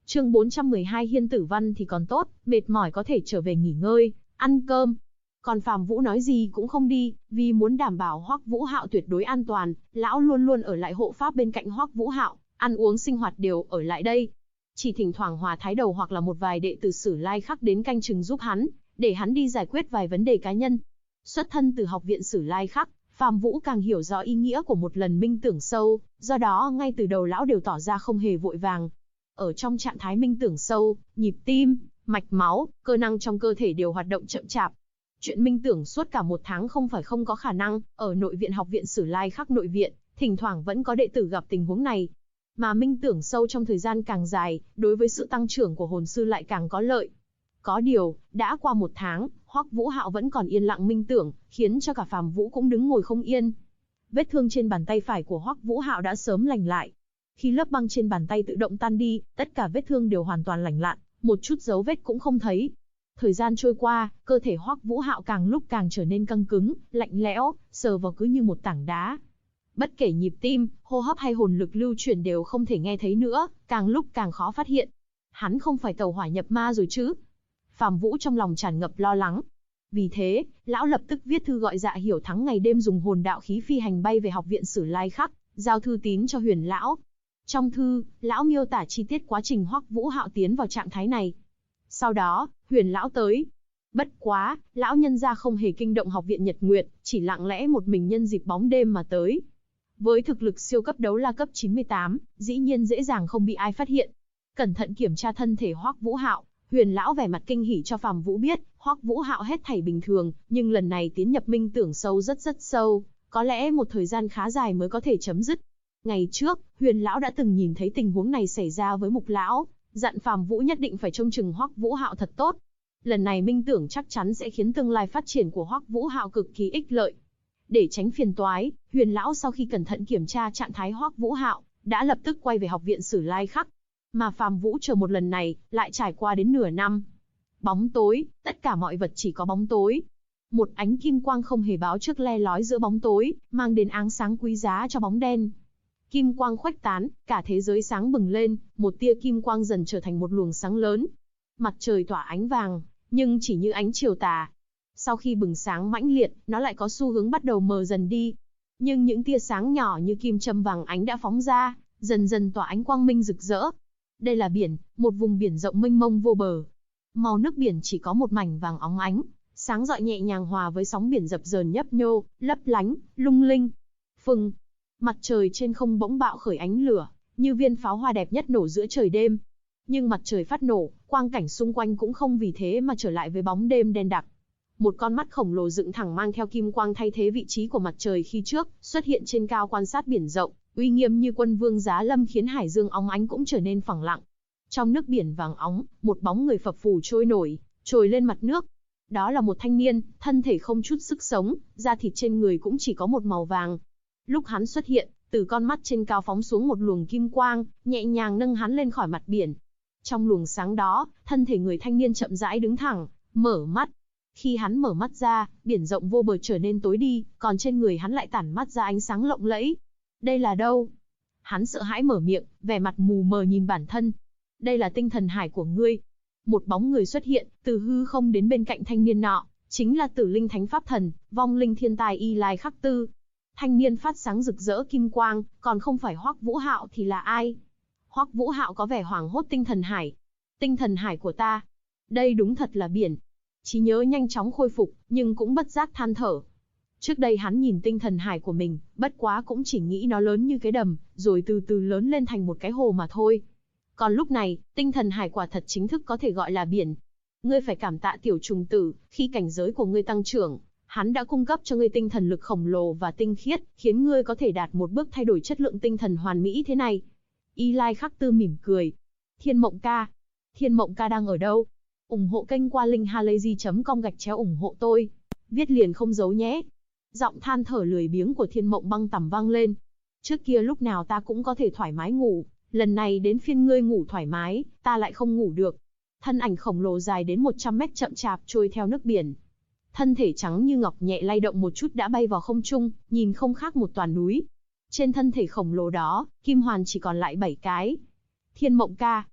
Chương 412 Hiên Tử Văn thì còn tốt, mệt mỏi có thể trở về nghỉ ngơi, ăn cơm. Còn Phạm Vũ nói gì cũng không đi, vì muốn đảm bảo Hoắc Vũ Hạo tuyệt đối an toàn, lão luôn luôn ở lại hộ pháp bên cạnh Hoắc Vũ Hạo, ăn uống sinh hoạt đều ở lại đây. Chỉ thỉnh thoảng Hòa Thái Đầu hoặc là một vài đệ tử Sử Lai Khắc đến canh chừng giúp hắn, để hắn đi giải quyết vài vấn đề cá nhân. Xuất thân từ học viện Sử Lai Khắc, Phạm Vũ càng hiểu rõ ý nghĩa của một lần minh tưởng sâu, do đó ngay từ đầu lão đều tỏ ra không hề vội vàng. Ở trong trạng thái minh tưởng sâu, nhịp tim, mạch máu, cơ năng trong cơ thể đều hoạt động chậm chạp. Chuyện minh tưởng suốt cả một tháng không phải không có khả năng, ở nội viện học viện Sử Lai Khắc nội viện, thỉnh thoảng vẫn có đệ tử gặp tình huống này. Mà minh tưởng sâu trong thời gian càng dài, đối với sự tăng trưởng của hồn sư lại càng có lợi. Có điều, đã qua một tháng, Hoắc Vũ Hạo vẫn còn yên lặng minh tưởng, khiến cho cả Phạm Vũ cũng đứng ngồi không yên. Vết thương trên bàn tay phải của Hoắc Vũ Hạo đã sớm lành lại. Khi lớp băng trên bàn tay tự động tan đi, tất cả vết thương đều hoàn toàn lành lặn, một chút dấu vết cũng không thấy. Thời gian trôi qua, cơ thể Hoắc Vũ Hạo càng lúc càng trở nên căng cứng, lạnh lẽo, sờ vào cứ như một tảng đá. Bất kể nhịp tim, hô hấp hay hồn lực lưu chuyển đều không thể nghe thấy nữa, càng lúc càng khó phát hiện. Hắn không phải tẩu hỏa nhập ma rồi chứ? Phạm Vũ trong lòng tràn ngập lo lắng. Vì thế, lão lập tức viết thư gọi Dạ Hiểu Thắng ngày đêm dùng hồn đạo khí phi hành bay về học viện Sử Lai Khắc, giao thư tín cho Huyền lão. Trong thư, lão miêu tả chi tiết quá trình Hoắc Vũ Hạo tiến vào trạng thái này. Sau đó, Huyền lão tới. Bất quá, lão nhân gia không hề kinh động học viện Nhật Nguyệt, chỉ lặng lẽ một mình nhân dịp bóng đêm mà tới. Với thực lực siêu cấp đấu la cấp 98, dĩ nhiên dễ dàng không bị ai phát hiện. Cẩn thận kiểm tra thân thể Hoắc Vũ Hạo, Huyền lão vẻ mặt kinh hỉ cho Phạm Vũ biết, Hoắc Vũ Hạo hết thảy bình thường, nhưng lần này tiến nhập minh tưởng sâu rất sâu, có lẽ một thời gian khá dài mới có thể chấm dứt. Ngày trước, Huyền lão đã từng nhìn thấy tình huống này xảy ra với Mục lão, dặn Phạm Vũ nhất định phải trông chừng Hoắc Vũ Hạo thật tốt. Lần này minh tưởng chắc chắn sẽ khiến tương lai phát triển của Hoắc Vũ Hạo cực kỳ ích lợi. Để tránh phiền toái, Huyền lão sau khi cẩn thận kiểm tra trạng thái Hoắc Vũ Hạo, đã lập tức quay về học viện Sử Lai Khắc. Mà Phạm Vũ chờ một lần này, lại trải qua đến nửa năm. Bóng tối, tất cả mọi vật chỉ có bóng tối. Một ánh kim quang không hề báo trước le lói giữa bóng tối, mang đến áng sáng quý giá cho bóng đen. Kim quang khuếch tán, cả thế giới sáng bừng lên, một tia kim quang dần trở thành một luồng sáng lớn. Mặt trời tỏa ánh vàng, nhưng chỉ như ánh chiều tà. Sau khi bừng sáng mãnh liệt, nó lại có xu hướng bắt đầu mờ dần đi. Nhưng những tia sáng nhỏ như kim châm vàng ánh đã phóng ra, dần dần tỏa ánh quang minh rực rỡ. Đây là biển, một vùng biển rộng mênh mông vô bờ. Màu nước biển chỉ có một mảnh vàng óng ánh, sáng rọi nhẹ nhàng hòa với sóng biển dập dờn nhấp nhô, lấp lánh, lung linh. Phừng, mặt trời trên không bỗng bạo khởi ánh lửa, như viên pháo hoa đẹp nhất nổ giữa trời đêm. Nhưng mặt trời phát nổ, quang cảnh xung quanh cũng không vì thế mà trở lại với bóng đêm đen đặc. Một con mắt khổng lồ dựng thẳng mang theo kim quang thay thế vị trí của mặt trời khi trước, xuất hiện trên cao quan sát biển rộng, uy nghiêm như quân vương giá lâm khiến hải dương óng ánh cũng trở nên phẳng lặng. Trong nước biển vàng óng, một bóng người phập phù trôi nổi, trồi lên mặt nước. Đó là một thanh niên, thân thể không chút sức sống, da thịt trên người cũng chỉ có một màu vàng. Lúc hắn xuất hiện, từ con mắt trên cao phóng xuống một luồng kim quang, nhẹ nhàng nâng hắn lên khỏi mặt biển. Trong luồng sáng đó, thân thể người thanh niên chậm rãi đứng thẳng, mở mắt. Khi hắn mở mắt ra, biển rộng vô bờ trở nên tối đi, còn trên người hắn lại tản mắt ra ánh sáng lộng lẫy. Đây là đâu? Hắn sợ hãi mở miệng, vẻ mặt mù mờ nhìn bản thân. Đây là tinh thần hải của ngươi. Một bóng người xuất hiện, từ hư không đến bên cạnh thanh niên nọ, chính là Tử Linh Thánh Pháp Thần, vong linh thiên tài Y Lai Khắc Tư. Thanh niên phát sáng rực rỡ kim quang, còn không phải Hoắc Vũ Hạo thì là ai? Hoắc Vũ Hạo có vẻ hoảng hốt. Tinh thần hải. Tinh thần hải của ta. Đây đúng thật là biển. Trí nhớ nhanh chóng khôi phục, nhưng cũng bất giác than thở. Trước đây hắn nhìn tinh thần hải của mình, bất quá cũng chỉ nghĩ nó lớn như cái đầm, rồi từ từ lớn lên thành một cái hồ mà thôi. Còn lúc này, tinh thần hải quả thật chính thức có thể gọi là biển. Ngươi phải cảm tạ tiểu trùng tử, khi cảnh giới của ngươi tăng trưởng, hắn đã cung cấp cho ngươi tinh thần lực khổng lồ và tinh khiết, khiến ngươi có thể đạt một bước thay đổi chất lượng tinh thần hoàn mỹ thế này. Y Lai Khắc Tư mỉm cười. Thiên Mộng ca. Thiên Mộng ca đang ở đâu? Ủng hộ kênh qua linkhalazy.com/ủng hộ tôi. Viết liền không giấu nhé. Giọng than thở lười biếng của Thiên Mộng Băng Tầm vang lên. Trước kia lúc nào ta cũng có thể thoải mái ngủ, lần này đến phiên ngươi ngủ thoải mái, ta lại không ngủ được. Thân ảnh khổng lồ dài đến 100 mét chậm chạp trôi theo nước biển. Thân thể trắng như ngọc nhẹ lay động một chút đã bay vào không trung, nhìn không khác một tòa núi. Trên thân thể khổng lồ đó, kim hoàn chỉ còn lại 7 cái. Thiên Mộng ca.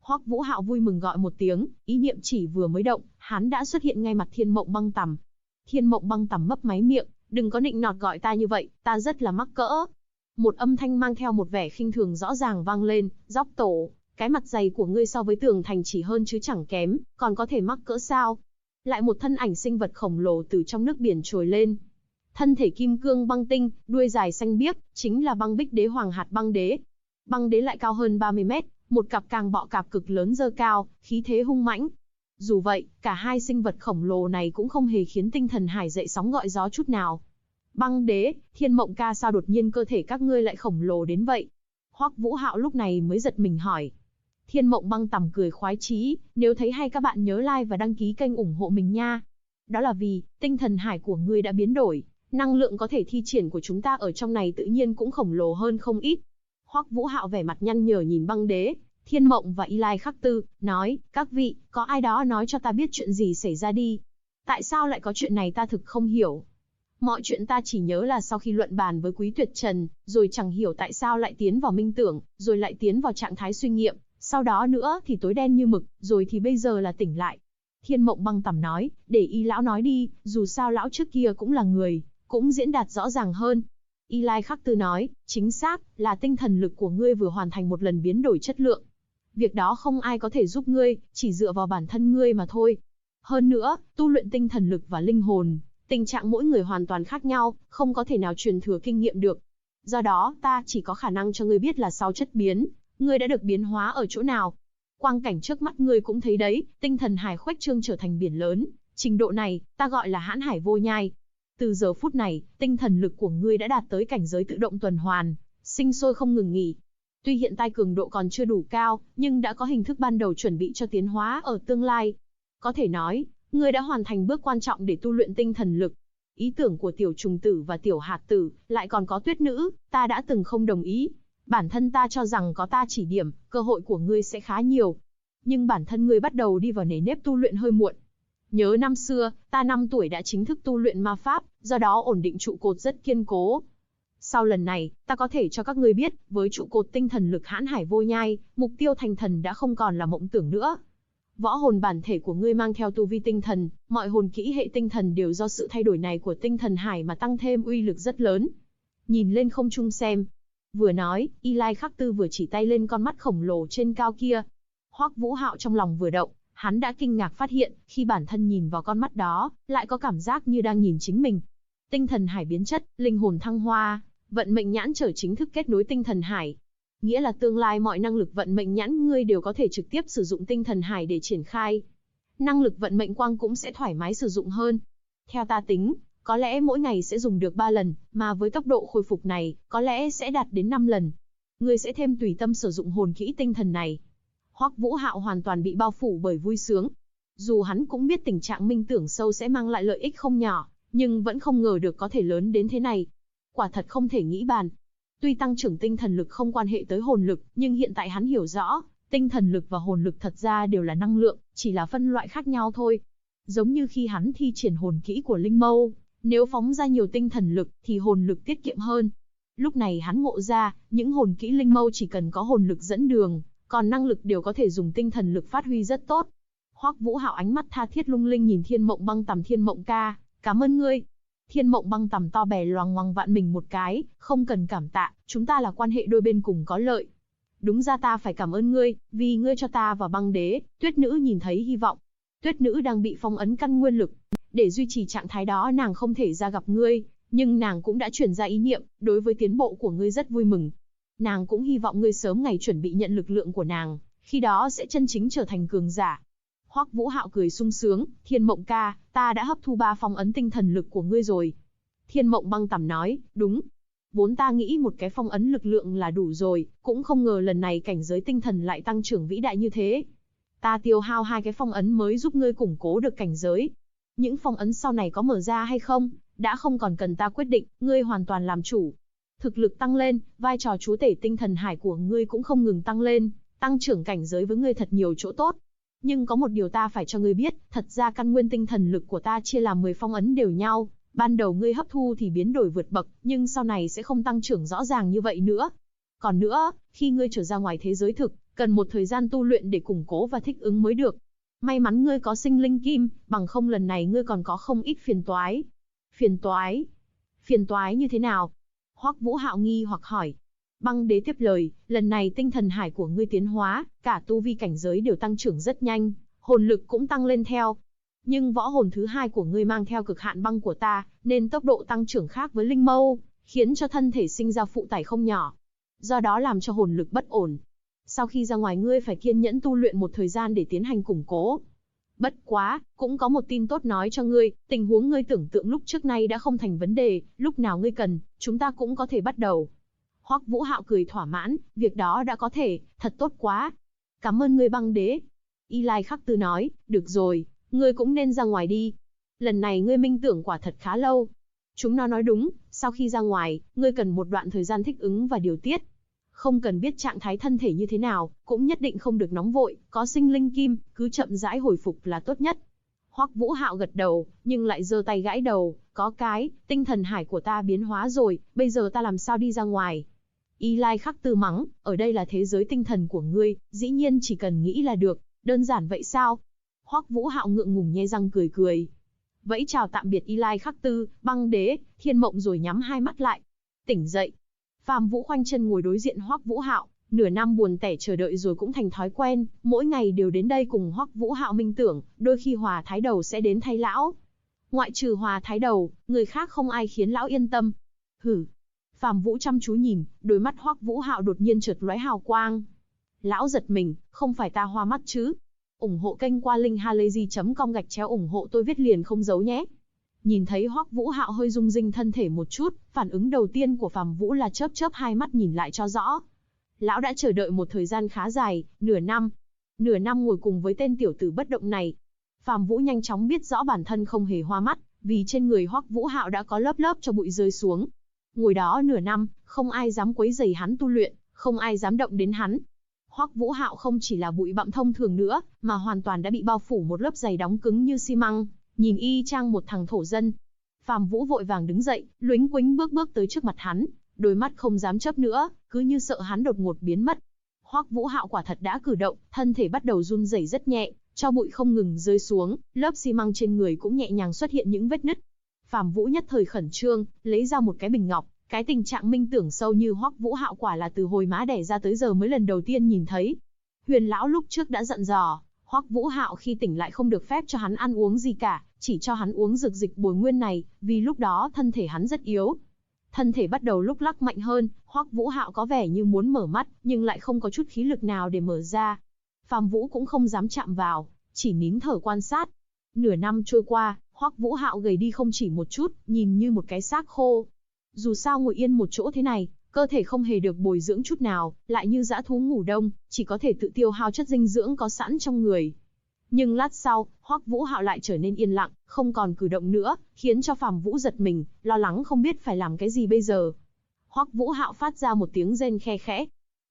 Hoắc Vũ Hạo vui mừng gọi một tiếng, ý niệm chỉ vừa mới động, hắn đã xuất hiện ngay mặt Thiên Mộng Băng Tằm. Thiên Mộng Băng Tằm mấp máy miệng, đừng có nịnh nọt gọi ta như vậy, ta rất là mắc cỡ. Một âm thanh mang theo một vẻ khinh thường rõ ràng vang lên, dóc tổ, cái mặt dày của ngươi so với tường thành chỉ hơn chứ chẳng kém, còn có thể mắc cỡ sao? Lại một thân ảnh sinh vật khổng lồ từ trong nước biển trồi lên. Thân thể kim cương băng tinh, đuôi dài xanh biếc, chính là Băng Bích Đế Hoàng Hạt Băng Đế. Băng Đế lại cao hơn 30 mét, một cặp càng bọ cạp cực lớn giơ cao, khí thế hung mãnh. Dù vậy, cả hai sinh vật khổng lồ này cũng không hề khiến tinh thần hải dậy sóng gọi gió chút nào. Băng Đế, Thiên Mộng ca sao đột nhiên cơ thể các ngươi lại khổng lồ đến vậy? Hoắc Vũ Hạo lúc này mới giật mình hỏi. Thiên Mộng Băng Tằm cười khoái chí, nếu thấy hay các bạn nhớ like và đăng ký kênh ủng hộ mình nha. Đó là vì, tinh thần hải của ngươi đã biến đổi, năng lượng có thể thi triển của chúng ta ở trong này tự nhiên cũng khổng lồ hơn không ít. Hoắc Vũ Hạo vẻ mặt nhăn nhở nhìn Băng Đế, Thiên Mộng và Y Lai Khắc Tư, nói, các vị, có ai đó nói cho ta biết chuyện gì xảy ra đi. Tại sao lại có chuyện này ta thực không hiểu. Mọi chuyện ta chỉ nhớ là sau khi luận bàn với Quý Tuyệt Trần, rồi chẳng hiểu tại sao lại tiến vào minh tưởng, rồi lại tiến vào trạng thái suy nghiệm, sau đó nữa thì tối đen như mực, rồi thì bây giờ là tỉnh lại. Thiên Mộng Băng Tằm nói, để Y lão nói đi, dù sao lão trước kia cũng là người, cũng diễn đạt rõ ràng hơn. Y Lai Khắc Tư nói, chính xác, là tinh thần lực của ngươi vừa hoàn thành một lần biến đổi chất lượng. Việc đó không ai có thể giúp ngươi, chỉ dựa vào bản thân ngươi mà thôi. Hơn nữa, tu luyện tinh thần lực và linh hồn, tình trạng mỗi người hoàn toàn khác nhau, không có thể nào truyền thừa kinh nghiệm được. Do đó, ta chỉ có khả năng cho ngươi biết là sau chất biến, ngươi đã được biến hóa ở chỗ nào. Quang cảnh trước mắt ngươi cũng thấy đấy, tinh thần hải khuếch trương trở thành biển lớn, trình độ này, ta gọi là hãn hải vô nhai. Từ giờ phút này, tinh thần lực của ngươi đã đạt tới cảnh giới tự động tuần hoàn, sinh sôi không ngừng nghỉ. Tuy hiện tại cường độ còn chưa đủ cao, nhưng đã có hình thức ban đầu chuẩn bị cho tiến hóa ở tương lai. Có thể nói, ngươi đã hoàn thành bước quan trọng để tu luyện tinh thần lực. Ý tưởng của tiểu trùng tử và tiểu hạt tử, lại còn có tuyết nữ, ta đã từng không đồng ý. Bản thân ta cho rằng có ta chỉ điểm, cơ hội của ngươi sẽ khá nhiều. Nhưng bản thân ngươi bắt đầu đi vào nề nếp tu luyện hơi muộn. Nhớ năm xưa, ta 5 tuổi đã chính thức tu luyện ma pháp, do đó ổn định trụ cột rất kiên cố. Sau lần này, ta có thể cho các ngươi biết, với trụ cột tinh thần lực hãn hải vô nhai, mục tiêu thành thần đã không còn là mộng tưởng nữa. Võ hồn bản thể của ngươi mang theo tu vi tinh thần, mọi hồn kỹ hệ tinh thần đều do sự thay đổi này của tinh thần hải mà tăng thêm uy lực rất lớn. Nhìn lên không trung xem. Vừa nói, Y Lai Khắc Tư vừa chỉ tay lên con mắt khổng lồ trên cao kia. Hoắc Vũ Hạo trong lòng vừa động, hắn đã kinh ngạc phát hiện, khi bản thân nhìn vào con mắt đó, lại có cảm giác như đang nhìn chính mình. Tinh thần hải biến chất, linh hồn thăng hoa, vận mệnh nhãn trở chính thức kết nối tinh thần hải. Nghĩa là tương lai mọi năng lực vận mệnh nhãn ngươi đều có thể trực tiếp sử dụng tinh thần hải để triển khai. Năng lực vận mệnh quang cũng sẽ thoải mái sử dụng hơn. Theo ta tính, có lẽ mỗi ngày sẽ dùng được 3 lần, mà với tốc độ khôi phục này, có lẽ sẽ đạt đến 5 lần. Ngươi sẽ thêm tùy tâm sử dụng hồn kỹ tinh thần này. Hoắc Vũ Hạo hoàn toàn bị bao phủ bởi vui sướng. Dù hắn cũng biết tình trạng minh tưởng sâu sẽ mang lại lợi ích không nhỏ, nhưng vẫn không ngờ được có thể lớn đến thế này. Quả thật không thể nghĩ bàn. Tuy tăng trưởng tinh thần lực không quan hệ tới hồn lực, nhưng hiện tại hắn hiểu rõ, tinh thần lực và hồn lực thật ra đều là năng lượng, chỉ là phân loại khác nhau thôi. Giống như khi hắn thi triển hồn kỹ của Linh Mâu, nếu phóng ra nhiều tinh thần lực thì hồn lực tiết kiệm hơn. Lúc này hắn ngộ ra, những hồn kỹ Linh Mâu chỉ cần có hồn lực dẫn đường, còn năng lực đều có thể dùng tinh thần lực phát huy rất tốt. Hoắc Vũ Hạo ánh mắt tha thiết lung linh nhìn Thiên Mộng Băng Tằm. Thiên Mộng ca, cảm ơn ngươi. Thiên Mộng Băng Tằm to bè loằng ngoằng vạn mình một cái, không cần cảm tạ, chúng ta là quan hệ đôi bên cùng có lợi. Đúng ra ta phải cảm ơn ngươi, vì ngươi cho ta và Băng Đế, Tuyết nữ nhìn thấy hy vọng. Tuyết nữ đang bị phong ấn căn nguyên lực, để duy trì trạng thái đó nàng không thể ra gặp ngươi, nhưng nàng cũng đã truyền ra ý niệm, đối với tiến bộ của ngươi rất vui mừng. Nàng cũng hy vọng ngươi sớm ngày chuẩn bị nhận lực lượng của nàng, khi đó sẽ chân chính trở thành cường giả. Hoắc Vũ Hạo cười sung sướng, Thiên Mộng ca, ta đã hấp thu 3 phong ấn tinh thần lực của ngươi rồi. Thiên Mộng Băng Tằm nói, đúng. Vốn ta nghĩ một cái phong ấn lực lượng là đủ rồi, cũng không ngờ lần này cảnh giới tinh thần lại tăng trưởng vĩ đại như thế. Ta tiêu hao 2 cái phong ấn mới giúp ngươi củng cố được cảnh giới. Những phong ấn sau này có mở ra hay không, đã không còn cần ta quyết định, ngươi hoàn toàn làm chủ. Thực lực tăng lên, vai trò chúa tể tinh thần hải của ngươi cũng không ngừng tăng lên, tăng trưởng cảnh giới với ngươi thật nhiều chỗ tốt. Nhưng có một điều ta phải cho ngươi biết, thật ra căn nguyên tinh thần lực của ta chia làm 10 phong ấn đều nhau, ban đầu ngươi hấp thu thì biến đổi vượt bậc, nhưng sau này sẽ không tăng trưởng rõ ràng như vậy nữa. Còn nữa, khi ngươi trở ra ngoài thế giới thực, cần một thời gian tu luyện để củng cố và thích ứng mới được. May mắn ngươi có sinh linh kim, bằng không lần này ngươi còn có không ít phiền toái. Phiền toái? Phiền toái như thế nào? Hoắc Vũ Hạo nghi hoặc hỏi. Băng Đế tiếp lời, lần này tinh thần hải của ngươi tiến hóa, cả tu vi cảnh giới đều tăng trưởng rất nhanh, hồn lực cũng tăng lên theo. Nhưng võ hồn thứ hai của ngươi mang theo cực hạn băng của ta, nên tốc độ tăng trưởng khác với linh mâu, khiến cho thân thể sinh ra phụ tải không nhỏ. Do đó làm cho hồn lực bất ổn. Sau khi ra ngoài ngươi phải kiên nhẫn tu luyện một thời gian để tiến hành củng cố. Bất quá, cũng có một tin tốt nói cho ngươi, tình huống ngươi tưởng tượng lúc trước nay đã không thành vấn đề, lúc nào ngươi cần, chúng ta cũng có thể bắt đầu. Hoắc Vũ Hạo cười thỏa mãn, việc đó đã có thể, thật tốt quá. Cảm ơn ngươi Băng Đế. Y Lai Khắc Tư nói, được rồi, ngươi cũng nên ra ngoài đi. Lần này ngươi minh tưởng quả thật khá lâu. Chúng nó nói đúng, sau khi ra ngoài, ngươi cần một đoạn thời gian thích ứng và điều tiết. Không cần biết trạng thái thân thể như thế nào, cũng nhất định không được nóng vội, có sinh linh kim, cứ chậm rãi hồi phục là tốt nhất. Hoắc Vũ Hạo gật đầu, nhưng lại giơ tay gãi đầu, có cái, tinh thần hải của ta biến hóa rồi, bây giờ ta làm sao đi ra ngoài? Y Lai Khắc Tư mắng, ở đây là thế giới tinh thần của ngươi, dĩ nhiên chỉ cần nghĩ là được, đơn giản vậy sao? Hoắc Vũ Hạo ngượng ngùng nhe răng cười cười. Vẫy chào tạm biệt Y Lai Khắc Tư, Băng Đế, Thiên Mộng rồi nhắm hai mắt lại. Tỉnh dậy. Phàm Vũ khoanh chân ngồi đối diện Hoắc Vũ Hạo, nửa năm buồn tẻ chờ đợi rồi cũng thành thói quen, mỗi ngày đều đến đây cùng Hoắc Vũ Hạo minh tưởng, đôi khi Hòa Thái Đầu sẽ đến thay lão. Ngoại trừ Hòa Thái Đầu, người khác không ai khiến lão yên tâm. Hử. Phàm Vũ chăm chú nhìn, đôi mắt Hoắc Vũ Hạo đột nhiên chợt lóe hào quang. Lão giật mình, không phải ta hoa mắt chứ? Ủng hộ kênh qua linkhalazy.com/ủng hộ tôi viết liền không giấu nhé. Nhìn thấy Hoắc Vũ Hạo hơi rung rinh thân thể một chút, phản ứng đầu tiên của Phàm Vũ là chớp chớp hai mắt nhìn lại cho rõ. Lão đã chờ đợi một thời gian khá dài, nửa năm. Nửa năm ngồi cùng với tên tiểu tử bất động này. Phàm Vũ nhanh chóng biết rõ bản thân không hề hoa mắt, vì trên người Hoắc Vũ Hạo đã có lớp lớp cho bụi rơi xuống. Ngồi đó nửa năm, không ai dám quấy rầy hắn tu luyện, không ai dám động đến hắn. Hoắc Vũ Hạo không chỉ là bụi bặm thông thường nữa, mà hoàn toàn đã bị bao phủ một lớp dày đóng cứng như xi măng, nhìn y chang một thằng thổ dân. Phàm Vũ vội vàng đứng dậy, luếnh quính bước tới trước mặt hắn, đôi mắt không dám chớp nữa, cứ như sợ hắn đột ngột biến mất. Hoắc Vũ Hạo quả thật đã cử động, thân thể bắt đầu run rẩy rất nhẹ, cho bụi không ngừng rơi xuống, lớp xi măng trên người cũng nhẹ nhàng xuất hiện những vết nứt. Phàm Vũ nhất thời khẩn trương, lấy ra một cái bình ngọc, cái tình trạng minh tưởng sâu như Hoắc Vũ Hạo quả là từ hồi má đẻ ra tới giờ mới lần đầu tiên nhìn thấy. Huyền lão lúc trước đã dặn dò, Hoắc Vũ Hạo khi tỉnh lại không được phép cho hắn ăn uống gì cả, chỉ cho hắn uống dược dịch bồi nguyên này, vì lúc đó thân thể hắn rất yếu. Thân thể bắt đầu lúc lắc mạnh hơn, Hoắc Vũ Hạo có vẻ như muốn mở mắt, nhưng lại không có chút khí lực nào để mở ra. Phàm Vũ cũng không dám chạm vào, chỉ nín thở quan sát. Nửa năm trôi qua, Hoắc Vũ Hạo gầy đi không chỉ một chút, nhìn như một cái xác khô. Dù sao ngồi yên một chỗ thế này, cơ thể không hề được bồi dưỡng chút nào, lại như dã thú ngủ đông, chỉ có thể tự tiêu hao chất dinh dưỡng có sẵn trong người. Nhưng lát sau, Hoắc Vũ Hạo lại trở nên yên lặng, không còn cử động nữa, khiến cho Phàm Vũ giật mình, lo lắng không biết phải làm cái gì bây giờ. Hoắc Vũ Hạo phát ra một tiếng rên khe khẽ.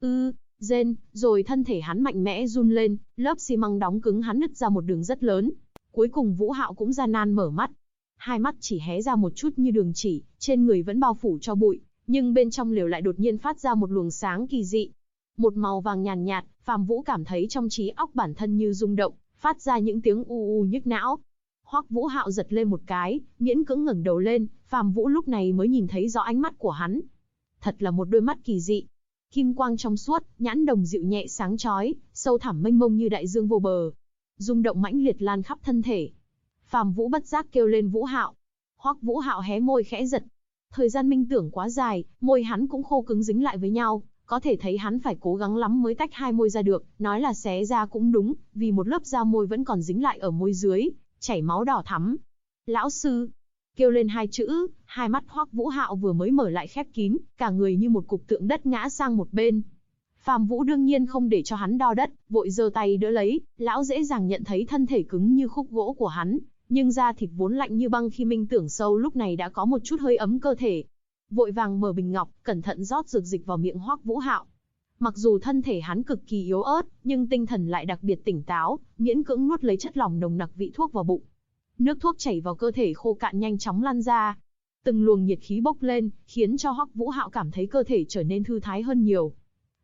Rên, rồi thân thể hắn mạnh mẽ run lên, lớp xi măng đóng cứng hắn nứt ra một đường rất lớn. Cuối cùng Vũ Hạo cũng gian nan mở mắt. Hai mắt chỉ hé ra một chút như đường chỉ, trên người vẫn bao phủ cho bụi, nhưng bên trong lều lại đột nhiên phát ra một luồng sáng kỳ dị. Một màu vàng nhàn nhạt, Phàm Vũ cảm thấy trong trí óc bản thân như rung động, phát ra những tiếng u u nhức não. Hoắc Vũ Hạo giật lên một cái, miễn cưỡng ngẩng đầu lên, Phàm Vũ lúc này mới nhìn thấy rõ ánh mắt của hắn. Thật là một đôi mắt kỳ dị. Kim quang trong suốt, nhãn đồng dịu nhẹ sáng chói, sâu thẳm mênh mông như đại dương vô bờ. Rung động mãnh liệt lan khắp thân thể. Phàm Vũ bất giác kêu lên Vũ Hạo. Hoắc Vũ Hạo hé môi khẽ giật. Thời gian minh tưởng quá dài, môi hắn cũng khô cứng dính lại với nhau, có thể thấy hắn phải cố gắng lắm mới tách hai môi ra được, nói là xé ra cũng đúng, vì một lớp da môi vẫn còn dính lại ở môi dưới, chảy máu đỏ thắm. Lão sư, kêu lên hai chữ, hai mắt Hoắc Vũ Hạo vừa mới mở lại khép kín, cả người như một cục tượng đất ngã sang một bên. Phàm Vũ đương nhiên không để cho hắn đo đất, vội giơ tay đỡ lấy, lão dễ dàng nhận thấy thân thể cứng như khúc gỗ của hắn, nhưng da thịt vốn lạnh như băng khi minh tưởng sâu lúc này đã có một chút hơi ấm cơ thể. Vội vàng mở bình ngọc, cẩn thận rót dược dịch vào miệng Hoắc Vũ Hạo. Mặc dù thân thể hắn cực kỳ yếu ớt, nhưng tinh thần lại đặc biệt tỉnh táo, miễn cưỡng nuốt lấy chất lỏng nồng nặc vị thuốc vào bụng. Nước thuốc chảy vào cơ thể khô cạn nhanh chóng lan ra. Từng luồng nhiệt khí bốc lên, khiến cho Hoắc Vũ Hạo cảm thấy cơ thể trở nên thư thái hơn nhiều.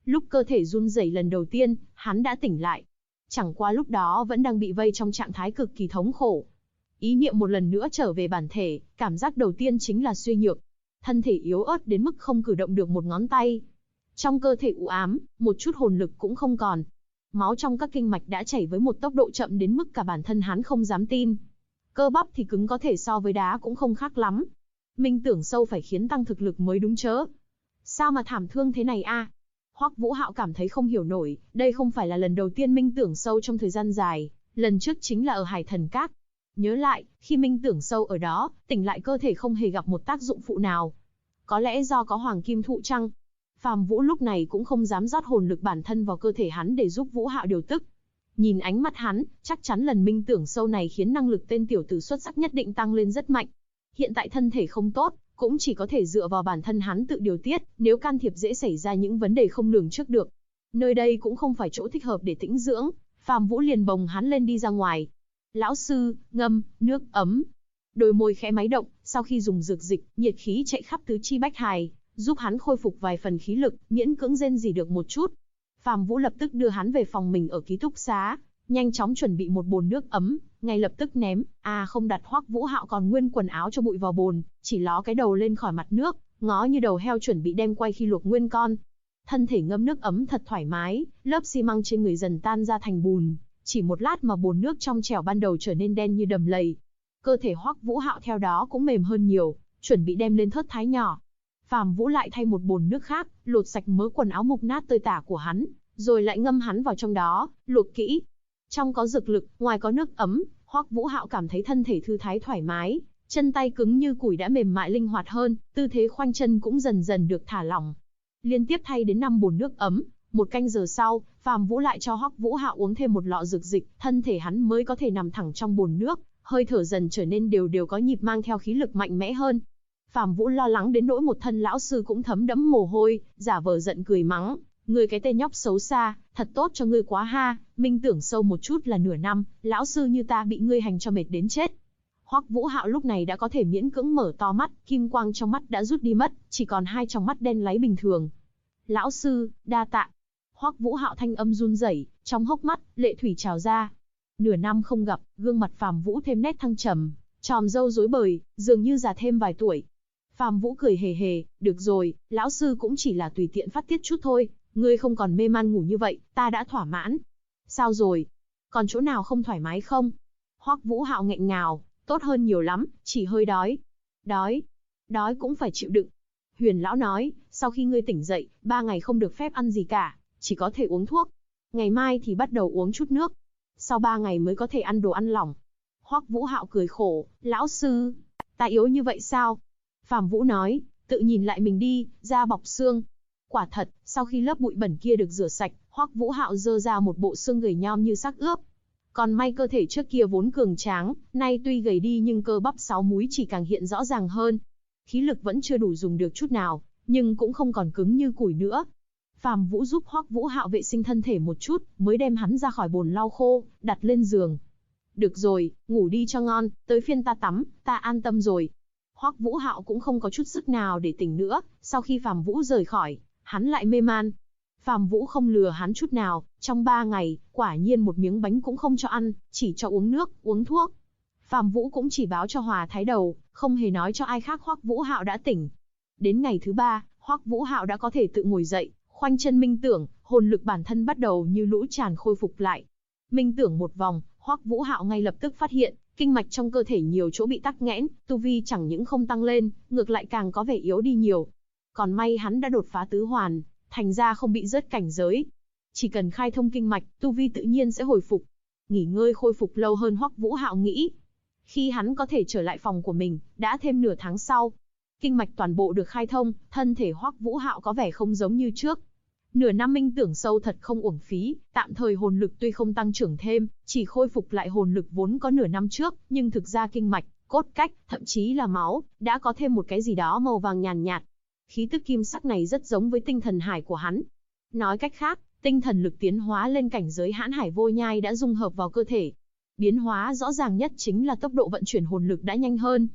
Lúc cơ thể run rẩy lần đầu tiên, hắn đã tỉnh lại. Chẳng qua lúc đó vẫn đang bị vây trong trạng thái cực kỳ thống khổ. Ý niệm một lần nữa trở về bản thể, cảm giác đầu tiên chính là suy nhược. Thân thể yếu ớt đến mức không cử động được một ngón tay. Trong cơ thể u ám, một chút hồn lực cũng không còn. Máu trong các kinh mạch đã chảy với một tốc độ chậm đến mức cả bản thân hắn không dám tin. Cơ bắp thì cứng có thể so với đá cũng không khác lắm. Minh tưởng sâu phải khiến tăng thực lực mới đúng chớ. Sao mà thảm thương thế này a? Hoắc Vũ Hạo cảm thấy không hiểu nổi, đây không phải là lần đầu tiên minh tưởng sâu trong thời gian dài, lần trước chính là ở Hải Thần Các. Nhớ lại, khi minh tưởng sâu ở đó, tỉnh lại cơ thể không hề gặp một tác dụng phụ nào. Có lẽ do có hoàng kim thụ chăng? Phàm Vũ lúc này cũng không dám rót hồn lực bản thân vào cơ thể hắn để giúp Vũ Hạo điều tức. Nhìn ánh mắt hắn, chắc chắn lần minh tưởng sâu này khiến năng lực tên tiểu tử xuất sắc nhất định tăng lên rất mạnh. Hiện tại thân thể không tốt, cũng chỉ có thể dựa vào bản thân hắn tự điều tiết, nếu can thiệp dễ xảy ra những vấn đề không lường trước được. Nơi đây cũng không phải chỗ thích hợp để tĩnh dưỡng, Phàm Vũ liền bồng hắn lên đi ra ngoài. Lão sư, ngâm, nước ấm. Đôi môi khẽ máy động, sau khi dùng dược dịch, nhiệt khí chạy khắp tứ chi bách hài, giúp hắn khôi phục vài phần khí lực, miễn cưỡng rên rỉ được một chút. Phàm Vũ lập tức đưa hắn về phòng mình ở ký túc xá, nhanh chóng chuẩn bị một bồn nước ấm, ngay lập tức ném, không đặt Hoắc Vũ Hạo còn nguyên quần áo cho bụi vào bồn, chỉ ló cái đầu lên khỏi mặt nước, ngó như đầu heo chuẩn bị đem quay khi luộc nguyên con. Thân thể ngâm nước ấm thật thoải mái, lớp xi măng trên người dần tan ra thành bùn, chỉ một lát mà bồn nước trong trẻo ban đầu trở nên đen như đầm lầy. Cơ thể Hoắc Vũ Hạo theo đó cũng mềm hơn nhiều, chuẩn bị đem lên thớt thái nhỏ. Phàm Vũ lại thay một bồn nước khác, lột sạch mớ quần áo mục nát tơi tả của hắn, rồi lại ngâm hắn vào trong đó, luộc kỹ. Trong có dược lực, ngoài có nước ấm, Hoắc Vũ Hạo cảm thấy thân thể thư thái thoải mái, chân tay cứng như củi đã mềm mại linh hoạt hơn, tư thế khoanh chân cũng dần dần được thả lỏng. Liên tiếp thay đến 5 bồn nước ấm, 1 canh giờ sau, Phàm Vũ lại cho Hoắc Vũ Hạo uống thêm một lọ dược dịch, thân thể hắn mới có thể nằm thẳng trong bồn nước, hơi thở dần trở nên đều có nhịp mang theo khí lực mạnh mẽ hơn. Phàm Vũ lo lắng đến nỗi một thân lão sư cũng thấm đẫm mồ hôi, giả vờ giận cười mắng, ngươi cái tên nhóc xấu xa, thật tốt cho ngươi quá ha, minh tưởng sâu một chút là nửa năm, lão sư như ta bị ngươi hành cho mệt đến chết. Hoắc Vũ Hạo lúc này đã có thể miễn cưỡng mở to mắt, kim quang trong mắt đã rút đi mất, chỉ còn 2 tròng mắt đen láy bình thường. Lão sư, đa tạ. Hoắc Vũ Hạo thanh âm run rẩy, trong hốc mắt, lệ thủy trào ra. Nửa năm không gặp, gương mặt Phàm Vũ thêm nét thăng trầm, tròm râu rối bời, dường như già thêm vài tuổi. Phàm Vũ cười hề hề, được rồi, lão sư cũng chỉ là tùy tiện phát tiết chút thôi, ngươi không còn mê man ngủ như vậy, ta đã thỏa mãn. Sao rồi? Còn chỗ nào không thoải mái không? Hoắc Vũ Hạo nghẹn ngào, tốt hơn nhiều lắm, chỉ hơi đói. Đói? Đói cũng phải chịu đựng. Huyền lão nói, sau khi ngươi tỉnh dậy, 3 ngày không được phép ăn gì cả, chỉ có thể uống thuốc. Ngày mai thì bắt đầu uống chút nước. Sau 3 ngày mới có thể ăn đồ ăn lỏng. Hoắc Vũ Hạo cười khổ, lão sư, ta yếu như vậy sao? Phàm Vũ nói, tự nhìn lại mình đi, da bọc xương. Quả thật, sau khi lớp bụi bẩn kia được rửa sạch, Hoắc Vũ Hạo dơ ra một bộ xương gầy nhom như xác ướp. Còn may cơ thể trước kia vốn cường tráng, nay tuy gầy đi nhưng cơ bắp 6 múi chỉ càng hiện rõ ràng hơn. Khí lực vẫn chưa đủ dùng được chút nào, nhưng cũng không còn cứng như củi nữa. Phàm Vũ giúp Hoắc Vũ Hạo vệ sinh thân thể một chút, mới đem hắn ra khỏi bồn lau khô, đặt lên giường. Được rồi, ngủ đi cho ngon, tới phiên ta tắm, ta an tâm rồi. Hoắc Vũ Hạo cũng không có chút sức nào để tỉnh nữa, sau khi Phàm Vũ rời khỏi, hắn lại mê man. Phàm Vũ không lừa hắn chút nào, trong 3 ngày, quả nhiên một miếng bánh cũng không cho ăn, chỉ cho uống nước, uống thuốc. Phàm Vũ cũng chỉ báo cho Hòa Thái Đầu, không hề nói cho ai khác Hoắc Vũ Hạo đã tỉnh. Đến ngày thứ 3, Hoắc Vũ Hạo đã có thể tự ngồi dậy, khoanh chân minh tưởng, hồn lực bản thân bắt đầu như lũ tràn khôi phục lại. Minh tưởng một vòng, Hoắc Vũ Hạo ngay lập tức phát hiện, kinh mạch trong cơ thể nhiều chỗ bị tắc nghẽn, tu vi chẳng những không tăng lên, ngược lại càng có vẻ yếu đi nhiều. Còn may hắn đã đột phá tứ hoàn, thành ra không bị rớt cảnh giới. Chỉ cần khai thông kinh mạch, tu vi tự nhiên sẽ hồi phục. Nghỉ ngơi khôi phục lâu hơn Hoắc Vũ Hạo nghĩ. Khi hắn có thể trở lại phòng của mình, đã thêm nửa tháng sau. Kinh mạch toàn bộ được khai thông, thân thể Hoắc Vũ Hạo có vẻ không giống như trước. Nửa năm minh tưởng sâu thật không uổng phí, tạm thời hồn lực tuy không tăng trưởng thêm, chỉ khôi phục lại hồn lực vốn có nửa năm trước, nhưng thực ra kinh mạch, cốt cách, thậm chí là máu, đã có thêm một cái gì đó màu vàng nhàn nhạt. Khí tức kim sắc này rất giống với tinh thần hải của hắn. Nói cách khác, tinh thần lực tiến hóa lên cảnh giới hãn hải vô nhai đã dung hợp vào cơ thể. Biến hóa rõ ràng nhất chính là tốc độ vận chuyển hồn lực đã nhanh hơn.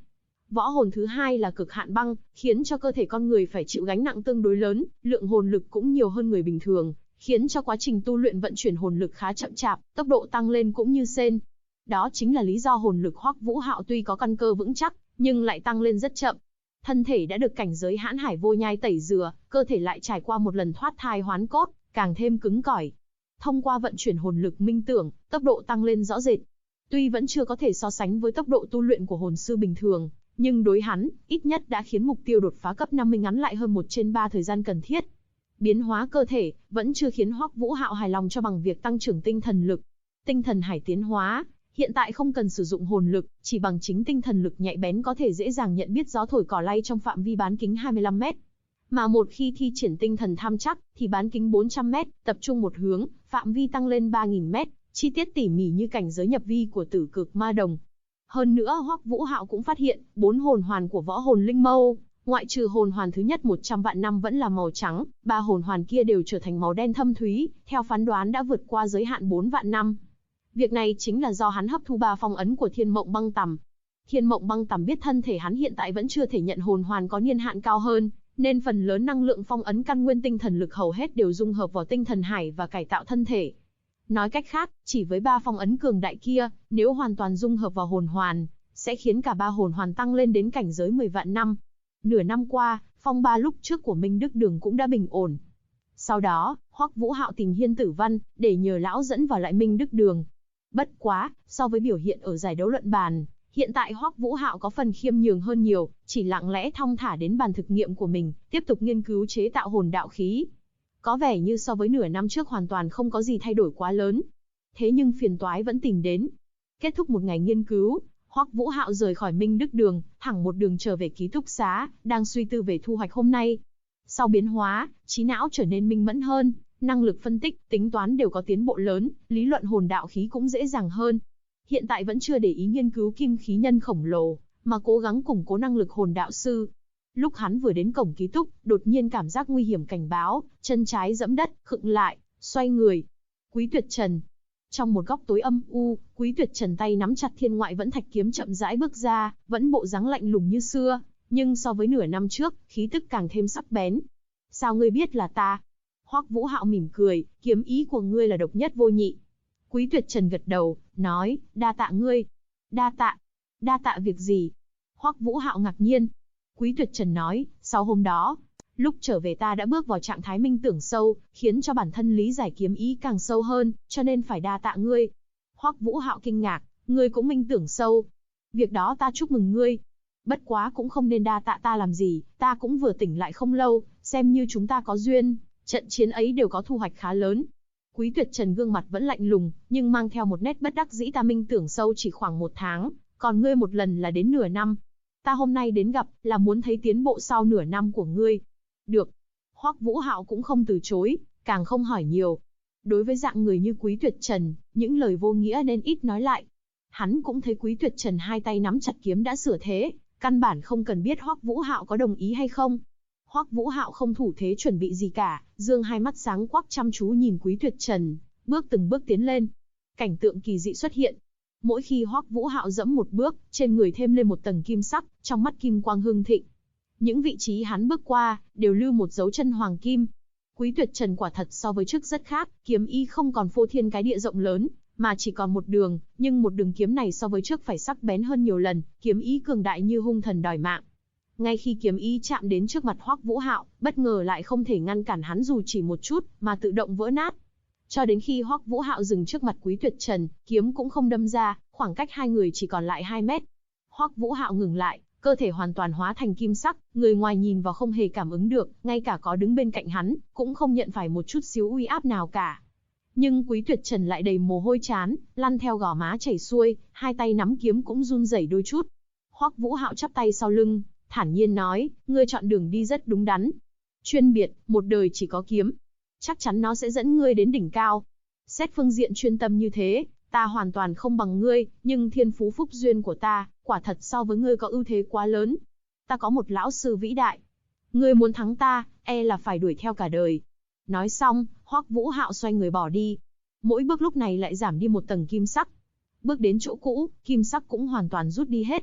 Võ hồn thứ hai là cực hạn băng, khiến cho cơ thể con người phải chịu gánh nặng tương đối lớn, lượng hồn lực cũng nhiều hơn người bình thường, khiến cho quá trình tu luyện vận chuyển hồn lực khá chậm chạp, tốc độ tăng lên cũng như sên. Đó chính là lý do hồn lực Hoắc Vũ Hạo tuy có căn cơ vững chắc, nhưng lại tăng lên rất chậm. Thân thể đã được cảnh giới hãn hải vô nhai tẩy rửa, cơ thể lại trải qua một lần thoát thai hoán cốt, càng thêm cứng cỏi. Thông qua vận chuyển hồn lực minh tưởng, tốc độ tăng lên rõ rệt. Tuy vẫn chưa có thể so sánh với tốc độ tu luyện của hồn sư bình thường, nhưng đối hắn, ít nhất đã khiến mục tiêu đột phá cấp 50 ngắn lại hơn 1/3 thời gian cần thiết. Biến hóa cơ thể, vẫn chưa khiến Hoắc Vũ Hạo hài lòng cho bằng việc tăng trưởng tinh thần lực. Tinh thần hải tiến hóa, hiện tại không cần sử dụng hồn lực, chỉ bằng chính tinh thần lực nhạy bén có thể dễ dàng nhận biết gió thổi cỏ lay trong phạm vi bán kính 25 mét. Mà một khi thi triển tinh thần tham chắc, thì bán kính 400 mét, tập trung một hướng, phạm vi tăng lên 3000 mét, chi tiết tỉ mỉ như cảnh giới nhập vi của Tử Cực Ma Đồng. Hơn nữa Hoắc Vũ Hạo cũng phát hiện, 4 hồn hoàn của võ hồn linh mâu, ngoại trừ hồn hoàn thứ nhất 100 vạn năm vẫn là màu trắng, 3 hồn hoàn kia đều trở thành màu đen thâm thúy, theo phán đoán đã vượt qua giới hạn 4 vạn năm. Việc này chính là do hắn hấp thu 3 phong ấn của Thiên Mộng Băng Tằm. Thiên Mộng Băng Tằm biết thân thể hắn hiện tại vẫn chưa thể nhận hồn hoàn có niên hạn cao hơn, nên phần lớn năng lượng phong ấn căn nguyên tinh thần lực hầu hết đều dung hợp vào tinh thần hải và cải tạo thân thể. Nói cách khác, chỉ với 3 phong ấn cường đại kia, nếu hoàn toàn dung hợp vào hồn hoàn, sẽ khiến cả 3 hồn hoàn tăng lên đến cảnh giới 10 vạn năm. Nửa năm qua, phong ba lúc trước của Minh Đức Đường cũng đã bình ổn. Sau đó, Hoắc Vũ Hạo tìm Hiên Tử Văn, để nhờ lão dẫn vào lại Minh Đức Đường. Bất quá, so với biểu hiện ở giải đấu luận bàn, hiện tại Hoắc Vũ Hạo có phần khiêm nhường hơn nhiều, chỉ lặng lẽ thong thả đến bàn thực nghiệm của mình, tiếp tục nghiên cứu chế tạo hồn đạo khí. Có vẻ như so với nửa năm trước hoàn toàn không có gì thay đổi quá lớn. Thế nhưng phiền toái vẫn tìm đến. Kết thúc một ngày nghiên cứu, Hoắc Vũ Hạo rời khỏi Minh Đức Đường, thẳng một đường trở về ký túc xá, đang suy tư về thu hoạch hôm nay. Sau biến hóa, trí não trở nên minh mẫn hơn, năng lực phân tích, tính toán đều có tiến bộ lớn, lý luận hồn đạo khí cũng dễ dàng hơn. Hiện tại vẫn chưa để ý nghiên cứu kim khí nhân khổng lồ, mà cố gắng củng cố năng lực hồn đạo sư. Lúc hắn vừa đến cổng ký túc, đột nhiên cảm giác nguy hiểm cảnh báo, chân trái giẫm đất, khựng lại, xoay người. Quý Tuyệt Trần. Trong một góc tối âm u, Quý Tuyệt Trần tay nắm chặt Thiên Ngoại Vẫn Thạch kiếm chậm rãi bước ra, vẫn bộ dáng lạnh lùng như xưa, nhưng so với nửa năm trước, khí tức càng thêm sắc bén. Sao ngươi biết là ta? Hoắc Vũ Hạo mỉm cười, kiếm ý của ngươi là độc nhất vô nhị. Quý Tuyệt Trần gật đầu, nói, đa tạ ngươi. Đa tạ việc gì? Hoắc Vũ Hạo ngạc nhiên. Quý Tuyệt Trần nói, sau hôm đó, lúc trở về ta đã bước vào trạng thái minh tưởng sâu, khiến cho bản thân lý giải kiếm ý càng sâu hơn, cho nên phải đa tạ ngươi. Hoắc Vũ Hạo kinh ngạc, ngươi cũng minh tưởng sâu. Việc đó ta chúc mừng ngươi. Bất quá cũng không nên đa tạ ta làm gì, ta cũng vừa tỉnh lại không lâu, xem như chúng ta có duyên, trận chiến ấy đều có thu hoạch khá lớn. Quý Tuyệt Trần gương mặt vẫn lạnh lùng, nhưng mang theo một nét bất đắc dĩ, ta minh tưởng sâu chỉ khoảng 1 tháng, còn ngươi một lần là đến nửa năm. Ta hôm nay đến gặp, là muốn thấy tiến bộ sau nửa năm của ngươi. Được. Hoắc Vũ Hạo cũng không từ chối, càng không hỏi nhiều. Đối với dạng người như Quý Tuyệt Trần, những lời vô nghĩa nên ít nói lại. Hắn cũng thấy Quý Tuyệt Trần hai tay nắm chặt kiếm đã sửa thế, căn bản không cần biết Hoắc Vũ Hạo có đồng ý hay không. Hoắc Vũ Hạo không thủ thế chuẩn bị gì cả, dương hai mắt sáng quắc chăm chú nhìn Quý Tuyệt Trần, từng bước tiến lên. Cảnh tượng kỳ dị xuất hiện. Mỗi khi Hoắc Vũ Hạo dẫm một bước, trên người thêm lên một tầng kim sắc, trong mắt kim quang hưng thịnh. Những vị trí hắn bước qua, đều lưu một dấu chân hoàng kim. Quý Tuyệt Trần quả thật so với trước rất khác, kiếm ý không còn phô thiên cái địa rộng lớn, mà chỉ còn một đường, nhưng một đường kiếm này so với trước phải sắc bén hơn nhiều lần, kiếm ý cường đại như hung thần đòi mạng. Ngay khi kiếm ý chạm đến trước mặt Hoắc Vũ Hạo, bất ngờ lại không thể ngăn cản hắn dù chỉ một chút, mà tự động vỡ nát. Cho đến khi Hoắc Vũ Hạo dừng trước mặt Quý Tuyệt Trần, kiếm cũng không đâm ra, khoảng cách hai người chỉ còn lại 2 mét. Hoắc Vũ Hạo ngừng lại, cơ thể hoàn toàn hóa thành kim sắc, người ngoài nhìn vào không hề cảm ứng được, ngay cả có đứng bên cạnh hắn, cũng không nhận phải một chút xíu uy áp nào cả. Nhưng Quý Tuyệt Trần lại đầy mồ hôi trán, lăn theo gò má chảy xuôi, hai tay nắm kiếm cũng run rẩy đôi chút. Hoắc Vũ Hạo chắp tay sau lưng, thản nhiên nói, ngươi chọn đường đi rất đúng đắn. Chuyên biệt, một đời chỉ có kiếm. Chắc chắn nó sẽ dẫn ngươi đến đỉnh cao. Xét phương diện chuyên tâm như thế, ta hoàn toàn không bằng ngươi, nhưng thiên phú phúc duyên của ta, quả thật so với ngươi có ưu thế quá lớn. Ta có một lão sư vĩ đại. Ngươi muốn thắng ta, e là phải đuổi theo cả đời. Nói xong, Hoắc Vũ Hạo xoay người bỏ đi. Mỗi bước lúc này lại giảm đi một tầng kim sắc. Bước đến chỗ cũ, kim sắc cũng hoàn toàn rút đi hết.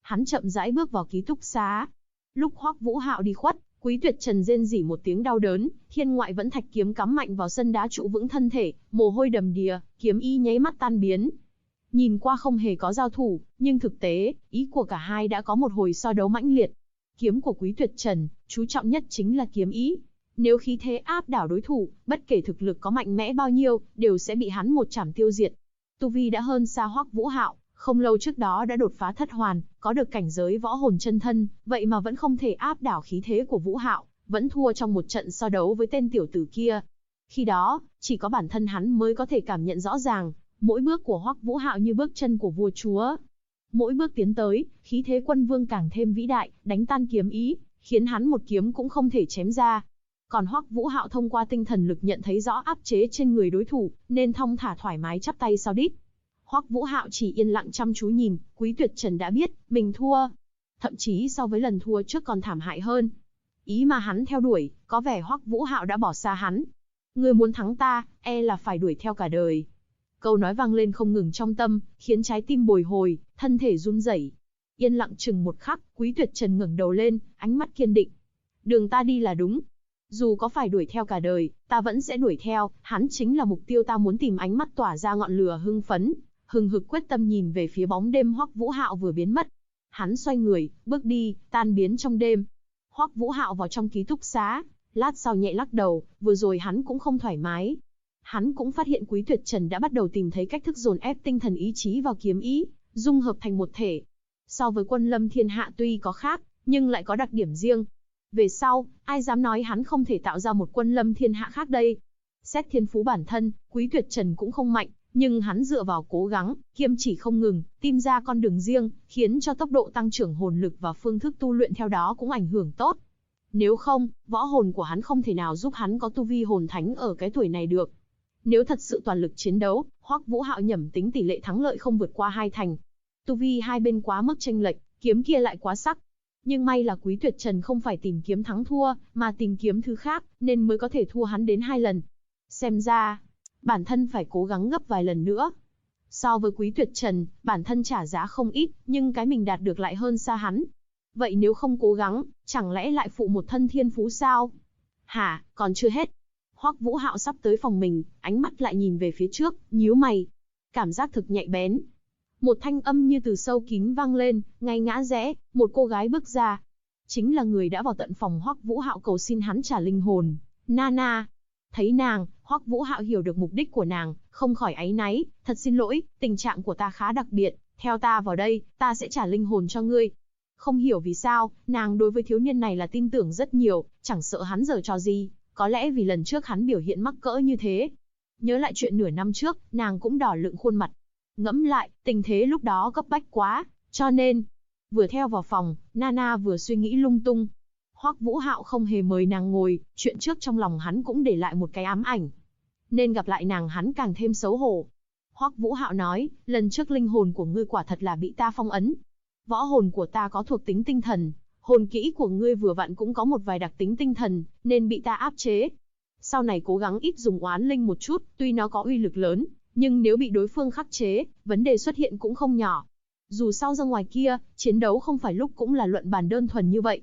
Hắn chậm rãi bước vào ký túc xá. Lúc Hoắc Vũ Hạo đi khuất, Quý Tuyệt Trần rên rỉ một tiếng đau đớn, thiên ngoại vẫn thạch kiếm cắm mạnh vào sân đá trụ vững thân thể, mồ hôi đầm đìa, kiếm ý nháy mắt tan biến. Nhìn qua không hề có giao thủ, nhưng thực tế, ý của cả hai đã có một hồi so đấu mãnh liệt. Kiếm của Quý Tuyệt Trần, chú trọng nhất chính là kiếm ý. Nếu khí thế áp đảo đối thủ, bất kể thực lực có mạnh mẽ bao nhiêu, đều sẽ bị hắn một chảm tiêu diệt. Tu vi đã hơn xa Hoắc Vũ Hạo, không lâu trước đó đã đột phá thất hoàn, có được cảnh giới võ hồn chân thân, vậy mà vẫn không thể áp đảo khí thế của Vũ Hạo, vẫn thua trong một trận so đấu với tên tiểu tử kia. Khi đó, chỉ có bản thân hắn mới có thể cảm nhận rõ ràng, mỗi bước của Hoắc Vũ Hạo như bước chân của vua chúa. Mỗi bước tiến tới, khí thế quân vương càng thêm vĩ đại, đánh tan kiếm ý, khiến hắn một kiếm cũng không thể chém ra. Còn Hoắc Vũ Hạo thông qua tinh thần lực nhận thấy rõ áp chế trên người đối thủ, nên thong thả thoải mái chắp tay sau đít. Hoắc Vũ Hạo chỉ yên lặng chăm chú nhìn, Quý Tuyệt Trần đã biết, mình thua. Thậm chí so với lần thua trước còn thảm hại hơn. Ý mà hắn theo đuổi, có vẻ Hoắc Vũ Hạo đã bỏ xa hắn. Ngươi muốn thắng ta, e là phải đuổi theo cả đời. Câu nói vang lên không ngừng trong tâm, khiến trái tim bồi hồi, thân thể run rẩy. Yên lặng chừng một khắc, Quý Tuyệt Trần ngẩng đầu lên, ánh mắt kiên định. Đường ta đi là đúng. Dù có phải đuổi theo cả đời, ta vẫn sẽ đuổi theo, hắn chính là mục tiêu ta muốn tìm. Ánh mắt tỏa ra ngọn lửa hưng phấn, hừng hực quyết tâm nhìn về phía bóng đêm Hoắc Vũ Hạo vừa biến mất. Hắn xoay người, bước đi, tan biến trong đêm. Hoắc Vũ Hạo vào trong ký túc xá, lát sau nhẹ lắc đầu, vừa rồi hắn cũng không thoải mái. Hắn cũng phát hiện Quý Tuyệt Trần đã bắt đầu tìm thấy cách thức dồn ép tinh thần ý chí vào kiếm ý, dung hợp thành một thể. So với Quân Lâm Thiên Hạ tuy có khác, nhưng lại có đặc điểm riêng. Về sau, ai dám nói hắn không thể tạo ra một Quân Lâm Thiên Hạ khác đây? Xét thiên phú bản thân, Quý Tuyệt Trần cũng không mạnh, nhưng hắn dựa vào cố gắng, kiêm chỉ không ngừng, tìm ra con đường riêng, khiến cho tốc độ tăng trưởng hồn lực và phương thức tu luyện theo đó cũng ảnh hưởng tốt. Nếu không, võ hồn của hắn không thể nào giúp hắn có tu vi hồn thánh ở cái tuổi này được. Nếu thật sự toàn lực chiến đấu, Hoắc Vũ Hạo nhẩm tính tỷ lệ thắng lợi không vượt qua 2 thành. Tu vi hai bên quá mức chênh lệch, kiếm kia lại quá sắc. Nhưng may là Quý Tuyệt Trần không phải tìm kiếm thắng thua, mà tìm kiếm thứ khác, nên mới có thể thua hắn đến 2 lần. Xem ra, bản thân phải cố gắng gấp vài lần nữa. So với Quý Tuyệt Trần, bản thân trả giá không ít, nhưng cái mình đạt được lại hơn xa hắn. Vậy nếu không cố gắng, chẳng lẽ lại phụ một thân thiên phú sao? Hả, còn chưa hết. Hoắc Vũ Hạo sắp tới phòng mình, ánh mắt lại nhìn về phía trước, nhíu mày. Cảm giác thực nhạy bén. Một thanh âm như từ sâu kín vang lên, ngay ngã rẽ, một cô gái bước ra. Chính là người đã vào tận phòng Hoắc Vũ Hạo cầu xin hắn trả linh hồn, Nana. Thấy nàng, Hoắc Vũ Hạo hiểu được mục đích của nàng, không khỏi áy náy, thật xin lỗi, tình trạng của ta khá đặc biệt, theo ta vào đây, ta sẽ trả linh hồn cho ngươi. Không hiểu vì sao, nàng đối với thiếu niên này là tin tưởng rất nhiều, chẳng sợ hắn giở trò gì, có lẽ vì lần trước hắn biểu hiện mắc cỡ như thế. Nhớ lại chuyện nửa năm trước, nàng cũng đỏ lựng khuôn mặt. Ngẫm lại, tình thế lúc đó cấp bách quá, cho nên, vừa theo vào phòng, Nana vừa suy nghĩ lung tung. Hoắc Vũ Hạo không hề mời nàng ngồi, chuyện trước trong lòng hắn cũng để lại một cái ám ảnh. Nên gặp lại nàng hắn càng thêm xấu hổ. Hoắc Vũ Hạo nói, lần trước linh hồn của ngươi quả thật là bị ta phong ấn. Võ hồn của ta có thuộc tính tinh thần, hồn kỹ của ngươi vừa vặn cũng có một vài đặc tính tinh thần, nên bị ta áp chế. Sau này cố gắng ít dùng oán linh một chút, tuy nó có uy lực lớn, nhưng nếu bị đối phương khắc chế, vấn đề xuất hiện cũng không nhỏ. Dù sao ra ngoài kia, chiến đấu không phải lúc cũng là luận bàn đơn thuần như vậy.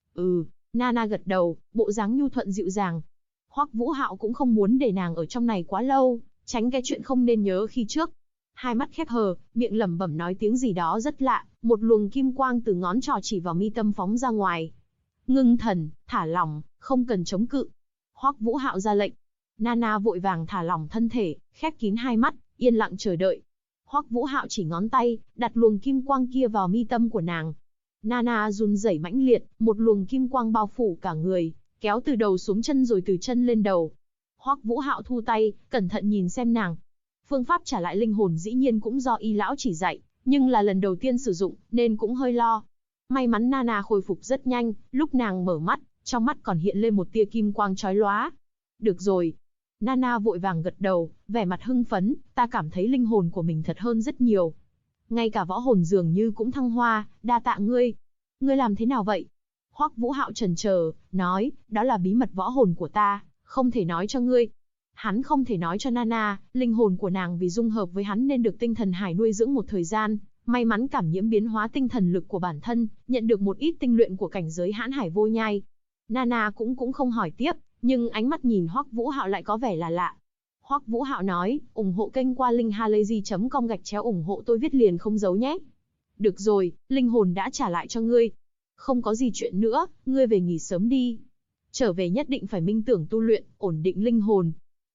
Nana gật đầu, bộ dáng nhu thuận dịu dàng. Hoắc Vũ Hạo cũng không muốn để nàng ở trong này quá lâu, tránh cái chuyện không nên nhớ khi trước. Hai mắt khép hờ, miệng lẩm bẩm nói tiếng gì đó rất lạ, một luồng kim quang từ ngón trỏ chỉ vào mi tâm phóng ra ngoài. Ngưng thần, thả lỏng, không cần chống cự. Hoắc Vũ Hạo ra lệnh. Nana vội vàng thả lỏng thân thể, khép kín hai mắt, yên lặng chờ đợi. Hoắc Vũ Hạo chỉ ngón tay, đặt luồng kim quang kia vào mi tâm của nàng. Nana run rẩy mãnh liệt, một luồng kim quang bao phủ cả người, kéo từ đầu xuống chân rồi từ chân lên đầu. Hoắc Vũ Hạo thu tay, cẩn thận nhìn xem nàng. Phương pháp trả lại linh hồn dĩ nhiên cũng do y lão chỉ dạy, nhưng là lần đầu tiên sử dụng, nên cũng hơi lo. May mắn Nana khôi phục rất nhanh, lúc nàng mở mắt, trong mắt còn hiện lên một tia kim quang chói lóa. Được rồi. Nana vội vàng gật đầu, vẻ mặt hưng phấn, ta cảm thấy linh hồn của mình thật hơn rất nhiều. Ngay cả võ hồn dường như cũng thăng hoa, đa tạ ngươi. Ngươi làm thế nào vậy? Hoắc Vũ Hạo chần chờ, nói, đó là bí mật võ hồn của ta, không thể nói cho ngươi. Hắn không thể nói cho Nana, linh hồn của nàng vì dung hợp với hắn nên được tinh thần hải nuôi dưỡng một thời gian, may mắn cảm nhiễm biến hóa tinh thần lực của bản thân, nhận được một ít tinh luyện của cảnh giới hãn hải vô nhai. Nana cũng không hỏi tiếp, nhưng ánh mắt nhìn Hoắc Vũ Hạo lại có vẻ là lạ. Hoắc Vũ Hạo nói, ủng hộ kênh qua link halayzi.com/ủng hộ tôi viết liền không giấu nhé. Được rồi, linh hồn đã trả lại cho ngươi. Không có gì chuyện nữa, ngươi về nghỉ sớm đi. Trở về nhất định phải minh tưởng tu luyện, ổn định linh hồn.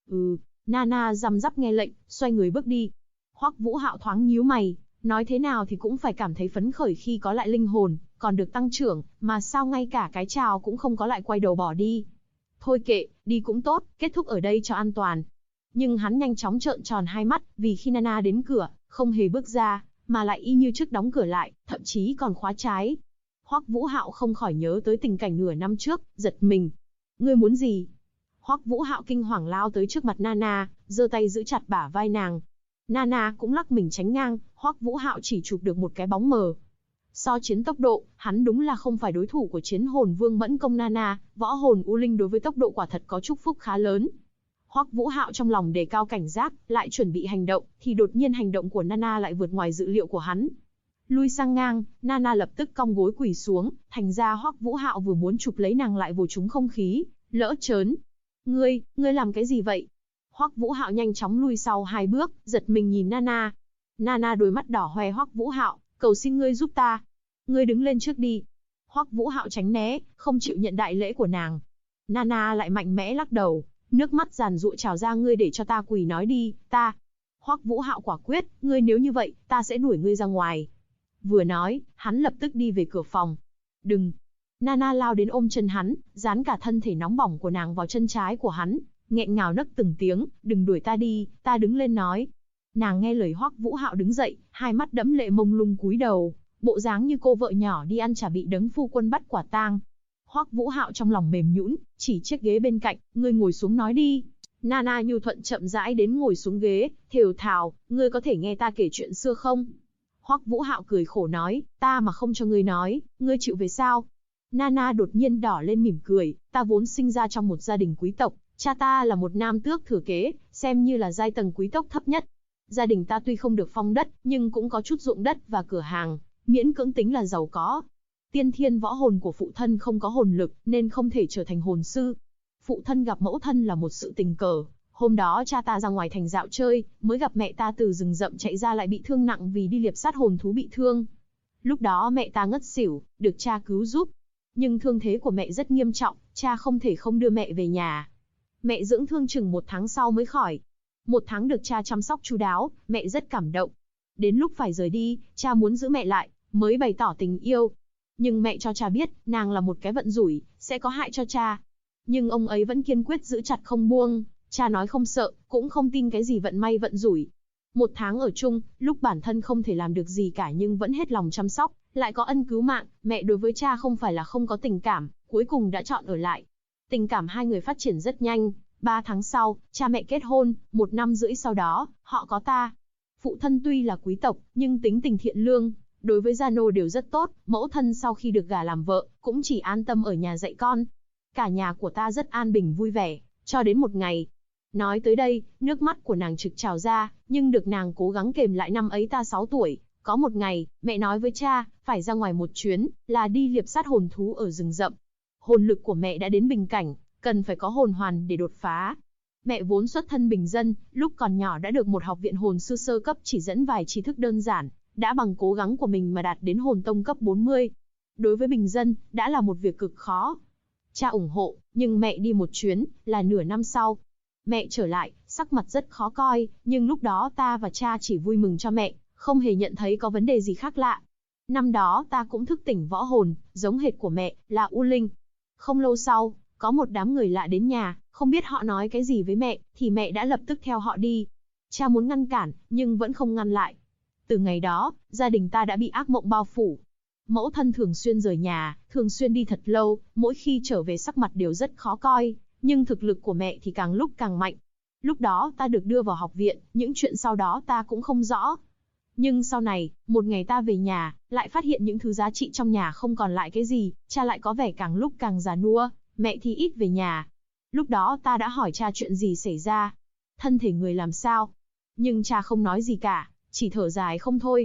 Nana răm rắp nghe lệnh, xoay người bước đi. Hoắc Vũ Hạo thoáng nhíu mày, nói thế nào thì cũng phải cảm thấy phấn khởi khi có lại linh hồn, còn được tăng trưởng, mà sao ngay cả cái chào cũng không có lại quay đầu bỏ đi. Thôi kệ, đi cũng tốt, kết thúc ở đây cho an toàn. Nhưng hắn nhanh chóng trợn tròn hai mắt, vì khi Nana đến cửa, không hề bước ra, mà lại y như trước đóng cửa lại, thậm chí còn khóa trái. Hoắc Vũ Hạo không khỏi nhớ tới tình cảnh nửa năm trước, giật mình. Ngươi muốn gì? Hoắc Vũ Hạo kinh hoàng lao tới trước mặt Nana, giơ tay giữ chặt bả vai nàng. Nana cũng lắc mình tránh ngang, Hoắc Vũ Hạo chỉ chụp được một cái bóng mờ. So chiến tốc độ, hắn đúng là không phải đối thủ của chiến hồn vương Mẫn Công Nana, võ hồn U Linh đối với tốc độ quả thật có chúc phúc khá lớn. Hoắc Vũ Hạo trong lòng đề cao cảnh giác, lại chuẩn bị hành động, thì đột nhiên hành động của Nana lại vượt ngoài dự liệu của hắn. Lui sang ngang, Nana lập tức cong gối quỳ xuống, thành ra Hoắc Vũ Hạo vừa muốn chụp lấy nàng lại vồ trúng không khí, lỡ chớn. Ngươi làm cái gì vậy? Hoắc Vũ Hạo nhanh chóng lui sau 2 bước, giật mình nhìn Nana. Nana đôi mắt đỏ hoe Hoắc Vũ Hạo, cầu xin ngươi giúp ta. Ngươi đứng lên trước đi. Hoắc Vũ Hạo tránh né, không chịu nhận đại lễ của nàng. Nana lại mạnh mẽ lắc đầu, nước mắt giàn giụa trào ra, ngươi để cho ta quỳ nói đi, ta. Hoắc Vũ Hạo quả quyết, ngươi nếu như vậy, ta sẽ đuổi ngươi ra ngoài. Vừa nói, hắn lập tức đi về cửa phòng. Đừng. Nana lao đến ôm chân hắn, dán cả thân thể nóng bỏng của nàng vào chân trái của hắn, nghẹn ngào nấc từng tiếng, đừng đuổi ta đi, ta đứng lên nói. Nàng nghe lời Hoắc Vũ Hạo đứng dậy, hai mắt đẫm lệ mông lung cúi đầu, bộ dáng như cô vợ nhỏ đi ăn chả bị đấng phu quân bắt quả tang. Hoắc Vũ Hạo trong lòng mềm nhũn, chỉ chiếc ghế bên cạnh, ngươi ngồi xuống nói đi. Nana nhu thuận chậm rãi đến ngồi xuống ghế, thều thào, ngươi có thể nghe ta kể chuyện xưa không? Hoắc Vũ Hạo cười khổ nói, ta mà không cho ngươi nói, ngươi chịu về sao? Nana đột nhiên đỏ lên mỉm cười, ta vốn sinh ra trong một gia đình quý tộc, cha ta là một nam tước thừa kế, xem như là giai tầng quý tộc thấp nhất. Gia đình ta tuy không được phong đất, nhưng cũng có chút ruộng đất và cửa hàng, miễn cưỡng tính là giàu có. Tiên thiên võ hồn của phụ thân không có hồn lực, nên không thể trở thành hồn sư. Phụ thân gặp mẫu thân là một sự tình cờ. Hôm đó cha ta ra ngoài thành dạo chơi, mới gặp mẹ ta từ rừng rậm chạy ra lại bị thương nặng vì đi liệp sát hồn thú bị thương. Lúc đó mẹ ta ngất xỉu, được cha cứu giúp. Nhưng thương thế của mẹ rất nghiêm trọng, cha không thể không đưa mẹ về nhà. Mẹ dưỡng thương chừng 1 tháng sau mới khỏi. 1 tháng được cha chăm sóc chu đáo, mẹ rất cảm động. Đến lúc phải rời đi, cha muốn giữ mẹ lại, mới bày tỏ tình yêu. Nhưng mẹ cho cha biết, nàng là một cái vận rủi, sẽ có hại cho cha. Nhưng ông ấy vẫn kiên quyết giữ chặt không buông, cha nói không sợ, cũng không tin cái gì vận may vận rủi. 1 tháng ở chung, lúc bản thân không thể làm được gì cả nhưng vẫn hết lòng chăm sóc, lại có ân cứu mạng, mẹ đối với cha không phải là không có tình cảm, cuối cùng đã chọn ở lại. Tình cảm hai người phát triển rất nhanh, 3 tháng sau, cha mẹ kết hôn, 1 năm rưỡi sau đó, họ có ta. Phụ thân tuy là quý tộc, nhưng tính tình thiện lương, đối với gia nô đều rất tốt, mẫu thân sau khi được gả làm vợ, cũng chỉ an tâm ở nhà dạy con. Cả nhà của ta rất an bình vui vẻ, cho đến một ngày. Nói tới đây, nước mắt của nàng trực trào ra, nhưng được nàng cố gắng kềm lại. Năm ấy ta 6 tuổi, có một ngày, mẹ nói với cha, phải ra ngoài một chuyến, là đi liệp sát hồn thú ở rừng rậm. Hồn lực của mẹ đã đến bình cảnh, cần phải có hồn hoàn để đột phá. Mẹ vốn xuất thân bình dân, lúc còn nhỏ đã được một học viện hồn sư sơ cấp chỉ dẫn vài tri thức đơn giản, đã bằng cố gắng của mình mà đạt đến hồn tông cấp 40. Đối với bình dân, đã là một việc cực khó. Cha ủng hộ, nhưng mẹ đi một chuyến, là nửa năm sau. Mẹ trở lại, sắc mặt rất khó coi, nhưng lúc đó ta và cha chỉ vui mừng cho mẹ, không hề nhận thấy có vấn đề gì khác lạ. Năm đó ta cũng thức tỉnh võ hồn, giống hệt của mẹ, là U Linh. Không lâu sau, có một đám người lạ đến nhà, không biết họ nói cái gì với mẹ, thì mẹ đã lập tức theo họ đi. Cha muốn ngăn cản, nhưng vẫn không ngăn lại. Từ ngày đó, gia đình ta đã bị ác mộng bao phủ. Mẫu thân thường xuyên rời nhà, thường xuyên đi thật lâu, mỗi khi trở về sắc mặt đều rất khó coi, nhưng thực lực của mẹ thì càng lúc càng mạnh. Lúc đó ta được đưa vào học viện, những chuyện sau đó ta cũng không rõ. Nhưng sau này, một ngày ta về nhà, lại phát hiện những thứ giá trị trong nhà không còn lại cái gì, cha lại có vẻ càng lúc càng già nua, mẹ thì ít về nhà. Lúc đó ta đã hỏi cha chuyện gì xảy ra, thân thể người làm sao. Nhưng cha không nói gì cả, chỉ thở dài không thôi.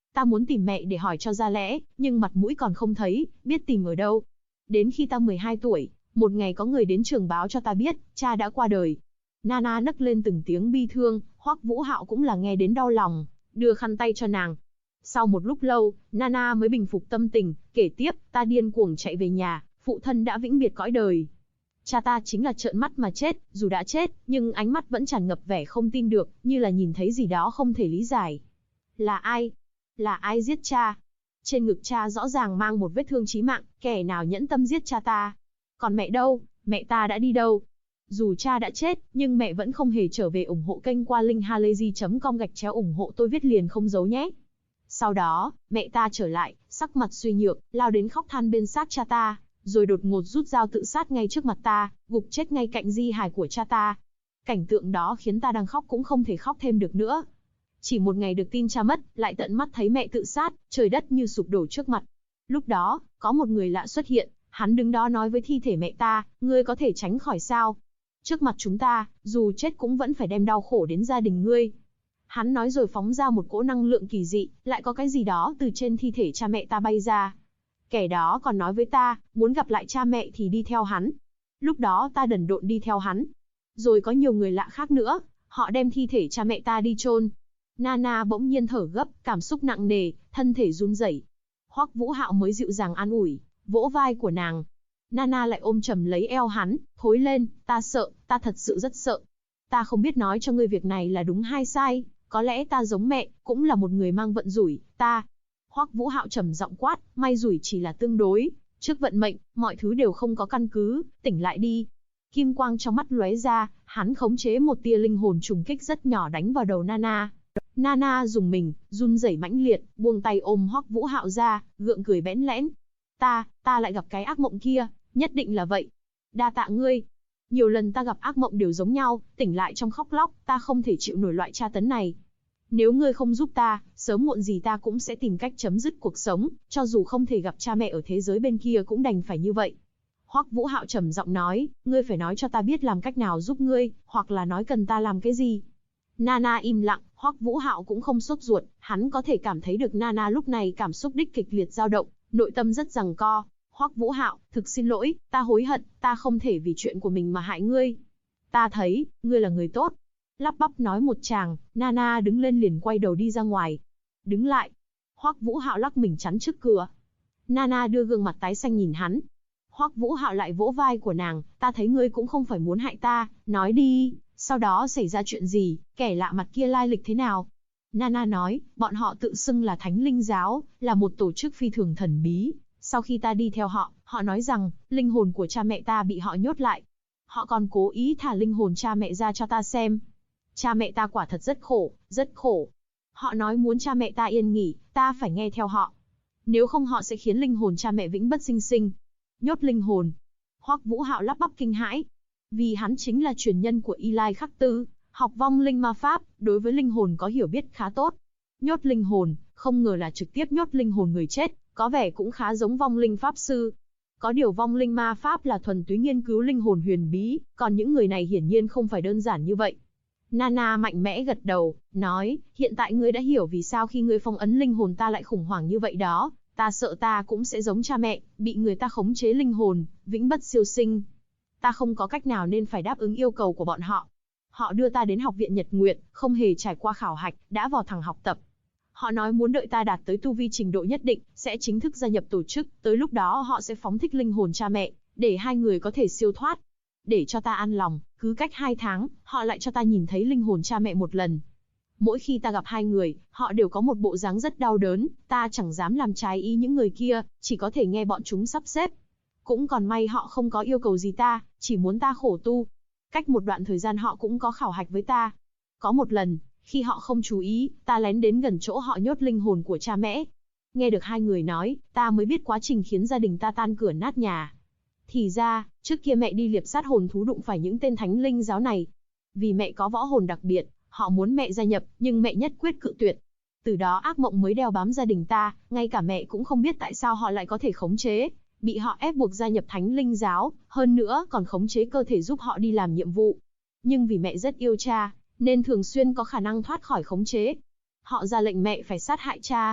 Ta muốn tìm mẹ để hỏi cho ra lẽ, nhưng mặt mũi còn không thấy, biết tìm ở đâu. Đến khi ta 12 tuổi, một ngày có người đến trường báo cho ta biết, cha đã qua đời. Nana nấc lên từng tiếng bi thương, Hoắc Vũ Hạo cũng là nghe đến đau lòng, đưa khăn tay cho nàng. Sau một lúc lâu, Nana mới bình phục tâm tình, kể tiếp, ta điên cuồng chạy về nhà, phụ thân đã vĩnh biệt cõi đời. Cha ta chính là trợn mắt mà chết, dù đã chết, nhưng ánh mắt vẫn tràn ngập vẻ không tin được, như là nhìn thấy gì đó không thể lý giải. Là ai? Là ai giết cha? Trên ngực cha rõ ràng mang một vết thương chí mạng, kẻ nào nhẫn tâm giết cha ta? Còn mẹ đâu? Mẹ ta đã đi đâu? Dù cha đã chết, nhưng mẹ vẫn không hề trở về. Ủng hộ kênh qua linkhalazy.com/ủng hộ tôi viết liền không giấu nhé. Sau đó, mẹ ta trở lại, sắc mặt suy nhược, lao đến khóc than bên xác cha ta, rồi đột ngột rút dao tự sát ngay trước mặt ta, gục chết ngay cạnh di hài của cha ta. Cảnh tượng đó khiến ta đang khóc cũng không thể khóc thêm được nữa. Chỉ một ngày được tin cha mất, lại tận mắt thấy mẹ tự sát, trời đất như sụp đổ trước mặt. Lúc đó, có một người lạ xuất hiện, hắn đứng đó nói với thi thể mẹ ta, ngươi có thể tránh khỏi sao? Trước mặt chúng ta, dù chết cũng vẫn phải đem đau khổ đến gia đình ngươi. Hắn nói rồi phóng ra một cỗ năng lượng kỳ dị, lại có cái gì đó từ trên thi thể cha mẹ ta bay ra. Kẻ đó còn nói với ta, muốn gặp lại cha mẹ thì đi theo hắn. Lúc đó ta đần độn đi theo hắn. Rồi có nhiều người lạ khác nữa, họ đem thi thể cha mẹ ta đi chôn. Nana bỗng nhiên thở gấp, cảm xúc nặng nề, thân thể run rẩy. Hoắc Vũ Hạo mới dịu dàng an ủi, vỗ vai của nàng. Nana lại ôm chầm lấy eo hắn, thối lên, ta sợ, ta thật sự rất sợ. Ta không biết nói cho ngươi việc này là đúng hay sai, có lẽ ta giống mẹ, cũng là một người mang vận rủi, ta. Hoắc Vũ Hạo trầm giọng quát, may rủi chỉ là tương đối, trước vận mệnh, mọi thứ đều không có căn cứ, tỉnh lại đi. Kim quang trong mắt lóe ra, hắn khống chế một tia linh hồn trùng kích rất nhỏ đánh vào đầu Nana. Nana dùng mình, run rẩy mãnh liệt, buông tay ôm Hoắc Vũ Hạo ra, gượng cười bẽn lẽn. Ta lại gặp cái ác mộng kia, nhất định là vậy. Đa tạ ngươi. Nhiều lần ta gặp ác mộng đều giống nhau, tỉnh lại trong khóc lóc, ta không thể chịu nổi loại tra tấn này. Nếu ngươi không giúp ta, sớm muộn gì ta cũng sẽ tìm cách chấm dứt cuộc sống, cho dù không thể gặp cha mẹ ở thế giới bên kia cũng đành phải như vậy. Hoắc Vũ Hạo trầm giọng nói, ngươi phải nói cho ta biết làm cách nào giúp ngươi, hoặc là nói cần ta làm cái gì. Nana im lặng, Hoắc Vũ Hạo cũng không sốt ruột, hắn có thể cảm thấy được Nana lúc này cảm xúc đích kịch liệt dao động, nội tâm rất giằng co. Hoắc Vũ Hạo, thực xin lỗi, ta hối hận, ta không thể vì chuyện của mình mà hại ngươi. Ta thấy, ngươi là người tốt. Lắp bắp nói một tràng, Nana đứng lên liền quay đầu đi ra ngoài. Đứng lại. Hoắc Vũ Hạo lắc mình chắn trước cửa. Nana đưa gương mặt tái xanh nhìn hắn. Hoắc Vũ Hạo lại vỗ vai của nàng, ta thấy ngươi cũng không phải muốn hại ta, nói đi, sau đó xảy ra chuyện gì, kẻ lạ mặt kia lai lịch thế nào? Nana nói, bọn họ tự xưng là Thánh Linh Giáo, là một tổ chức phi thường thần bí. Sau khi ta đi theo họ, họ nói rằng, linh hồn của cha mẹ ta bị họ nhốt lại. Họ còn cố ý thả linh hồn cha mẹ ra cho ta xem. Cha mẹ ta quả thật rất khổ, rất khổ. Họ nói muốn cha mẹ ta yên nghỉ, ta phải nghe theo họ. Nếu không họ sẽ khiến linh hồn cha mẹ vĩnh bất sinh sinh. Nhốt linh hồn. Hoắc Vũ Hạo lắp bắp kinh hãi. Vì hắn chính là truyền nhân của Y Lai Khắc Tư, học vong linh ma pháp, đối với linh hồn có hiểu biết khá tốt. Nhốt linh hồn, không ngờ là trực tiếp nhốt linh hồn người chết, có vẻ cũng khá giống vong linh pháp sư. Có điều vong linh ma pháp là thuần túy nghiên cứu linh hồn huyền bí, còn những người này hiển nhiên không phải đơn giản như vậy. Nana mạnh mẽ gật đầu, nói, hiện tại ngươi đã hiểu vì sao khi ngươi phong ấn linh hồn ta lại khủng hoảng như vậy đó, ta sợ ta cũng sẽ giống cha mẹ, bị người ta khống chế linh hồn, vĩnh bất siêu sinh. Ta không có cách nào nên phải đáp ứng yêu cầu của bọn họ. Họ đưa ta đến học viện Nhật Nguyệt, không hề trải qua khảo hạch, đã vào thẳng học tập. Họ nói muốn đợi ta đạt tới tu vi trình độ nhất định, sẽ chính thức gia nhập tổ chức, tới lúc đó họ sẽ phóng thích linh hồn cha mẹ, để hai người có thể siêu thoát. Để cho ta an lòng, cứ cách 2 tháng, họ lại cho ta nhìn thấy linh hồn cha mẹ một lần. Mỗi khi ta gặp hai người, họ đều có một bộ dáng rất đau đớn, ta chẳng dám làm trái ý những người kia, chỉ có thể nghe bọn chúng sắp xếp. Cũng còn may họ không có yêu cầu gì ta, chỉ muốn ta khổ tu. Cách một đoạn thời gian họ cũng có khảo hạch với ta. Có một lần, khi họ không chú ý, ta lén đến gần chỗ họ nhốt linh hồn của cha mẹ. Nghe được hai người nói, ta mới biết quá trình khiến gia đình ta tan cửa nát nhà. Thì ra, trước kia mẹ đi liệp sát hồn thú đụng phải những tên Thánh Linh Giáo này. Vì mẹ có võ hồn đặc biệt, họ muốn mẹ gia nhập, nhưng mẹ nhất quyết cự tuyệt. Từ đó ác mộng mới đeo bám gia đình ta, ngay cả mẹ cũng không biết tại sao họ lại có thể khống chế. Bị họ ép buộc gia nhập Thánh Linh Giáo, hơn nữa còn khống chế cơ thể giúp họ đi làm nhiệm vụ. Nhưng vì mẹ rất yêu cha, nên thường xuyên có khả năng thoát khỏi khống chế. Họ ra lệnh mẹ phải sát hại cha.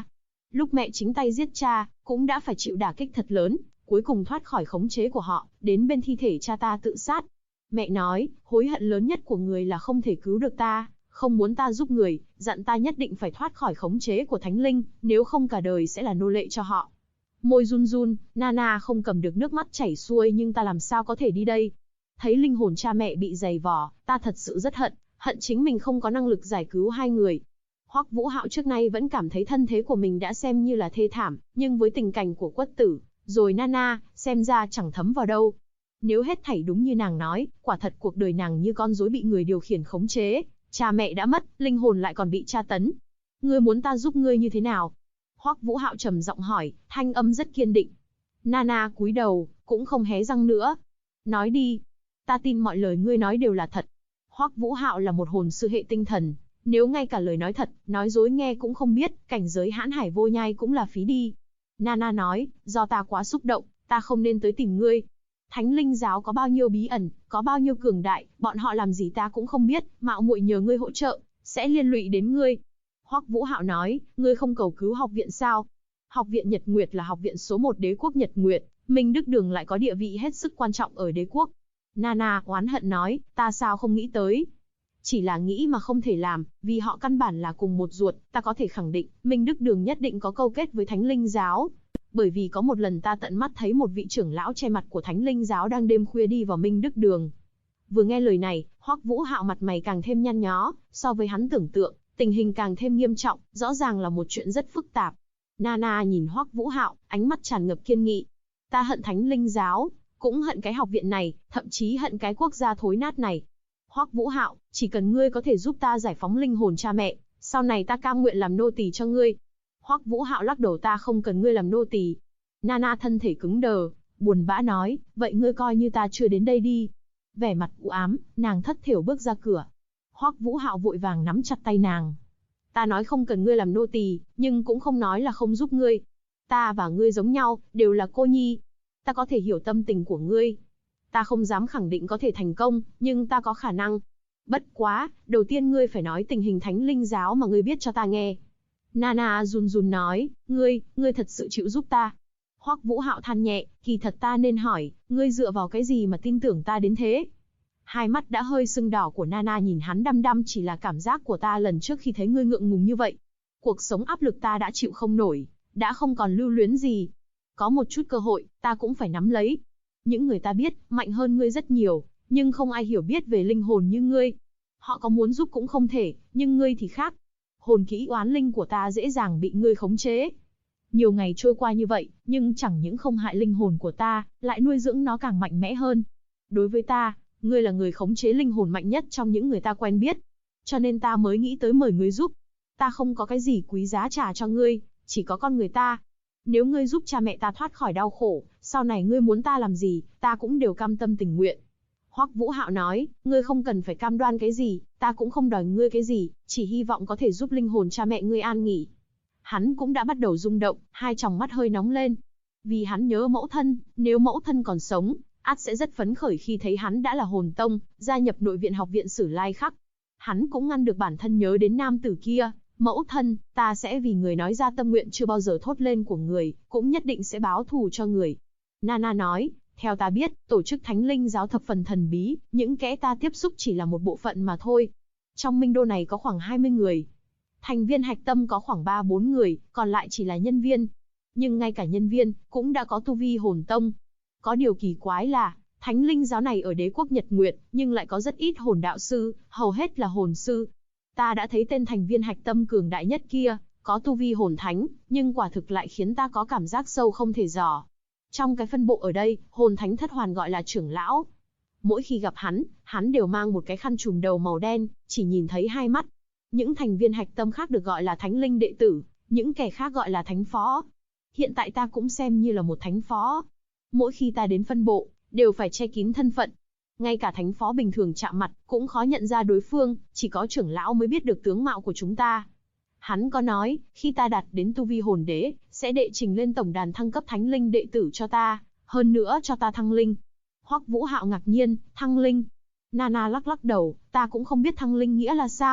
Lúc mẹ chính tay giết cha, cũng đã phải chịu đả kích thật lớn, cuối cùng thoát khỏi khống chế của họ, đến bên thi thể cha ta tự sát. Mẹ nói, hối hận lớn nhất của người là không thể cứu được ta, không muốn ta giúp người, dặn ta nhất định phải thoát khỏi khống chế của thánh linh, nếu không cả đời sẽ là nô lệ cho họ. Môi run run, Nana không cầm được nước mắt chảy xuôi, nhưng ta làm sao có thể đi đây? Thấy linh hồn cha mẹ bị giày vò, ta thật sự rất hận, hận chính mình không có năng lực giải cứu hai người. Hoắc Vũ Hạo trước nay vẫn cảm thấy thân thế của mình đã xem như là thê thảm, nhưng với tình cảnh của Quất Tử, rồi Nana, xem ra chẳng thấm vào đâu. Nếu hết thảy đúng như nàng nói, quả thật cuộc đời nàng như con rối bị người điều khiển khống chế, cha mẹ đã mất, linh hồn lại còn bị tra tấn. Ngươi muốn ta giúp ngươi như thế nào? Hoắc Vũ Hạo trầm giọng hỏi, thanh âm rất kiên định. Nana cúi đầu, cũng không hé răng nữa. Nói đi, ta tin mọi lời ngươi nói đều là thật. Hoắc Vũ Hạo là một hồn sư hệ tinh thần, nếu ngay cả lời nói thật, nói dối nghe cũng không biết, cảnh giới hãn hải vô nhai cũng là phí đi. Nana nói, do ta quá xúc động, ta không nên tới tìm ngươi. Thánh linh giáo có bao nhiêu bí ẩn, có bao nhiêu cường đại, bọn họ làm gì ta cũng không biết, mạo muội nhờ ngươi hỗ trợ, sẽ liên lụy đến ngươi. Hoắc Vũ Hạo nói, ngươi không cầu cứu học viện sao? Học viện Nhật Nguyệt là học viện số 1 đế quốc Nhật Nguyệt, Minh Đức Đường lại có địa vị hết sức quan trọng ở đế quốc. Nana oán hận nói, ta sao không nghĩ tới? Chỉ là nghĩ mà không thể làm, vì họ căn bản là cùng một ruột, ta có thể khẳng định, Minh Đức Đường nhất định có câu kết với Thánh Linh Giáo. Bởi vì có một lần ta tận mắt thấy một vị trưởng lão che mặt của Thánh Linh Giáo đang đêm khuya đi vào Minh Đức Đường. Vừa nghe lời này, Hoắc Vũ Hạo mặt mày càng thêm nhăn nhó, so với hắn tưởng tượng, tình hình càng thêm nghiêm trọng, rõ ràng là một chuyện rất phức tạp. Nana nhìn Hoắc Vũ Hạo, ánh mắt tràn ngập kiên nghị. Ta hận Thánh Linh Giáo, cũng hận cái học viện này, thậm chí hận cái quốc gia thối nát này. Hoắc Vũ Hạo, chỉ cần ngươi có thể giúp ta giải phóng linh hồn cha mẹ, sau này ta cam nguyện làm nô tỳ cho ngươi. Hoắc Vũ Hạo lắc đầu, ta không cần ngươi làm nô tỳ. Nana thân thể cứng đờ, buồn bã nói, vậy ngươi coi như ta chưa đến đây đi. Vẻ mặt u ám, nàng thất thểu bước ra cửa. Hoắc Vũ Hạo vội vàng nắm chặt tay nàng. Ta nói không cần ngươi làm nô tỳ, nhưng cũng không nói là không giúp ngươi. Ta và ngươi giống nhau, đều là cô nhi. Ta có thể hiểu tâm tình của ngươi. Ta không dám khẳng định có thể thành công, nhưng ta có khả năng. Bất quá, đầu tiên ngươi phải nói tình hình Thánh Linh Giáo mà ngươi biết cho ta nghe. Nana run run nói, ngươi thật sự chịu giúp ta. Hoắc Vũ Hạo than nhẹ, kỳ thật ta nên hỏi, ngươi dựa vào cái gì mà tin tưởng ta đến thế? Hai mắt đã hơi sưng đỏ của Nana nhìn hắn đăm đăm, chỉ là cảm giác của ta lần trước khi thấy ngươi ngượng ngùng như vậy. Cuộc sống áp lực ta đã chịu không nổi, đã không còn lưu luyến gì. Có một chút cơ hội, ta cũng phải nắm lấy. Những người ta biết, mạnh hơn ngươi rất nhiều, nhưng không ai hiểu biết về linh hồn như ngươi. Họ có muốn giúp cũng không thể, nhưng ngươi thì khác. Hồn kỹ oán linh của ta dễ dàng bị ngươi khống chế. Nhiều ngày trôi qua như vậy, nhưng chẳng những không hại linh hồn của ta, lại nuôi dưỡng nó càng mạnh mẽ hơn. Đối với ta, ngươi là người khống chế linh hồn mạnh nhất trong những người ta quen biết. Cho nên ta mới nghĩ tới mời ngươi giúp. Ta không có cái gì quý giá trả cho ngươi, chỉ có con người ta. Nếu ngươi giúp cha mẹ ta thoát khỏi đau khổ, sau này ngươi muốn ta làm gì, ta cũng đều cam tâm tình nguyện. Hoắc Vũ Hạo nói, ngươi không cần phải cam đoan cái gì, ta cũng không đòi ngươi cái gì, chỉ hy vọng có thể giúp linh hồn cha mẹ ngươi an nghỉ. Hắn cũng đã bắt đầu rung động, hai tròng mắt hơi nóng lên. Vì hắn nhớ mẫu thân, nếu mẫu thân còn sống, ắt sẽ rất phấn khởi khi thấy hắn đã là hồn tông, gia nhập nội viện học viện Sử Lai Khắc. Hắn cũng ngăn được bản thân nhớ đến nam tử kia, mẫu thân, ta sẽ vì người nói ra tâm nguyện chưa bao giờ thốt lên của người, cũng nhất định sẽ báo thù cho người. Nana nói, theo ta biết, tổ chức Thánh Linh Giáo thập phần thần bí, những kẻ ta tiếp xúc chỉ là một bộ phận mà thôi. Trong Minh Đô này có khoảng 20 người. Thành viên hạch tâm có khoảng 3-4 người, còn lại chỉ là nhân viên. Nhưng ngay cả nhân viên, cũng đã có tu vi hồn tông. Có điều kỳ quái là, Thánh Linh Giáo này ở đế quốc Nhật Nguyệt, nhưng lại có rất ít hồn đạo sư, hầu hết là hồn sư. Ta đã thấy tên thành viên hạch tâm cường đại nhất kia, có tu vi hồn thánh, nhưng quả thực lại khiến ta có cảm giác sâu không thể dò. Trong cái phân bộ ở đây, hồn thánh thất hoàn gọi là trưởng lão. Mỗi khi gặp hắn đều mang một cái khăn trùm đầu màu đen, chỉ nhìn thấy hai mắt. Những thành viên hạch tâm khác được gọi là thánh linh đệ tử, những kẻ khác gọi là thánh phó. Hiện tại ta cũng xem như là một thánh phó. Mỗi khi ta đến phân bộ, đều phải che kín thân phận. Ngay cả thánh phó bình thường chạm mặt, cũng khó nhận ra đối phương, chỉ có trưởng lão mới biết được tướng mạo của chúng ta. Hắn có nói, khi ta đạt đến tu vi hồn đế, sẽ đệ trình lên tổng đàn thăng cấp thánh linh đệ tử cho ta, hơn nữa cho ta thăng linh. Hoắc Vũ Hạo ngạc nhiên, thăng linh. Nana lắc lắc đầu, ta cũng không biết thăng linh nghĩa là sao,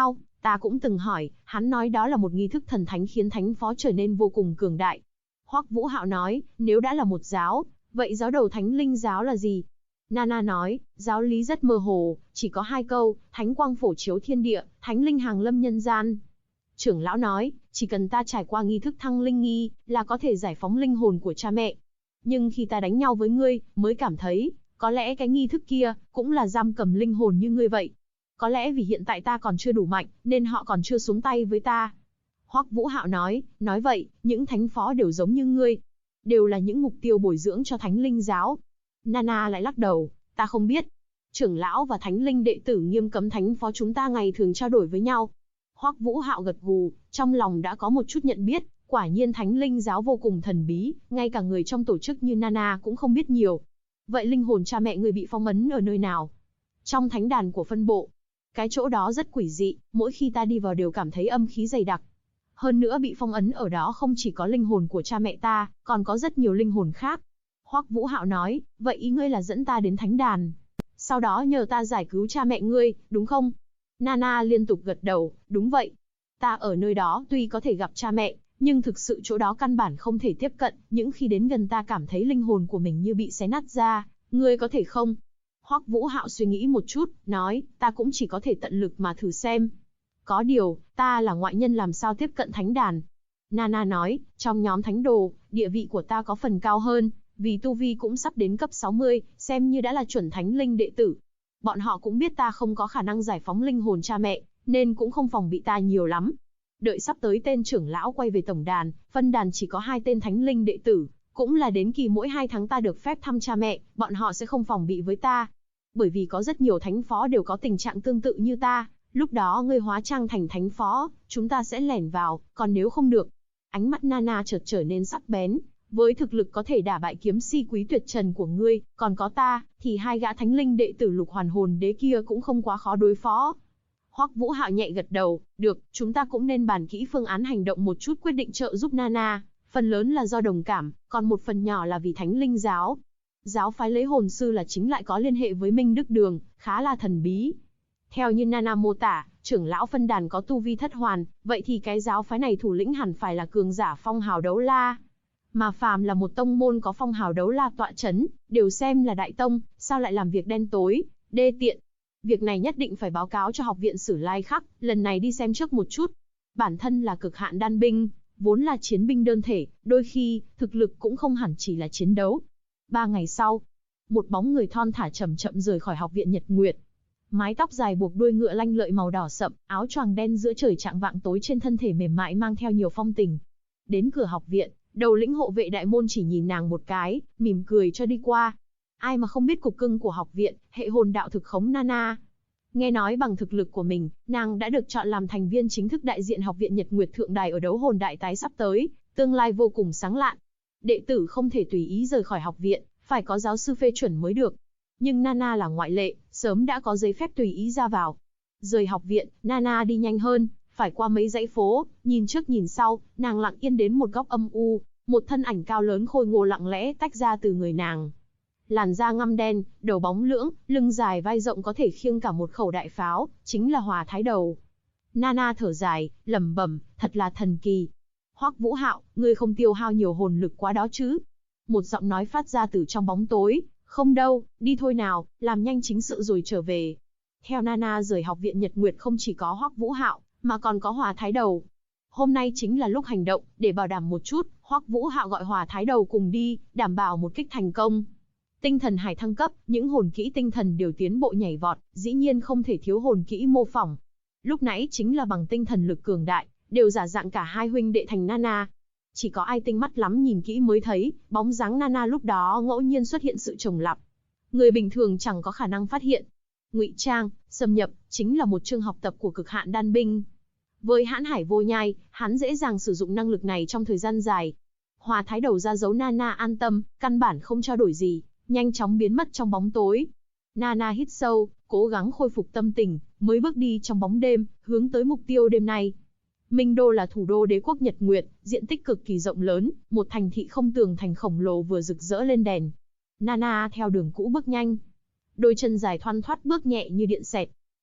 Ta cũng từng hỏi, hắn nói đó là một nghi thức thần thánh khiến thánh phó trở nên vô cùng cường đại. Hoắc Vũ Hạo nói, nếu đã là một giáo, vậy giáo đầu Thánh Linh giáo là gì? Nana nói, giáo lý rất mơ hồ, chỉ có 2 câu, thánh quang phổ chiếu thiên địa, thánh linh hàng lâm nhân gian. Trưởng lão nói, chỉ cần ta trải qua nghi thức thăng linh nghi, là có thể giải phóng linh hồn của cha mẹ. Nhưng khi ta đánh nhau với ngươi, mới cảm thấy, có lẽ cái nghi thức kia, cũng là giam cầm linh hồn như ngươi vậy. Có lẽ vì hiện tại ta còn chưa đủ mạnh, nên họ còn chưa xuống tay với ta. Hoắc Vũ Hạo nói vậy, những thánh phó đều giống như ngươi. Đều là những mục tiêu bồi dưỡng cho thánh linh giáo. Nana lại lắc đầu, ta không biết. Trưởng lão và thánh linh đệ tử nghiêm cấm thánh phó chúng ta ngày thường trao đổi với nhau. Hoắc Vũ Hạo gật gù, trong lòng đã có một chút nhận biết, quả nhiên thánh linh giáo vô cùng thần bí, ngay cả người trong tổ chức như Nana cũng không biết nhiều. Vậy linh hồn cha mẹ người bị phong ấn ở nơi nào? Trong thánh đàn của phân bộ. Cái chỗ đó rất quỷ dị, mỗi khi ta đi vào đều cảm thấy âm khí dày đặc. Hơn nữa bị phong ấn ở đó không chỉ có linh hồn của cha mẹ ta, còn có rất nhiều linh hồn khác. Hoắc Vũ Hạo nói, vậy ý ngươi là dẫn ta đến thánh đàn. Sau đó nhờ ta giải cứu cha mẹ ngươi, đúng không? Nana liên tục gật đầu, đúng vậy. Ta ở nơi đó tuy có thể gặp cha mẹ, nhưng thực sự chỗ đó căn bản không thể tiếp cận, những khi đến gần ta cảm thấy linh hồn của mình như bị xé nát ra, ngươi có thể không? Hoắc Vũ Hạo suy nghĩ một chút, nói, ta cũng chỉ có thể tận lực mà thử xem. Có điều, ta là ngoại nhân làm sao tiếp cận thánh đàn? Nana nói, trong nhóm thánh đồ, địa vị của ta có phần cao hơn, vì tu vi cũng sắp đến cấp 60, xem như đã là chuẩn thánh linh đệ tử. Bọn họ cũng biết ta không có khả năng giải phóng linh hồn cha mẹ, nên cũng không phòng bị ta nhiều lắm. Đợi sắp tới tên trưởng lão quay về tổng đàn, phân đàn chỉ có 2 tên thánh linh đệ tử, cũng là đến kỳ mỗi 2 tháng ta được phép thăm cha mẹ, bọn họ sẽ không phòng bị với ta. Bởi vì có rất nhiều thánh phó đều có tình trạng tương tự như ta, lúc đó ngươi hóa trang thành thánh phó, chúng ta sẽ lẻn vào, còn nếu không được. Ánh mắt Nana chợt trở nên sắc bén, với thực lực có thể đả bại kiếm si quý tuyệt trần của ngươi, còn có ta, thì 2 gã thánh linh đệ tử lục hoàn hồn đế kia cũng không quá khó đối phó. Hoắc Vũ Hạo nhẹ gật đầu, được, chúng ta cũng nên bàn kỹ phương án hành động một chút, quyết định trợ giúp Nana, phần lớn là do đồng cảm, còn một phần nhỏ là vì thánh linh giáo. Giáo phái lấy hồn sư là chính lại có liên hệ với Minh Đức Đường, khá là thần bí. Theo như Nana mô tả, trưởng lão phân đàn có tu vi thất hoàn, vậy thì cái giáo phái này thủ lĩnh hẳn phải là cường giả phong hào đấu la. Mà phàm là một tông môn có phong hào đấu la tọa chấn, đều xem là đại tông, sao lại làm việc đen tối, đê tiện. Việc này nhất định phải báo cáo cho học viện Sử Lai Khắc, lần này đi xem trước một chút. Bản thân là cực hạn đan binh, vốn là chiến binh đơn thể, đôi khi, thực lực cũng không hẳn chỉ là chiến đấu. 3 ngày sau, một bóng người thon thả chậm chậm rời khỏi học viện Nhật Nguyệt. Mái tóc dài buộc đuôi ngựa lanh lợi màu đỏ sậm, áo choàng đen giữa trời chạng vạng tối trên thân thể mềm mại mang theo nhiều phong tình. Đến cửa học viện, đầu lĩnh hộ vệ đại môn chỉ nhìn nàng một cái, mỉm cười cho đi qua. Ai mà không biết cục cưng của học viện, hệ hồn đạo thực khống Nana. Nghe nói bằng thực lực của mình, nàng đã được chọn làm thành viên chính thức đại diện học viện Nhật Nguyệt Thượng Đài ở đấu hồn đại tái sắp tới, tương lai vô cùng sáng lạn. Đệ tử không thể tùy ý rời khỏi học viện, phải có giáo sư phê chuẩn mới được. Nhưng Nana là ngoại lệ, sớm đã có giấy phép tùy ý ra vào. Rời học viện, Nana đi nhanh hơn, phải qua mấy dãy phố, nhìn trước nhìn sau, nàng lặng yên đến một góc âm u, một thân ảnh cao lớn khôi ngô lặng lẽ tách ra từ người nàng. Làn da ngăm đen, đầu bóng lưỡng, lưng dài vai rộng có thể khiêng cả một khẩu đại pháo, chính là Hòa Thái Đầu. Nana thở dài, lẩm bẩm, thật là thần kỳ. Hoắc Vũ Hạo, ngươi không tiêu hao nhiều hồn lực quá đó chứ? Một giọng nói phát ra từ trong bóng tối, không đâu, đi thôi nào, làm nhanh chính sự rồi trở về. Theo Nana rời học viện Nhật Nguyệt không chỉ có Hoắc Vũ Hạo, mà còn có Hòa Thái Đầu. Hôm nay chính là lúc hành động, để bảo đảm một chút, Hoắc Vũ Hạo gọi Hòa Thái Đầu cùng đi, đảm bảo một kích thành công. Tinh thần hải thăng cấp, những hồn kỹ tinh thần đều tiến bộ nhảy vọt, dĩ nhiên không thể thiếu hồn kỹ mô phỏng. Lúc nãy chính là bằng tinh thần lực cường đại, đều giả dạng cả hai huynh đệ thành Nana. Chỉ có ai tinh mắt lắm nhìn kỹ mới thấy, bóng dáng Nana lúc đó ngẫu nhiên xuất hiện sự trùng lặp. Người bình thường chẳng có khả năng phát hiện. Ngụy trang, xâm nhập, chính là một chương học tập của cực hạn đan binh. Với Hãn Hải Vô Nhai, hắn dễ dàng sử dụng năng lực này trong thời gian dài. Hòa Thái Đầu ra dấu Nana an tâm, căn bản không trao đổi gì, nhanh chóng biến mất trong bóng tối. Nana hít sâu, cố gắng khôi phục tâm tình, mới bước đi trong bóng đêm, hướng tới mục tiêu đêm nay. Minh Đô là thủ đô đế quốc Nhật Nguyệt, diện tích cực kỳ rộng lớn, một thành thị không tường thành khổng lồ vừa rực rỡ lên đèn. Nana theo đường cũ bước nhanh. Đôi chân dài thoăn thoắt bước nhẹ như điện xẹt.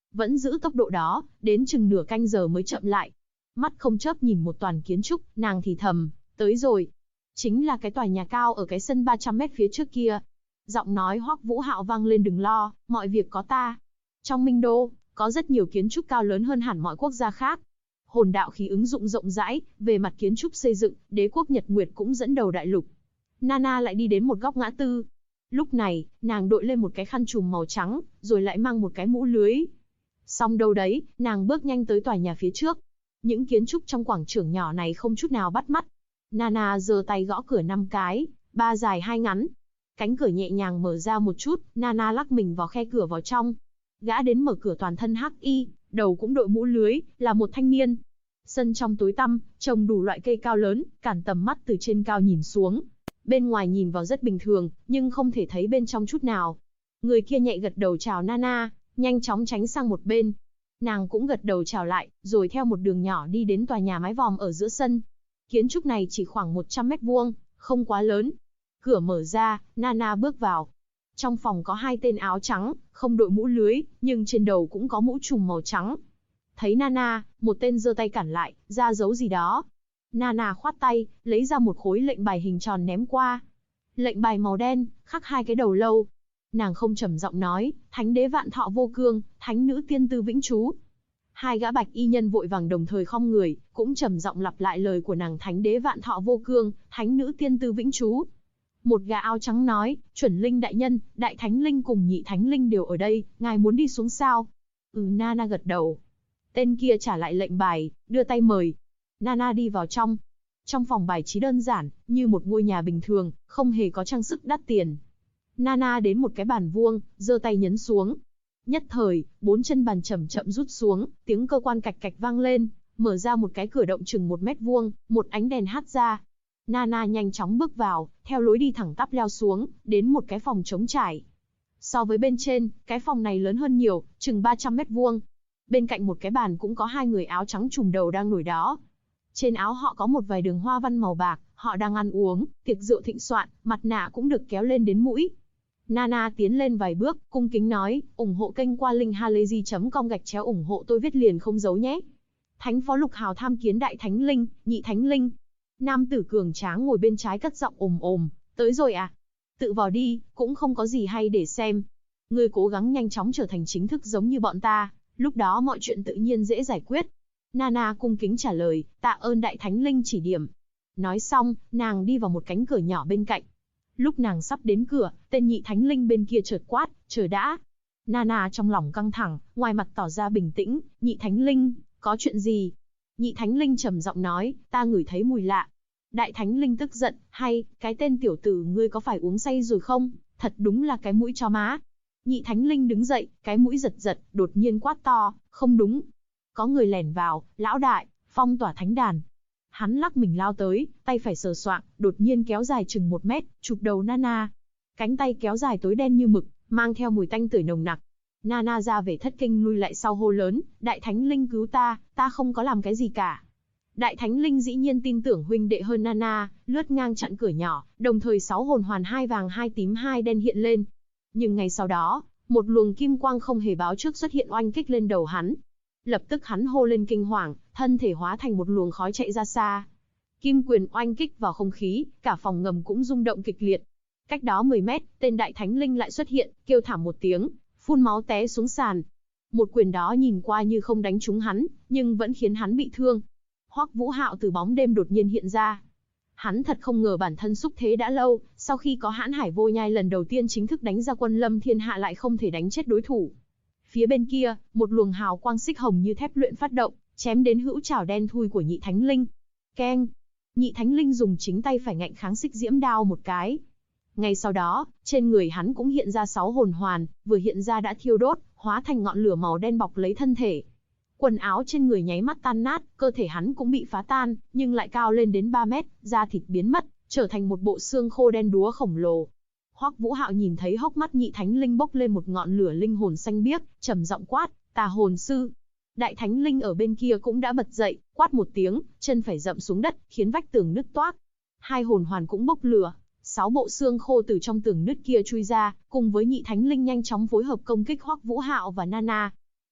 Vẫn giữ tốc độ đó, đến chừng nửa canh giờ mới chậm lại. Mắt không chớp nhìn một toàn kiến trúc, nàng thì thầm, tới rồi. Chính là cái tòa nhà cao ở cái sân 300 mét phía trước kia. Giọng nói Hoắc Vũ Hạo vang lên, đừng lo, mọi việc có ta. Trong Minh Đô, có rất nhiều kiến trúc cao lớn hơn hẳn mọi quốc gia khác. Hồn đạo khí ứng dụng rộng rãi, về mặt kiến trúc xây dựng, đế quốc Nhật Nguyệt cũng dẫn đầu đại lục. Nana lại đi đến một góc ngã tư. Lúc này, nàng đội lên một cái khăn trùm màu trắng, rồi lại mang một cái mũ lưới. Xong đâu đấy, nàng bước nhanh tới tòa nhà phía trước. Những kiến trúc trong quảng trường nhỏ này không chút nào bắt mắt. Nana giơ tay gõ cửa 5 cái, 3 dài 2 ngắn. Cánh cửa nhẹ nhàng mở ra một chút, Nana lắc mình vào khe cửa vào trong. Gã đến mở cửa toàn thân hắc y, đầu cũng đội mũ lưới, là một thanh niên. Sân trong tối tăm, trồng đủ loại cây cao lớn, cản tầm mắt từ trên cao nhìn xuống. Bên ngoài nhìn vào rất bình thường, nhưng không thể thấy bên trong chút nào. Người kia nhẹ gật đầu chào Nana, nhanh chóng tránh sang một bên. Nàng cũng gật đầu chào lại, rồi theo một đường nhỏ đi đến tòa nhà mái vòm ở giữa sân. Kiến trúc này chỉ khoảng 100 mét vuông, không quá lớn. Cửa mở ra, Nana bước vào. Trong phòng có 2 tên áo trắng, không đội mũ lưới, nhưng trên đầu cũng có mũ trùm màu trắng. Thấy Nana, một tên giơ tay cản lại, ra dấu gì đó. Nana khoát tay, lấy ra một khối lệnh bài hình tròn ném qua. Lệnh bài màu đen, khắc 2 cái đầu lâu. Nàng không trầm giọng nói, Thánh đế Vạn Thọ Vô Cương, Thánh nữ Tiên Tư Vĩnh Trú. 2 gã bạch y nhân vội vàng đồng thời khom người, cũng trầm giọng lặp lại lời của nàng, Thánh đế Vạn Thọ Vô Cương, Thánh nữ Tiên Tư Vĩnh Trú. Một gã áo trắng nói, Chuẩn Linh đại nhân, Đại Thánh Linh cùng Nhị Thánh Linh đều ở đây, ngài muốn đi xuống sao? Nana gật đầu. Tên kia trả lại lệnh bài, đưa tay mời. Nana đi vào trong. Trong phòng bài trí đơn giản, như một ngôi nhà bình thường, không hề có trang sức đắt tiền. Nana đến một cái bàn vuông, giơ tay nhấn xuống. Nhất thời, 4 chân bàn chậm chậm rút xuống, tiếng cơ quan cạch cạch vang lên, mở ra một cái cửa động chừng 1 mét vuông, một ánh đèn hắt ra. Nana nhanh chóng bước vào, theo lối đi thẳng tắp leo xuống, đến một cái phòng trống trải. So với bên trên, cái phòng này lớn hơn nhiều, chừng 300 mét vuông. Bên cạnh một cái bàn cũng có 2 người áo trắng trùm đầu đang ngồi đó. Trên áo họ có một vài đường hoa văn màu bạc, họ đang ăn uống, tiệc rượu thịnh soạn, mặt nạ cũng được kéo lên đến mũi. Nana tiến lên vài bước, cung kính nói, ủng hộ kênh qua link halayzi.com/ ủng hộ tôi viết liền không giấu nhé. Thánh phó Lục Hào tham kiến Đại Thánh Linh, Nhị Thánh Linh. Nam tử cường tráng ngồi bên trái cất giọng ồm ồm, tới rồi à? Tự vào đi, cũng không có gì hay để xem. Ngươi cố gắng nhanh chóng trở thành chính thức giống như bọn ta, lúc đó mọi chuyện tự nhiên dễ giải quyết. Nana cung kính trả lời, tạ ơn Đại Thánh Linh chỉ điểm. Nói xong, nàng đi vào một cánh cửa nhỏ bên cạnh. Lúc nàng sắp đến cửa, tên Nhị Thánh Linh bên kia chợt quát, chờ đã. Nana trong lòng căng thẳng, ngoài mặt tỏ ra bình tĩnh, Nhị Thánh Linh, có chuyện gì? Nhị Thánh Linh trầm giọng nói, ta ngửi thấy mùi lạ. Đại Thánh Linh tức giận, hay, cái tên tiểu tử ngươi có phải uống say rồi không? Thật đúng là cái mũi chó má. Nhị Thánh Linh đứng dậy, cái mũi giật giật, đột nhiên quát to, không đúng. Có người lẻn vào, lão đại, phong tỏa thánh đàn. Hắn lắc mình lao tới, tay phải sờ soạng, đột nhiên kéo dài chừng 1 mét, chụp đầu Nana. Cánh tay kéo dài tối đen như mực, mang theo mùi tanh tưởi nồng nặc. Nana ra vẻ thất kinh lui lại sau hô lớn, Đại Thánh Linh cứu ta không có làm cái gì cả. Đại Thánh Linh dĩ nhiên tin tưởng huynh đệ hơn Nana, lướt ngang chặn cửa nhỏ, đồng thời 6 hồn hoàn 2 vàng 2 tím 2 đen hiện lên. Nhưng ngay sau đó, một luồng kim quang không hề báo trước xuất hiện oanh kích lên đầu hắn. Lập tức hắn hô lên kinh hoàng, thân thể hóa thành một luồng khói chạy ra xa. Kim quyền oanh kích vào không khí, cả phòng ngầm cũng rung động kịch liệt. Cách đó 10 mét, tên Đại Thánh Linh lại xuất hiện, kêu thảm một tiếng, phun máu té xuống sàn. Một quyền đó nhìn qua như không đánh trúng hắn, nhưng vẫn khiến hắn bị thương. Hoắc Vũ Hạo từ bóng đêm đột nhiên hiện ra. Hắn thật không ngờ bản thân xúc thế đã lâu, sau khi có Hãn Hải Vô Nhai lần đầu tiên chính thức đánh ra quân lâm thiên hạ lại không thể đánh chết đối thủ. Phía bên kia, một luồng hào quang xích hồng như thép luyện phát động, chém đến hữu trảo đen thui của Nhị Thánh Linh. Keng! Nhị Thánh Linh dùng chính tay phải ngạnh kháng xích diễm đao một cái. Ngay sau đó, trên người hắn cũng hiện ra 6 hồn hoàn, vừa hiện ra đã thiêu đốt, hóa thành ngọn lửa màu đen bọc lấy thân thể. Quần áo trên người nháy mắt tan nát, cơ thể hắn cũng bị phá tan, nhưng lại cao lên đến 3 mét, da thịt biến mất, trở thành một bộ xương khô đen đúa khổng lồ. Hoắc Vũ Hạo nhìn thấy hốc mắt Nhị Thánh Linh bốc lên một ngọn lửa linh hồn xanh biếc, trầm giọng quát, Tà hồn sư. Đại Thánh Linh ở bên kia cũng đã bật dậy, quát một tiếng, chân phải dậm xuống đất, khiến vách tường nứt toác. 2 hồn hoàn cũng bốc lửa, 6 bộ xương khô từ trong tường nứt kia chui ra, cùng với Nhị Thánh Linh nhanh chóng phối hợp công kích Hoắc Vũ Hạo và Nana.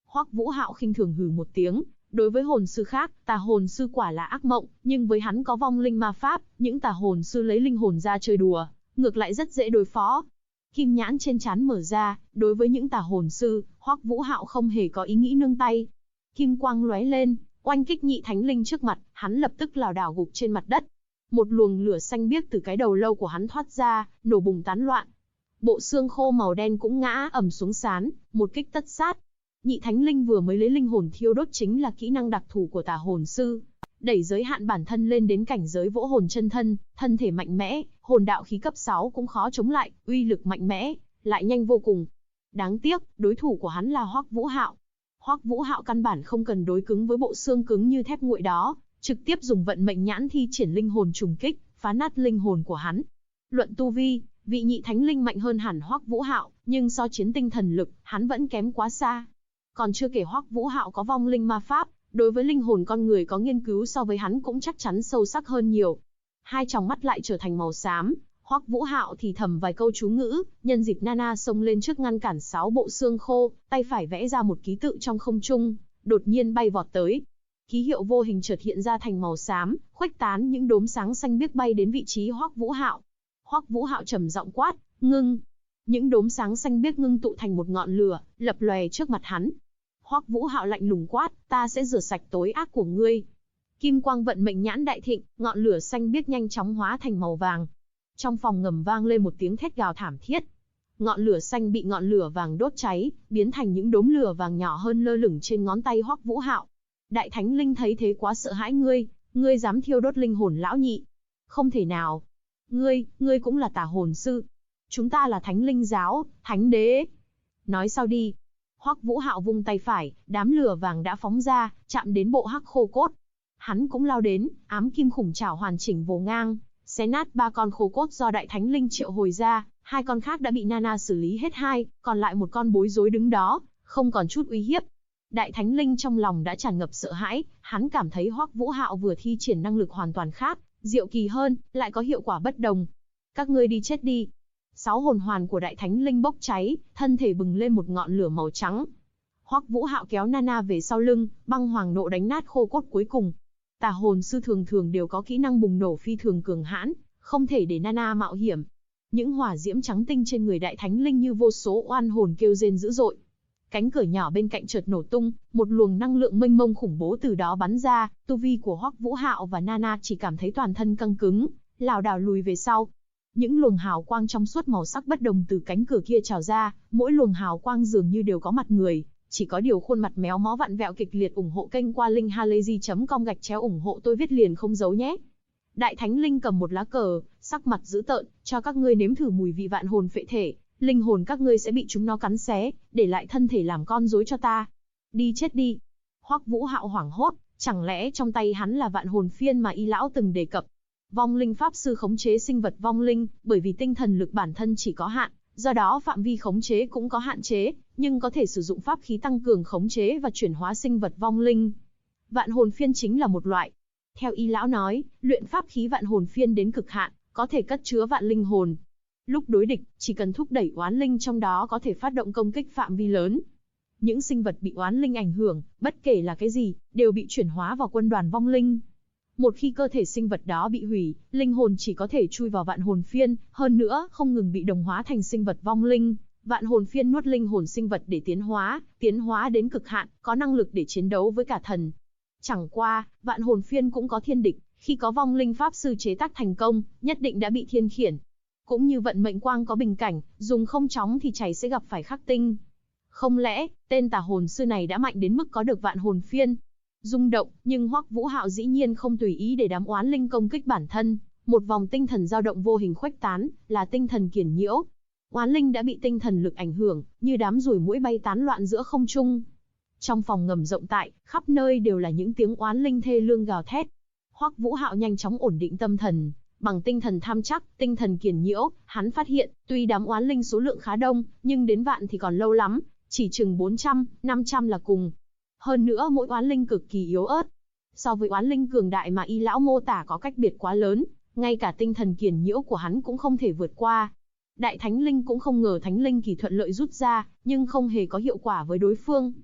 Hoắc Vũ Hạo khinh thường hừ một tiếng, đối với hồn sư khác, tà hồn sư quả là ác mộng, nhưng với hắn có vong linh ma pháp, những tà hồn sư lấy linh hồn ra chơi đùa, ngược lại rất dễ đối phó. Kim nhãn trên trán mở ra, đối với những tà hồn sư, Hoắc Vũ Hạo không hề có ý nghĩ nương tay. Kim quang lóe lên, oanh kích nhị thánh linh trước mặt, hắn lập tức lảo đảo gục trên mặt đất. Một luồng lửa xanh biếc từ cái đầu lâu của hắn thoát ra, nổ bùng tán loạn. Bộ xương khô màu đen cũng ngã ầm xuống sán, một kích tất sát. Nhị thánh linh vừa mới lấy linh hồn thiêu đốt chính là kỹ năng đặc thù của tà hồn sư, đẩy giới hạn bản thân lên đến cảnh giới vỗ hồn chân thân, thân thể mạnh mẽ, hồn đạo khí cấp 6 cũng khó chống lại, uy lực mạnh mẽ, lại nhanh vô cùng. Đáng tiếc, đối thủ của hắn là Hoắc Vũ Hạo. Hoắc Vũ Hạo căn bản không cần đối cứng với bộ xương cứng như thép nguội đó, trực tiếp dùng vận mệnh nhãn thi triển linh hồn trùng kích, phá nát linh hồn của hắn. Luận tu vi, vị nhị thánh linh mạnh hơn hẳn Hoắc Vũ Hạo, nhưng so chiến tinh thần lực, hắn vẫn kém quá xa. Còn chưa kể Hoắc Vũ Hạo có vong linh ma pháp, đối với linh hồn con người có nghiên cứu so với hắn cũng chắc chắn sâu sắc hơn nhiều. Hai tròng mắt lại trở thành màu xám, Hoắc Vũ Hạo thì thầm vài câu chú ngữ, nhân dịp Nana xông lên trước ngăn cản 6 bộ xương khô, tay phải vẽ ra một ký tự trong không trung, đột nhiên bay vọt tới. Ký hiệu vô hình chợt hiện ra thành màu xám, khuếch tán những đốm sáng xanh biếc bay đến vị trí Hoắc Vũ Hạo. Hoắc Vũ Hạo trầm giọng quát, ngưng. Những đốm sáng xanh biếc ngưng tụ thành một ngọn lửa, lập lòe trước mặt hắn. Hoắc Vũ Hạo lạnh lùng quát, ta sẽ rửa sạch tối ác của ngươi. Kim quang vận mệnh nhãn đại thịnh, ngọn lửa xanh biếc nhanh chóng hóa thành màu vàng. Trong phòng ngầm vang lên một tiếng thét gào thảm thiết. Ngọn lửa xanh bị ngọn lửa vàng đốt cháy, biến thành những đốm lửa vàng nhỏ hơn lơ lửng trên ngón tay Hoắc Vũ Hạo. Đại Thánh Linh thấy thế quá sợ hãi ngươi dám thiêu đốt linh hồn lão nhị? Không thể nào. Ngươi cũng là tà hồn sư. Chúng ta là Thánh Linh giáo, Thánh Đế. Nói sao đi. Hoắc Vũ Hạo vung tay phải, đám lửa vàng đã phóng ra, chạm đến bộ hắc khô cốt. Hắn cũng lao đến, ám kim khủng trảo hoàn chỉnh vồ ngang, xé nát 3 con khô cốt do Đại Thánh Linh triệu hồi ra, 2 con khác đã bị Nana xử lý hết còn lại một con bối rối đứng đó, không còn chút uy hiếp. Đại Thánh Linh trong lòng đã tràn ngập sợ hãi, hắn cảm thấy Hoắc Vũ Hạo vừa thi triển năng lực hoàn toàn khác, diệu kỳ hơn, lại có hiệu quả bất đồng. Các ngươi đi chết đi. 6 hồn hoàn của Đại Thánh Linh bốc cháy, thân thể bừng lên một ngọn lửa màu trắng. Hoắc Vũ Hạo kéo Nana về sau lưng, băng hoàng nộ đánh nát khô cốt cuối cùng. Tà hồn sư thường thường đều có kỹ năng bùng nổ phi thường cường hãn, không thể để Nana mạo hiểm. Những hỏa diễm trắng tinh trên người Đại Thánh Linh như vô số oan hồn kêu rên dữ dội. Cánh cửa nhỏ bên cạnh chợt nổ tung, một luồng năng lượng mênh mông khủng bố từ đó bắn ra, tu vi của Hoắc Vũ Hạo và Nana chỉ cảm thấy toàn thân căng cứng, lảo đảo lùi về sau. Những luồng hào quang trong suốt màu sắc bất đồng từ cánh cửa kia trào ra, mỗi luồng hào quang dường như đều có mặt người, chỉ có điều khuôn mặt méo mó vặn vẹo kịch liệt. Ủng hộ kênh qua linkhalazy.com ủng hộ tôi viết liền không giấu nhé. Đại Thánh Linh cầm một lá cờ, sắc mặt dữ tợn, cho các ngươi nếm thử mùi vị vạn hồn phệ thể, linh hồn các ngươi sẽ bị chúng nó cắn xé, để lại thân thể làm con rối cho ta. Đi chết đi. Hoắc Vũ Hạo hoảng hốt, chẳng lẽ trong tay hắn là vạn hồn phiên mà Y lão từng đề cập? Vong linh pháp sư khống chế sinh vật vong linh, bởi vì tinh thần lực bản thân chỉ có hạn, do đó phạm vi khống chế cũng có hạn chế, nhưng có thể sử dụng pháp khí tăng cường khống chế và chuyển hóa sinh vật vong linh. Vạn hồn phiên chính là một loại. Theo Y lão nói, luyện pháp khí vạn hồn phiên đến cực hạn, có thể cất chứa vạn linh hồn. Lúc đối địch, chỉ cần thúc đẩy oán linh trong đó có thể phát động công kích phạm vi lớn. Những sinh vật bị oán linh ảnh hưởng, bất kể là cái gì, đều bị chuyển hóa vào quân đoàn vong linh. Một khi cơ thể sinh vật đó bị hủy, linh hồn chỉ có thể chui vào vạn hồn phiên, hơn nữa không ngừng bị đồng hóa thành sinh vật vong linh. Vạn hồn phiên nuốt linh hồn sinh vật để tiến hóa đến cực hạn, có năng lực để chiến đấu với cả thần. Chẳng qua, vạn hồn phiên cũng có thiên địch, khi có vong linh pháp sư chế tác thành công, nhất định đã bị thiên khiển. Cũng như vận mệnh quang có bình cảnh, dùng không chóng thì chảy sẽ gặp phải khắc tinh. Không lẽ, tên tà hồn sư này đã mạnh đến mức có được vạn hồn phiên? Rung động, nhưng Hoắc Vũ Hạo dĩ nhiên không tùy ý để đám oán linh công kích bản thân. Một vòng tinh thần dao động vô hình khuếch tán, là tinh thần kiển nhiễu. Oán linh đã bị tinh thần lực ảnh hưởng, như đám ruồi muỗi bay tán loạn giữa không trung. Trong phòng ngầm rộng tại, khắp nơi đều là những tiếng oán linh thê lương gào thét. Hoắc Vũ Hạo nhanh chóng ổn định tâm thần, bằng tinh thần tham chắc, tinh thần kiển nhiễu, hắn phát hiện, tuy đám oán linh số lượng khá đông, nhưng đến vạn thì còn lâu lắm, chỉ chừng 400, 500 là cùng. Hơn nữa mỗi oán linh cực kỳ yếu ớt. So với oán linh cường đại mà Y lão mô tả có cách biệt quá lớn, ngay cả tinh thần kiển nhiễu của hắn cũng không thể vượt qua. Đại Thánh Linh cũng không ngờ Thánh Linh kỳ thuận lợi rút ra, nhưng không hề có hiệu quả với đối phương.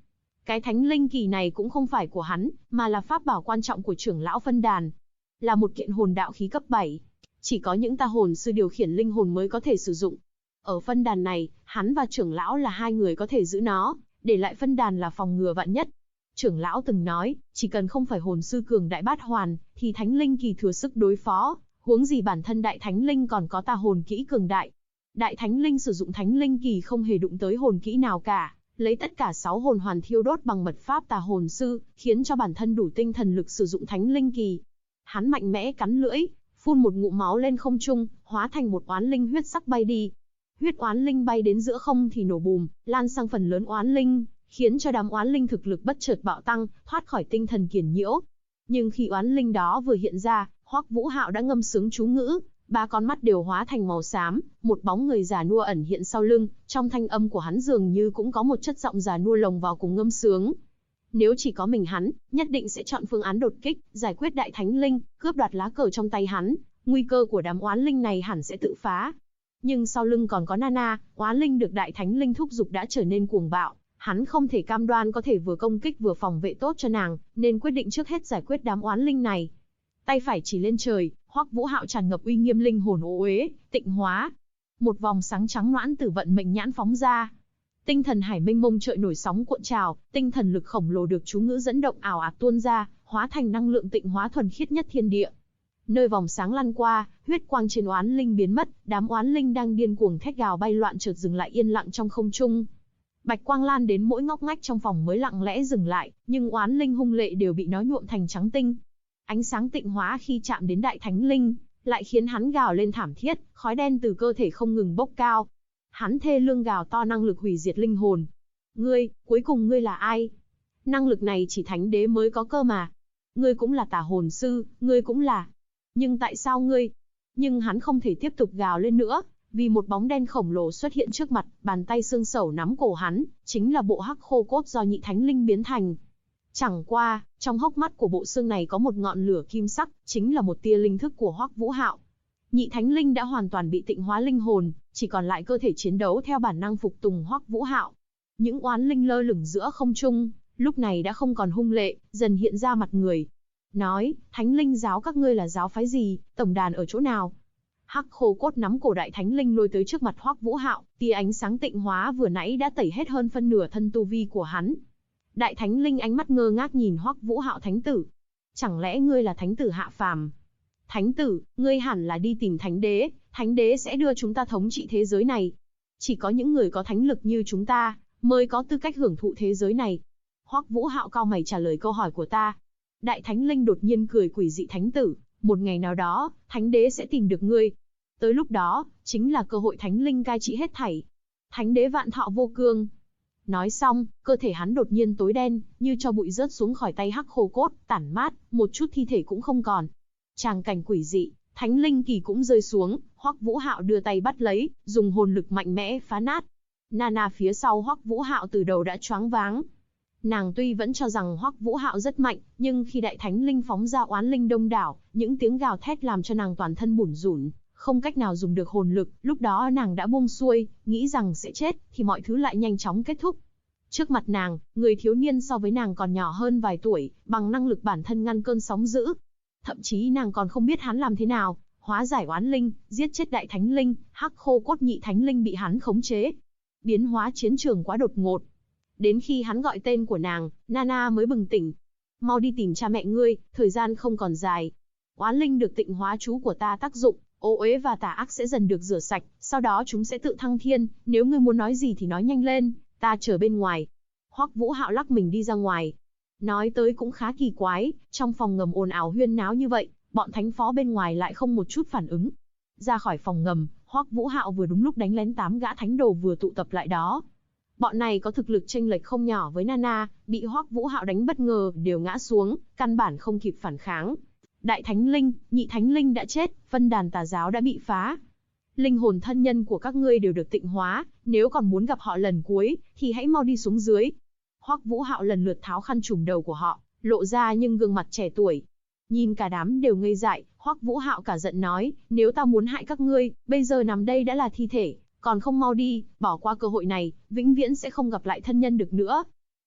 Cái thánh linh kỳ này cũng không phải của hắn, mà là pháp bảo quan trọng của trưởng lão phân đàn. Là một kiện hồn đạo khí cấp 7. Chỉ có những tà hồn sư điều khiển linh hồn mới có thể sử dụng. Ở phân đàn này, hắn và trưởng lão là hai người có thể giữ nó, để lại phân đàn là phòng ngừa vạn nhất. Trưởng lão từng nói, chỉ cần không phải hồn sư cường đại bát hoàn, thì thánh linh kỳ thừa sức đối phó, huống gì bản thân đại thánh linh còn có tà hồn kỹ cường đại. Đại thánh linh sử dụng thánh linh kỳ không hề đụng tới hồn kỹ nào cả, lấy tất cả 6 hồn hoàn thiêu đốt bằng mật pháp tà hồn sư, khiến cho bản thân đủ tinh thần lực sử dụng thánh linh kỳ. Hắn mạnh mẽ cắn lưỡi, phun một ngụm máu lên không trung, hóa thành một oán linh huyết sắc bay đi. Huyết oán linh bay đến giữa không thì nổ bùm, lan sang phần lớn oán linh, khiến cho đám oán linh thực lực bất chợt bạo tăng, thoát khỏi tinh thần kiền nhiễu. Nhưng khi oán linh đó vừa hiện ra, Hoắc Vũ Hạo đã ngâm sướng chú ngữ, 3 con mắt đều hóa thành màu xám, một bóng người già nua ẩn hiện sau lưng, trong thanh âm của hắn dường như cũng có một chất giọng già nua lồng vào cùng ngâm sướng. Nếu chỉ có mình hắn, nhất định sẽ chọn phương án đột kích, giải quyết đại thánh linh, cướp đoạt lá cờ trong tay hắn, nguy cơ của đám oán linh này hẳn sẽ tự phá. Nhưng sau lưng còn có Nana, oán linh được đại thánh linh thúc giục đã trở nên cuồng bạo, hắn không thể cam đoan có thể vừa công kích vừa phòng vệ tốt cho nàng, nên quyết định trước hết giải quyết đám oán linh này. Tay phải chỉ lên trời, Hoắc Vũ Hạo tràn ngập uy nghiêm linh hồn ô uế, tịnh hóa. Một vòng sáng trắng loãng từ vận mệnh nhãn phóng ra. Tinh thần hải mênh mông chợt nổi sóng cuộn trào, tinh thần lực khổng lồ được chú ngữ dẫn động ảo ạt tuôn ra, hóa thành năng lượng tịnh hóa thuần khiết nhất thiên địa. Nơi vòng sáng lăn qua, huyết quang trên oán linh biến mất, đám oán linh đang điên cuồng thét gào bay loạn chợt dừng lại yên lặng trong không trung. Bạch quang lan đến mỗi ngóc ngách trong phòng mới lặng lẽ dừng lại, nhưng oán linh hung lệ đều bị nó nhuộm thành trắng tinh. Ánh sáng tịnh hóa khi chạm đến đại thánh linh, lại khiến hắn gào lên thảm thiết, khói đen từ cơ thể không ngừng bốc cao. Hắn thê lương gào to năng lực hủy diệt linh hồn. Ngươi, cuối cùng ngươi là ai? Năng lực này chỉ thánh đế mới có cơ mà. Ngươi cũng là tà hồn sư, ngươi cũng là. Nhưng tại sao ngươi? Nhưng hắn không thể tiếp tục gào lên nữa, vì một bóng đen khổng lồ xuất hiện trước mặt, bàn tay xương sẩu nắm cổ hắn, chính là bộ hắc khô cốt do nhị thánh linh biến thành. Chẳng qua, trong hốc mắt của bộ xương này có một ngọn lửa kim sắc, chính là một tia linh thức của Hoắc Vũ Hạo. Nhị thánh linh đã hoàn toàn bị tịnh hóa linh hồn, chỉ còn lại cơ thể chiến đấu theo bản năng phục tùng Hoắc Vũ Hạo. Những oán linh lơ lửng giữa không trung, lúc này đã không còn hung lệ, dần hiện ra mặt người. Nói, thánh linh giáo các ngươi là giáo phái gì, tổng đàn ở chỗ nào? Hắc khô cốt nắm cổ đại thánh linh lôi tới trước mặt Hoắc Vũ Hạo, tia ánh sáng tịnh hóa vừa nãy đã tẩy hết hơn phân nửa thân tu vi của hắn. Đại thánh linh ánh mắt ngơ ngác nhìn Hoắc Vũ Hạo thánh tử. Chẳng lẽ ngươi là thánh tử hạ phàm? Thánh tử, ngươi hẳn là đi tìm thánh đế sẽ đưa chúng ta thống trị thế giới này. Chỉ có những người có thánh lực như chúng ta, mới có tư cách hưởng thụ thế giới này. Hoắc Vũ Hạo cau mày trả lời câu hỏi của ta. Đại thánh linh đột nhiên cười quỷ dị thánh tử, một ngày nào đó, thánh đế sẽ tìm được ngươi. Tới lúc đó, chính là cơ hội thánh linh cai trị hết thảy. Thánh đế vạn thọ vô cương. Nói xong, cơ thể hắn đột nhiên tối đen, như cho bụi rớt xuống khỏi tay hắc khô cốt, tản mát, một chút thi thể cũng không còn. Tràng cảnh quỷ dị, thánh linh kỳ cũng rơi xuống, Hoắc Vũ Hạo đưa tay bắt lấy, dùng hồn lực mạnh mẽ phá nát. Nana phía sau Hoắc Vũ Hạo từ đầu đã choáng váng. Nàng tuy vẫn cho rằng Hoắc Vũ Hạo rất mạnh, nhưng khi đại thánh linh phóng ra oán linh đông đảo, những tiếng gào thét làm cho nàng toàn thân bủn rủn, không cách nào dùng được hồn lực, lúc đó nàng đã buông xuôi, nghĩ rằng sẽ chết, thì mọi thứ lại nhanh chóng kết thúc. Trước mặt nàng, người thiếu niên so với nàng còn nhỏ hơn vài tuổi, bằng năng lực bản thân ngăn cơn sóng dữ. Thậm chí nàng còn không biết hắn làm thế nào, hóa giải oán linh, giết chết đại thánh linh, hắc khô cốt nhị thánh linh bị hắn khống chế. Biến hóa chiến trường quá đột ngột. Đến khi hắn gọi tên của nàng, Nana mới bừng tỉnh. Mau đi tìm cha mẹ ngươi, thời gian không còn dài. Oán linh được tịnh hóa chú của ta tác dụng, ô uế và tà ác sẽ dần được rửa sạch, sau đó chúng sẽ tự thăng thiên, nếu ngươi muốn nói gì thì nói nhanh lên, ta chờ bên ngoài. Hoắc Vũ Hạo lắc mình đi ra ngoài. Nói tới cũng khá kỳ quái, trong phòng ngầm ồn ào huyên náo như vậy, bọn thánh phó bên ngoài lại không một chút phản ứng. Ra khỏi phòng ngầm, Hoắc Vũ Hạo vừa đúng lúc đánh lén 8 gã thánh đồ vừa tụ tập lại đó. Bọn này có thực lực chênh lệch không nhỏ với Nana, bị Hoắc Vũ Hạo đánh bất ngờ đều ngã xuống, căn bản không kịp phản kháng. Đại thánh linh, nhị thánh linh đã chết, phân đàn tà giáo đã bị phá. Linh hồn thân nhân của các ngươi đều được tịnh hóa, nếu còn muốn gặp họ lần cuối, thì hãy mau đi xuống dưới. Hoắc Vũ Hạo lần lượt tháo khăn trùm đầu của họ, lộ ra nhưng gương mặt trẻ tuổi. Nhìn cả đám đều ngây dại, Hoắc Vũ Hạo cả giận nói, nếu ta muốn hại các ngươi, bây giờ nằm đây đã là thi thể, còn không mau đi, bỏ qua cơ hội này, vĩnh viễn sẽ không gặp lại thân nhân được nữa.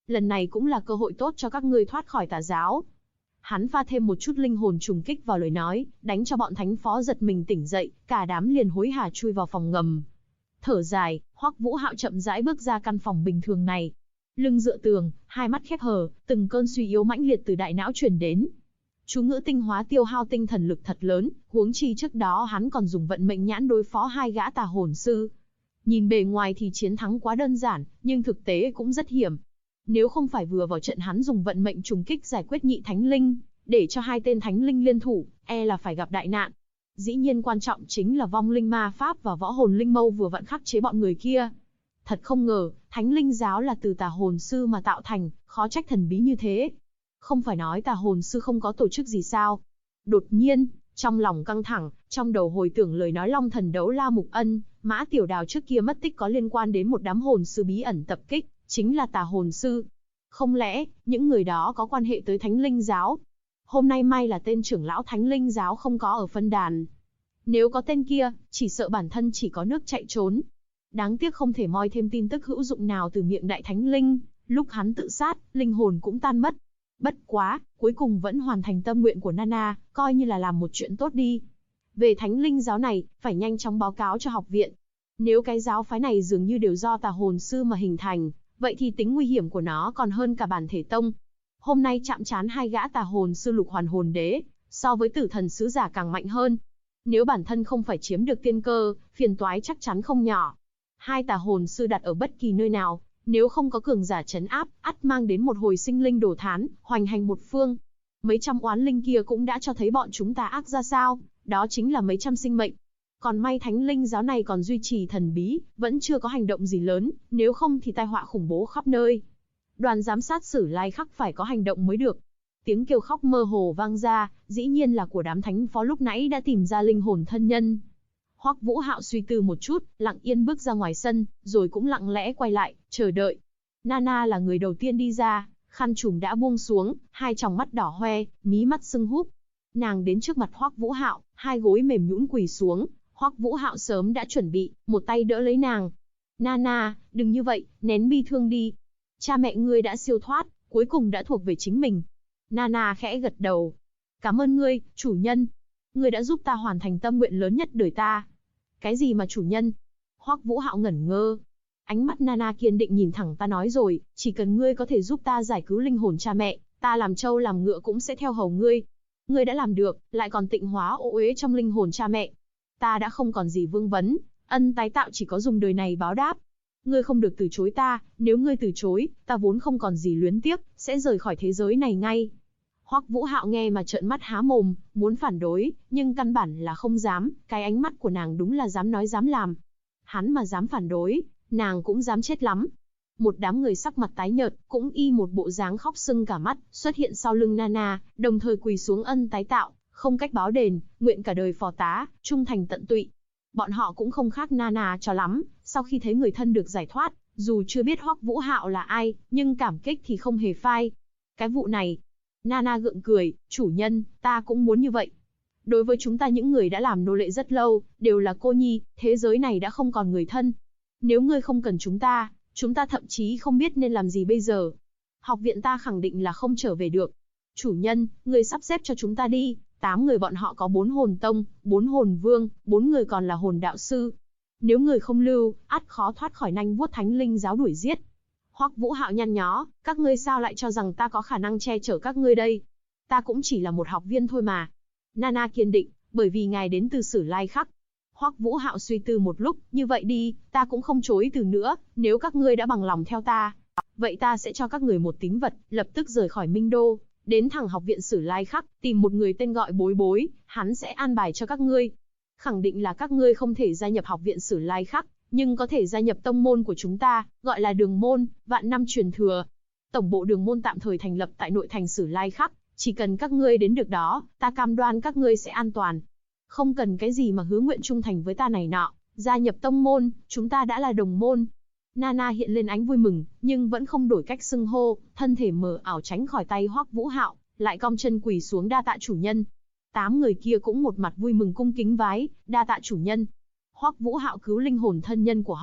Lần này cũng là cơ hội tốt cho các ngươi thoát khỏi tà giáo. Hắn pha thêm một chút linh hồn trùng kích vào lời nói, đánh cho bọn thánh phó giật mình tỉnh dậy, cả đám liền hối hả chui vào phòng ngầm. Thở dài, Hoắc Vũ Hạo chậm rãi bước ra căn phòng bình thường này. Lưng dựa tường, hai mắt khép hờ, từng cơn suy yếu mãnh liệt từ đại não truyền đến. Chú ngữ tinh hóa tiêu hao tinh thần lực thật lớn, huống chi trước đó hắn còn dùng vận mệnh nhãn đối phó hai gã tà hồn sư. Nhìn bề ngoài thì chiến thắng quá đơn giản, nhưng thực tế cũng rất hiểm. Nếu không phải vừa vào trận hắn dùng vận mệnh trùng kích giải quyết nhị thánh linh, để cho hai tên thánh linh liên thủ, e là phải gặp đại nạn. Dĩ nhiên quan trọng chính là vong linh ma pháp và võ hồn linh mâu vừa vặn khắc chế bọn người kia. Thật không ngờ, thánh linh giáo là từ tà hồn sư mà tạo thành, khó trách thần bí như thế. Không phải nói tà hồn sư không có tổ chức gì sao? Đột nhiên, trong lòng căng thẳng, trong đầu hồi tưởng lời nói Long Thần Đấu La Mục Ân, Mã Tiểu Đào trước kia mất tích có liên quan đến một đám hồn sư bí ẩn tập kích, chính là tà hồn sư. Không lẽ, những người đó có quan hệ tới Thánh Linh Giáo? Hôm nay may là tên trưởng lão Thánh Linh Giáo không có ở phân đàn. Nếu có tên kia, chỉ sợ bản thân chỉ có nước chạy trốn. Đáng tiếc không thể moi thêm tin tức hữu dụng nào từ miệng Đại Thánh Linh, lúc hắn tự sát, linh hồn cũng tan mất. Bất quá, cuối cùng vẫn hoàn thành tâm nguyện của Nana, coi như là làm một chuyện tốt đi. Về Thánh Linh Giáo này, phải nhanh chóng báo cáo cho học viện. Nếu cái giáo phái này dường như đều do tà hồn sư mà hình thành, vậy thì tính nguy hiểm của nó còn hơn cả bản thể tông. Hôm nay chạm trán hai gã tà hồn sư lục hoàn hồn đế, so với tử thần sứ giả càng mạnh hơn. Nếu bản thân không phải chiếm được tiên cơ, phiền toái chắc chắn không nhỏ. Hai tà hồn sư đặt ở bất kỳ nơi nào, nếu không có cường giả trấn áp, ắt mang đến một hồi sinh linh đổ thán, hoành hành một phương. Mấy trăm oán linh kia cũng đã cho thấy bọn chúng tà ác ra sao, đó chính là mấy trăm sinh mệnh. Còn may Thánh Linh Giáo này còn duy trì thần bí, vẫn chưa có hành động gì lớn, nếu không thì tai họa khủng bố khắp nơi. Đoàn giám sát Sử Lai Khắc phải có hành động mới được. Tiếng kêu khóc mơ hồ vang ra, dĩ nhiên là của đám thánh phó lúc nãy đã tìm ra linh hồn thân nhân. Hoắc Vũ Hạo suy tư một chút, lặng yên bước ra ngoài sân, rồi cũng lặng lẽ quay lại, chờ đợi. Nana là người đầu tiên đi ra, khăn trùm đã buông xuống, hai tròng mắt đỏ hoe, mí mắt sưng húp. Nàng đến trước mặt Hoắc Vũ Hạo, hai gối mềm nhũn quỳ xuống. Hoắc Vũ Hạo sớm đã chuẩn bị, một tay đỡ lấy nàng. Nana, đừng như vậy, nén bi thương đi. Cha mẹ ngươi đã siêu thoát, cuối cùng đã thuộc về chính mình. Nana khẽ gật đầu. Cảm ơn ngươi, chủ nhân. Ngươi đã giúp ta hoàn thành tâm nguyện lớn nhất đời ta. Cái gì mà chủ nhân? Hoắc Vũ Hạo ngẩn ngơ. Ánh mắt Nana kiên định nhìn thẳng ta nói rồi, chỉ cần ngươi có thể giúp ta giải cứu linh hồn cha mẹ, ta làm trâu làm ngựa cũng sẽ theo hầu ngươi. Ngươi đã làm được, lại còn tịnh hóa ô uế trong linh hồn cha mẹ. Ta đã không còn gì vương vấn, ân tái tạo chỉ có dùng đời này báo đáp. Ngươi không được từ chối ta, nếu ngươi từ chối, ta vốn không còn gì luyến tiếc, sẽ rời khỏi thế giới này ngay. Hoắc Vũ Hạo nghe mà trợn mắt há mồm, muốn phản đối, nhưng căn bản là không dám, cái ánh mắt của nàng đúng là dám nói dám làm. Hắn mà dám phản đối, nàng cũng dám chết lắm. Một đám người sắc mặt tái nhợt, cũng y một bộ dáng khóc sưng cả mắt, xuất hiện sau lưng Nana, đồng thời quỳ xuống ân tái tạo, không cách báo đền, nguyện cả đời phò tá, trung thành tận tụy. Bọn họ cũng không khác Nana cho lắm, sau khi thấy người thân được giải thoát, dù chưa biết Hoắc Vũ Hạo là ai, nhưng cảm kích thì không hề phai. Cái vụ này, Nana gượng cười, chủ nhân, ta cũng muốn như vậy. Đối với chúng ta những người đã làm nô lệ rất lâu, đều là cô nhi, thế giới này đã không còn người thân. Nếu ngươi không cần chúng ta thậm chí không biết nên làm gì bây giờ. Học viện ta khẳng định là không trở về được. Chủ nhân, ngươi sắp xếp cho chúng ta đi, 8 người bọn họ có 4 hồn tông, 4 hồn vương, 4 người còn là hồn đạo sư. Nếu người không lưu, ắt khó thoát khỏi nanh vuốt Thánh Linh Giáo đuổi giết. Hoắc Vũ Hạo nhăn nhó, các ngươi sao lại cho rằng ta có khả năng che chở các ngươi đây? Ta cũng chỉ là một học viên thôi mà. Nana kiên định, bởi vì ngài đến từ Sử Lai Khắc. Hoắc Vũ Hạo suy tư một lúc, như vậy đi, ta cũng không chối từ nữa, nếu các ngươi đã bằng lòng theo ta, vậy ta sẽ cho các người một tín vật, lập tức rời khỏi Minh Đô, đến thẳng học viện Sử Lai Khắc, tìm một người tên gọi Bối Bối, hắn sẽ an bài cho các ngươi. Khẳng định là các ngươi không thể gia nhập học viện Sử Lai Khắc, nhưng có thể gia nhập tông môn của chúng ta, gọi là Đường môn, vạn năm truyền thừa. Tổng bộ Đường môn tạm thời thành lập tại nội thành Sử Lai Khắc, chỉ cần các ngươi đến được đó, ta cam đoan các ngươi sẽ an toàn. Không cần cái gì mà hứa nguyện trung thành với ta này nọ, gia nhập tông môn, chúng ta đã là đồng môn. Nana hiện lên ánh vui mừng, nhưng vẫn không đổi cách xưng hô, thân thể mờ ảo tránh khỏi tay Hoắc Vũ Hạo, lại cong chân quỳ xuống đa tạ chủ nhân. 8 người kia cũng một mặt vui mừng cung kính vái, đa tạ chủ nhân. Hoắc Vũ Hạo cứu linh hồn thân nhân của họ,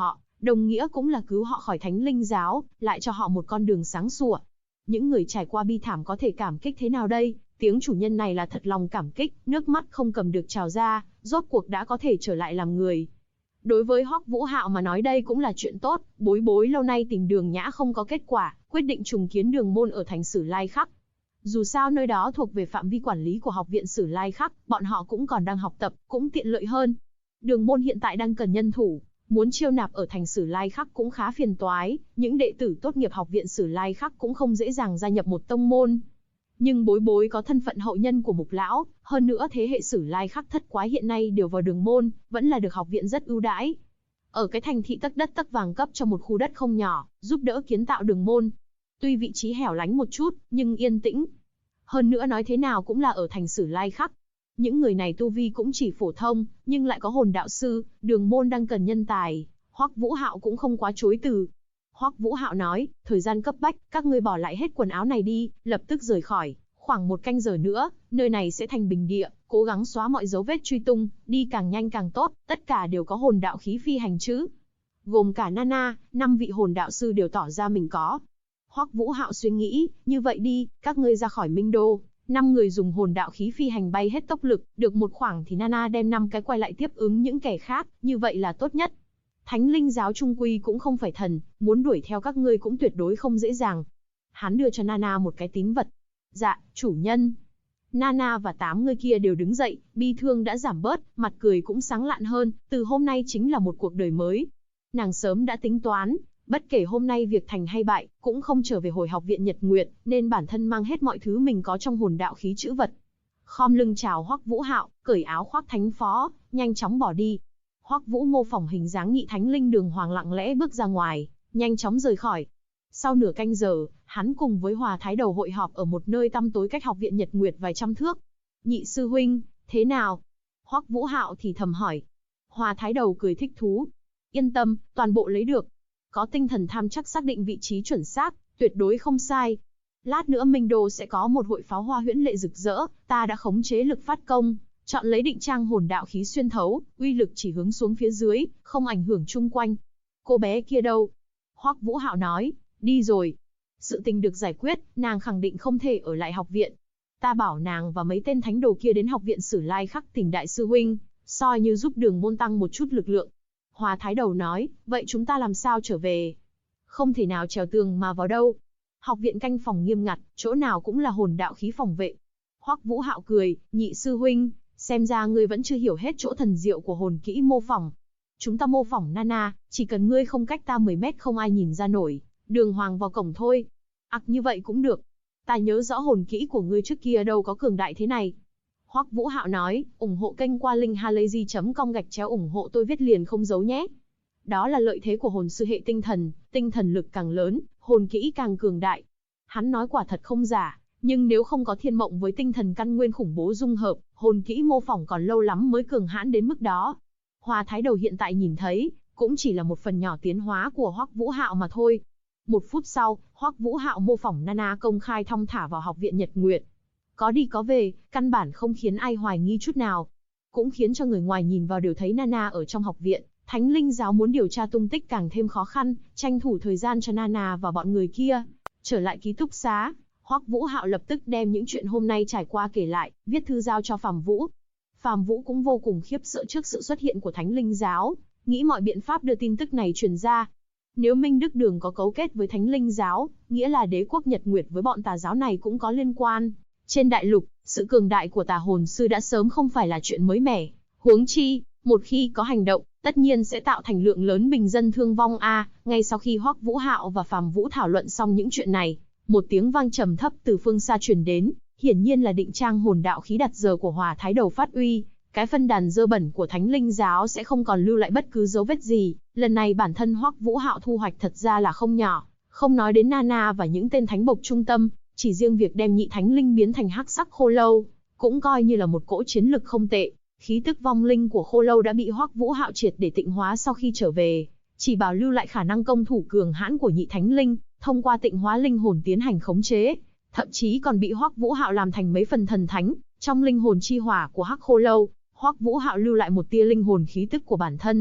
đồng nghĩa cũng là cứu họ khỏi Thánh Linh giáo, lại cho họ một con đường sáng sủa. Những người trải qua bi thảm có thể cảm kích thế nào đây? Tiếng chủ nhân này là thật lòng cảm kích, nước mắt không cầm được trào ra, rốt cuộc đã có thể trở lại làm người. Đối với Hoắc Vũ Hạo mà nói đây cũng là chuyện tốt, Bối Bối lâu nay tìm Đường Nhã không có kết quả, quyết định trùng kiến Đường môn ở thành Sử Lai Khắc. Dù sao nơi đó thuộc về phạm vi quản lý của học viện Sử Lai Khắc, bọn họ cũng còn đang học tập, cũng tiện lợi hơn. Đường môn hiện tại đang cần nhân thủ, muốn chiêu nạp ở thành Sử Lai Khắc cũng khá phiền toái, những đệ tử tốt nghiệp học viện Sử Lai Khắc cũng không dễ dàng gia nhập một tông môn. Nhưng Bối Bối có thân phận hậu nhân của Mục lão, hơn nữa thế hệ Sử Lai Khắc thất quái hiện nay đều vào Đường môn, vẫn là được học viện rất ưu đãi. Ở cái thành thị tấc đất tấc vàng cấp cho một khu đất không nhỏ, giúp đỡ kiến tạo Đường môn. Tuy vị trí hẻo lánh một chút, nhưng yên tĩnh. Hơn nữa nói thế nào cũng là ở thành Sử Lai Khắc. Những người này tu vi cũng chỉ phổ thông, nhưng lại có hồn đạo sư, Đường môn đang cần nhân tài, Hoắc Vũ Hạo cũng không quá chối từ. Hoắc Vũ Hạo nói, thời gian cấp bách, các ngươi bỏ lại hết quần áo này đi, lập tức rời khỏi, khoảng 1 canh giờ nữa, nơi này sẽ thành bình địa, cố gắng xóa mọi dấu vết truy tung, đi càng nhanh càng tốt, tất cả đều có hồn đạo khí phi hành chứ. Gồm cả Nana, 5 vị hồn đạo sư đều tỏ ra mình có. Hoắc Vũ Hạo suy nghĩ, như vậy đi, các ngươi ra khỏi Minh Đô, 5 người dùng hồn đạo khí phi hành bay hết tốc lực, được một khoảng thì Nana đem 5 cái quay lại tiếp ứng những kẻ khác, như vậy là tốt nhất. Thánh Linh giáo trung quy cũng không phải thần, muốn đuổi theo các ngươi cũng tuyệt đối không dễ dàng. Hắn đưa cho Nana một cái tín vật. Dạ, chủ nhân. Nana và 8 người kia đều đứng dậy, bi thương đã giảm bớt, mặt cười cũng sáng lạn hơn, từ hôm nay chính là một cuộc đời mới. Nàng sớm đã tính toán, bất kể hôm nay việc thành hay bại, cũng không trở về hồi học viện Nhật Nguyệt, nên bản thân mang hết mọi thứ mình có trong hồn đạo khí chữ vật. Khom lưng chào Hoắc Vũ Hạo, cởi áo khoác thánh phó, nhanh chóng bỏ đi. Hoắc Vũ mô phỏng hình dáng Nhị Thánh Linh Đường Hoàng lặng lẽ bước ra ngoài, nhanh chóng rời khỏi. Sau nửa canh giờ, hắn cùng với Hòa Thái Đầu hội họp ở một nơi tăm tối cách học viện Nhật Nguyệt vài trăm thước. Nhị sư huynh, thế nào? Hoắc Vũ Hạo thì thầm hỏi. Hòa Thái Đầu cười thích thú. Yên tâm, toàn bộ lấy được. Có tinh thần tham chắc xác định vị trí chuẩn xác, tuyệt đối không sai. Lát nữa Minh Đô sẽ có một hội pháo hoa huyễn lệ rực rỡ, ta đã khống chế lực phát công, chọn lấy định trang hồn đạo khí xuyên thấu, uy lực chỉ hướng xuống phía dưới, không ảnh hưởng chung quanh. Cô bé kia đâu? Hoắc Vũ Hạo nói, đi rồi. Sự tình được giải quyết, nàng khẳng định không thể ở lại học viện. Ta bảo nàng và mấy tên thánh đồ kia đến học viện Sử Lai Khắc tìm đại sư huynh, soi như giúp Đường môn tăng một chút lực lượng. Hòa Thái Đầu nói, vậy chúng ta làm sao trở về? Không thể nào trèo tường mà vào đâu. Học viện canh phòng nghiêm ngặt, chỗ nào cũng là hồn đạo khí phòng vệ. Hoắc Vũ Hạo cười, nhị sư huynh, xem ra ngươi vẫn chưa hiểu hết chỗ thần diệu của hồn kỹ mô phỏng. Chúng ta mô phỏng Nana, chỉ cần ngươi không cách ta 10 mét không ai nhìn ra nổi, Đường Hoàng vào cổng thôi. Ặc như vậy cũng được. Ta nhớ rõ hồn kỹ của ngươi trước kia đâu có cường đại thế này. Hoắc Vũ Hạo nói, ủng hộ kênh qua link halayzi.com ủng hộ tôi viết liền không giấu nhé. Đó là lợi thế của hồn sư hệ tinh thần lực càng lớn, hồn kỹ càng cường đại. Hắn nói quả thật không giả, nhưng nếu không có thiên mộng với tinh thần căn nguyên khủng bố dung hợp, hồn kỹ mô phỏng còn lâu lắm mới cường hãn đến mức đó. Hòa Thái Đầu hiện tại nhìn thấy, cũng chỉ là một phần nhỏ tiến hóa của Hoắc Vũ Hạo mà thôi. 1 phút sau, Hoắc Vũ Hạo mô phỏng Nana công khai thong thả vào học viện Nhật Nguyệt. Có đi có về, căn bản không khiến ai hoài nghi chút nào. Cũng khiến cho người ngoài nhìn vào đều thấy Nana ở trong học viện. Thánh Linh giáo muốn điều tra tung tích càng thêm khó khăn, tranh thủ thời gian cho Nana và bọn người kia. Trở lại ký túc xá, Hoắc Vũ Hạo lập tức đem những chuyện hôm nay trải qua kể lại, viết thư giao cho Phàm Vũ. Phàm Vũ cũng vô cùng khiếp sợ trước sự xuất hiện của Thánh Linh giáo, nghĩ mọi biện pháp đưa tin tức này truyền ra. Nếu Minh Đức Đường có cấu kết với Thánh Linh giáo, nghĩa là đế quốc Nhật Nguyệt với bọn tà giáo này cũng có liên quan. Trên đại lục, sự cường đại của tà hồn sư đã sớm không phải là chuyện mới mẻ. Huống chi, một khi có hành động, tất nhiên sẽ tạo thành lượng lớn bình dân thương vong ngay sau khi Hoắc Vũ Hạo và Phàm Vũ thảo luận xong những chuyện này, một tiếng vang trầm thấp từ phương xa truyền đến, hiển nhiên là định trang hồn đạo khí đặt giờ của Hòa Thái Đầu phát uy. Cái phân đàn dơ bẩn của Thánh Linh giáo sẽ không còn lưu lại bất cứ dấu vết gì. Lần này bản thân Hoắc Vũ Hạo thu hoạch thật ra là không nhỏ, không nói đến Nana và những tên thánh bộc trung tâm, chỉ riêng việc đem nhị thánh linh biến thành hắc sắc khô lâu, cũng coi như là một cỗ chiến lực không tệ. Khí tức vong linh của khô lâu đã bị Hoắc Vũ Hạo triệt để tịnh hóa sau khi trở về, chỉ bảo lưu lại khả năng công thủ cường hãn của nhị thánh linh, thông qua tịnh hóa linh hồn tiến hành khống chế, thậm chí còn bị Hoắc Vũ Hạo làm thành mấy phần thần thánh. Trong linh hồn chi hỏa của hắc khô lâu, Hoắc Vũ Hạo lưu lại một tia linh hồn khí tức của bản thân,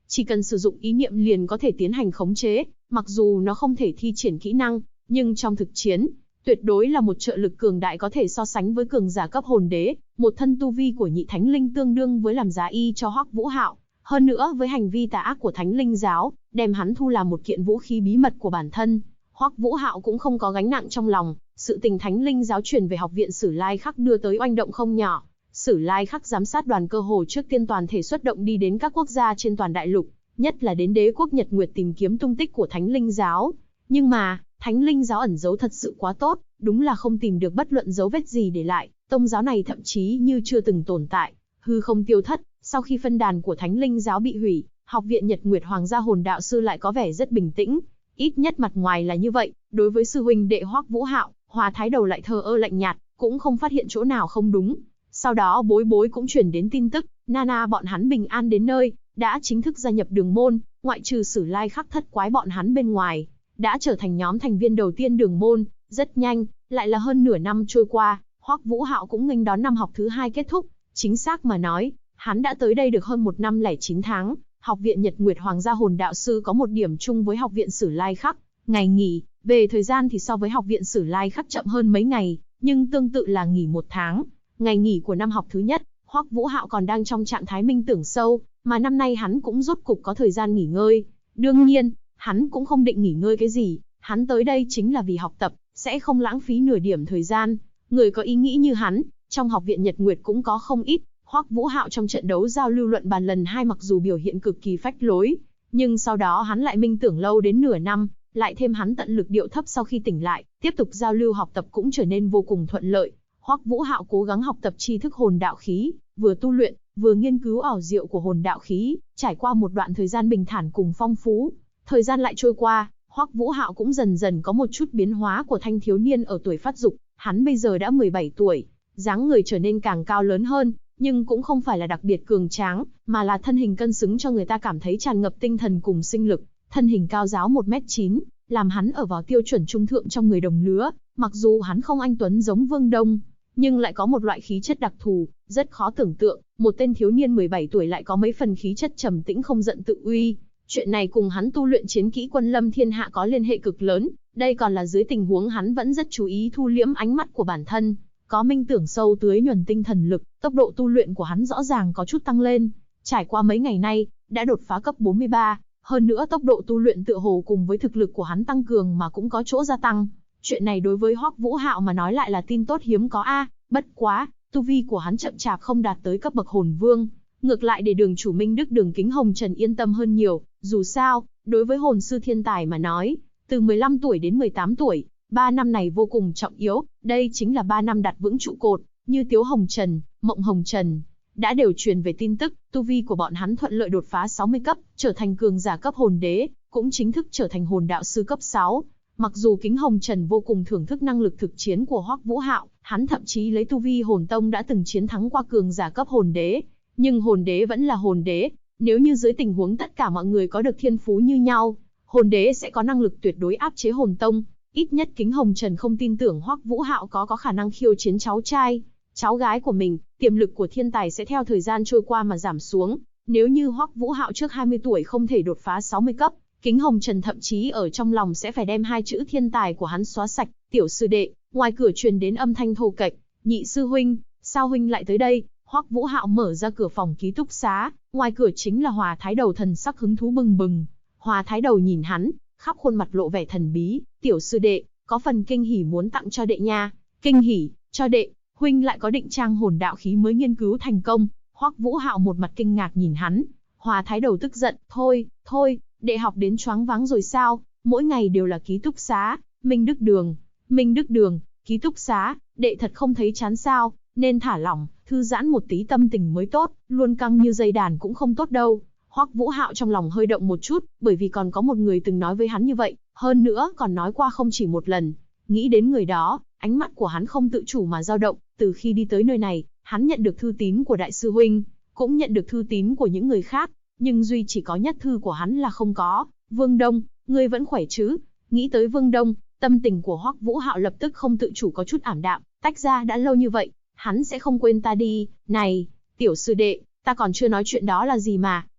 chỉ cần sử dụng ý niệm liền có thể tiến hành khống chế, mặc dù nó không thể thi triển kỹ năng, nhưng trong thực chiến, tuyệt đối là một trợ lực cường đại có thể so sánh với cường giả cấp hồn đế, một thân tu vi của nhị thánh linh tương đương với làm giá y cho Hoắc Vũ Hạo. Hơn nữa với hành vi tà ác của Thánh Linh giáo, đem hắn thu làm một kiện vũ khí bí mật của bản thân, Hoắc Vũ Hạo cũng không có gánh nặng trong lòng. Sự tình Thánh Linh giáo truyền về học viện Sử Lai Khắc đưa tới oanh động không nhỏ. Sử Lai Khắc giám sát đoàn cơ hồ trước tiên toàn thể xuất động đi đến các quốc gia trên toàn đại lục, nhất là đến đế quốc Nhật Nguyệt tìm kiếm tung tích của Thánh Linh giáo. Nhưng mà, Thánh Linh giáo ẩn giấu thật sự quá tốt, đúng là không tìm được bất luận dấu vết gì để lại, tông giáo này thậm chí như chưa từng tồn tại, hư không tiêu thất. Sau khi phân đàn của Thánh Linh giáo bị hủy, học viện Nhật Nguyệt Hoàng gia hồn đạo sư lại có vẻ rất bình tĩnh, ít nhất mặt ngoài là như vậy. Đối với sư huynh đệ Hoắc Vũ Hạo, Hòa Thái Đầu lại thờ ơ lạnh nhạt, cũng không phát hiện chỗ nào không đúng. Sau đó Bối Bối cũng truyền đến tin tức, Nana bọn hắn bình an đến nơi, đã chính thức gia nhập đường môn, ngoại trừ Sử Lai Khắc thất quái bọn hắn bên ngoài, đã trở thành nhóm thành viên đầu tiên đường môn. Rất nhanh, lại là hơn nửa năm trôi qua, Hoắc Vũ Hạo cũng nghênh đón năm học thứ 2 kết thúc. Chính xác mà nói, hắn đã tới đây được hơn 1 năm 09 tháng. Học viện Nhật Nguyệt Hoàng gia hồn đạo sư có một điểm chung với học viện Sử Lai Khắc, ngày nghỉ, về thời gian thì so với học viện Sử Lai Khắc chậm hơn mấy ngày, nhưng tương tự là nghỉ 1 tháng. Ngày nghỉ của năm học thứ nhất, Hoắc Vũ Hạo còn đang trong trạng thái minh tưởng sâu, mà năm nay hắn cũng rốt cục có thời gian nghỉ ngơi. Đương nhiên, hắn cũng không định nghỉ ngơi cái gì, hắn tới đây chính là vì học tập, sẽ không lãng phí nửa điểm thời gian. Người có ý nghĩ như hắn, trong học viện Nhật Nguyệt cũng có không ít. Hoắc Vũ Hạo trong trận đấu giao lưu luận bàn lần 2 mặc dù biểu hiện cực kỳ phách lối, nhưng sau đó hắn lại minh tưởng lâu đến nửa năm, lại thêm hắn tận lực điệu thấp sau khi tỉnh lại, tiếp tục giao lưu học tập cũng trở nên vô cùng thuận lợi. Hoắc Vũ Hạo cố gắng học tập tri thức hồn đạo khí, vừa tu luyện, vừa nghiên cứu ảo diệu của hồn đạo khí, trải qua một đoạn thời gian bình thản cùng phong phú. Thời gian lại trôi qua, Hoắc Vũ Hạo cũng dần dần có một chút biến hóa của thanh thiếu niên ở tuổi phát dục, hắn bây giờ đã 17 tuổi, dáng người trở nên càng cao lớn hơn, nhưng cũng không phải là đặc biệt cường tráng, mà là thân hình cân xứng cho người ta cảm thấy tràn ngập tinh thần cùng sinh lực. Thân hình cao ráo 1m9, làm hắn ở vào tiêu chuẩn trung thượng trong người đồng lứa. Mặc dù hắn không anh tuấn giống Vương Đông, nhưng lại có một loại khí chất đặc thù, rất khó tưởng tượng, một tên thiếu niên 17 tuổi lại có mấy phần khí chất trầm tĩnh không giận tự uy. Chuyện này cùng hắn tu luyện chiến kỹ Quân Lâm Thiên Hạ có liên hệ cực lớn, đây còn là dưới tình huống hắn vẫn rất chú ý thu liễm ánh mắt của bản thân, có minh tưởng sâu tưới nhuần tinh thần lực, tốc độ tu luyện của hắn rõ ràng có chút tăng lên. Trải qua mấy ngày nay, đã đột phá cấp 43, hơn nữa tốc độ tu luyện tựa hồ cùng với thực lực của hắn tăng cường mà cũng có chỗ gia tăng. Chuyện này đối với Hoắc Vũ Hạo mà nói lại là tin tốt hiếm có a. Bất quá, tu vi của hắn chậm chạp không đạt tới cấp bậc hồn vương, ngược lại để đường chủ Minh Đức Đường Kính Hồng Trần yên tâm hơn nhiều. Dù sao, đối với hồn sư thiên tài mà nói, từ 15 tuổi đến 18 tuổi, 3 năm này vô cùng trọng yếu, đây chính là 3 năm đặt vững trụ cột. Như Tiếu Hồng Trần, Mộng Hồng Trần đã đều truyền về tin tức, tu vi của bọn hắn thuận lợi đột phá 60 cấp, trở thành cường giả cấp hồn đế, cũng chính thức trở thành hồn đạo sư cấp 6. Mặc dù Kính Hồng Trần vô cùng thưởng thức năng lực thực chiến của Hoắc Vũ Hạo, hắn thậm chí lấy tu vi hồn tông đã từng chiến thắng qua cường giả cấp hồn đế, nhưng hồn đế vẫn là hồn đế. Nếu như dưới tình huống tất cả mọi người có được thiên phú như nhau, hồn đế sẽ có năng lực tuyệt đối áp chế hồn tông. Ít nhất Kính Hồng Trần không tin tưởng Hoắc Vũ Hạo có khả năng khiêu chiến cháu trai, cháu gái của mình. Tiềm lực của thiên tài sẽ theo thời gian trôi qua mà giảm xuống. Nếu như Hoắc Vũ Hạo trước 20 tuổi không thể đột phá 60 cấp, Kính Hồng Trần thậm chí ở trong lòng sẽ phải đem 2 chữ thiên tài của hắn xóa sạch. Tiểu sư đệ, ngoài cửa truyền đến âm thanh thô kệch. Nhị sư huynh, sao huynh lại tới đây? Hoắc Vũ Hạo mở ra cửa phòng ký túc xá, ngoài cửa chính là Hòa Thái Đầu thần sắc hứng thú bừng bừng. Hòa Thái Đầu nhìn hắn, khắp khuôn mặt lộ vẻ thần bí. Tiểu sư đệ, có phần kinh hỉ muốn tặng cho đệ nha. Kinh hỉ, cho đệ, huynh lại có định trang hồn đạo khí mới nghiên cứu thành công. Hoắc Vũ Hạo một mặt kinh ngạc nhìn hắn. Hòa Thái Đầu tức giận, thôi, đệ học đến choáng váng rồi sao? Mỗi ngày đều là ký túc xá, Minh Đức Đường, ký túc xá, đệ thật không thấy chán sao? Nên thả lỏng, thư giãn một tí tâm tình mới tốt, luôn căng như dây đàn cũng không tốt đâu. Hoắc Vũ Hạo trong lòng hơi động một chút, bởi vì còn có một người từng nói với hắn như vậy, hơn nữa còn nói qua không chỉ một lần. Nghĩ đến người đó, ánh mắt của hắn không tự chủ mà dao động. Từ khi đi tới nơi này, hắn nhận được thư tín của đại sư huynh, cũng nhận được thư tín của những người khác, nhưng duy chỉ có nhất thư của hắn là không có. Vương Đông, ngươi vẫn khỏe chứ? Nghĩ tới Vương Đông, tâm tình của Hoắc Vũ Hạo lập tức không tự chủ có chút ảm đạm. Tách ra đã lâu như vậy, hắn sẽ không quên ta đi. Này, tiểu sư đệ, ta còn chưa nói chuyện đó là gì mà,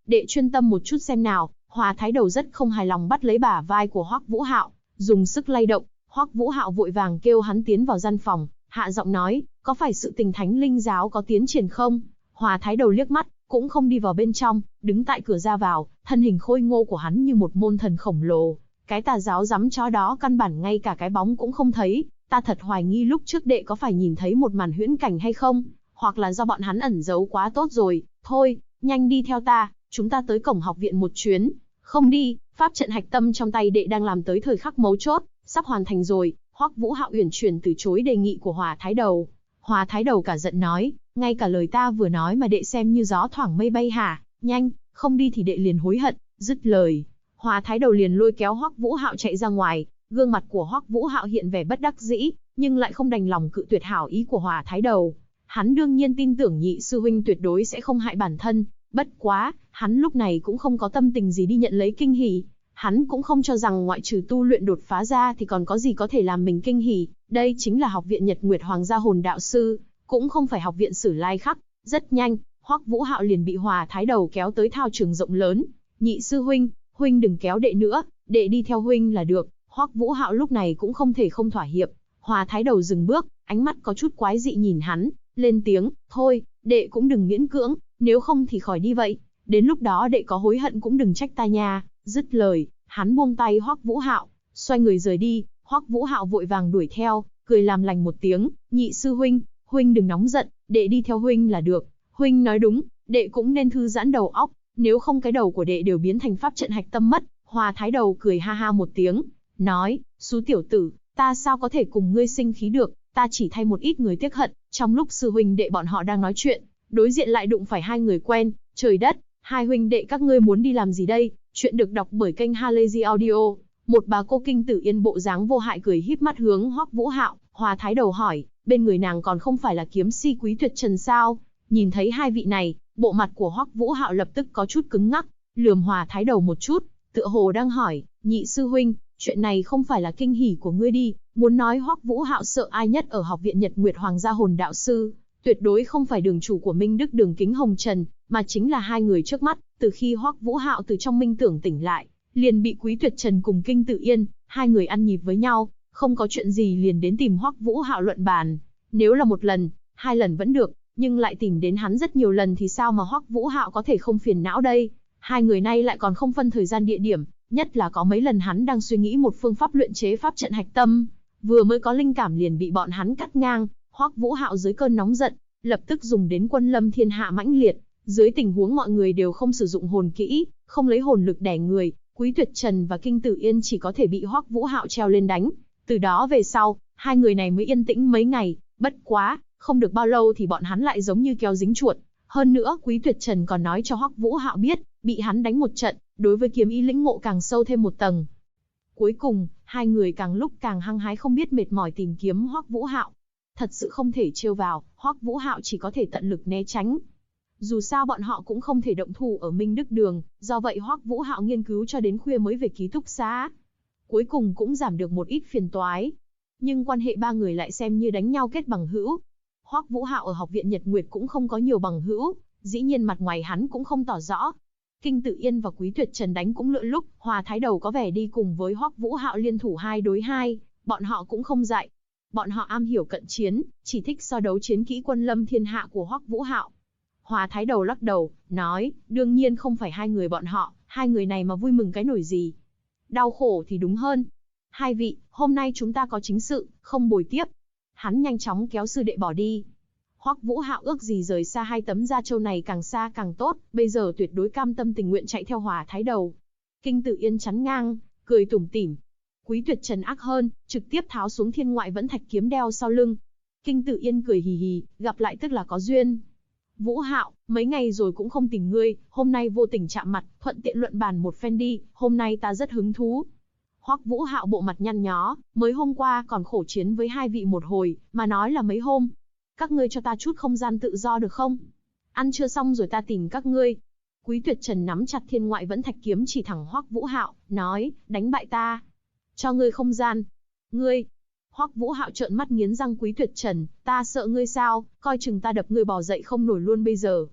đệ chuyên tâm một chút xem nào. Hòa Thái Đầu rất không hài lòng bắt lấy bả vai của Hoắc Vũ Hạo, dùng sức lay động. Hoắc Vũ Hạo vội vàng kêu hắn tiến vào gian phòng, hạ giọng nói, có phải sự tình Thánh Linh giáo có tiến triển không? Hòa Thái Đầu liếc mắt, cũng không đi vào bên trong, đứng tại cửa ra vào, thân hình khôi ngô của hắn như một môn thần khổng lồ. Cái tà giáo giắm chó đó căn bản ngay cả cái bóng cũng không thấy, ta thật hoài nghi lúc trước đệ có phải nhìn thấy một màn huyễn cảnh hay không, hoặc là do bọn hắn ẩn giấu quá tốt rồi. Thôi, nhanh đi theo ta, chúng ta tới cổng học viện một chuyến. Không đi, pháp trận hạch tâm trong tay đệ đang làm tới thời khắc mấu chốt, sắp hoàn thành rồi. Hoắc Vũ Hạo uyển chuyển từ chối đề nghị của Hòa Thái Đầu. Hòa Thái Đầu cả giận nói, ngay cả lời ta vừa nói mà đệ xem như gió thoảng mây bay hả? Nhanh, không đi thì đệ liền hối hận. Dứt lời, Hòa Thái Đầu liền lôi kéo Hoắc Vũ Hạo chạy ra ngoài. Gương mặt của Hoắc Vũ Hạo hiện vẻ bất đắc dĩ, nhưng lại không đành lòng cự tuyệt hảo ý của Hòa Thái Đầu. Hắn đương nhiên tin tưởng nhị sư huynh tuyệt đối sẽ không hại bản thân, bất quá, hắn lúc này cũng không có tâm tình gì đi nhận lấy kinh hỉ. Hắn cũng không cho rằng ngoại trừ tu luyện đột phá ra thì còn có gì có thể làm mình kinh hỉ. Đây chính là học viện Nhật Nguyệt Hoàng gia hồn đạo sư, cũng không phải học viện Sử Lai Khắc. Rất nhanh, Hoắc Vũ Hạo liền bị Hòa Thái Đầu kéo tới thao trường rộng lớn. Nhị sư huynh, huynh đừng kéo đệ nữa, đệ đi theo huynh là được. Hoắc Vũ Hạo lúc này cũng không thể không thỏa hiệp. Hòa Thái Đầu dừng bước, ánh mắt có chút quái dị nhìn hắn, lên tiếng, thôi, đệ cũng đừng miễn cưỡng, nếu không thì khỏi đi vậy. Đến lúc đó đệ có hối hận cũng đừng trách ta nha. Dứt lời, hắn buông tay Hoắc Vũ Hạo, xoay người rời đi. Hoắc Vũ Hạo vội vàng đuổi theo, cười làm lành một tiếng, nhị sư huynh, huynh đừng nóng giận, đệ đi theo huynh là được. Huynh nói đúng, đệ cũng nên thư giãn đầu óc, nếu không cái đầu của đệ đều biến thành pháp trận hạch tâm mất. Hòa Thái Đầu cười ha ha một tiếng, nói, xú tiểu tử, ta sao có thể cùng ngươi sinh khí được, ta chỉ thay một ít người tiếc hận. Trong lúc sư huynh đệ bọn họ đang nói chuyện, đối diện lại đụng phải hai người quen. Trời đất, hai huynh đệ các ngươi muốn đi làm gì đây? Chuyện được đọc bởi kênh Halazy Audio. Một bà cô Kinh Tử Yên bộ dáng vô hại cười híp mắt hướng Hoắc Vũ Hạo. Hòa Thái Đầu hỏi, bên người nàng còn không phải là kiếm si Quý Tuyệt Trần sao? Nhìn thấy hai vị này, bộ mặt của Hoắc Vũ Hạo lập tức có chút cứng ngắc, lườm Hòa Thái Đầu một chút, tựa hồ đang hỏi, nhị sư huynh, chuyện này không phải là kinh hỉ của ngươi đi? Muốn nói Hoắc Vũ Hạo sợ ai nhất ở học viện Nhật Nguyệt Hoàng gia hồn đạo sư, tuyệt đối không phải đường chủ của Minh Đức Đường Kính Hồng Trần, mà chính là hai người trước mắt. Từ khi Hoắc Vũ Hạo từ trong minh tưởng tỉnh lại, liền bị Quý Tuyệt Trần cùng Kinh Tử Yên, hai người ăn nhịp với nhau, không có chuyện gì liền đến tìm Hoắc Vũ Hạo luận bàn. Nếu là một lần, hai lần vẫn được, nhưng lại tìm đến hắn rất nhiều lần thì sao mà Hoắc Vũ Hạo có thể không phiền não đây? Hai người này lại còn không phân thời gian địa điểm, nhất là có mấy lần hắn đang suy nghĩ một phương pháp luyện chế pháp trận hạch tâm, vừa mới có linh cảm liền bị bọn hắn cắt ngang. Hoắc Vũ Hạo dưới cơn nóng giận, lập tức dùng đến Quân Lâm Thiên Hạ mãnh liệt. Dưới tình huống mọi người đều không sử dụng hồn kỹ, không lấy hồn lực đè người, Quý Tuyệt Trần và Kinh Tử Yên chỉ có thể bị Hoắc Vũ Hạo treo lên đánh. Từ đó về sau, hai người này mới yên tĩnh mấy ngày. Bất quá, không được bao lâu thì bọn hắn lại giống như keo dính chuột. Hơn nữa, Quý Tuyệt Trần còn nói cho Hoắc Vũ Hạo biết, bị hắn đánh một trận, đối với kiếm ý lĩnh ngộ càng sâu thêm một tầng. Cuối cùng, hai người càng lúc càng hăng hái không biết mệt mỏi tìm kiếm Hoắc Vũ Hạo. Thật sự không thể trêu vào, Hoắc Vũ Hạo chỉ có thể tận lực né tránh. Dù sao bọn họ cũng không thể động thủ ở Minh Đức Đường, do vậy Hoắc Vũ Hạo nghiên cứu cho đến khuya mới về ký túc xá. Cuối cùng cũng giảm được một ít phiền toái. Nhưng quan hệ ba người lại xem như đánh nhau kết bằng hữu. Hoắc Vũ Hạo ở học viện Nhật Nguyệt cũng không có nhiều bằng hữu, dĩ nhiên mặt ngoài hắn cũng không tỏ rõ. Kinh Tử Yên và Quý Tuyệt Trần đánh cũng lựa lúc, Hòa Thái Đầu có vẻ đi cùng với Hoắc Vũ Hạo liên thủ 2 đối 2, bọn họ cũng không dạy. Bọn họ am hiểu cận chiến, chỉ thích so đấu chiến kỹ Quân Lâm Thiên Hạ của Hoắc Vũ Hạo. Hòa Thái Đầu lắc đầu, nói, đương nhiên không phải hai người bọn họ, hai người này mà vui mừng cái nổi gì. Đau khổ thì đúng hơn. Hai vị, hôm nay chúng ta có chính sự, không bồi tiếp. Hắn nhanh chóng kéo sư đệ bỏ đi. Hoắc Vũ Hạo ước gì rời xa hai tấm da trâu này càng xa càng tốt, bây giờ tuyệt đối cam tâm tình nguyện chạy theo Hòa Thái Đầu. Kinh Tử Yên chắn ngang, cười tủm tỉm. Quý Tuyệt Trần ác hơn, trực tiếp tháo xuống Thiên Ngoại Vẫn Thạch kiếm đeo sau lưng. Kinh Tử Yên cười hì hì, gặp lại tức là có duyên. Vũ Hạo, mấy ngày rồi cũng không tìm ngươi, hôm nay vô tình chạm mặt, thuận tiện luận bàn một phen đi, hôm nay ta rất hứng thú. Hoắc Vũ Hạo bộ mặt nhăn nhó, mới hôm qua còn khổ chiến với hai vị một hồi, mà nói là mấy hôm. Các ngươi cho ta chút không gian tự do được không? Ăn chưa xong rồi ta tìm các ngươi. Quý Tuyệt Trần nắm chặt Thiên Ngoại Vẫn Thạch kiếm chỉ thẳng Hoắc Vũ Hạo, nói, đánh bại ta. Cho ngươi không gian. Ngươi. Hoắc Vũ Hạo trợn mắt nghiến răng. Quý Tuyệt Trần, ta sợ ngươi sao, coi chừng ta đập ngươi bò dậy không nổi luôn bây giờ.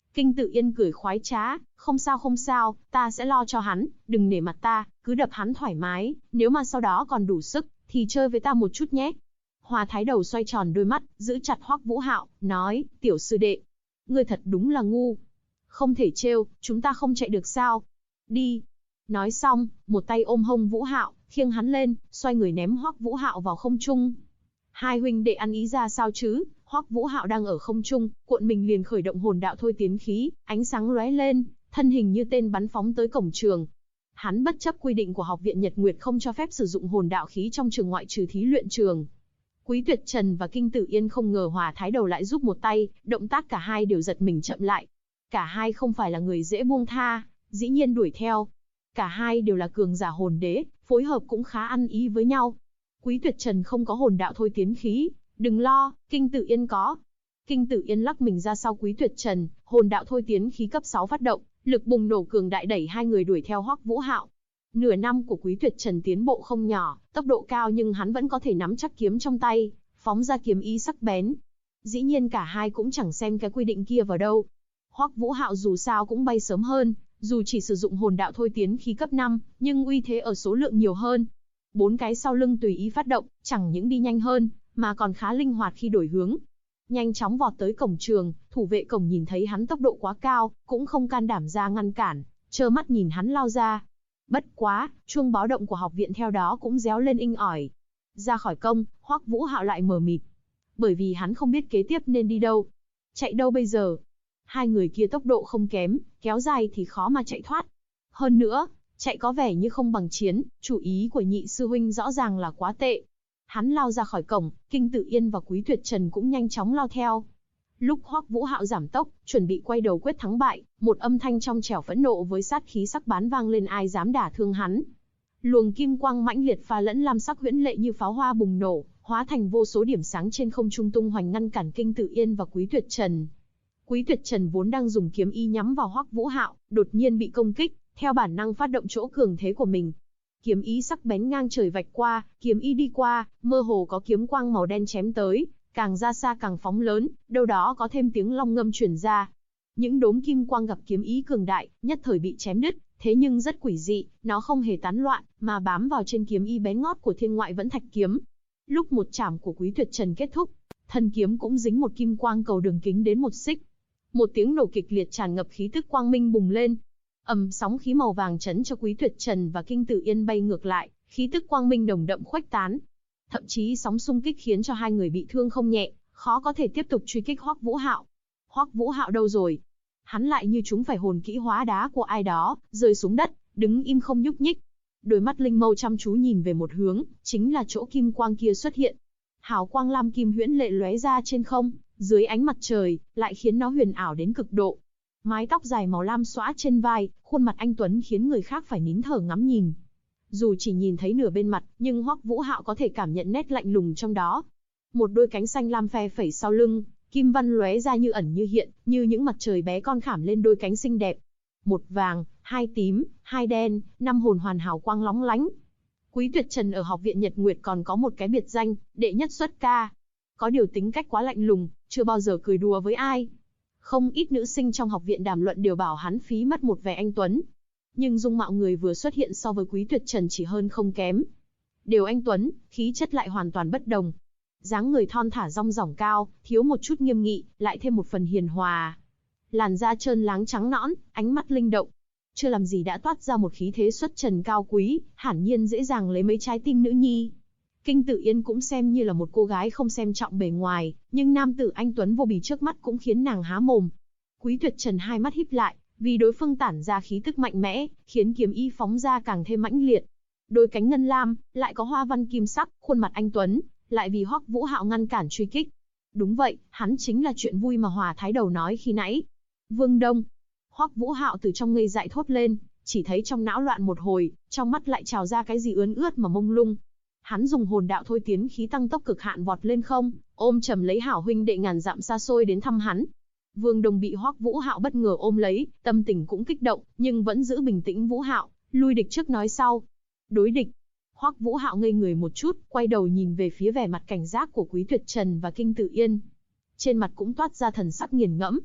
Kinh Tự Yên cười khoái trá, không sao không sao, ta sẽ lo cho hắn, đừng nể mặt ta, cứ đập hắn thoải mái, nếu mà sau đó còn đủ sức, thì chơi với ta một chút nhé. Hòa Thái Đầu xoay tròn đôi mắt, giữ chặt Hoắc Vũ Hạo, nói, tiểu sư đệ, ngươi thật đúng là ngu. Không thể trêu, chúng ta không chạy được sao? Đi. Nói xong, một tay ôm hông Vũ Hạo, khiêng hắn lên, xoay người ném Hoắc Vũ Hạo vào không trung. Hai huynh đệ ăn ý ra sao chứ? Hoắc Vũ Hạo đang ở không trung, cuộn mình liền khởi động hồn đạo thôi tiến khí, ánh sáng lóe lên, thân hình như tên bắn phóng tới cổng trường. Hắn bất chấp quy định của Học viện Nhật Nguyệt không cho phép sử dụng hồn đạo khí trong trường ngoại trừ thí luyện trường. Quý Tuyệt Trần và Kinh Tử Yên không ngờ Hòa Thái Đầu lại giúp một tay, động tác cả hai đều giật mình chậm lại. Cả hai không phải là người dễ buông tha, dĩ nhiên đuổi theo. Cả hai đều là cường giả hồn đế, phối hợp cũng khá ăn ý với nhau. Quý Tuyệt Trần không có hồn đạo thôi tiến khí, đừng lo, Kinh Tử Yên có. Kinh Tử Yên lắc mình ra sau Quý Tuyệt Trần, hồn đạo thôi tiến khí cấp 6 phát động, lực bùng nổ cường đại đẩy hai người đuổi theo Hoắc Vũ Hạo. Nửa năm của Quý Tuyệt Trần tiến bộ không nhỏ, tốc độ cao nhưng hắn vẫn có thể nắm chắc kiếm trong tay, phóng ra kiếm ý sắc bén. Dĩ nhiên cả hai cũng chẳng xem cái quy định kia vào đâu. Hoắc Vũ Hạo dù sao cũng bay sớm hơn, dù chỉ sử dụng hồn đạo thôi tiến khí cấp 5, nhưng uy thế ở số lượng nhiều hơn. 4 cái sau lưng tùy ý phát động, chẳng những đi nhanh hơn, mà còn khá linh hoạt khi đổi hướng. Nhanh chóng vọt tới cổng trường, thủ vệ cổng nhìn thấy hắn tốc độ quá cao, cũng không can đảm ra ngăn cản, trơ mắt nhìn hắn lao ra. Bất quá, chuông báo động của học viện theo đó cũng réo lên inh ỏi. Ra khỏi công, Hoắc Vũ Hạo lại mờ mịt. Bởi vì hắn không biết kế tiếp nên đi đâu. Chạy đâu bây giờ? Hai người kia tốc độ không kém, kéo dài thì khó mà chạy thoát. Hơn nữa, chạy có vẻ như không bằng chiến, chủ ý của nhị sư huynh rõ ràng là quá tệ. Hắn lao ra khỏi cổng, Kinh Tự Yên và Quý Tuyệt Trần cũng nhanh chóng lao theo. Lúc Hoắc Vũ Hạo giảm tốc, chuẩn bị quay đầu quyết thắng bại, một âm thanh trong trẻo phẫn nộ với sát khí sắc bén vang lên, ai dám đả thương hắn. Luồng kim quang mãnh liệt pha lẫn lam sắc huyễn lệ như pháo hoa bùng nổ, hóa thành vô số điểm sáng trên không trung tung hoành ngăn cản Kinh Tự Yên và Quý Tuyệt Trần. Quý Tuyệt Trần vốn đang dùng kiếm ý nhắm vào Hoắc Vũ Hạo, đột nhiên bị công kích, theo bản năng phát động chỗ cường thế của mình. Kiếm ý sắc bén ngang trời vạch qua, kiếm ý đi qua, mơ hồ có kiếm quang màu đen chém tới, càng ra xa càng phóng lớn, đâu đó có thêm tiếng long ngâm truyền ra. Những đốm kim quang gặp kiếm ý cường đại, nhất thời bị chém đứt, thế nhưng rất quỷ dị, nó không hề tán loạn, mà bám vào trên kiếm ý bén ngót của Thiên Ngoại Vẫn Thạch kiếm. Lúc một chảm của Quý Tuyệt Trần kết thúc, thân kiếm cũng dính một kim quang cầu đường kính đến 1 xích. Một tiếng nổ kịch liệt tràn ngập khí tức quang minh bùng lên. Sóng khí màu vàng chấn cho Quý Tuyệt Trần và Kinh Tử Yên bay ngược lại, khí tức quang minh nồng đậm khuếch tán. Thậm chí sóng xung kích khiến cho hai người bị thương không nhẹ, khó có thể tiếp tục truy kích Hoắc Vũ Hạo. Hoắc Vũ Hạo đâu rồi? Hắn lại như chúng phải hồn kỹ hóa đá của ai đó, rơi xuống đất, đứng im không nhúc nhích. Đôi mắt linh mâu chăm chú nhìn về một hướng, chính là chỗ kim quang kia xuất hiện. Hào quang lam kim huyễn lệ lóe ra trên không, dưới ánh mặt trời, lại khiến nó huyền ảo đến cực độ. Mái tóc dài màu lam xõa trên vai, khuôn mặt anh tuấn khiến người khác phải nín thở ngắm nhìn. Dù chỉ nhìn thấy nửa bên mặt, nhưng Hoắc Vũ Hạo có thể cảm nhận nét lạnh lùng trong đó. Một đôi cánh xanh lam phe phẩy sau lưng, kim văn lóe ra như ẩn như hiện, như những mặt trời bé con khảm lên đôi cánh xinh đẹp. 1 vàng, 2 tím, 2 đen, 5 hồn hoàn hào quang lóng lánh. Quý Tuyệt Trần ở Học viện Nhật Nguyệt còn có một cái biệt danh, đệ nhất xuất ca. Có điều tính cách quá lạnh lùng, chưa bao giờ cười đùa với ai. Không ít nữ sinh trong học viện đàm luận đều bảo hắn phí mất một vẻ anh tuấn. Nhưng dung mạo người vừa xuất hiện so với Quý Tuyệt Trần chỉ hơn không kém. Đều anh tuấn, khí chất lại hoàn toàn bất đồng. Dáng người thon thả rong ròng cao, thiếu một chút nghiêm nghị, lại thêm một phần hiền hòa. Làn da trơn láng trắng nõn, ánh mắt linh động. Chưa làm gì đã toát ra một khí thế xuất trần cao quý, hẳn nhiên dễ dàng lấy mấy trái tim nữ nhi. Kinh Tử Yên cũng xem như là một cô gái không xem trọng bề ngoài, nhưng nam tử anh tuấn vô bì trước mắt cũng khiến nàng há mồm. Quý Tuyệt Trần hai mắt híp lại, vì đối phương tản ra khí tức mạnh mẽ, khiến kiếm ý phóng ra càng thêm mãnh liệt. Đôi cánh ngân lam, lại có hoa văn kim sắc, khuôn mặt anh tuấn, lại vì Hoắc Vũ Hạo ngăn cản truy kích. Đúng vậy, hắn chính là chuyện vui mà Hòa Thái Đầu nói khi nãy. Vương Đông. Hoắc Vũ Hạo từ trong ngây dại thốt lên, chỉ thấy trong não loạn một hồi, trong mắt lại trào ra cái gì ướn ướt mà mông lung. Hắn dùng hồn đạo thôi tiến khí tăng tốc cực hạn vọt lên không, ôm chầm lấy hảo huynh đệ ngàn dặm xa xôi đến thăm hắn. Vương Đông bị Hoắc Vũ Hạo bất ngờ ôm lấy, tâm tình cũng kích động, nhưng vẫn giữ bình tĩnh. Vũ Hạo, lui địch trước nói sau. Đối địch. Hoắc Vũ Hạo ngây người một chút, quay đầu nhìn về phía vẻ mặt cảnh giác của Quý Tuyệt Trần và Kinh Tử Yên. Trên mặt cũng toát ra thần sắc nghiền ngẫm.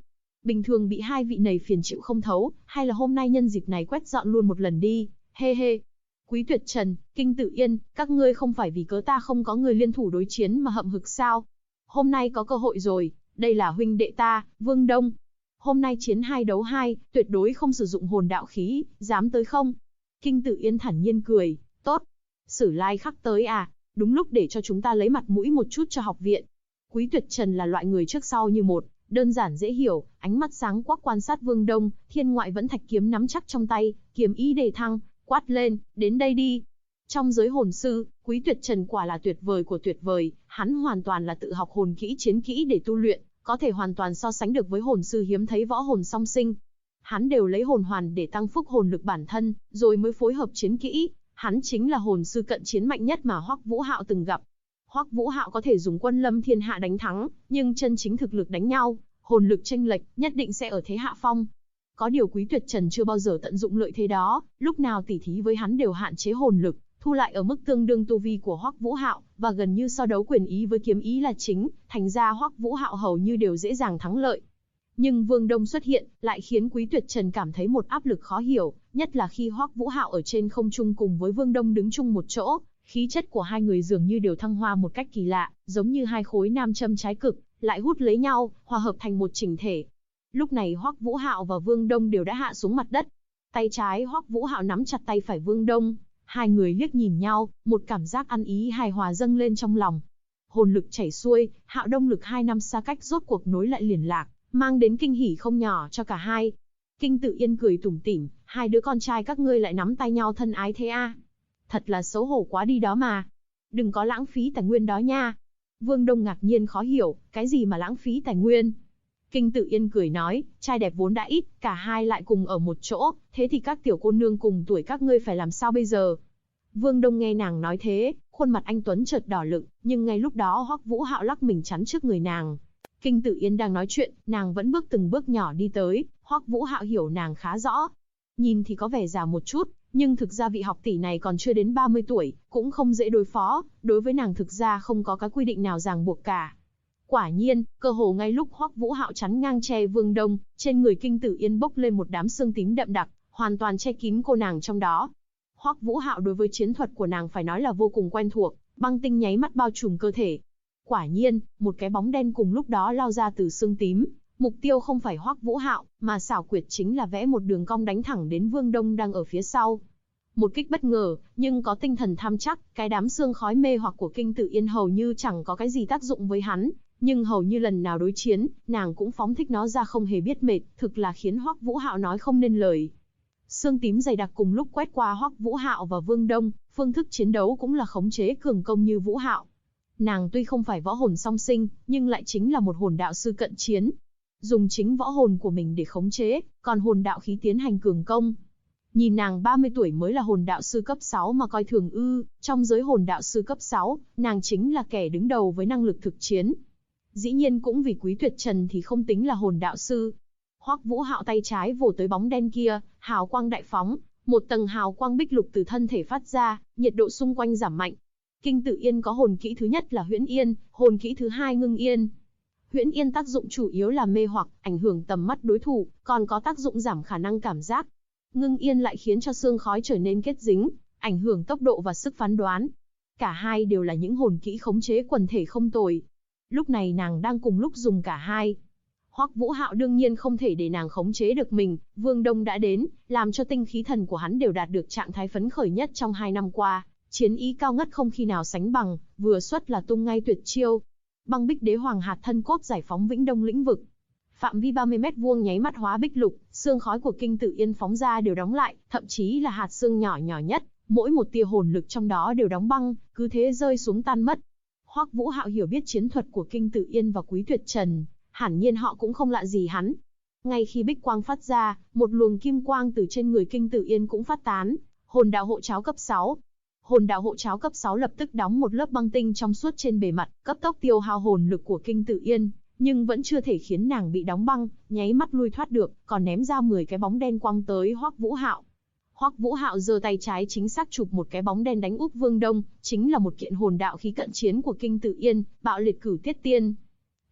Bình thường bị hai vị này phiền chịu không thấu, hay là hôm nay nhân dịp này quét dọn luôn một lần đi, hê hê. Quý Tuyệt Trần, Kinh Tự Yên, các ngươi không phải vì cớ ta không có người liên thủ đối chiến mà hậm hực sao? Hôm nay có cơ hội rồi, đây là huynh đệ ta, Vương Đông. Hôm nay chiến 2 đấu 2, tuyệt đối không sử dụng hồn đạo khí, dám tới không? Kinh Tự Yên thản nhiên cười, tốt. Sử lai khắc tới à, đúng lúc để cho chúng ta lấy mặt mũi một chút cho học viện. Quý Tuyệt Trần là loại người trước sau như một, đơn giản dễ hiểu, ánh mắt sáng quắc quan sát Vương Đông, thiên ngoại vẫn thạch kiếm nắm chắc trong tay, kiếm ý đề thăng, quát lên, đến đây đi. Trong giới hồn sư, Quý Tuyệt Trần quả là tuyệt vời của tuyệt vời, hắn hoàn toàn là tự học hồn kỹ chiến kỹ để tu luyện, có thể hoàn toàn so sánh được với hồn sư hiếm thấy võ hồn song sinh. Hắn đều lấy hồn hoàn để tăng phúc hồn lực bản thân, rồi mới phối hợp chiến kỹ. Hắn chính là hồn sư cận chiến mạnh nhất mà Hoắc Vũ Hạo từng gặp. Hoắc Vũ Hạo có thể dùng quân lâm thiên hạ đánh thắng, nhưng chân chính thực lực đánh nhau, hồn lực chênh lệch, nhất định sẽ ở thế hạ phong. Có điều Quý Tuyệt Trần chưa bao giờ tận dụng lợi thế đó, lúc nào tỉ thí với hắn đều hạn chế hồn lực, thu lại ở mức tương đương tu vi của Hoắc Vũ Hạo, và gần như so đấu quyền ý với kiếm ý là chính, thành ra Hoắc Vũ Hạo hầu như đều dễ dàng thắng lợi. Nhưng Vương Đông xuất hiện, lại khiến Quý Tuyệt Trần cảm thấy một áp lực khó hiểu, nhất là khi Hoắc Vũ Hạo ở trên không trung cùng với Vương Đông đứng chung một chỗ, khí chất của hai người dường như đều thăng hoa một cách kỳ lạ, giống như hai khối nam châm trái cực, lại hút lấy nhau, hòa hợp thành một chỉnh thể. Lúc này Hoắc Vũ Hạo và Vương Đông đều đã hạ xuống mặt đất. Tay trái Hoắc Vũ Hạo nắm chặt tay phải Vương Đông, hai người liếc nhìn nhau, một cảm giác ăn ý hài hòa dâng lên trong lòng. Hồn lực chảy xuôi, Hạo Đông lực 2 năm xa cách rốt cuộc nối lại liền lạc, mang đến kinh hỉ không nhỏ cho cả hai. Kinh Tự Yên cười tủm tỉm, hai đứa con trai các ngươi lại nắm tay nhau thân ái thế à? Thật là xấu hổ quá đi đó mà. Đừng có lãng phí tài nguyên đó nha. Vương Đông ngạc nhiên khó hiểu, cái gì mà lãng phí tài nguyên? Kinh Tự Yên cười nói, trai đẹp vốn đã ít, cả hai lại cùng ở một chỗ, thế thì các tiểu cô nương cùng tuổi các ngươi phải làm sao bây giờ? Vương Đông nghe nàng nói thế, khuôn mặt anh tuấn chợt đỏ lựng, nhưng ngay lúc đó Hoắc Vũ Hạo lắc mình chắn trước người nàng. Kinh Tự Yên đang nói chuyện, nàng vẫn bước từng bước nhỏ đi tới, Hoắc Vũ Hạo hiểu nàng khá rõ. Nhìn thì có vẻ già một chút, nhưng thực ra vị học tỷ này còn chưa đến 30 tuổi, cũng không dễ đối phó, đối với nàng thực ra không có cái quy định nào ràng buộc cả. Quả nhiên, cơ hồ ngay lúc Hoắc Vũ Hạo chắn ngang che Vương Đông, trên người Kinh Tự Yên bốc lên một đám xương tím đậm đặc, hoàn toàn che kín cô nàng trong đó. Hoắc Vũ Hạo đối với chiến thuật của nàng phải nói là vô cùng quen thuộc, băng tinh nháy mắt bao trùm cơ thể. Quả nhiên, một cái bóng đen cùng lúc đó lao ra từ xương tím, mục tiêu không phải Hoắc Vũ Hạo, mà xảo quyệt chính là vẽ một đường cong đánh thẳng đến Vương Đông đang ở phía sau. Một kích bất ngờ, nhưng có tinh thần tham chắc, cái đám xương khói mê hoặc của Kinh Tự Yên hầu như chẳng có cái gì tác dụng với hắn, nhưng hầu như lần nào đối chiến, nàng cũng phóng thích nó ra không hề biết mệt, thực là khiến Hoắc Vũ Hạo nói không nên lời. Xương tím dày đặc cùng lúc quét qua Hoắc Vũ Hạo và Vương Đông, phương thức chiến đấu cũng là khống chế cường công như Vũ Hạo. Nàng tuy không phải võ hồn song sinh, nhưng lại chính là một hồn đạo sư cận chiến. Dùng chính võ hồn của mình để khống chế, còn hồn đạo khí tiến hành cường công. Nhìn nàng 30 tuổi mới là hồn đạo sư cấp 6 mà coi thường ư, trong giới hồn đạo sư cấp 6, nàng chính là kẻ đứng đầu với năng lực thực chiến. Dĩ nhiên cũng vì Quý Tuyệt Trần thì không tính là hồn đạo sư. Hoắc Vũ Hạo tay trái vồ tới bóng đen kia, hào quang đại phóng, một tầng hào quang bích lục từ thân thể phát ra, nhiệt độ xung quanh giảm mạnh. Kinh Tự Yên có hồn kỹ thứ nhất là Huyễn Yên, hồn kỹ thứ hai Ngưng Yên. Huyễn Yên tác dụng chủ yếu là mê hoặc, ảnh hưởng tầm mắt đối thủ, còn có tác dụng giảm khả năng cảm giác. Ngưng Yên lại khiến cho xương khói trở nên kết dính, ảnh hưởng tốc độ và sức phán đoán. Cả hai đều là những hồn kỹ khống chế quần thể không tồi. Lúc này nàng đang cùng lúc dùng cả hai. Hoắc Vũ Hạo đương nhiên không thể để nàng khống chế được mình, Vương Đông đã đến, làm cho tinh khí thần của hắn đều đạt được trạng thái phấn khởi nhất trong 2 năm qua, chiến ý cao ngất không khi nào sánh bằng, vừa xuất là tung ngay tuyệt chiêu. Băng Bích Đế Hoàng hạt thân cốt giải phóng Vĩnh Đông lĩnh vực. Phạm vi 30 mét vuông nháy mắt hóa bích lục, xương khói của Kinh Tự Yên phóng ra đều đóng lại, thậm chí là hạt xương nhỏ nhỏ nhất, mỗi một tia hồn lực trong đó đều đóng băng, cứ thế rơi xuống tan mất. Hoắc Vũ Hạo hiểu biết chiến thuật của Kinh Tự Yên và Quý Tuyệt Trần, hẳn nhiên họ cũng không lạ gì hắn. Ngay khi bích quang phát ra, một luồng kim quang từ trên người Kinh Tự Yên cũng phát tán, hồn đạo hộ cháo cấp 6. Hồn đạo hộ cháo cấp 6 lập tức đóng một lớp băng tinh trong suốt trên bề mặt, cấp tốc tiêu hao hồn lực của Kinh Tự Yên, nhưng vẫn chưa thể khiến nàng bị đóng băng, nháy mắt lui thoát được, còn ném ra 10 cái bóng đen quăng tới Hoắc Vũ Hạo. Hoắc Vũ Hạo giơ tay trái chính xác chụp một cái bóng đen đánh úp Vương Đông, chính là một kiện hồn đạo khí cận chiến của Kinh Tự Yên, Bạo Liệt Cửu Tiết Tiên.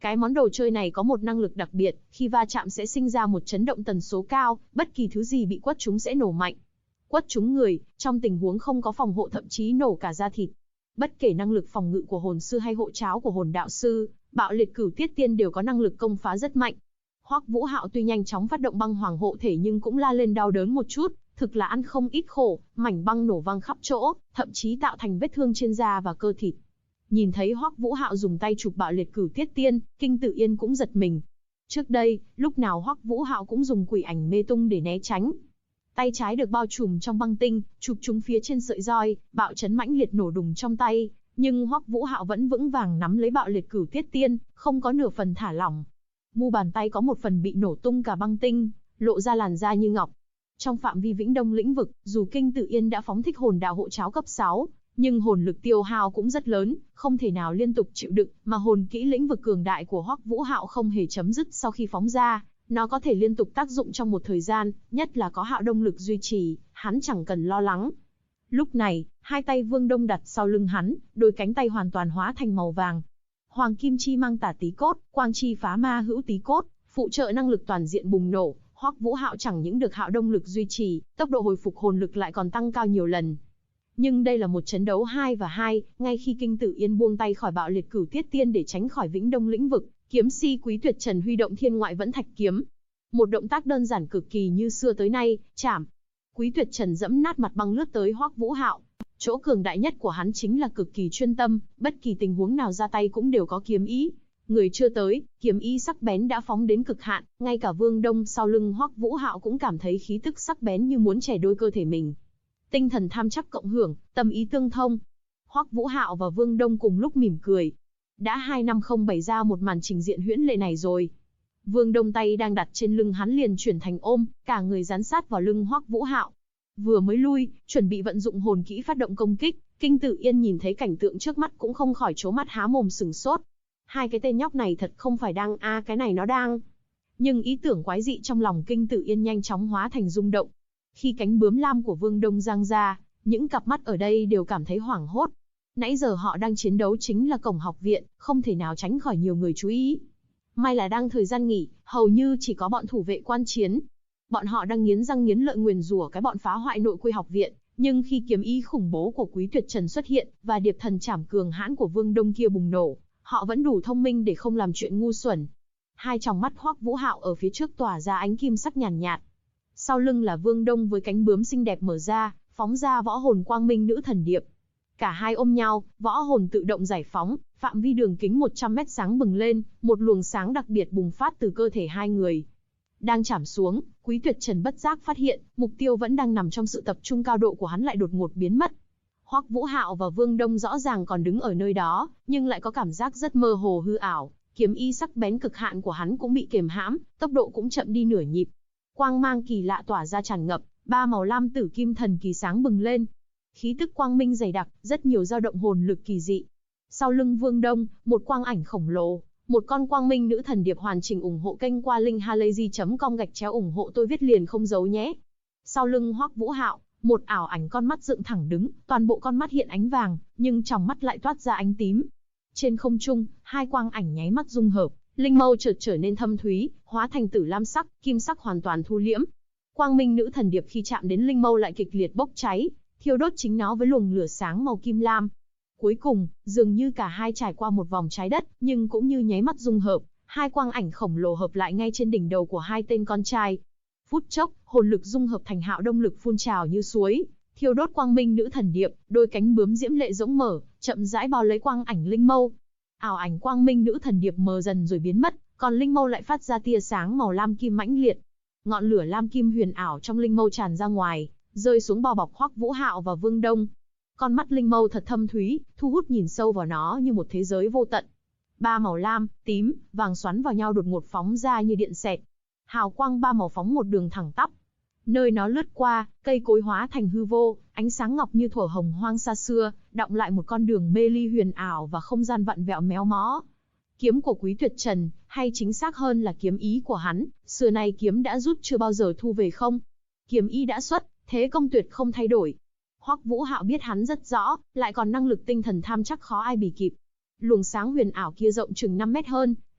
Cái món đồ chơi này có một năng lực đặc biệt, khi va chạm sẽ sinh ra một chấn động tần số cao, bất kỳ thứ gì bị quất trúng sẽ nổ mạnh. Quất trúng người, trong tình huống không có phòng hộ thậm chí nổ cả da thịt. Bất kể năng lực phòng ngự của hồn sư hay hộ tráo của hồn đạo sư, Bạo Liệt Cửu Tiết Tiên đều có năng lực công phá rất mạnh. Hoắc Vũ Hạo tuy nhanh chóng phát động băng hoàng hộ thể nhưng cũng la lên đau đớn một chút, thực là ăn không ít khổ, mảnh băng nổ văng khắp chỗ, thậm chí tạo thành vết thương trên da và cơ thịt. Nhìn thấy Hoắc Vũ Hạo dùng tay chụp Bạo Liệt Cửu Tiết Tiên, Kinh Tử Yên cũng giật mình. Trước đây, lúc nào Hoắc Vũ Hạo cũng dùng quỷ ảnh mê tung để né tránh. Tay trái được bao trùm trong băng tinh, chụp trúng phía trên sợi roi, bạo chấn mãnh liệt nổ đùng trong tay, nhưng Hoắc Vũ Hạo vẫn vững vàng nắm lấy Bạo Liệt Cửu Tiết Tiên, không có nửa phần thả lỏng. Mu bàn tay có một phần bị nổ tung cả băng tinh, lộ ra làn da như ngọc. Trong phạm vi Vĩnh Đông lĩnh vực, dù Kinh Tử Yên đã phóng thích hồn đạo hộ tráo cấp 6, nhưng hồn lực tiêu hao cũng rất lớn, không thể nào liên tục chịu đựng, mà hồn kỹ lĩnh vực cường đại của Hoắc Vũ Hạo không hề chấm dứt sau khi phóng ra, nó có thể liên tục tác dụng trong một thời gian, nhất là có Hạo Đông lực duy trì, hắn chẳng cần lo lắng. Lúc này, hai tay Vương Đông đặt sau lưng hắn, đôi cánh tay hoàn toàn hóa thành màu vàng. Hoàng kim chi mang tả tí cốt, quang chi phá ma hữu tí cốt, phụ trợ năng lực toàn diện bùng nổ, Hoắc Vũ Hạo chẳng những được Hạo Đông lực duy trì, tốc độ hồi phục hồn lực lại còn tăng cao nhiều lần. Nhưng đây là một trận đấu 2 và 2, ngay khi Kinh Tử Yên buông tay khỏi Bạo Liệt Cửu Tiết Tiên để tránh khỏi Vĩnh Đông lĩnh vực, kiếm si Quý Tuyệt Trần huy động Thiên Ngoại Vẫn Thạch kiếm. Một động tác đơn giản cực kỳ như xưa tới nay, chảm. Quý Tuyệt Trần dẫm nát mặt băng lướt tới Hoắc Vũ Hạo. Chỗ cường đại nhất của hắn chính là cực kỳ chuyên tâm, bất kỳ tình huống nào ra tay cũng đều có kiếm ý. Người chưa tới, kiếm ý sắc bén đã phóng đến cực hạn, ngay cả Vương Đông sau lưng Hoắc Vũ Hạo cũng cảm thấy khí tức sắc bén như muốn chẻ đôi cơ thể mình. Tinh thần tham chắc cộng hưởng, tâm ý tương thông. Hoắc Vũ Hạo và Vương Đông cùng lúc mỉm cười. Đã 2 năm không bày ra một màn trình diện huyễn lệ này rồi. Vương Đông tay đang đặt trên lưng hắn liền chuyển thành ôm, cả người dán sát vào lưng Hoắc Vũ Hạo. Vừa mới lui, chuẩn bị vận dụng hồn kỹ phát động công kích, Kinh Tử Yên nhìn thấy cảnh tượng trước mắt cũng không khỏi trố mắt há mồm sừng sốt. Hai cái tên nhóc này thật không phải đang cái này nó đang. Nhưng ý tưởng quái dị trong lòng Kinh Tử Yên nhanh chóng hóa thành rung động. Khi cánh bướm lam của Vương Đông giang ra, những cặp mắt ở đây đều cảm thấy hoảng hốt. Nãy giờ họ đang chiến đấu chính là cổng học viện, không thể nào tránh khỏi nhiều người chú ý. May là đang thời gian nghỉ, hầu như chỉ có bọn thủ vệ quan chiến. Bọn họ đang nghiến răng nghiến lợi nguyền rủa cái bọn phá hoại nội quy học viện, nhưng khi kiếm ý khủng bố của Quý Tuyệt Trần xuất hiện và điệp thần trảm cường hãn của Vương Đông kia bùng nổ, họ vẫn đủ thông minh để không làm chuyện ngu xuẩn. Hai tròng mắt Hoắc Vũ Hạo ở phía trước tỏa ra ánh kim sắc nhàn nhạt. Sau lưng là Vương Đông với cánh bướm xinh đẹp mở ra, phóng ra võ hồn quang minh nữ thần điệp. Cả hai ôm nhau, võ hồn tự động giải phóng, phạm vi đường kính 100 mét sáng bừng lên, một luồng sáng đặc biệt bùng phát từ cơ thể hai người. Đang chạm xuống, Quý Tuyệt Trần bất giác phát hiện, mục tiêu vẫn đang nằm trong sự tập trung cao độ của hắn lại đột ngột biến mất. Hoắc Vũ Hạo và Vương Đông rõ ràng còn đứng ở nơi đó, nhưng lại có cảm giác rất mơ hồ hư ảo, kiếm ý sắc bén cực hạn của hắn cũng bị kiềm hãm, tốc độ cũng chậm đi nửa nhịp. Quang mang kỳ lạ tỏa ra tràn ngập, ba màu lam tử kim thần kỳ sáng bừng lên. Khí tức quang minh dày đặc, rất nhiều dao động hồn lực kỳ dị. Sau lưng Vương Đông, một quang ảnh khổng lồ, một con quang minh nữ thần điệp hoàn chỉnh. Ủng hộ kênh qua linkhalazy.com ủng hộ tôi viết liền không giấu nhé. Sau lưng Hoắc Vũ Hạo, một ảo ảnh con mắt dựng thẳng đứng, toàn bộ con mắt hiện ánh vàng, nhưng trong mắt lại toát ra ánh tím. Trên không trung, hai quang ảnh nháy mắt dung hợp, linh mâu chợt trở nên thâm thúy, hóa thành tử lam sắc, kim sắc hoàn toàn thu liễm. Quang minh nữ thần điệp khi chạm đến linh mâu lại kịch liệt bốc cháy, thiêu đốt chính nó với luồng lửa sáng màu kim lam. Cuối cùng, dường như cả hai trải qua một vòng trái đất, nhưng cũng như nháy mắt dung hợp, hai quang ảnh khổng lồ hợp lại ngay trên đỉnh đầu của hai tên con trai. Phút chốc, hồn lực dung hợp thành Hạo Đông lực phun trào như suối, thiêu đốt quang minh nữ thần điệp, đôi cánh bướm diễm lệ rỗng mở, chậm rãi bao lấy quang ảnh linh mâu. Ảo ảnh quang minh nữ thần điệp mờ dần rồi biến mất, còn linh mâu lại phát ra tia sáng màu lam kim mãnh liệt. Ngọn lửa lam kim huyền ảo trong linh mâu tràn ra ngoài, rơi xuống bao bọc Hoắc Vũ Hạo và Vương Đông. Con mắt linh mâu thật thâm thúy, thu hút nhìn sâu vào nó như một thế giới vô tận. Ba màu lam, tím, vàng xoắn vào nhau đột ngột phóng ra như điện xẹt. Hào quang ba màu phóng một đường thẳng tắp. Nơi nó lướt qua, cây cối hóa thành hư vô, ánh sáng ngọc như thuở hồng hoang xa xưa, đọng lại một con đường mê ly huyền ảo và không gian vặn vẹo méo mó. Kiếm của Quý Tuyệt Trần, hay chính xác hơn là kiếm ý của hắn, xưa nay kiếm đã rút chưa bao giờ thu về không. Kiếm ý đã xuất, thế công tuyệt không thay đổi. Hoắc Vũ Hạo biết hắn rất rõ, lại còn năng lực tinh thần tham chắc khó ai bì kịp. Luồng sáng huyền ảo kia rộng chừng 5 mét hơn,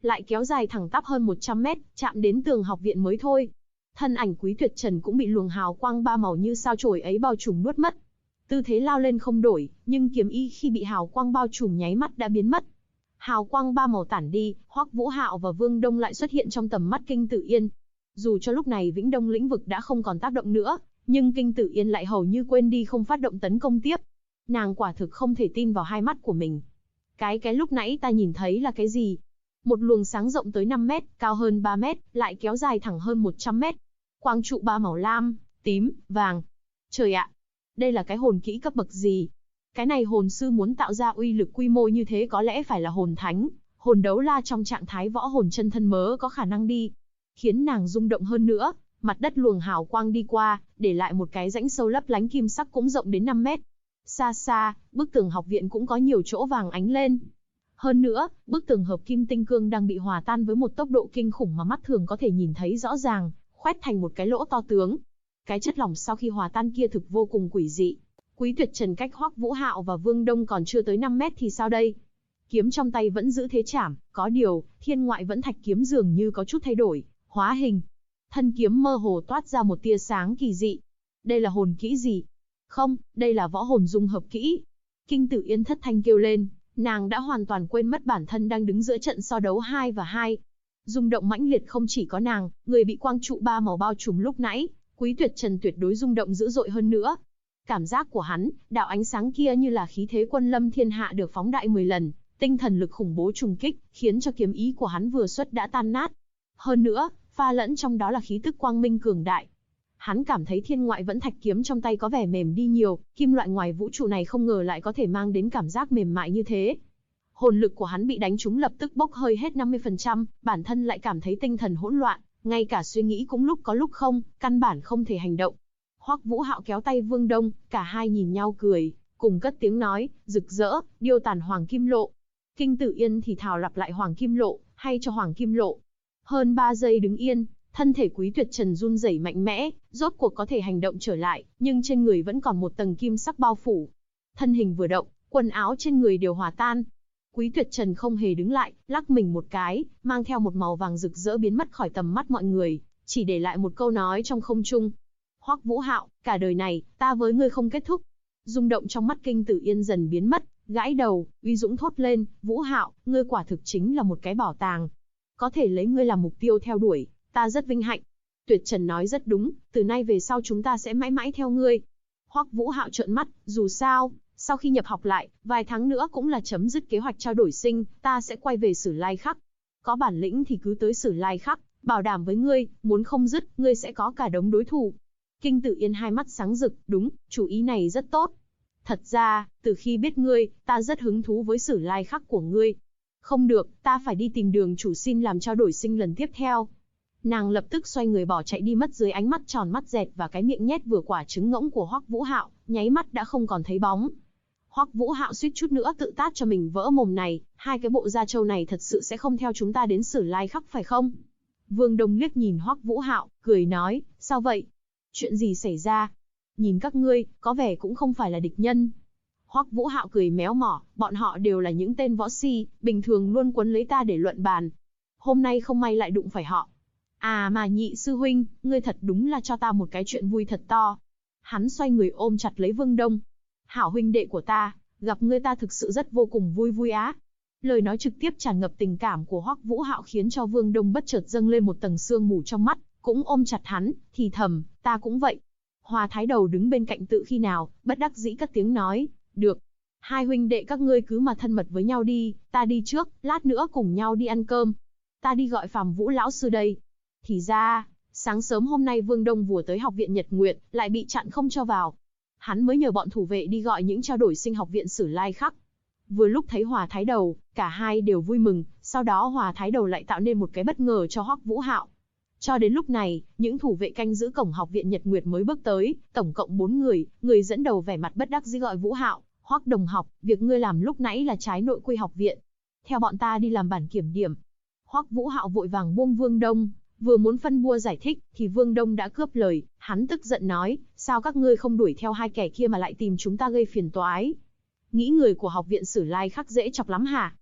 lại kéo dài thẳng tắp hơn 100 mét, chạm đến tường học viện mới thôi. Thân ảnh Quý Tuyệt Trần cũng bị luồng hào quang ba màu như sao chổi ấy bao trùm nuốt mất. Tư thế lao lên không đổi, nhưng kiếm ý khi bị hào quang bao trùm nháy mắt đã biến mất. Hào quang ba màu tản đi, Hoắc Vũ Hạo và Vương Đông lại xuất hiện trong tầm mắt Kinh Tử Yên. Dù cho lúc này Vĩnh Đông lĩnh vực đã không còn tác động nữa, nhưng Kinh Tử Yên lại hầu như quên đi không phát động tấn công tiếp. Nàng quả thực không thể tin vào hai mắt của mình. Cái lúc nãy ta nhìn thấy là cái gì? Một luồng sáng rộng tới 5 mét, cao hơn 3 mét, lại kéo dài thẳng hơn 100 mét. Quang trụ ba màu lam, tím, vàng. Trời ạ! Đây là cái hồn kỹ cấp bậc gì? Cái này hồn sư muốn tạo ra uy lực quy mô như thế có lẽ phải là hồn thánh, hồn đấu la trong trạng thái võ hồn chân thân mớ có khả năng đi. Khiến nàng rung động hơn nữa, mặt đất luồng hào quang đi qua, để lại một cái rãnh sâu lấp lánh kim sắc cũng rộng đến 5 mét. Xa xa, bức tường học viện cũng có nhiều chỗ vàng ánh lên. Hơn nữa, bức tường hợp kim tinh cương đang bị hòa tan với một tốc độ kinh khủng mà mắt thường có thể nhìn thấy rõ ràng, khoét thành một cái lỗ to tướng. Cái chất lỏng sau khi hòa tan kia thực vô cùng quỷ dị. Quý Tuyệt Trần cách Hoắc Vũ Hạo và Vương Đông còn chưa tới 5 mét thì sao đây? Kiếm trong tay vẫn giữ thế chảm, có điều, thiên ngoại vẫn thạch kiếm dường như có chút thay đổi, hóa hình. Thân kiếm mơ hồ toát ra một tia sáng kỳ dị. Đây là hồn kỹ gì? Không, đây là võ hồn dung hợp kỹ. Kinh Tử Yên thất thanh kêu lên, nàng đã hoàn toàn quên mất bản thân đang đứng giữa trận so đấu 2 và 2. Rung động mãnh liệt không chỉ có nàng, người bị quang trụ ba màu bao trùm lúc nãy, Quý Tuyệt Trần tuyệt đối rung động dữ dội hơn nữa. Cảm giác của hắn, đạo ánh sáng kia như là khí thế quân lâm thiên hạ được phóng đại 10 lần, tinh thần lực khủng bố trùng kích, khiến cho kiếm ý của hắn vừa xuất đã tan nát. Hơn nữa, pha lẫn trong đó là khí tức quang minh cường đại. Hắn cảm thấy thiên ngoại vẫn thạch kiếm trong tay có vẻ mềm đi nhiều, kim loại ngoài vũ trụ này không ngờ lại có thể mang đến cảm giác mềm mại như thế. Hồn lực của hắn bị đánh trúng lập tức bốc hơi hết 50%, bản thân lại cảm thấy tinh thần hỗn loạn, ngay cả suy nghĩ cũng lúc có lúc không, căn bản không thể hành động. Hoắc Vũ Hạo kéo tay Vương Đông, cả hai nhìn nhau cười, cùng cất tiếng nói, rực rỡ, điêu tàn Hoàng Kim Lộ. Kinh Tử Yên thì thào lặp lại Hoàng Kim Lộ, hay cho Hoàng Kim Lộ. Hơn 3 giây đứng yên, thân thể Quý Tuyệt Trần run rẩy mạnh mẽ, rốt cuộc có thể hành động trở lại, nhưng trên người vẫn còn một tầng kim sắc bao phủ. Thân hình vừa động, quần áo trên người đều hòa tan. Quý Tuyệt Trần không hề đứng lại, lắc mình một cái, mang theo một màu vàng rực rỡ biến mất khỏi tầm mắt mọi người, chỉ để lại một câu nói trong không trung. Hoắc Vũ Hạo, cả đời này, ta với ngươi không kết thúc. Rung động trong mắt Kinh Tử Yên dần biến mất, gãi đầu, uy dũng thốt lên, Vũ Hạo, ngươi quả thực chính là một cái bảo tàng. Có thể lấy ngươi làm mục tiêu theo đuổi, ta rất vinh hạnh. Tuyệt Trần nói rất đúng, từ nay về sau chúng ta sẽ mãi mãi theo ngươi. Hoắc Vũ Hạo trợn mắt, dù sao, sau khi nhập học lại, vài tháng nữa cũng là chấm dứt kế hoạch trao đổi sinh, ta sẽ quay về Sử Lai Khắc. Có bản lĩnh thì cứ tới Sử Lai Khắc, bảo đảm với ngươi, muốn không dứt, ngươi sẽ có cả đống đối thủ. Kinh Tử Yên hai mắt sáng rực, đúng, chủ ý này rất tốt. Thật ra, từ khi biết ngươi, ta rất hứng thú với Sử Lai Khắc của ngươi. Không được, ta phải đi tìm Đường chủ xin làm trao đổi sinh lần tiếp theo. Nàng lập tức xoay người bỏ chạy đi mất dưới ánh mắt tròn mắt dẹt và cái miệng nhét vừa quả trứng ngỗng của Hoắc Vũ Hạo, nháy mắt đã không còn thấy bóng. Hoắc Vũ Hạo suýt chút nữa tự tát cho mình vỡ mồm này, hai cái bộ da trâu này thật sự sẽ không theo chúng ta đến Sử Lai Khắc phải không? Vương Đông liếc nhìn Hoắc Vũ Hạo, cười nói, sao vậy? Chuyện gì xảy ra? Nhìn các ngươi, có vẻ cũng không phải là địch nhân. Hoắc Vũ Hạo cười méo mỏ, bọn họ đều là những tên võ si, bình thường luôn quấn lấy ta để luận bàn. Hôm nay không may lại đụng phải họ. À mà Nhị sư huynh, ngươi thật đúng là cho ta một cái chuyện vui thật to. Hắn xoay người ôm chặt lấy Vương Đông. Hảo huynh đệ của ta, gặp ngươi ta thực sự rất vô cùng vui á. Lời nói trực tiếp tràn ngập tình cảm của Hoắc Vũ Hạo khiến cho Vương Đông bất chợt dâng lên một tầng sương mù trong mắt, cũng ôm chặt hắn, thì thầm, ta cũng vậy. Hòa Thái Đầu đứng bên cạnh tự khi nào, bất đắc dĩ cất tiếng nói, được. Hai huynh đệ các ngươi cứ mà thân mật với nhau đi, ta đi trước, lát nữa cùng nhau đi ăn cơm. Ta đi gọi Phàm Vũ lão sư đây. Thì ra, sáng sớm hôm nay Vương Đông vừa tới học viện Nhật Nguyệt, lại bị chặn không cho vào. Hắn mới nhờ bọn thủ vệ đi gọi những trao đổi sinh học viện Sử Lai Khắc. Vừa lúc thấy Hòa Thái Đầu, cả hai đều vui mừng, sau đó Hòa Thái Đầu lại tạo nên một cái bất ngờ cho Hoắc Vũ Hạo. Cho đến lúc này, những thủ vệ canh giữ cổng học viện Nhật Nguyệt mới bước tới, tổng cộng 4 người, người dẫn đầu vẻ mặt bất đắc dĩ gọi Vũ Hạo, Hoắc đồng học, việc ngươi làm lúc nãy là trái nội quy học viện. Theo bọn ta đi làm bản kiểm điểm. Hoắc Vũ Hạo vội vàng buông Vương Đông, vừa muốn phân bua giải thích, thì Vương Đông đã cướp lời, hắn tức giận nói, sao các ngươi không đuổi theo hai kẻ kia mà lại tìm chúng ta gây phiền toái? Nghĩ người của học viện Sử Lai Khắc dễ chọc lắm hả?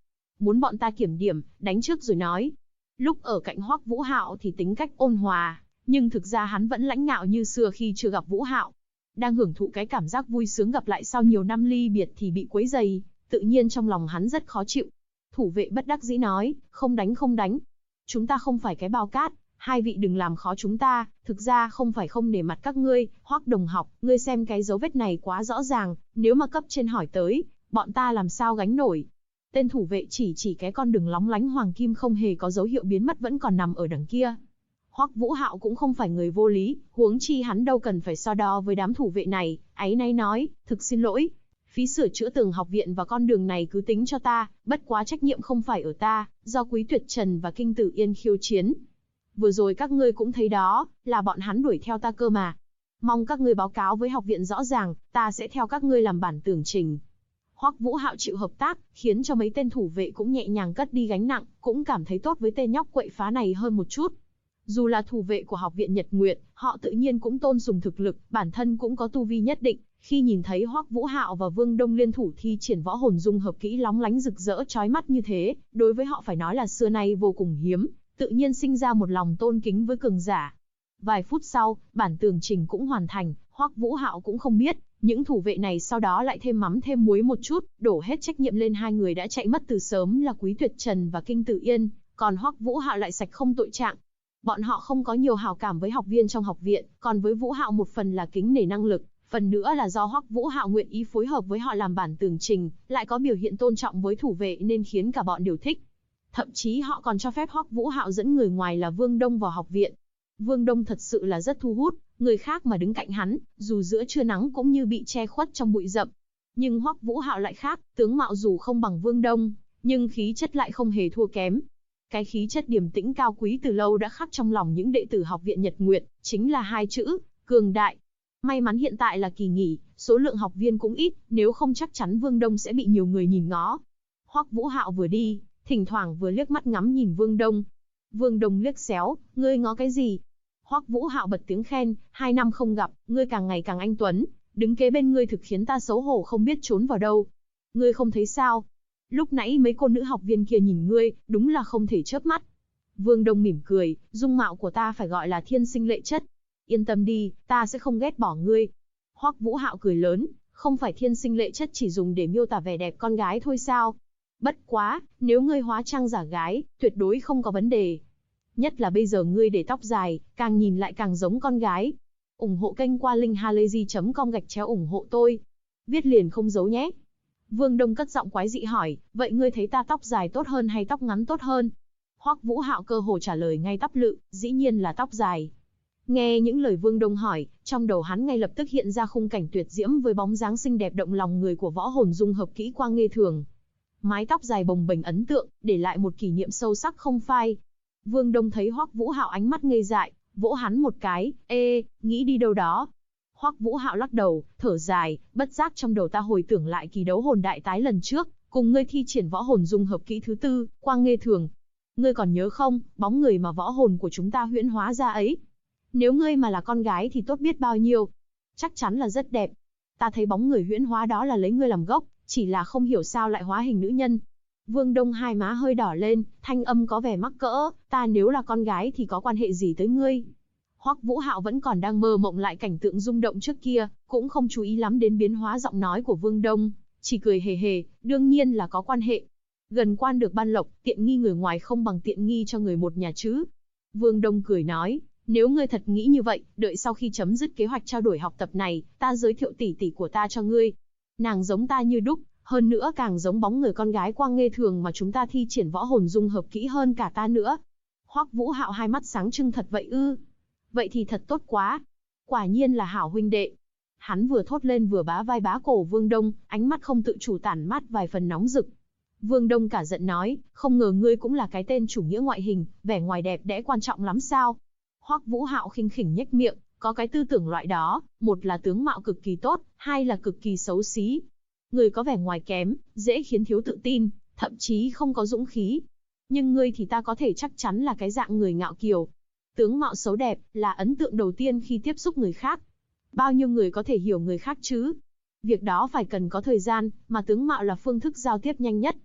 muốn bọn ta kiểm điểm, đánh trước rồi nói. Lúc ở cạnh Hoắc Vũ Hạo thì tính cách ôn hòa, nhưng thực ra hắn vẫn lãnh ngạo như xưa khi chưa gặp Vũ Hạo. Đang hưởng thụ cái cảm giác vui sướng gặp lại sau nhiều năm ly biệt thì bị quấy rầy, tự nhiên trong lòng hắn rất khó chịu. Thủ vệ bất đắc dĩ nói, không đánh không đánh. Chúng ta không phải cái bao cát, hai vị đừng làm khó chúng ta, thực ra không phải không nể mặt các ngươi, Hoắc đồng học, ngươi xem cái dấu vết này quá rõ ràng, nếu mà cấp trên hỏi tới, bọn ta làm sao gánh nổi. Tên thủ vệ chỉ cái con đường lóng lánh hoàng kim không hề có dấu hiệu biến mất vẫn còn nằm ở đằng kia. Hoắc Vũ Hạo cũng không phải người vô lý, huống chi hắn đâu cần phải so đo với đám thủ vệ này, áy náy nói, thực xin lỗi. Phí sửa chữa tường học viện và con đường này cứ tính cho ta, bất quá trách nhiệm không phải ở ta, do Quý Tuyệt Trần và Kinh Tử Yên khiêu chiến. Vừa rồi các ngươi cũng thấy đó, là bọn hắn đuổi theo ta cơ mà. Mong các ngươi báo cáo với học viện rõ ràng, ta sẽ theo các ngươi làm bản tường trình. Hoắc Vũ Hạo chịu hợp tác, khiến cho mấy tên thủ vệ cũng nhẹ nhàng cất đi gánh nặng, cũng cảm thấy tốt với tên nhóc quậy phá này hơn một chút. Dù là thủ vệ của học viện Nhật Nguyệt, họ tự nhiên cũng tôn sùng thực lực, bản thân cũng có tu vi nhất định. Khi nhìn thấy Hoắc Vũ Hạo và Vương Đông liên thủ thi triển võ hồn dung hợp kỹ lóng lánh rực rỡ chói mắt như thế, đối với họ phải nói là xưa nay vô cùng hiếm, tự nhiên sinh ra một lòng tôn kính với cường giả. Vài phút sau, bản tường trình cũng hoàn thành, Hoắc Vũ Hạo cũng không biết, những thủ vệ này sau đó lại thêm mắm thêm muối một chút, đổ hết trách nhiệm lên hai người đã chạy mất từ sớm là Quý Tuyệt Trần và Kinh Tử Yên, còn Hoắc Vũ Hạo lại sạch không tội trạng. Bọn họ không có nhiều hảo cảm với học viên trong học viện, còn với Vũ Hạo một phần là kính nể năng lực, phần nữa là do Hoắc Vũ Hạo nguyện ý phối hợp với họ làm bản tường trình, lại có biểu hiện tôn trọng với thủ vệ nên khiến cả bọn đều thích. Thậm chí họ còn cho phép Hoắc Vũ Hạo dẫn người ngoài là Vương Đông vào học viện. Vương Đông thật sự là rất thu hút, người khác mà đứng cạnh hắn, dù giữa trưa nắng cũng như bị che khuất trong bụi rậm. Nhưng Hoắc Vũ Hạo lại khác, tướng mạo dù không bằng Vương Đông, nhưng khí chất lại không hề thua kém. Cái khí chất điềm tĩnh cao quý từ lâu đã khắc trong lòng những đệ tử học viện Nhật Nguyệt, chính là hai chữ, cường đại. May mắn hiện tại là kỳ nghỉ, số lượng học viên cũng ít, nếu không chắc chắn Vương Đông sẽ bị nhiều người nhìn ngó. Hoắc Vũ Hạo vừa đi, thỉnh thoảng vừa liếc mắt ngắm nhìn Vương Đông. Vương Đông liếc xéo, ngươi ngó cái gì? Hoắc Vũ Hạo bật tiếng khen, 2 năm không gặp, ngươi càng ngày càng anh tuấn, đứng kế bên ngươi thực khiến ta xấu hổ không biết trốn vào đâu. Ngươi không thấy sao? Lúc nãy mấy cô nữ học viên kia nhìn ngươi, đúng là không thể chớp mắt. Vương Đông mỉm cười, dung mạo của ta phải gọi là thiên sinh lệ chất. Yên tâm đi, ta sẽ không ghét bỏ ngươi. Hoắc Vũ Hạo cười lớn, không phải thiên sinh lệ chất chỉ dùng để miêu tả vẻ đẹp con gái thôi sao? Bất quá, nếu ngươi hóa trang giả gái, tuyệt đối không có vấn đề. Nhất là bây giờ ngươi để tóc dài, càng nhìn lại càng giống con gái. Ủng hộ kênh qua linkhalazy.com/ủng hộ tôi. Viết liền không giấu nhé. Vương Đông cất giọng quái dị hỏi, vậy ngươi thấy ta tóc dài tốt hơn hay tóc ngắn tốt hơn? Hoắc Vũ Hạo cơ hồ trả lời ngay tắp lự, dĩ nhiên là tóc dài. Nghe những lời Vương Đông hỏi, trong đầu hắn ngay lập tức hiện ra khung cảnh tuyệt diễm với bóng dáng xinh đẹp động lòng người của võ hồn dung hợp kỹ Quang Nghê Thường. Mái tóc dài bồng bềnh ấn tượng, để lại một kỷ niệm sâu sắc không phai. Vương Đông thấy Hoắc Vũ Hạo ánh mắt ngây dại, vỗ hắn một cái, ê, nghĩ đi đâu đó. Hoắc Vũ Hạo lắc đầu, thở dài, bất giác trong đầu ta hồi tưởng lại kỳ đấu hồn đại tái lần trước, cùng ngươi thi triển võ hồn dung hợp kỹ thứ tư, Quang Nghê Thường. Ngươi còn nhớ không, bóng người mà võ hồn của chúng ta huyễn hóa ra ấy. Nếu ngươi mà là con gái thì tốt biết bao nhiêu. Chắc chắn là rất đẹp. Ta thấy bóng người huyễn hóa đó là lấy ngươi làm gốc, chỉ là không hiểu sao lại hóa hình nữ nhân. Vương Đông hai má hơi đỏ lên, thanh âm có vẻ mắc cỡ, ta nếu là con gái thì có quan hệ gì tới ngươi? Hoắc Vũ Hạo vẫn còn đang mơ mộng lại cảnh tượng rung động trước kia, cũng không chú ý lắm đến biến hóa giọng nói của Vương Đông, chỉ cười hề hề, đương nhiên là có quan hệ. Gần quan được ban lộc, tiện nghi người ngoài không bằng tiện nghi cho người một nhà chứ. Vương Đông cười nói, nếu ngươi thật nghĩ như vậy, đợi sau khi chấm dứt kế hoạch trao đổi học tập này, ta giới thiệu tỷ tỷ của ta cho ngươi. Nàng giống ta như đúc, hơn nữa càng giống bóng người con gái Quang Nghê Thường mà chúng ta thi triển võ hồn dung hợp kỹ hơn cả ta nữa. Hoắc Vũ Hạo hai mắt sáng trưng, thật vậy ư? Vậy thì thật tốt quá. Quả nhiên là hảo huynh đệ. Hắn vừa thốt lên vừa bá vai bá cổ Vương Đông, ánh mắt không tự chủ tản mát vài phần nóng rực. Vương Đông cả giận nói, không ngờ ngươi cũng là cái tên chủ nghĩa ngoại hình, vẻ ngoài đẹp đẽ quan trọng lắm sao? Hoắc Vũ Hạo khinh khỉnh nhếch miệng, có cái tư tưởng loại đó, một là tướng mạo cực kỳ tốt, hai là cực kỳ xấu xí. Người có vẻ ngoài kém, dễ khiến thiếu tự tin, thậm chí không có dũng khí. Nhưng ngươi thì ta có thể chắc chắn là cái dạng người ngạo kiều. Tướng mạo xấu đẹp là ấn tượng đầu tiên khi tiếp xúc người khác. Bao nhiêu người có thể hiểu người khác chứ? Việc đó phải cần có thời gian, mà tướng mạo là phương thức giao tiếp nhanh nhất.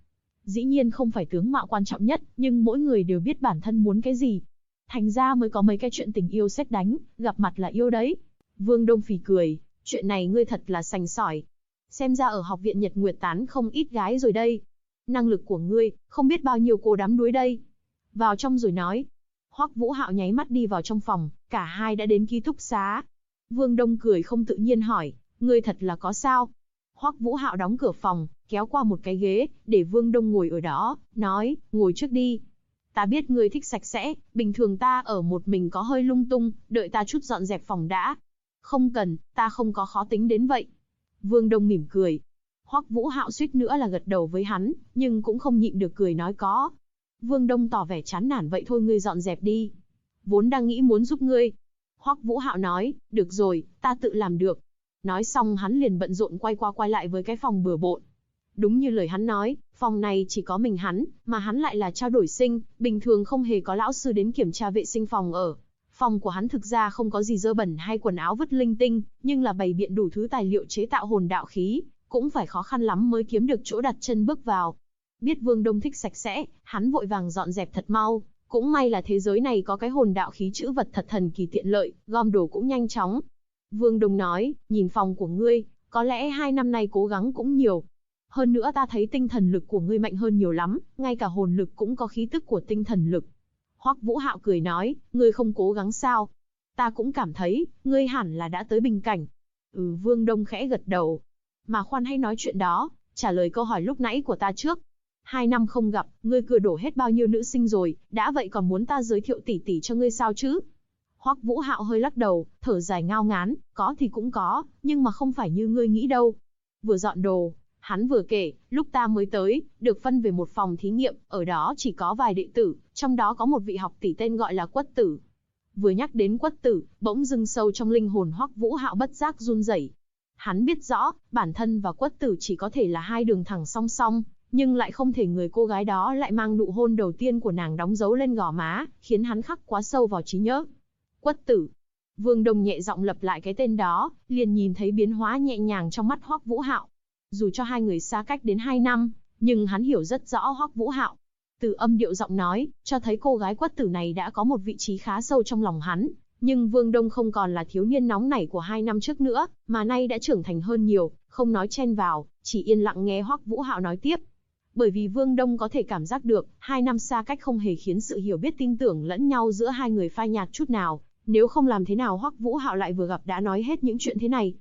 Dĩ nhiên không phải tướng mạo quan trọng nhất, nhưng mỗi người đều biết bản thân muốn cái gì. Thành ra mới có mấy cái chuyện tình yêu sét đánh, gặp mặt là yêu đấy. Vương Đông phì cười, chuyện này ngươi thật là sành sỏi. Xem ra ở học viện Nhật Nguyệt Tán không ít gái rồi đây. Năng lực của ngươi, không biết bao nhiêu cô đắm đuối đây. Vào trong rồi nói. Hoắc Vũ Hạo nháy mắt đi vào trong phòng, cả hai đã đến ký túc xá. Vương Đông cười không tự nhiên hỏi, ngươi thật là có sao? Hoắc Vũ Hạo đóng cửa phòng, kéo qua một cái ghế, để Vương Đông ngồi ở đó, nói, ngồi trước đi. Ta biết ngươi thích sạch sẽ, bình thường ta ở một mình có hơi lung tung, đợi ta chút dọn dẹp phòng đã. Không cần, ta không có khó tính đến vậy. Vương Đông mỉm cười. Hoắc Vũ Hạo suýt nữa là gật đầu với hắn, nhưng cũng không nhịn được cười nói có. Vương Đông tỏ vẻ chán nản, vậy thôi ngươi dọn dẹp đi. Vốn đang nghĩ muốn giúp ngươi. Hoắc Vũ Hạo nói, được rồi, ta tự làm được. Nói xong hắn liền bận rộn quay qua quay lại với cái phòng bừa bộn. Đúng như lời hắn nói, phòng này chỉ có mình hắn, mà hắn lại là trao đổi sinh, bình thường không hề có lão sư đến kiểm tra vệ sinh phòng ở. Phòng của hắn thực ra không có gì dơ bẩn hay quần áo vứt linh tinh, nhưng là bày biện đủ thứ tài liệu chế tạo hồn đạo khí, cũng phải khó khăn lắm mới kiếm được chỗ đặt chân bước vào. Biết Vương Đông thích sạch sẽ, hắn vội vàng dọn dẹp thật mau, cũng may là thế giới này có cái hồn đạo khí chữ vật thật thần kỳ tiện lợi, gom đồ cũng nhanh chóng. Vương Đông nói, nhìn phòng của ngươi, có lẽ 2 năm nay cố gắng cũng nhiều. Hơn nữa ta thấy tinh thần lực của ngươi mạnh hơn nhiều lắm, ngay cả hồn lực cũng có khí tức của tinh thần lực. Hoắc Vũ Hạo cười nói, ngươi không cố gắng sao? Ta cũng cảm thấy, ngươi hẳn là đã tới bình cảnh. Vương Đông khẽ gật đầu. Mà khoan hay nói chuyện đó, trả lời câu hỏi lúc nãy của ta trước. 2 năm không gặp, ngươi cửa đổ hết bao nhiêu nữ sinh rồi, đã vậy còn muốn ta giới thiệu tỉ tỉ cho ngươi sao chứ? Hoắc Vũ Hạo hơi lắc đầu, thở dài ngao ngán, có thì cũng có, nhưng mà không phải như ngươi nghĩ đâu. Vừa dọn đồ, hắn vừa kể, lúc ta mới tới, được phân về một phòng thí nghiệm, ở đó chỉ có vài đệ tử, trong đó có một vị học tỷ tên gọi là Quất Tử. Vừa nhắc đến Quất Tử, bỗng dưng sâu trong linh hồn Hoắc Vũ Hạo bất giác run rẩy. Hắn biết rõ, bản thân và Quất Tử chỉ có thể là hai đường thẳng song song, nhưng lại không thể người cô gái đó lại mang nụ hôn đầu tiên của nàng đóng dấu lên gò má, khiến hắn khắc quá sâu vào trí nhớ. Quất Tử. Vương Đông nhẹ giọng lặp lại cái tên đó, liền nhìn thấy biến hóa nhẹ nhàng trong mắt Hoắc Vũ Hạo. Dù cho hai người xa cách đến 2 năm, nhưng hắn hiểu rất rõ Hoắc Vũ Hạo. Từ âm điệu giọng nói, cho thấy cô gái Quất Tử này đã có một vị trí khá sâu trong lòng hắn. Nhưng Vương Đông không còn là thiếu niên nóng nảy của 2 năm trước nữa, mà nay đã trưởng thành hơn nhiều, không nói chen vào, chỉ yên lặng nghe Hoắc Vũ Hạo nói tiếp. Bởi vì Vương Đông có thể cảm giác được, 2 năm xa cách không hề khiến sự hiểu biết tin tưởng lẫn nhau giữa hai người phai nhạt chút nào. Nếu không làm thế nào Hoắc Vũ Hạo lại vừa gặp đã nói hết những chuyện thế này.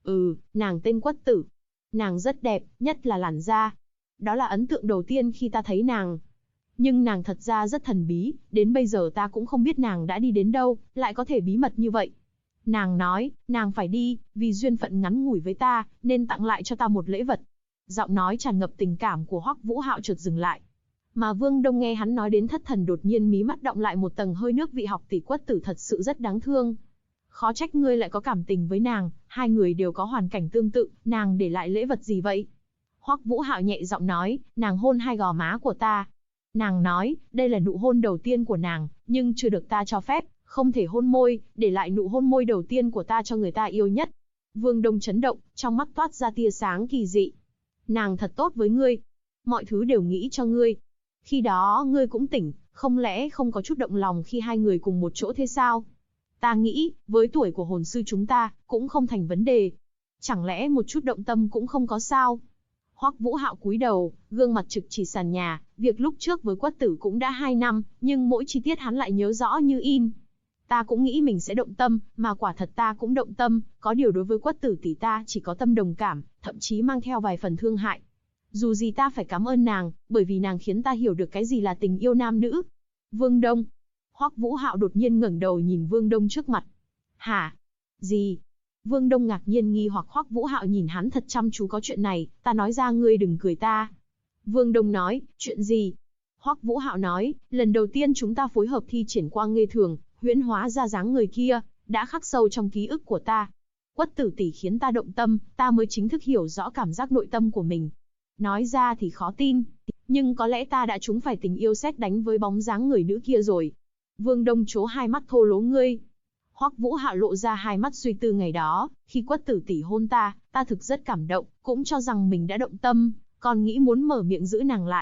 Nàng tên Quất Tử. Nàng rất đẹp, nhất là làn da. Đó là ấn tượng đầu tiên khi ta thấy nàng. Nhưng nàng thật ra rất thần bí, đến bây giờ ta cũng không biết nàng đã đi đến đâu, lại có thể bí mật như vậy. Nàng nói, nàng phải đi, vì duyên phận ngắn ngủi với ta, nên tặng lại cho ta một lễ vật. Giọng nói tràn ngập tình cảm của Hoắc Vũ Hạo chợt dừng lại. Mà Vương Đông nghe hắn nói đến thất thần đột nhiên mí mắt đọng lại một tầng hơi nước, vị học tỷ Quất Tử thật sự rất đáng thương. Khó trách ngươi lại có cảm tình với nàng, hai người đều có hoàn cảnh tương tự, nàng để lại lễ vật gì vậy? Hoắc Vũ Hạo nhẹ giọng nói, nàng hôn hai gò má của ta. Nàng nói, đây là nụ hôn đầu tiên của nàng, nhưng chưa được ta cho phép, không thể hôn môi, để lại nụ hôn môi đầu tiên của ta cho người ta yêu nhất. Vương Đông chấn động, trong mắt toát ra tia sáng kỳ dị. Nàng thật tốt với ngươi, mọi thứ đều nghĩ cho ngươi. Khi đó ngươi cũng tỉnh, không lẽ không có chút động lòng khi hai người cùng một chỗ thế sao? Ta nghĩ, với tuổi của hồn sư chúng ta, cũng không thành vấn đề. Chẳng lẽ một chút động tâm cũng không có sao? Hoắc Vũ Hạo cúi đầu, gương mặt trực chỉ sàn nhà, việc lúc trước với Quất Tử cũng đã 2 năm, nhưng mỗi chi tiết hắn lại nhớ rõ như in. Ta cũng nghĩ mình sẽ động tâm, mà quả thật ta cũng động tâm, có điều đối với Quất Tử tỷ ta chỉ có tâm đồng cảm, thậm chí mang theo vài phần thương hại. Dù gì ta phải cảm ơn nàng, bởi vì nàng khiến ta hiểu được cái gì là tình yêu nam nữ. Vương Đông. Hoắc Vũ Hạo đột nhiên ngẩng đầu nhìn Vương Đông trước mặt. Hả? Gì? Vương Đông ngạc nhiên nghi hoặc. Hoắc Vũ Hạo nhìn hắn thật chăm chú. Có chuyện này, ta nói ra ngươi đừng cười ta. Vương Đông nói, chuyện gì? Hoắc Vũ Hạo nói, lần đầu tiên chúng ta phối hợp thi triển quang nghê thường, huyễn hóa ra dáng người kia, đã khắc sâu trong ký ức của ta. Quất Tử tỷ khiến ta động tâm, ta mới chính thức hiểu rõ cảm giác nội tâm của mình. Nói ra thì khó tin, nhưng có lẽ ta đã trúng phải tình yêu sét đánh với bóng dáng người nữ kia rồi. Vương Đông trố hai mắt thô lố ngươi. Hoắc Vũ Hạo lộ ra hai mắt suy tư. Ngày đó, khi Quất Tử tỷ hôn ta, ta thực rất cảm động, cũng cho rằng mình đã động tâm, còn nghĩ muốn mở miệng giữ nàng lại.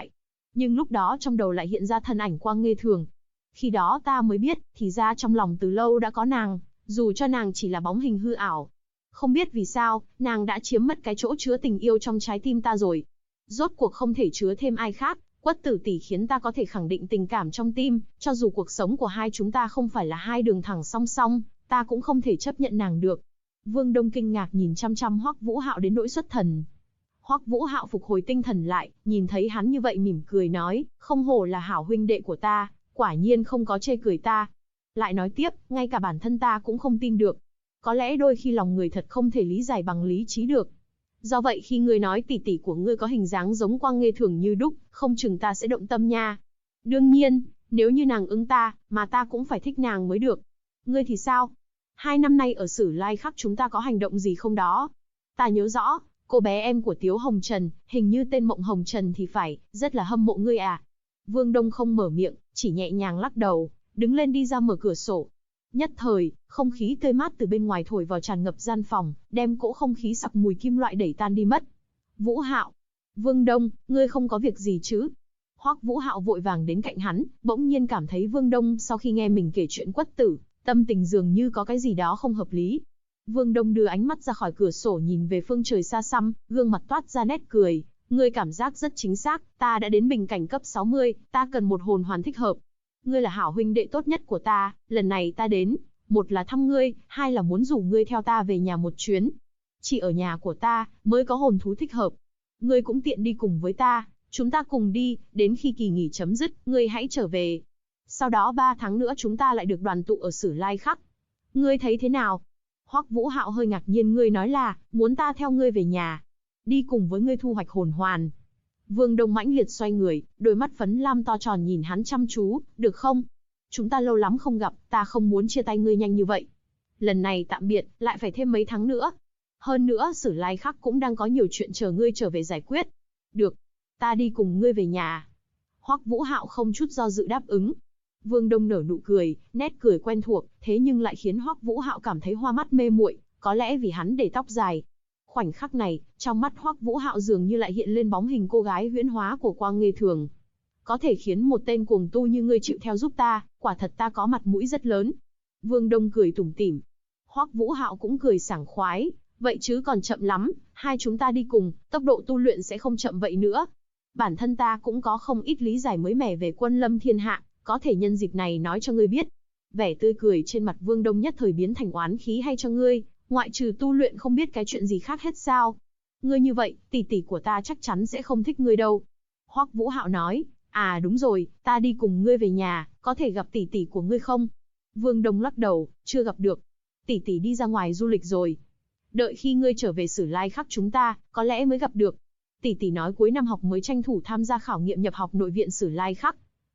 Nhưng lúc đó trong đầu lại hiện ra thân ảnh Quang Nghê Thường. Khi đó ta mới biết, thì ra trong lòng từ lâu đã có nàng, dù cho nàng chỉ là bóng hình hư ảo. Không biết vì sao, nàng đã chiếm mất cái chỗ chứa tình yêu trong trái tim ta rồi. Rốt cuộc không thể chứa thêm ai khác, Quất Tử tỷ khiến ta có thể khẳng định tình cảm trong tim, cho dù cuộc sống của hai chúng ta không phải là hai đường thẳng song song, ta cũng không thể chấp nhận nàng được. Vương Đông kinh ngạc nhìn chăm chăm Hoắc Vũ Hạo đến nỗi xuất thần. Hoắc Vũ Hạo phục hồi tinh thần lại, nhìn thấy hắn như vậy mỉm cười nói, không hổ là hảo huynh đệ của ta, quả nhiên không có chê cười ta. Lại nói tiếp, ngay cả bản thân ta cũng không tin được. Có lẽ đôi khi lòng người thật không thể lý giải bằng lý trí được. Do vậy khi ngươi nói tỷ tỷ của ngươi có hình dáng giống Quang Nghê Thường như đúc, không chừng ta sẽ động tâm nha. Đương nhiên, nếu như nàng ứng ta, mà ta cũng phải thích nàng mới được. Ngươi thì sao? 2 năm nay ở Sử Lai Khắc chúng ta có hành động gì không đó? Ta nhớ rõ, cô bé em của Tiếu Hồng Trần, hình như tên Mộng Hồng Trần thì phải, rất là hâm mộ ngươi à. Vương Đông không mở miệng, chỉ nhẹ nhàng lắc đầu, đứng lên đi ra mở cửa sổ. Nhất thời, không khí tươi mát từ bên ngoài thổi vào tràn ngập gian phòng, đem cỗ không khí sặc mùi kim loại đẩy tan đi mất. Vũ Hạo, Vương Đông, ngươi không có việc gì chứ? Hoắc Vũ Hạo vội vàng đến cạnh hắn, bỗng nhiên cảm thấy Vương Đông sau khi nghe mình kể chuyện Quất Tử, tâm tình dường như có cái gì đó không hợp lý. Vương Đông đưa ánh mắt ra khỏi cửa sổ nhìn về phương trời xa xăm, gương mặt toát ra nét cười. Ngươi cảm giác rất chính xác, ta đã đến bình cảnh cấp 60, ta cần một hồn hoàn thích hợp. Ngươi là hảo huynh đệ tốt nhất của ta, lần này ta đến, một là thăm ngươi, hai là muốn rủ ngươi theo ta về nhà một chuyến. Chỉ ở nhà của ta, mới có hồn thú thích hợp. Ngươi cũng tiện đi cùng với ta, chúng ta cùng đi, đến khi kỳ nghỉ chấm dứt, ngươi hãy trở về. Sau đó 3 tháng nữa chúng ta lại được đoàn tụ ở Sử Lai Khắc. Ngươi thấy thế nào? Hoắc Vũ Hạo hơi ngạc nhiên, ngươi nói là, muốn ta theo ngươi về nhà, đi cùng với ngươi thu hoạch hồn hoàn. Vương Đông mãnh liệt xoay người, đôi mắt phấn lam to tròn nhìn hắn chăm chú, được không? Chúng ta lâu lắm không gặp, ta không muốn chia tay ngươi nhanh như vậy. Lần này tạm biệt, lại phải thêm mấy tháng nữa. Hơn nữa Sử Lai Khắc cũng đang có nhiều chuyện chờ ngươi trở về giải quyết. Được, ta đi cùng ngươi về nhà. Hoắc Vũ Hạo không chút do dự đáp ứng. Vương Đông nở nụ cười, nét cười quen thuộc, thế nhưng lại khiến Hoắc Vũ Hạo cảm thấy hoa mắt mê muội, có lẽ vì hắn để tóc dài. Khoảnh khắc này, trong mắt Hoắc Vũ Hạo dường như lại hiện lên bóng hình cô gái huyễn hóa của Quang Nghê Thường. Có thể khiến một tên cuồng tu như ngươi chịu theo giúp ta, quả thật ta có mặt mũi rất lớn. Vương Đông cười tủm tỉm. Hoắc Vũ Hạo cũng cười sảng khoái, vậy chứ còn chậm lắm, hai chúng ta đi cùng, tốc độ tu luyện sẽ không chậm vậy nữa. Bản thân ta cũng có không ít lý giải mới mẻ về Quân Lâm Thiên Hạ, có thể nhân dịp này nói cho ngươi biết. Vẻ tươi cười trên mặt Vương Đông nhất thời biến thành oán khí, hay cho ngươi, ngoại trừ tu luyện không biết cái chuyện gì khác hết sao? Ngươi như vậy, tỷ tỷ của ta chắc chắn sẽ không thích ngươi đâu. Hoắc Vũ Hạo nói, à đúng rồi, ta đi cùng ngươi về nhà, có thể gặp tỷ tỷ của ngươi không? Vương Đông lắc đầu, chưa gặp được. Tỷ tỷ đi ra ngoài du lịch rồi. Đợi khi ngươi trở về Sử Lai Khắc chúng ta, có lẽ mới gặp được. Tỷ tỷ nói cuối năm học mới tranh thủ tham gia khảo nghiệm nhập học nội viện Sử Lai Khắc.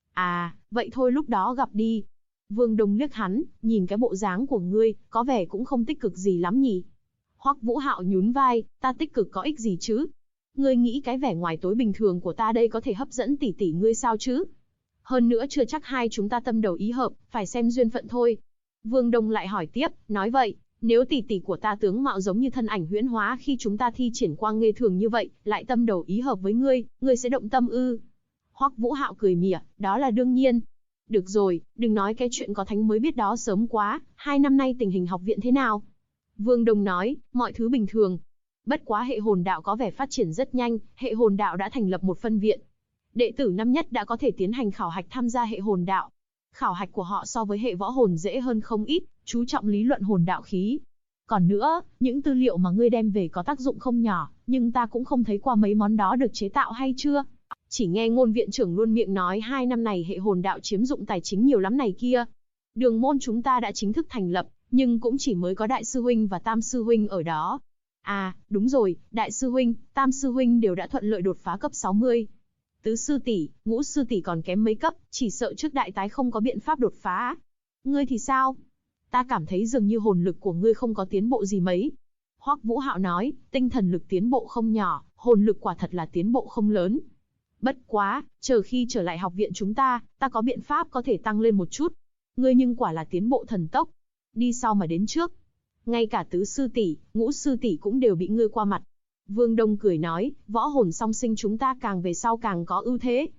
À, vậy thôi lúc đó gặp đi. Vương Đông liếc hắn, nhìn cái bộ dáng của ngươi, có vẻ cũng không tích cực gì lắm nhỉ. Hoắc Vũ Hạo nhún vai, ta tích cực có ích gì chứ? Ngươi nghĩ cái vẻ ngoài tối bình thường của ta đây có thể hấp dẫn tỷ tỷ ngươi sao chứ? Hơn nữa chưa chắc hai chúng ta tâm đầu ý hợp, phải xem duyên phận thôi. Vương Đông lại hỏi tiếp, nói vậy, nếu tỷ tỷ của ta tướng mạo giống như thân ảnh huyễn hóa khi chúng ta thi triển Quang Nghê Thường như vậy, lại tâm đầu ý hợp với ngươi sẽ động tâm ư? Hoắc Vũ Hạo cười mỉa, đó là đương nhiên. Được rồi, đừng nói cái chuyện có thánh mới biết đó sớm quá, 2 năm nay tình hình học viện thế nào? Vương Đông nói, mọi thứ bình thường. Bất quá hệ hồn đạo có vẻ phát triển rất nhanh, hệ hồn đạo đã thành lập một phân viện. Đệ tử năm nhất đã có thể tiến hành khảo hạch tham gia hệ hồn đạo. Khảo hạch của họ so với hệ võ hồn dễ hơn không ít, chú trọng lý luận hồn đạo khí. Còn nữa, những tư liệu mà ngươi đem về có tác dụng không nhỏ, nhưng ta cũng không thấy qua mấy món đó được chế tạo hay chưa. Chỉ nghe Ngôn viện trưởng luôn miệng nói 2 năm này hệ hồn đạo chiếm dụng tài chính nhiều lắm này kia. Đường môn chúng ta đã chính thức thành lập, nhưng cũng chỉ mới có đại sư huynh và tam sư huynh ở đó. À, đúng rồi, đại sư huynh, tam sư huynh đều đã thuận lợi đột phá cấp 60. Tứ sư tỷ, ngũ sư tỷ còn kém mấy cấp, chỉ sợ trước đại tái không có biện pháp đột phá. Ngươi thì sao? Ta cảm thấy dường như hồn lực của ngươi không có tiến bộ gì mấy. Hoắc Vũ Hạo nói, tinh thần lực tiến bộ không nhỏ, hồn lực quả thật là tiến bộ không lớn. Bất quá, chờ khi trở lại học viện chúng ta có biện pháp có thể tăng lên một chút. Ngươi nhưng quả là tiến bộ thần tốc. Đi sau mà đến trước. Ngay cả tứ sư tỷ, ngũ sư tỷ cũng đều bị ngươi qua mặt. Vương Đông cười nói, võ hồn song sinh chúng ta càng về sau càng có ưu thế.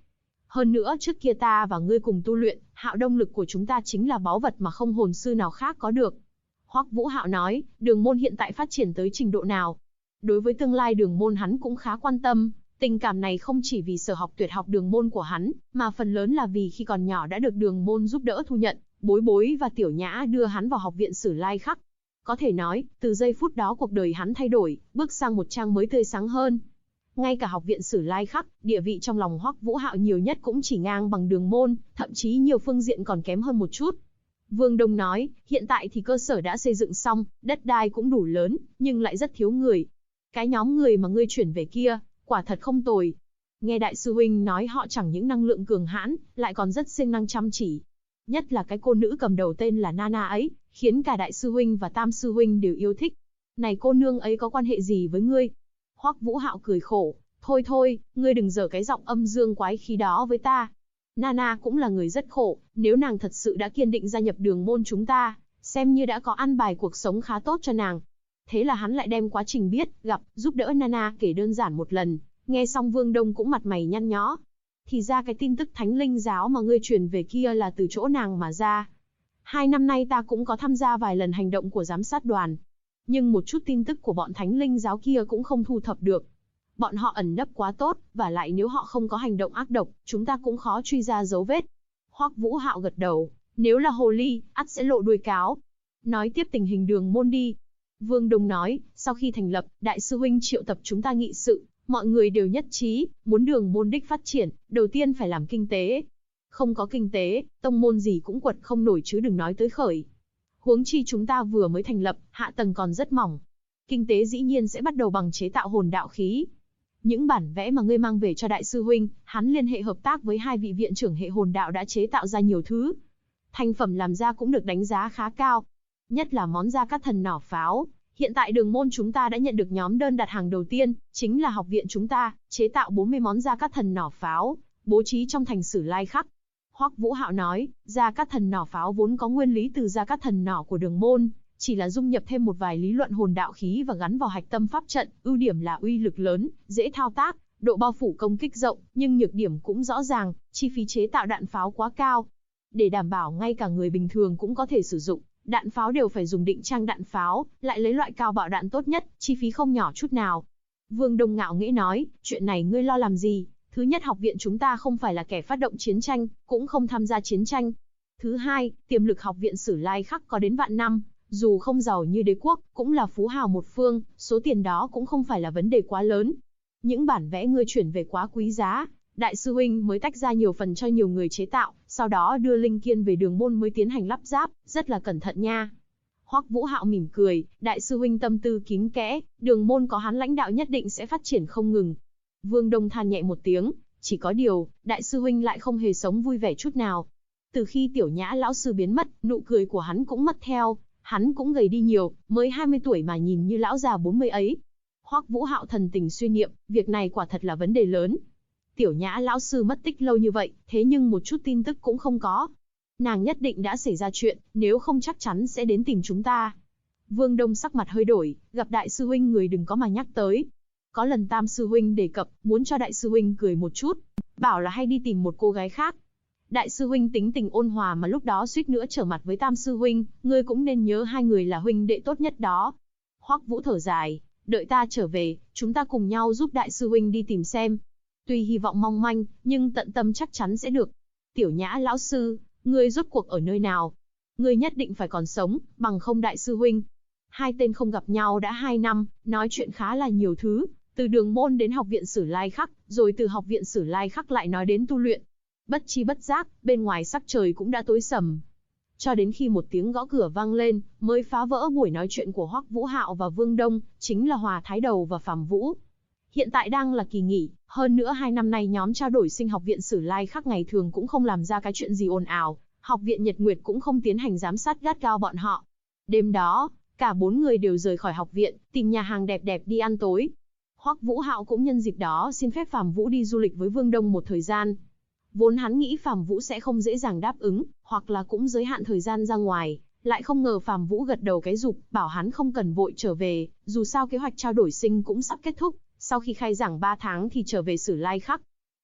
Hơn nữa trước kia ta và ngươi cùng tu luyện, Hạo Đông lực của chúng ta chính là báu vật mà không hồn sư nào khác có được. Hoắc Vũ Hạo nói, Đường môn hiện tại phát triển tới trình độ nào? Đối với tương lai Đường môn hắn cũng khá quan tâm, tình cảm này không chỉ vì sở học tuyệt học Đường môn của hắn, mà phần lớn là vì khi còn nhỏ đã được Đường môn giúp đỡ thu nhận, Bối Bối và Tiểu Nhã đưa hắn vào học viện Sử Lai Khắc. Có thể nói, từ giây phút đó cuộc đời hắn thay đổi, bước sang một trang mới tươi sáng hơn. Ngay cả học viện Sử Lai Khắc, địa vị trong lòng Hoắc Vũ Hạo nhiều nhất cũng chỉ ngang bằng Đường môn, thậm chí nhiều phương diện còn kém hơn một chút. Vương Đông nói, hiện tại thì cơ sở đã xây dựng xong, đất đai cũng đủ lớn, nhưng lại rất thiếu người. Cái nhóm người mà ngươi chuyển về kia, quả thật không tồi. Nghe đại sư huynh nói họ chẳng những năng lượng cường hãn, lại còn rất siêng năng chăm chỉ. Nhất là cái cô nữ cầm đầu tên là Nana ấy, khiến cả đại sư huynh và tam sư huynh đều yêu thích. Này cô nương ấy có quan hệ gì với ngươi? Hoắc Vũ Hạo cười khổ, thôi thôi, ngươi đừng giở cái giọng âm dương quái khí đó với ta. Nana cũng là người rất khổ, nếu nàng thật sự đã kiên định gia nhập Đường môn chúng ta, xem như đã có ăn bài cuộc sống khá tốt cho nàng. Thế là hắn lại đem quá trình biết, gặp, giúp đỡ Nana kể đơn giản một lần, nghe xong Vương Đông cũng mặt mày nhăn nhó. Thì ra cái tin tức Thánh Linh giáo mà ngươi truyền về kia là từ chỗ nàng mà ra. 2 năm nay ta cũng có tham gia vài lần hành động của giám sát đoàn, nhưng một chút tin tức của bọn Thánh Linh giáo kia cũng không thu thập được. Bọn họ ẩn nấp quá tốt, và lại nếu họ không có hành động ác độc, chúng ta cũng khó truy ra dấu vết. Hoắc Vũ Hạo gật đầu, nếu là hồ ly, ắt sẽ lộ đuôi cáo. Nói tiếp tình hình Đường môn đi. Vương Đông nói, sau khi thành lập, đại sư huynh triệu tập chúng ta nghị sự, mọi người đều nhất trí, muốn Đường môn đích phát triển, đầu tiên phải làm kinh tế. Không có kinh tế, tông môn gì cũng quật không nổi chứ đừng nói tới khởi. Huống chi chúng ta vừa mới thành lập, hạ tầng còn rất mỏng. Kinh tế dĩ nhiên sẽ bắt đầu bằng chế tạo hồn đạo khí. Những bản vẽ mà ngươi mang về cho đại sư huynh, hắn liên hệ hợp tác với 2 vị viện trưởng hệ hồn đạo đã chế tạo ra nhiều thứ. Thành phẩm làm ra cũng được đánh giá khá cao. Nhất là món gia cát thần nỏ pháo. Hiện tại Đường môn chúng ta đã nhận được nhóm đơn đặt hàng đầu tiên, chính là học viện chúng ta, chế tạo 40 món gia cát thần nỏ pháo, bố trí trong thành Sử Lai Khắc. Hoắc Vũ Hạo nói, gia cát thần nỏ pháo vốn có nguyên lý từ gia cát thần nỏ của Đường môn, chỉ là dung nhập thêm một vài lý luận hồn đạo khí và gắn vào hạch tâm pháp trận, ưu điểm là uy lực lớn, dễ thao tác, độ bao phủ công kích rộng, nhưng nhược điểm cũng rõ ràng, chi phí chế tạo đạn pháo quá cao. Để đảm bảo ngay cả người bình thường cũng có thể sử dụng, đạn pháo đều phải dùng định trang đạn pháo, lại lấy loại cao bạo đạn tốt nhất, chi phí không nhỏ chút nào. Vương Đông ngạo nghễ nói, chuyện này ngươi lo làm gì? Thứ nhất, học viện chúng ta không phải là kẻ phát động chiến tranh, cũng không tham gia chiến tranh. Thứ hai, tiềm lực học viện Sử Lai Khắc có đến vạn năm, dù không giàu như đế quốc, cũng là phú hào một phương, số tiền đó cũng không phải là vấn đề quá lớn. Những bản vẽ ngươi chuyển về quá quý giá, đại sư huynh mới tách ra nhiều phần cho nhiều người chế tạo, sau đó đưa linh kiên về Đường môn mới tiến hành lắp ráp, rất là cẩn thận nha. Hoắc Vũ Hạo mỉm cười, đại sư huynh tâm tư kín kẽ, Đường môn có hắn lãnh đạo nhất định sẽ phát triển không ngừng. Vương Đông than nhẹ một tiếng, chỉ có điều, đại sư huynh lại không hề sống vui vẻ chút nào. Từ khi Tiểu Nhã lão sư biến mất, nụ cười của hắn cũng mất theo, hắn cũng gầy đi nhiều, mới 20 tuổi mà nhìn như lão già 40 ấy. Hoắc Vũ Hạo thần tình suy niệm, việc này quả thật là vấn đề lớn. Tiểu Nhã lão sư mất tích lâu như vậy, thế nhưng một chút tin tức cũng không có. Nàng nhất định đã xảy ra chuyện, nếu không chắc chắn sẽ đến tìm chúng ta. Vương Đông sắc mặt hơi đổi, gặp đại sư huynh người đừng có mà nhắc tới. Có lần tam sư huynh đề cập, muốn cho đại sư huynh cười một chút, bảo là hay đi tìm một cô gái khác. Đại sư huynh tính tình ôn hòa mà lúc đó suýt nữa trở mặt với tam sư huynh, ngươi cũng nên nhớ hai người là huynh đệ tốt nhất đó. Hoắc Vũ thở dài, đợi ta trở về, chúng ta cùng nhau giúp đại sư huynh đi tìm xem. Tuy hy vọng mong manh, nhưng tận tâm chắc chắn sẽ được. Tiểu Nhã lão sư, ngươi rốt cuộc ở nơi nào? Ngươi nhất định phải còn sống, bằng không đại sư huynh. Hai tên không gặp nhau đã 2 năm, nói chuyện khá là nhiều thứ, từ Đường môn đến học viện Sử Lai Khắc, rồi từ học viện Sử Lai Khắc lại nói đến tu luyện. Bất chi bất giác, bên ngoài sắc trời cũng đã tối sầm. Cho đến khi một tiếng gõ cửa vang lên, mới phá vỡ buổi nói chuyện của Hoắc Vũ Hạo và Vương Đông, chính là Hòa Thái Đầu và Phàm Vũ. Hiện tại đang là kỳ nghỉ, hơn nữa 2 năm nay nhóm trao đổi sinh học viện Sử Lai Khắc ngày thường cũng không làm ra cái chuyện gì ồn ào, học viện Nhật Nguyệt cũng không tiến hành giám sát gắt gao bọn họ. Đêm đó, cả 4 người đều rời khỏi học viện, tìm nhà hàng đẹp đẹp đi ăn tối. Hoắc Vũ Hạo cũng nhân dịp đó xin phép Phàm Vũ đi du lịch với Vương Đông một thời gian. Vốn hắn nghĩ Phàm Vũ sẽ không dễ dàng đáp ứng, hoặc là cũng giới hạn thời gian ra ngoài, lại không ngờ Phàm Vũ gật đầu cái giục, bảo hắn không cần vội trở về, dù sao kế hoạch trao đổi sinh cũng sắp kết thúc, sau khi khai giảng 3 tháng thì trở về Sử Lai Khắc.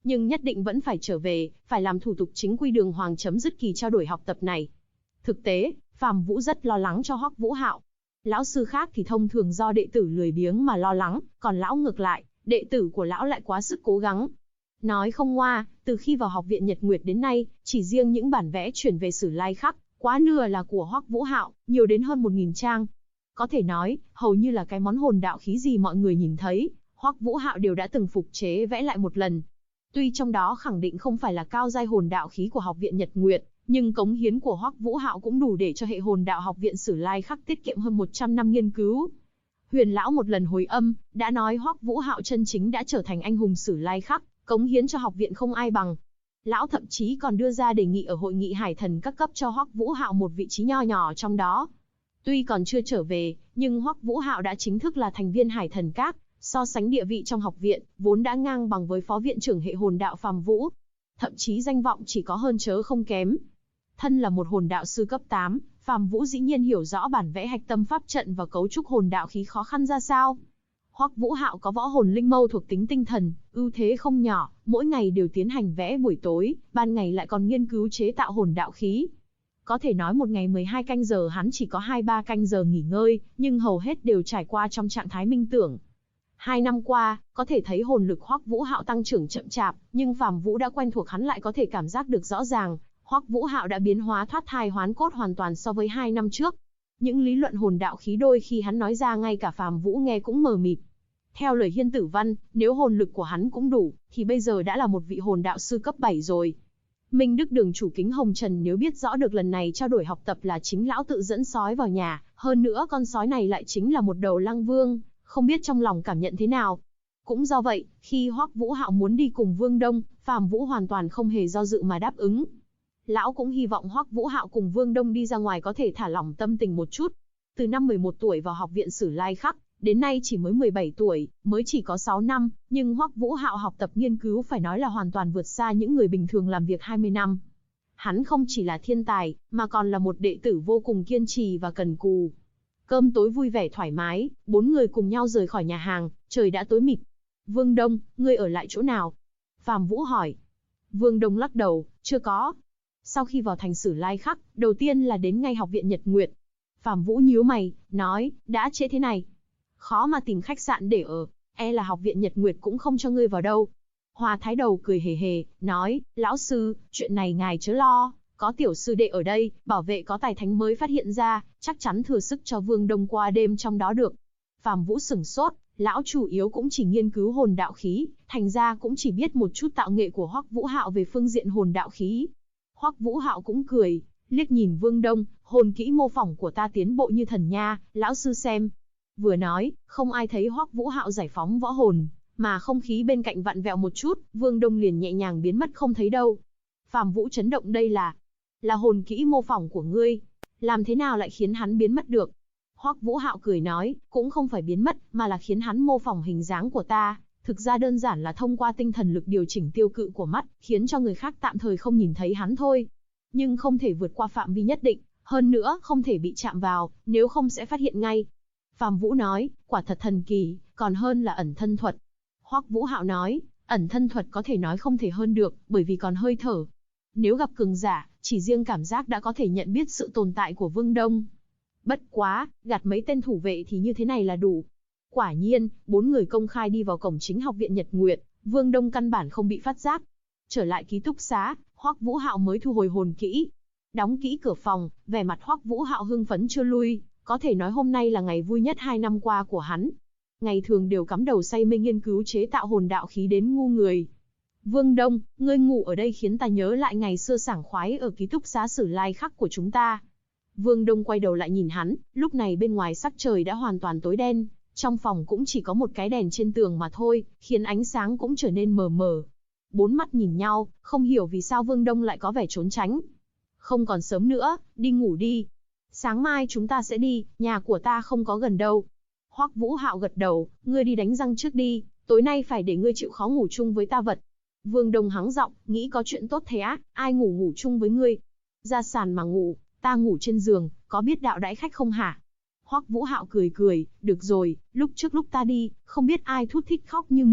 nhưng nhất định vẫn phải trở về, phải làm thủ tục chính quy đường hoàng chấm dứt kỳ trao đổi học tập này. Thực tế, Phạm Vũ rất lo lắng cho Hoắc Vũ Hạo. Lão sư khác thì thông thường do đệ tử lười biếng mà lo lắng, còn lão ngược lại, đệ tử của lão lại quá sức cố gắng. Nói không ngoa, từ khi vào học viện Nhật Nguyệt đến nay, chỉ riêng những bản vẽ chuyển về Sử Lai Khắc, quá nửa là của Hoắc Vũ Hạo, nhiều đến hơn 1000 trang. Có thể nói, hầu như là cái món hồn đạo khí gì mọi người nhìn thấy, Hoắc Vũ Hạo đều đã từng phục chế vẽ lại một lần. Tuy trong đó khẳng định không phải là cao giai hồn đạo khí của học viện Nhật Nguyệt, nhưng cống hiến của Hoắc Vũ Hạo cũng đủ để cho hệ hồn đạo học viện Sử Lai Khắc tiết kiệm hơn 100 năm nghiên cứu. Huyền lão một lần hồi âm, đã nói Hoắc Vũ Hạo chân chính đã trở thành anh hùng Sử Lai Khắc, cống hiến cho học viện không ai bằng. Lão thậm chí còn đưa ra đề nghị ở hội nghị hải thần các cấp cho Hoắc Vũ Hạo một vị trí nho nhỏ trong đó. Tuy còn chưa trở về, nhưng Hoắc Vũ Hạo đã chính thức là thành viên hải thần các, so sánh địa vị trong học viện, vốn đã ngang bằng với phó viện trưởng hệ hồn đạo Phạm Vũ. Thậm chí danh vọng chỉ có hơn chớ không kém. Thân là một hồn đạo sư cấp 8, Phạm Vũ dĩ nhiên hiểu rõ bản vẽ hạch tâm pháp trận và cấu trúc hồn đạo khí khó khăn ra sao. Hoắc Vũ Hạo có võ hồn linh mâu thuộc tính tinh thần, ưu thế không nhỏ, mỗi ngày đều tiến hành vẽ buổi tối, ban ngày lại còn nghiên cứu chế tạo hồn đạo khí. Có thể nói một ngày 12 canh giờ hắn chỉ có 2-3 canh giờ nghỉ ngơi, nhưng hầu hết đều trải qua trong trạng thái minh tưởng. 2 năm qua, có thể thấy hồn lực Hoắc Vũ Hạo tăng trưởng chậm chạp, nhưng Phạm Vũ đã quen thuộc hắn lại có thể cảm giác được rõ ràng, Hoắc Vũ Hạo đã biến hóa thoát thai hoán cốt hoàn toàn so với 2 năm trước. Những lý luận hồn đạo khí đôi khi hắn nói ra ngay cả Phạm Vũ nghe cũng mờ mịt. Theo lời Hiên Tử Văn, nếu hồn lực của hắn cũng đủ, thì bây giờ đã là một vị hồn đạo sư cấp 7 rồi. Minh Đức đường chủ Kính Hồng Trần nếu biết rõ được lần này trao đổi học tập là chính lão tự dẫn sói vào nhà, hơn nữa con sói này lại chính là một đầu lang vương, không biết trong lòng cảm nhận thế nào. Cũng do vậy, khi Hoắc Vũ Hạo muốn đi cùng Vương Đông, Phạm Vũ hoàn toàn không hề do dự mà đáp ứng. Lão cũng hy vọng Hoắc Vũ Hạo cùng Vương Đông đi ra ngoài có thể thả lỏng tâm tình một chút. Từ năm 11 tuổi vào học viện Sử Lai Khắc, đến nay chỉ mới 17 tuổi, mới chỉ có 6 năm, nhưng Hoắc Vũ Hạo học tập nghiên cứu phải nói là hoàn toàn vượt xa những người bình thường làm việc 20 năm. Hắn không chỉ là thiên tài, mà còn là một đệ tử vô cùng kiên trì và cần cù. Cơm tối vui vẻ thoải mái, 4 người cùng nhau rời khỏi nhà hàng, trời đã tối mịt. Vương Đông, ngươi ở lại chỗ nào? Phạm Vũ hỏi. Vương Đông lắc đầu, chưa có. Sau khi vào thành Sử Lai Khắc, đầu tiên là đến ngay học viện Nhật Nguyệt. Phạm Vũ nhíu mày, nói, đã trễ thế này, khó mà tìm khách sạn để ở, e là học viện Nhật Nguyệt cũng không cho ngươi vào đâu. Hoa Thái Đầu cười hề hề, nói, lão sư, chuyện này ngài chớ lo, có tiểu sư đệ ở đây, bảo vệ có tài thánh mới phát hiện ra, chắc chắn thừa sức cho Vương Đông qua đêm trong đó được. Phạm Vũ sửng sốt, lão chủ yếu cũng chỉ nghiên cứu hồn đạo khí, thành ra cũng chỉ biết một chút tạo nghệ của Hoắc Vũ Hạo về phương diện hồn đạo khí. Hoắc Vũ Hạo cũng cười, liếc nhìn Vương Đông, hồn kỹ mô phỏng của ta tiến bộ như thần nha, lão sư xem. Vừa nói, không ai thấy Hoắc Vũ Hạo giải phóng võ hồn, mà không khí bên cạnh vặn vẹo một chút, Vương Đông liền nhẹ nhàng biến mất không thấy đâu. Phạm Vũ chấn động, đây là hồn kỹ mô phỏng của ngươi, làm thế nào lại khiến hắn biến mất được? Hoắc Vũ Hạo cười nói, cũng không phải biến mất, mà là khiến hắn mô phỏng hình dáng của ta, thực ra đơn giản là thông qua tinh thần lực điều chỉnh tiêu cự của mắt, khiến cho người khác tạm thời không nhìn thấy hắn thôi. Nhưng không thể vượt qua phạm vi nhất định, hơn nữa không thể bị chạm vào, nếu không sẽ phát hiện ngay. Phạm Vũ nói, quả thật thần kỳ, còn hơn là ẩn thân thuật. Hoắc Vũ Hạo nói, ẩn thân thuật có thể nói không thể hơn được, bởi vì còn hơi thở. Nếu gặp cường giả, chỉ riêng cảm giác đã có thể nhận biết sự tồn tại của Vương Đông. Bất quá, gạt mấy tên thủ vệ thì như thế này là đủ. Quả nhiên, 4 người công khai đi vào cổng chính học viện Nhật Nguyệt, Vương Đông căn bản không bị phát giác. Trở lại ký túc xá, Hoắc Vũ Hạo mới thu hồi hồn kỹ. Đóng kỹ cửa phòng, vẻ mặt Hoắc Vũ Hạo hưng phấn chưa lui, có thể nói hôm nay là ngày vui nhất 2 năm qua của hắn. Ngày thường đều cắm đầu say mê nghiên cứu chế tạo hồn đạo khí đến ngu người. Vương Đông, ngươi ngủ ở đây khiến ta nhớ lại ngày xưa sảng khoái ở ký túc xá Sử Lai Khắc của chúng ta. Vương Đông quay đầu lại nhìn hắn, lúc này bên ngoài sắc trời đã hoàn toàn tối đen, trong phòng cũng chỉ có một cái đèn trên tường mà thôi, khiến ánh sáng cũng trở nên mờ mờ. 4 mắt nhìn nhau, không hiểu vì sao Vương Đông lại có vẻ trốn tránh. Không còn sớm nữa, đi ngủ đi. Sáng mai chúng ta sẽ đi, nhà của ta không có gần đâu. Hoắc Vũ Hạo gật đầu, ngươi đi đánh răng trước đi, tối nay phải để ngươi chịu khó ngủ chung với ta vật. Vương Đông hắng giọng, nghĩ có chuyện tốt thế á, ai ngủ chung với ngươi? Ra sàn mà ngủ, ta ngủ trên giường, có biết đạo đãi khách không hả? Hoắc Vũ Hạo cười cười, được rồi, lúc trước lúc ta đi, không biết ai thút thít khóc như mưa,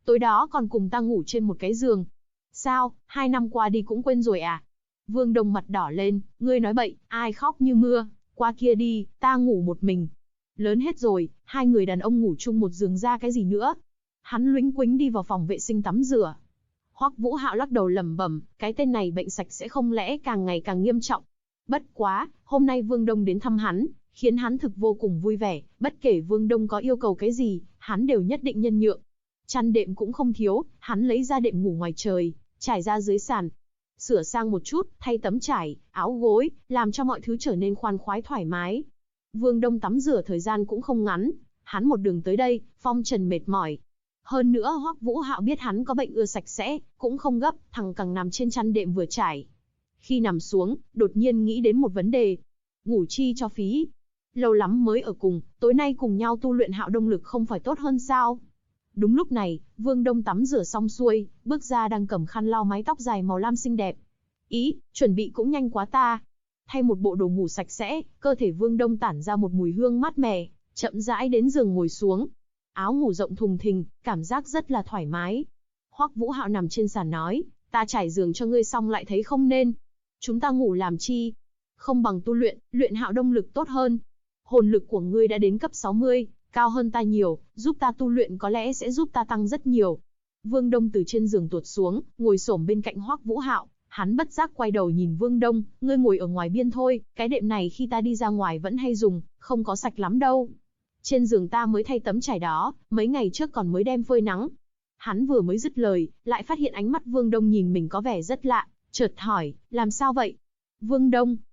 Tối đó còn cùng ta ngủ trên một cái giường. Sao, 2 năm qua đi cũng quên rồi à? Vương Đông mặt đỏ lên, ngươi nói bậy, ai khóc như mưa, qua kia đi, ta ngủ một mình. Lớn hết rồi, hai người đàn ông ngủ chung một giường ra cái gì nữa. Hắn lुĩnh quĩnh đi vào phòng vệ sinh tắm rửa. Hoắc Vũ Hạo lắc đầu lẩm bẩm, cái tên này bệnh sạch sẽ không lẽ càng ngày càng nghiêm trọng. Bất quá, hôm nay Vương Đông đến thăm hắn, khiến hắn thực vô cùng vui vẻ, bất kể Vương Đông có yêu cầu cái gì, hắn đều nhất định nhân nhượng. Chăn đệm cũng không thiếu, hắn lấy ra đệm ngủ ngoài trời, trải ra dưới sàn. Sửa sang một chút, thay tấm trải, áo gối, làm cho mọi thứ trở nên khoan khoái thoải mái. Vương Đông tắm rửa thời gian cũng không ngắn, hắn một đường tới đây, phong trần mệt mỏi. Hơn nữa Hoắc Vũ Hạo biết hắn có bệnh ưa sạch sẽ, cũng không gấp, thằng cẳng nằm trên chăn đệm vừa trải. Khi nằm xuống, đột nhiên nghĩ đến một vấn đề. Ngủ chi cho phí. Lâu lắm mới ở cùng, tối nay cùng nhau tu luyện Hạo Đông Lực không phải tốt hơn sao? Đúng lúc này, Vương Đông tắm rửa xong xuôi, bước ra đang cầm khăn lau mái tóc dài màu lam xinh đẹp. Ý, chuẩn bị cũng nhanh quá ta. Thay một bộ đồ ngủ sạch sẽ, cơ thể Vương Đông tản ra một mùi hương mát mẻ, chậm rãi đến giường ngồi xuống. Áo ngủ rộng thùng thình, cảm giác rất là thoải mái. Hoắc Vũ Hạo nằm trên sàn nói, ta trải giường cho ngươi xong lại thấy không nên. Chúng ta ngủ làm chi? Không bằng tu luyện, luyện Hạo Đông Lực tốt hơn. Hồn lực của ngươi đã đến cấp 60, cao hơn ta nhiều, giúp ta tu luyện có lẽ sẽ giúp ta tăng rất nhiều. Vương Đông từ trên giường tuột xuống, ngồi xổm bên cạnh Hoắc Vũ Hạo, hắn bất giác quay đầu nhìn Vương Đông, ngươi ngồi ở ngoài biên thôi, cái đệm này khi ta đi ra ngoài vẫn hay dùng, không có sạch lắm đâu. Trên giường ta mới thay tấm trải đó, mấy ngày trước còn mới đem phơi nắng. Hắn vừa mới dứt lời, lại phát hiện ánh mắt Vương Đông nhìn mình có vẻ rất lạ, chợt hỏi, làm sao vậy? Vương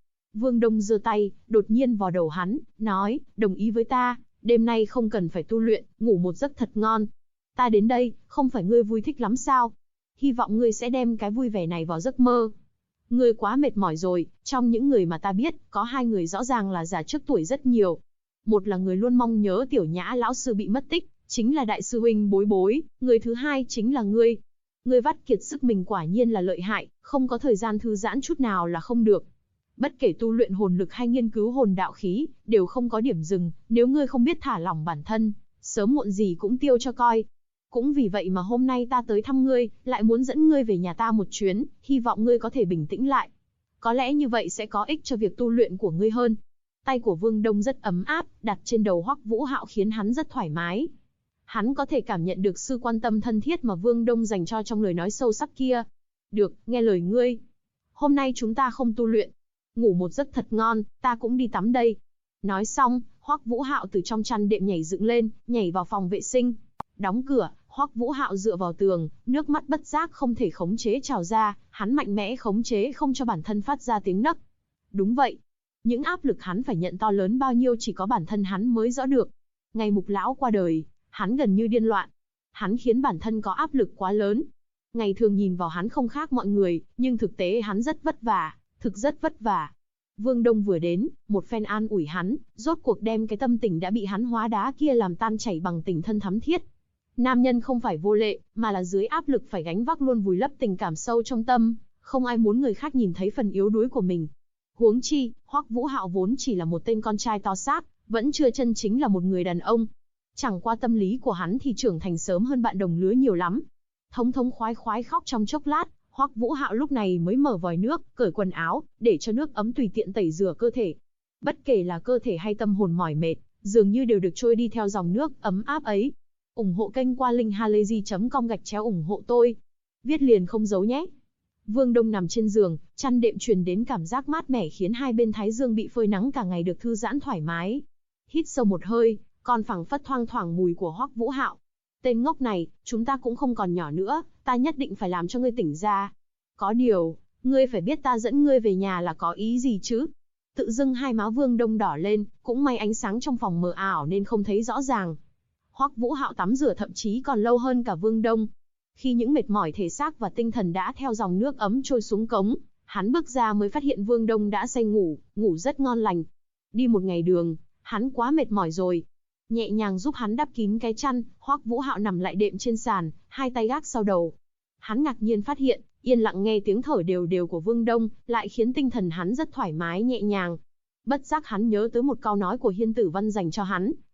Đông giơ tay, đột nhiên vào đầu hắn, nói, đồng ý với ta, đêm nay không cần phải tu luyện, ngủ một giấc thật ngon. Ta đến đây, không phải ngươi vui thích lắm sao? Hy vọng ngươi sẽ đem cái vui vẻ này vào giấc mơ. Ngươi quá mệt mỏi rồi, trong những người mà ta biết, có 2 người rõ ràng là già trước tuổi rất nhiều. Một là người luôn mong nhớ Tiểu Nhã lão sư bị mất tích, chính là đại sư huynh Bối Bối, người thứ hai chính là ngươi. Ngươi vắt kiệt sức mình quả nhiên là lợi hại, không có thời gian thư giãn chút nào là không được. Bất kể tu luyện hồn lực hay nghiên cứu hồn đạo khí, đều không có điểm dừng, nếu ngươi không biết thả lỏng bản thân, sớm muộn gì cũng tiêu cho coi. Cũng vì vậy mà hôm nay ta tới thăm ngươi, lại muốn dẫn ngươi về nhà ta một chuyến, hy vọng ngươi có thể bình tĩnh lại. Có lẽ như vậy sẽ có ích cho việc tu luyện của ngươi hơn. Tay của Vương Đông rất ấm áp, đặt trên đầu Hoắc Vũ Hạo khiến hắn rất thoải mái. Hắn có thể cảm nhận được sự quan tâm thân thiết mà Vương Đông dành cho trong lời nói sâu sắc kia. Được, nghe lời ngươi. Hôm nay chúng ta không tu luyện. Ngủ một giấc thật ngon, ta cũng đi tắm đây. Nói xong, Hoắc Vũ Hạo từ trong chăn đệm nhảy dựng lên, nhảy vào phòng vệ sinh. Đóng cửa, Hoắc Vũ Hạo dựa vào tường, nước mắt bất giác không thể khống chế trào ra, hắn mạnh mẽ khống chế không cho bản thân phát ra tiếng nấc. Đúng vậy, những áp lực hắn phải nhận to lớn bao nhiêu chỉ có bản thân hắn mới rõ được. Ngày Mục lão qua đời, hắn gần như điên loạn. Hắn khiến bản thân có áp lực quá lớn. Ngày thường nhìn vào hắn không khác mọi người, nhưng thực tế hắn rất vất vả, thực rất vất vả. Vương Đông vừa đến, một phen an ủi hắn, rốt cuộc đem cái tâm tình đã bị hắn hóa đá kia làm tan chảy bằng tình thân thắm thiết. Nam nhân không phải vô lệ, mà là dưới áp lực phải gánh vác luôn vùi lấp tình cảm sâu trong tâm, không ai muốn người khác nhìn thấy phần yếu đuối của mình. Huống chi, Hoắc Vũ Hạo vốn chỉ là một tên con trai to xác, vẫn chưa chân chính là một người đàn ông. Chẳng qua tâm lý của hắn thì trưởng thành sớm hơn bạn đồng lứa nhiều lắm. Thống thống khoái khoái khóc trong chốc lát, Hoắc Vũ Hạo lúc này mới mở vòi nước, cởi quần áo, để cho nước ấm tùy tiện tẩy rửa cơ thể. Bất kể là cơ thể hay tâm hồn mỏi mệt, dường như đều được trôi đi theo dòng nước ấm áp ấy. Ủng hộ kênh qua linkhalazy.com/ủng hộ tôi. Viết liền không giấu nhé. Vương Đông nằm trên giường, chăn đệm truyền đến cảm giác mát mẻ khiến hai bên thái dương bị phơi nắng cả ngày được thư giãn thoải mái. Hít sâu một hơi, còn phảng phất thoang thoảng mùi của Hoắc Vũ Hạo. Tên ngốc này, chúng ta cũng không còn nhỏ nữa, ta nhất định phải làm cho ngươi tỉnh ra. Có điều, ngươi phải biết ta dẫn ngươi về nhà là có ý gì chứ? Tự dưng hai má Vương Đông đỏ lên, cũng may ánh sáng trong phòng mờ ảo nên không thấy rõ ràng. Hoắc Vũ Hạo tắm rửa thậm chí còn lâu hơn cả Vương Đông. Khi những mệt mỏi thể xác và tinh thần đã theo dòng nước ấm trôi xuống cống, hắn bước ra mới phát hiện Vương Đông đã say ngủ, ngủ rất ngon lành. Đi một ngày đường, hắn quá mệt mỏi rồi. Nhẹ nhàng giúp hắn đắp kín cái chăn, Hoắc Vũ Hạo nằm lại đệm trên sàn, hai tay gác sau đầu. Hắn ngạc nhiên phát hiện, yên lặng nghe tiếng thở đều đều của Vương Đông, lại khiến tinh thần hắn rất thoải mái nhẹ nhàng. Bất giác hắn nhớ tới một câu nói của Hiên Tử Văn dành cho hắn,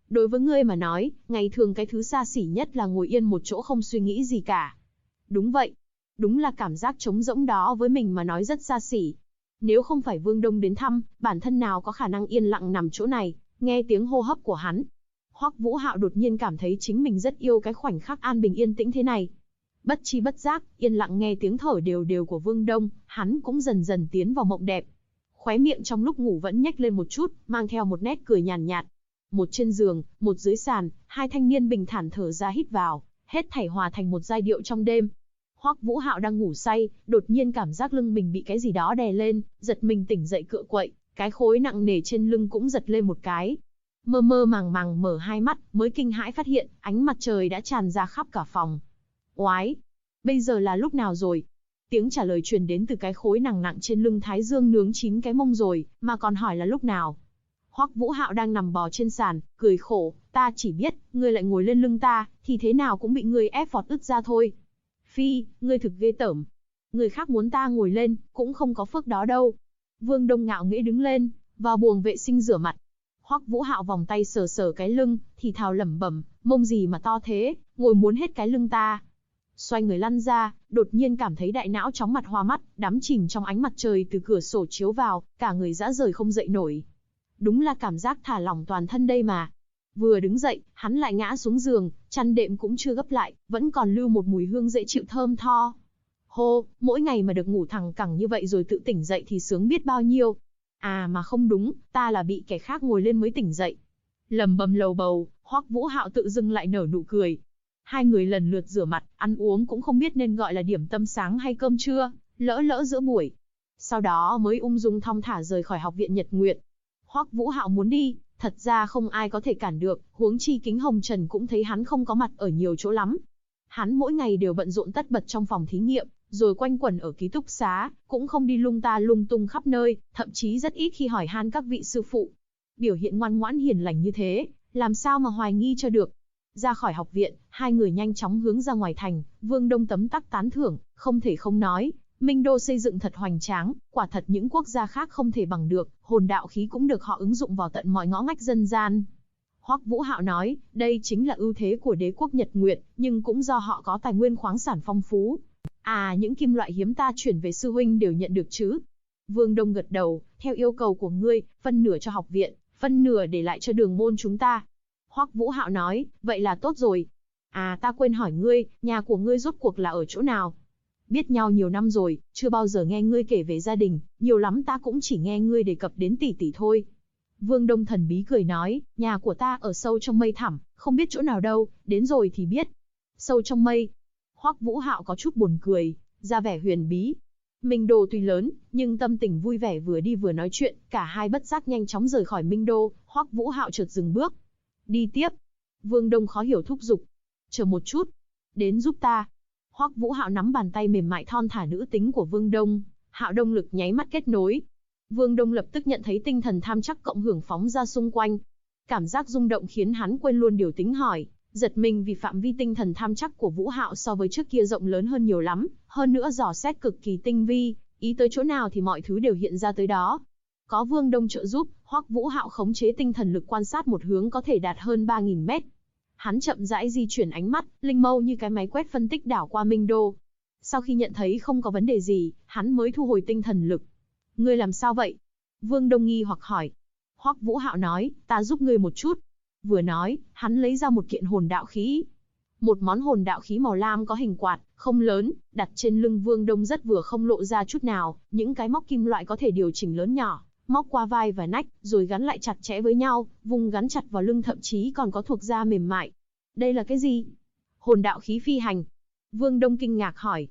Đối với ngươi mà nói, ngày thường cái thứ xa xỉ nhất là ngồi yên một chỗ không suy nghĩ gì cả. Đúng vậy. Đúng là cảm giác trống rỗng đó với mình mà nói rất xa xỉ. Nếu không phải Vương Đông đến thăm, bản thân nào có khả năng yên lặng nằm chỗ này, nghe tiếng hô hấp của hắn. Hoắc Vũ Hạo đột nhiên cảm thấy chính mình rất yêu cái khoảnh khắc an bình yên tĩnh thế này. Bất chi bất giác, yên lặng nghe tiếng thở đều đều của Vương Đông, hắn cũng dần dần tiến vào mộng đẹp. Khóe miệng trong lúc ngủ vẫn nhếch lên một chút, mang theo một nét cười nhàn nhạt. Một trên giường, một dưới sàn, hai thanh niên bình thản thở ra hít vào, hết thảy hòa thành một giai điệu trong đêm. Hoắc Vũ Hạo đang ngủ say, đột nhiên cảm giác lưng mình bị cái gì đó đè lên, giật mình tỉnh dậy cựa quậy, cái khối nặng nề trên lưng cũng giật lên một cái. Mơ mơ màng màng mở hai mắt, mới kinh hãi phát hiện, ánh mặt trời đã tràn ra khắp cả phòng. Oái! Bây giờ là lúc nào rồi? Tiếng trả lời truyền đến từ cái khối nặng nặng trên lưng Thái Dương nướng chín cái mông rồi, mà còn hỏi là lúc nào? Hoắc Vũ Hạo đang nằm bò trên sàn, cười khổ, ta chỉ biết, ngươi lại ngồi lên lưng ta, thì thế nào cũng bị ngươi ép vọt ức ra thôi. Phi, ngươi thực ghê tởm. Người khác muốn ta ngồi lên, cũng không có phước đó đâu. Vương Đông ngạo nghễ đứng lên, vào buồng vệ sinh rửa mặt. Hoắc Vũ Hạo vòng tay sờ sờ cái lưng, thì thào lẩm bẩm, mông gì mà to thế, ngồi muốn hết cái lưng ta. Xoay người lăn ra, đột nhiên cảm thấy đại não chóng mặt hoa mắt, đắm chìm trong ánh mặt trời từ cửa sổ chiếu vào, cả người dã rời không dậy nổi. Đúng là cảm giác thả lỏng toàn thân đây mà. Vừa đứng dậy, hắn lại ngã xuống giường, chăn đệm cũng chưa gấp lại, vẫn còn lưu một mùi hương dễ chịu thơm tho. Hô, mỗi ngày mà được ngủ thẳng cẳng như vậy rồi tự tỉnh dậy thì sướng biết bao nhiêu. À mà không đúng, ta là bị kẻ khác ngồi lên mới tỉnh dậy. Lầm bầm lầu bầu, Hoắc Vũ Hạo tự dưng lại nở nụ cười. Hai người lần lượt rửa mặt, ăn uống cũng không biết nên gọi là điểm tâm sáng hay cơm trưa, lỡ lỡ giữa buổi. Sau đó mới ung dung thong thả rời khỏi học viện Nhật Nguyệt. Hoắc Vũ Hạo muốn đi, thật ra không ai có thể cản được, huống chi Kính Hồng Trần cũng thấy hắn không có mặt ở nhiều chỗ lắm. Hắn mỗi ngày đều bận rộn tất bật trong phòng thí nghiệm, rồi quanh quẩn ở ký túc xá, cũng không đi lung ta lung tung khắp nơi, thậm chí rất ít khi hỏi han các vị sư phụ. Biểu hiện ngoan ngoãn hiền lành như thế, làm sao mà hoài nghi cho được. Ra khỏi học viện, hai người nhanh chóng hướng ra ngoài thành, Vương Đông tấm tắc tán thưởng, không thể không nói, Minh Đô xây dựng thật hoành tráng, quả thật những quốc gia khác không thể bằng được, hồn đạo khí cũng được họ ứng dụng vào tận mọi ngõ ngách dân gian. Hoắc Vũ Hạo nói, đây chính là ưu thế của đế quốc Nhật Nguyệt, nhưng cũng do họ có tài nguyên khoáng sản phong phú. À, những kim loại hiếm ta chuyển về sư huynh đều nhận được chứ? Vương Đông gật đầu, theo yêu cầu của ngươi, phân nửa cho học viện, phân nửa để lại cho đường môn chúng ta. Hoắc Vũ Hạo nói, vậy là tốt rồi. À, ta quên hỏi ngươi, nhà của ngươi rốt cuộc là ở chỗ nào? Biết nhau nhiều năm rồi, chưa bao giờ nghe ngươi kể về gia đình, nhiều lắm ta cũng chỉ nghe ngươi đề cập đến tỷ tỷ thôi. Vương Đông thần bí cười nói, nhà của ta ở sâu trong mây thẳm, không biết chỗ nào đâu, đến rồi thì biết. Sâu trong mây. Hoắc Vũ Hạo có chút buồn cười, ra vẻ huyền bí. Minh Đô tuy lớn, nhưng tâm tình vui vẻ vừa đi vừa nói chuyện, cả hai bất giác nhanh chóng rời khỏi Minh Đô, Hoắc Vũ Hạo chợt dừng bước. Đi tiếp. Vương Đông khó hiểu thúc giục. Chờ một chút. Đến giúp ta. Hoắc Vũ Hạo nắm bàn tay mềm mại thon thả nữ tính của Vương Đông, Hạo Đông lực nháy mắt kết nối. Vương Đông lập tức nhận thấy tinh thần tham chắc cộng hưởng phóng ra xung quanh. Cảm giác rung động khiến hắn quên luôn điều tính hỏi, giật mình vì phạm vi tinh thần tham chắc của Vũ Hạo so với trước kia rộng lớn hơn nhiều lắm, hơn nữa dò xét cực kỳ tinh vi, ý tới chỗ nào thì mọi thứ đều hiện ra tới đó. Có Vương Đông trợ giúp, Hoắc Vũ Hạo khống chế tinh thần lực quan sát một hướng có thể đạt hơn 3000 mét. Hắn chậm rãi di chuyển ánh mắt, linh mâu như cái máy quét phân tích đảo qua Minh Đô. Sau khi nhận thấy không có vấn đề gì, hắn mới thu hồi tinh thần lực. Ngươi làm sao vậy? Vương Đông nghi hoặc hỏi. Hoắc Vũ Hạo nói, ta giúp ngươi một chút. Vừa nói, hắn lấy ra một kiện hồn đạo khí. Một món hồn đạo khí màu lam có hình quạt, không lớn, đặt trên lưng Vương Đông rất vừa không lộ ra chút nào, những cái móc kim loại có thể điều chỉnh lớn nhỏ, móc qua vai và nách, rồi gắn lại chặt chẽ với nhau, vùng gắn chặt vào lưng thậm chí còn có thuộc da mềm mại. Đây là cái gì? Hồn đạo khí phi hành. Vương Đông kinh ngạc hỏi.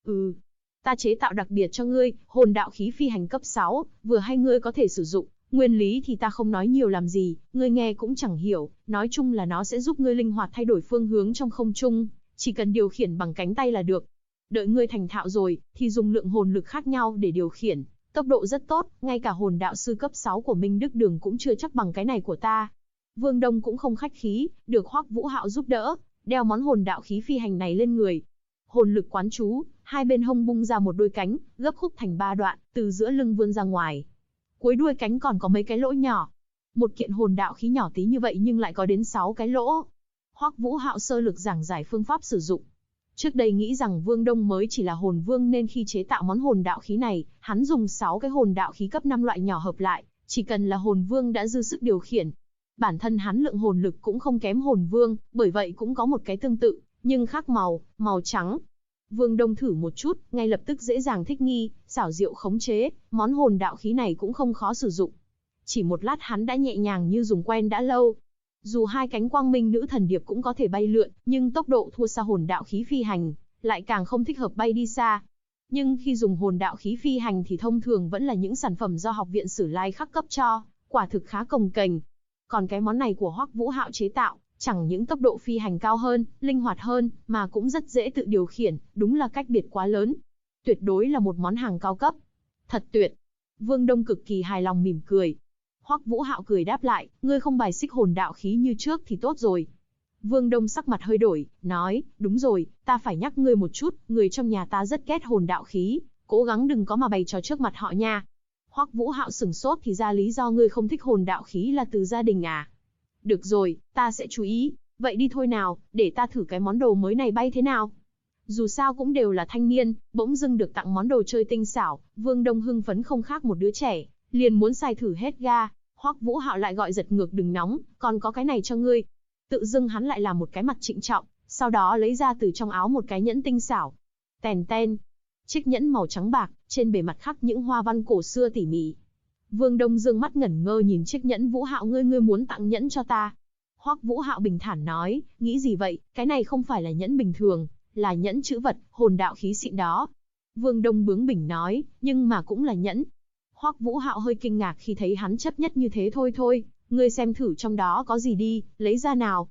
Ta chế tạo đặc biệt cho ngươi, hồn đạo khí phi hành cấp 6, vừa hay ngươi có thể sử dụng. Nguyên lý thì ta không nói nhiều làm gì, ngươi nghe cũng chẳng hiểu, nói chung là nó sẽ giúp ngươi linh hoạt thay đổi phương hướng trong không trung, chỉ cần điều khiển bằng cánh tay là được. Đợi ngươi thành thạo rồi, thì dùng lượng hồn lực khác nhau để điều khiển, tốc độ rất tốt, ngay cả hồn đạo sư cấp 6 của Minh Đức Đường cũng chưa chắc bằng cái này của ta. Vương Đông cũng không khách khí, được Hoắc Vũ Hạo giúp đỡ, đeo món hồn đạo khí phi hành này lên người. Hồn lực quán chú, hai bên hông bung ra một đôi cánh, gấp khúc thành 3 đoạn, từ giữa lưng vươn ra ngoài. Cuối đuôi cánh còn có mấy cái lỗ nhỏ. Một kiện hồn đạo khí nhỏ tí như vậy nhưng lại có đến 6 cái lỗ. Hoắc Vũ Hạo sơ lược giảng giải phương pháp sử dụng. Trước đây nghĩ rằng Vương Đông mới chỉ là hồn vương nên khi chế tạo món hồn đạo khí này, hắn dùng 6 cái hồn đạo khí cấp 5 loại nhỏ hợp lại, chỉ cần là hồn vương đã dư sức điều khiển. Bản thân hắn lượng hồn lực cũng không kém hồn vương, bởi vậy cũng có một cái tương tự, nhưng khác màu, màu trắng. Vương Đông thử một chút, ngay lập tức dễ dàng thích nghi, xảo diệu khống chế, món hồn đạo khí này cũng không khó sử dụng. Chỉ một lát hắn đã nhẹ nhàng như dùng quen đã lâu. Dù hai cánh quang minh nữ thần điệp cũng có thể bay lượn, nhưng tốc độ thua xa hồn đạo khí phi hành, lại càng không thích hợp bay đi xa. Nhưng khi dùng hồn đạo khí phi hành thì thông thường vẫn là những sản phẩm do học viện Sử Lai Khắc cấp cho, quả thực khá cồng kềnh. Còn cái món này của Hoắc Vũ Hạo chế tạo, chẳng những tốc độ phi hành cao hơn, linh hoạt hơn, mà cũng rất dễ tự điều khiển, đúng là cách biệt quá lớn. Tuyệt đối là một món hàng cao cấp. Thật tuyệt. Vương Đông cực kỳ hài lòng mỉm cười. Hoắc Vũ Hạo cười đáp lại, ngươi không bài xích hồn đạo khí như trước thì tốt rồi. Vương Đông sắc mặt hơi đổi, nói, đúng rồi, ta phải nhắc ngươi một chút, người trong nhà ta rất ghét hồn đạo khí, cố gắng đừng có mà bày trò trước mặt họ nha. Hoắc Vũ Hạo sửng sốt thì ra lý do ngươi không thích hồn đạo khí là từ gia đình à? Được rồi, ta sẽ chú ý, vậy đi thôi nào, để ta thử cái món đồ mới này bay thế nào. Dù sao cũng đều là thanh niên, bỗng dưng được tặng món đồ chơi tinh xảo, Vương Đông hưng phấn không khác một đứa trẻ, liền muốn xài thử hết ga. Hoắc Vũ Hạo lại gọi giật ngược đừng nóng, còn có cái này cho ngươi. Tự dưng hắn lại làm một cái mặt trịnh trọng, sau đó lấy ra từ trong áo một cái nhẫn tinh xảo. Tèn ten, chiếc nhẫn màu trắng bạc, trên bề mặt khắc những hoa văn cổ xưa tỉ mỉ. Vương Đông dương mắt ngẩn ngơ nhìn chiếc nhẫn. Vũ Hạo ngươi muốn tặng nhẫn cho ta? Hoắc Vũ Hạo bình thản nói, nghĩ gì vậy, cái này không phải là nhẫn bình thường, là nhẫn chữ vật, hồn đạo khí xịn đó. Vương Đông bướng bỉnh nói, nhưng mà cũng là nhẫn. Hoắc Vũ Hạo hơi kinh ngạc khi thấy hắn chấp nhất như thế. Thôi, ngươi xem thử trong đó có gì đi, lấy ra nào.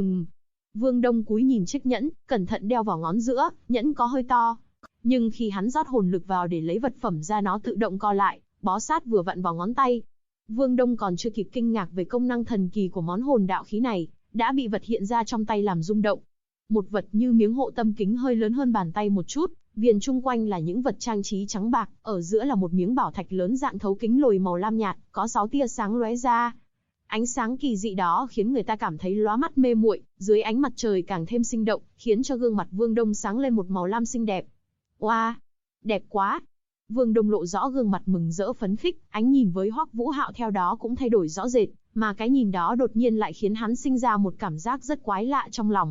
Vương Đông cúi nhìn chiếc nhẫn, cẩn thận đeo vào ngón giữa, nhẫn có hơi to. Nhưng khi hắn rót hồn lực vào để lấy vật phẩm ra nó tự động co lại, bó sát vừa vặn vào ngón tay. Vương Đông còn chưa kịp kinh ngạc về công năng thần kỳ của món hồn đạo khí này, đã bị vật hiện ra trong tay làm rung động. Một vật như miếng hộ tâm kính hơi lớn hơn bàn tay một chút, viền chung quanh là những vật trang trí trắng bạc, ở giữa là một miếng bảo thạch lớn dạng thấu kính lồi màu lam nhạt, có 6 tia sáng lóe ra. Ánh sáng kỳ dị đó khiến người ta cảm thấy lóa mắt mê muội, dưới ánh mặt trời càng thêm sinh động, khiến cho gương mặt Vương Đông sáng lên một màu lam xinh đẹp. Oa, đẹp quá! Vương Đông lộ rõ gương mặt mừng rỡ phấn khích, ánh nhìn với Hoắc Vũ Hạo theo đó cũng thay đổi rõ rệt, mà cái nhìn đó đột nhiên lại khiến hắn sinh ra một cảm giác rất quái lạ trong lòng.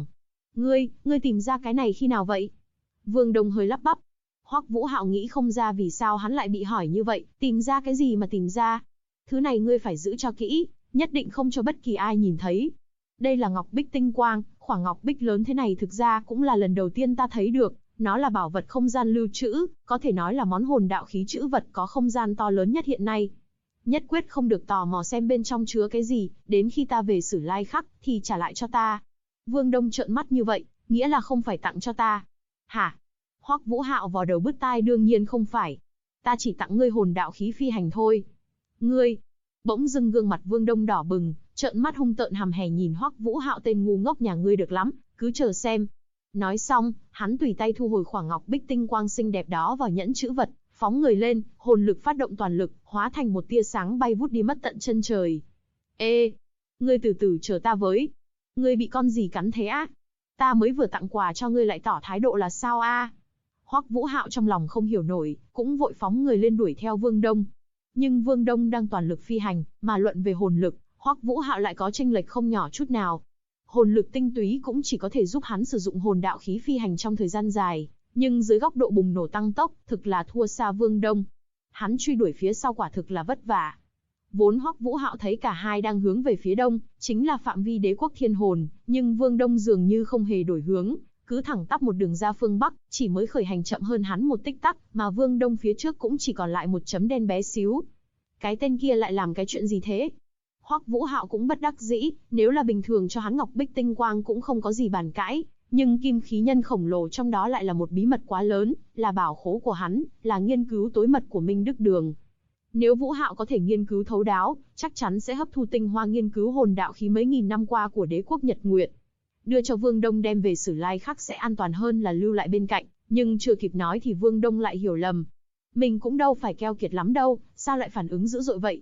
Ngươi tìm ra cái này khi nào vậy? Vương Đông hơi lắp bắp. Hoắc Vũ Hạo nghĩ không ra vì sao hắn lại bị hỏi như vậy, tìm ra cái gì mà tìm ra? Thứ này ngươi phải giữ cho kỹ, nhất định không cho bất kỳ ai nhìn thấy. Đây là ngọc bích tinh quang, khoảng ngọc bích lớn thế này thực ra cũng là lần đầu tiên ta thấy được, nó là bảo vật không gian lưu trữ, có thể nói là món hồn đạo khí trữ vật có không gian to lớn nhất hiện nay. Nhất quyết không được tò mò xem bên trong chứa cái gì, đến khi ta về Sử Lai Khắc thì trả lại cho ta. Vương Đông trợn mắt như vậy, nghĩa là không phải tặng cho ta. Hả? Hoắc Vũ Hạo vò đầu bứt tai đương nhiên không phải. Ta chỉ tặng ngươi hồn đạo khí phi hành thôi. Ngươi? Bỗng dưng gương mặt Vương Đông đỏ bừng, trợn mắt hung tợn hằm hè nhìn Hoắc Vũ Hạo tên ngu ngốc nhà ngươi được lắm, cứ chờ xem. Nói xong, hắn tùy tay thu hồi khoảng ngọc bích tinh quang xinh đẹp đó vào nhẫn chữ vật, phóng người lên, hồn lực phát động toàn lực, hóa thành một tia sáng bay vút đi mất tận chân trời. Ê, ngươi từ từ chờ ta với. Ngươi bị con gì cắn thế á? Ta mới vừa tặng quà cho ngươi lại tỏ thái độ là sao a? Hoắc Vũ Hạo trong lòng không hiểu nổi, cũng vội phóng người lên đuổi theo Vương Đông. Nhưng Vương Đông đang toàn lực phi hành, mà luận về hồn lực, Hoắc Vũ Hạo lại có chênh lệch không nhỏ chút nào. Hồn lực tinh túy cũng chỉ có thể giúp hắn sử dụng hồn đạo khí phi hành trong thời gian dài, nhưng dưới góc độ bùng nổ tăng tốc, thực là thua xa Vương Đông. Hắn truy đuổi phía sau quả thực là vất vả. Vốn Hoắc Vũ Hạo thấy cả hai đang hướng về phía đông, chính là phạm vi đế quốc thiên hồn, nhưng Vương Đông dường như không hề đổi hướng, cứ thẳng tắp một đường ra phương bắc, chỉ mới khởi hành chậm hơn hắn một tích tắc, mà Vương Đông phía trước cũng chỉ còn lại một chấm đen bé xíu. Cái tên kia lại làm cái chuyện gì thế? Hoắc Vũ Hạo cũng bất đắc dĩ, nếu là bình thường cho hắn ngọc bích tinh quang cũng không có gì bàn cãi, nhưng kim khí nhân khổng lồ trong đó lại là một bí mật quá lớn, là bảo khố của hắn, là nghiên cứu tối mật của Minh Đức Đường. Nếu Vũ Hạo có thể nghiên cứu thấu đáo, chắc chắn sẽ hấp thu tinh hoa nghiên cứu hồn đạo khí mấy nghìn năm qua của đế quốc Nhật Nguyệt. Đưa cho Vương Đông đem về Sử Lai Khắc sẽ an toàn hơn là lưu lại bên cạnh, nhưng chưa kịp nói thì Vương Đông lại hiểu lầm. Mình cũng đâu phải keo kiệt lắm đâu, sao lại phản ứng dữ dội vậy?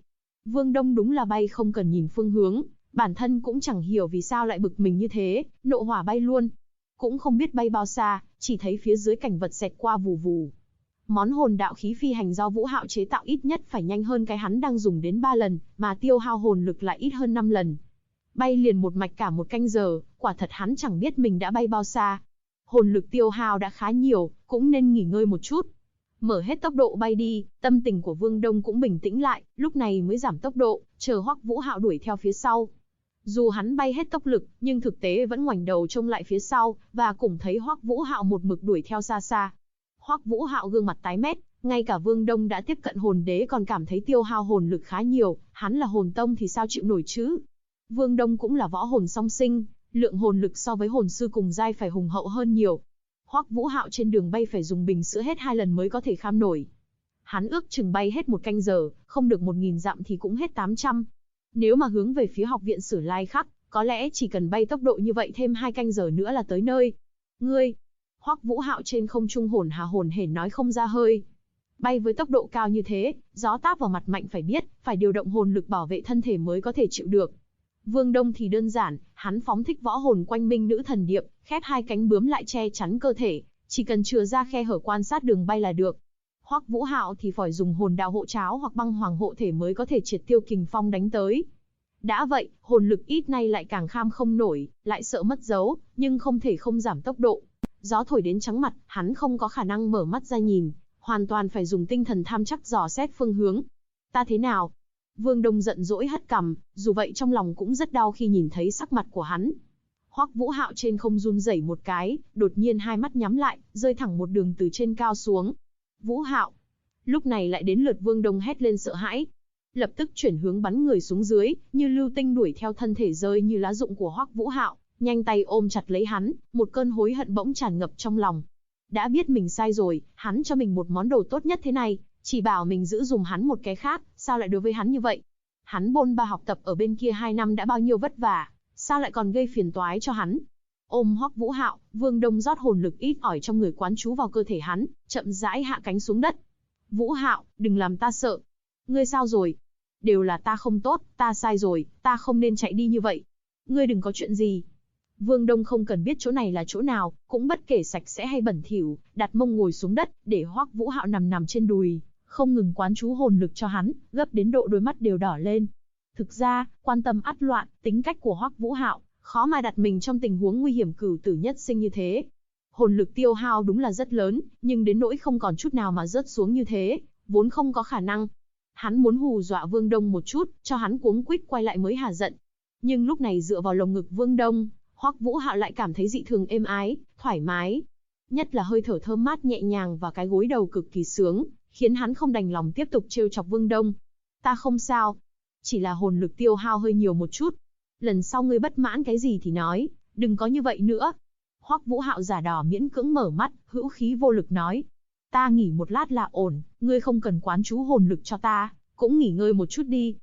Vương Đông đúng là bay không cần nhìn phương hướng, bản thân cũng chẳng hiểu vì sao lại bực mình như thế, nộ hỏa bay luôn. Cũng không biết bay bao xa, chỉ thấy phía dưới cảnh vật xẹt qua vù vù. Món hồn đạo khí phi hành do Vũ Hạo chế tạo ít nhất phải nhanh hơn cái hắn đang dùng đến 3 lần, mà tiêu hao hồn lực lại ít hơn 5 lần. Bay liền một mạch cả 1 canh giờ, quả thật hắn chẳng biết mình đã bay bao xa. Hồn lực tiêu hao đã khá nhiều, cũng nên nghỉ ngơi một chút. Mở hết tốc độ bay đi, tâm tình của Vương Đông cũng bình tĩnh lại, lúc này mới giảm tốc độ, chờ Hoắc Vũ Hạo đuổi theo phía sau. Dù hắn bay hết tốc lực, nhưng thực tế vẫn ngoảnh đầu trông lại phía sau, và cũng thấy Hoắc Vũ Hạo một mực đuổi theo xa xa. Hoắc Vũ Hạo gương mặt tái mét, ngay cả Vương Đông đã tiếp cận hồn đế còn cảm thấy tiêu hao hồn lực khá nhiều, hắn là hồn tông thì sao chịu nổi chứ? Vương Đông cũng là võ hồn song sinh, lượng hồn lực so với hồn sư cùng giai phải hùng hậu hơn nhiều. Hoắc Vũ Hạo trên đường bay phải dùng bình sữa hết 2 lần mới có thể kham nổi. Hắn ước chừng bay hết 1 canh giờ, không được 1000 dặm thì cũng hết 800. Nếu mà hướng về phía học viện Sử Lai Khắc, có lẽ chỉ cần bay tốc độ như vậy thêm 2 canh giờ nữa là tới nơi. Ngươi! Hoắc Vũ Hạo trên không trung hồn hển nói không ra hơi. Bay với tốc độ cao như thế, gió táp vào mặt mạnh phải biết, phải điều động hồn lực bảo vệ thân thể mới có thể chịu được. Vương Đông thì đơn giản, hắn phóng thích võ hồn quanh minh nữ thần điệp, khép 2 cánh bướm lại che chắn cơ thể, chỉ cần chừa ra khe hở quan sát đường bay là được. Hoắc Vũ Hạo thì phải dùng hồn đạo hộ cháo hoặc băng hoàng hộ thể mới có thể triệt tiêu kình phong đánh tới. Đã vậy, hồn lực ít nay lại càng kham không nổi, lại sợ mất dấu, nhưng không thể không giảm tốc độ. Gió thổi đến trắng mặt, hắn không có khả năng mở mắt ra nhìn, hoàn toàn phải dùng tinh thần tham chắc dò xét phương hướng. Ta thế nào? Vương Đông giận dỗi hất cằm, dù vậy trong lòng cũng rất đau khi nhìn thấy sắc mặt của hắn. Hoắc Vũ Hạo trên không run rẩy một cái, đột nhiên hai mắt nhắm lại, rơi thẳng một đường từ trên cao xuống. Vũ Hạo! Lúc này lại đến lượt Vương Đông hét lên sợ hãi. Lập tức chuyển hướng bắn người xuống dưới, như lưu tinh đuổi theo thân thể rơi như lá rụng của Hoắc Vũ Hạo, nhanh tay ôm chặt lấy hắn, một cơn hối hận bỗng tràn ngập trong lòng. Đã biết mình sai rồi, hắn cho mình một món đồ tốt nhất thế này, chỉ bảo mình giữ dùm hắn một cái khác, sao lại đối với hắn như vậy? Hắn bôn ba học tập ở bên kia 2 năm đã bao nhiêu vất vả, sao lại còn gây phiền toái cho hắn? Ôm Hoắc Vũ Hạo, Vương Đông rót hồn lực ít ỏi trong người quán trú vào cơ thể hắn, chậm rãi hạ cánh xuống đất. Vũ Hạo, đừng làm ta sợ. Ngươi sao rồi? Đều là ta không tốt, ta sai rồi, ta không nên chạy đi như vậy. Ngươi đừng có chuyện gì. Vương Đông không cần biết chỗ này là chỗ nào, cũng bất kể sạch sẽ hay bẩn thỉu, đặt mông ngồi xuống đất, để Hoắc Vũ Hạo nằm trên đùi, không ngừng quán trú hồn lực cho hắn, gấp đến độ đôi mắt đều đỏ lên. Thực ra, quan tâm ắt loạn, tính cách của Hoắc Vũ Hạo, khó mà đặt mình trong tình huống nguy hiểm cửu tử nhất sinh như thế. Hồn lực tiêu hao đúng là rất lớn, nhưng đến nỗi không còn chút nào mà rớt xuống như thế, vốn không có khả năng. Hắn muốn hù dọa Vương Đông một chút, cho hắn cuống quýt quay lại mới hả giận. Nhưng lúc này dựa vào lồng ngực Vương Đông, Hoắc Vũ Hạo lại cảm thấy dị thường êm ái, thoải mái. Nhất là hơi thở thơm mát nhẹ nhàng và cái gối đầu cực kỳ sướng, khiến hắn không đành lòng tiếp tục trêu chọc Vương Đông. Ta không sao, chỉ là hồn lực tiêu hao hơi nhiều một chút. Lần sau ngươi bất mãn cái gì thì nói, đừng có như vậy nữa. Hoắc Vũ Hạo giả đỏ miễn cưỡng mở mắt, hữu khí vô lực nói. Ta nghỉ một lát là ổn, ngươi không cần quán trú hồn lực cho ta, cũng nghỉ ngơi một chút đi.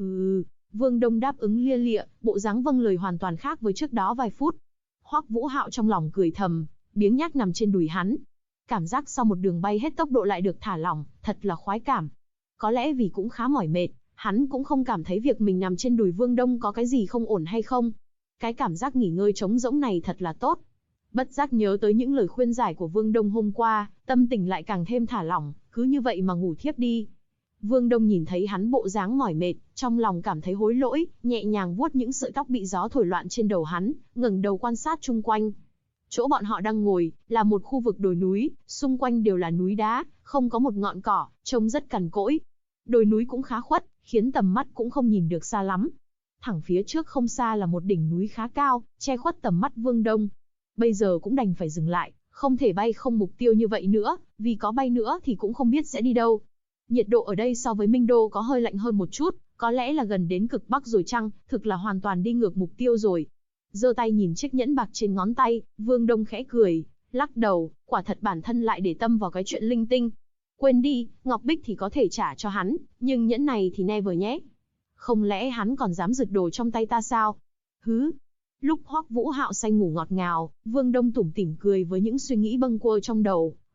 Vương Đông đáp ứng lia lịa, bộ dáng vâng lời hoàn toàn khác với trước đó vài phút. Hoắc Vũ Hạo trong lòng cười thầm, biếng nhác nằm trên đùi hắn. Cảm giác sau một đường bay hết tốc độ lại được thả lỏng, thật là khoái cảm. Có lẽ vì cũng khá mỏi mệt, hắn cũng không cảm thấy việc mình nằm trên đùi Vương Đông có cái gì không ổn hay không. Cái cảm giác nghỉ ngơi trống rỗng này thật là tốt. Bất giác nhớ tới những lời khuyên giải của Vương Đông hôm qua, tâm tình lại càng thêm thả lỏng, cứ như vậy mà ngủ thiếp đi. Vương Đông nhìn thấy hắn bộ dáng mỏi mệt, trong lòng cảm thấy hối lỗi, nhẹ nhàng vuốt những sợi tóc bị gió thổi loạn trên đầu hắn, ngẩng đầu quan sát chung quanh. Chỗ bọn họ đang ngồi, là một khu vực đồi núi, xung quanh đều là núi đá, không có một ngọn cỏ, trông rất cằn cỗi. Đồi núi cũng khá khuất, khiến tầm mắt cũng không nhìn được xa lắm. Thẳng phía trước không xa là một đỉnh núi khá cao, che khuất tầm mắt Vương Đông. Bây giờ cũng đành phải dừng lại, không thể bay không mục tiêu như vậy nữa, vì có bay nữa thì cũng không biết sẽ đi đâu. Nhiệt độ ở đây so với Minh Đô có hơi lạnh hơn một chút, có lẽ là gần đến cực Bắc rồi chăng, thực là hoàn toàn đi ngược mục tiêu rồi. Giơ tay nhìn chiếc nhẫn bạc trên ngón tay, Vương Đông khẽ cười, lắc đầu, quả thật bản thân lại để tâm vào cái chuyện linh tinh. Quên đi, ngọc bích thì có thể trả cho hắn, nhưng nhẫn này thì never nhé. Không lẽ hắn còn dám giật đồ trong tay ta sao? Hứ! Lúc Hoắc Vũ Hạo say ngủ ngọt ngào, Vương Đông tủm tỉm cười với những suy nghĩ bâng quơ trong đầu,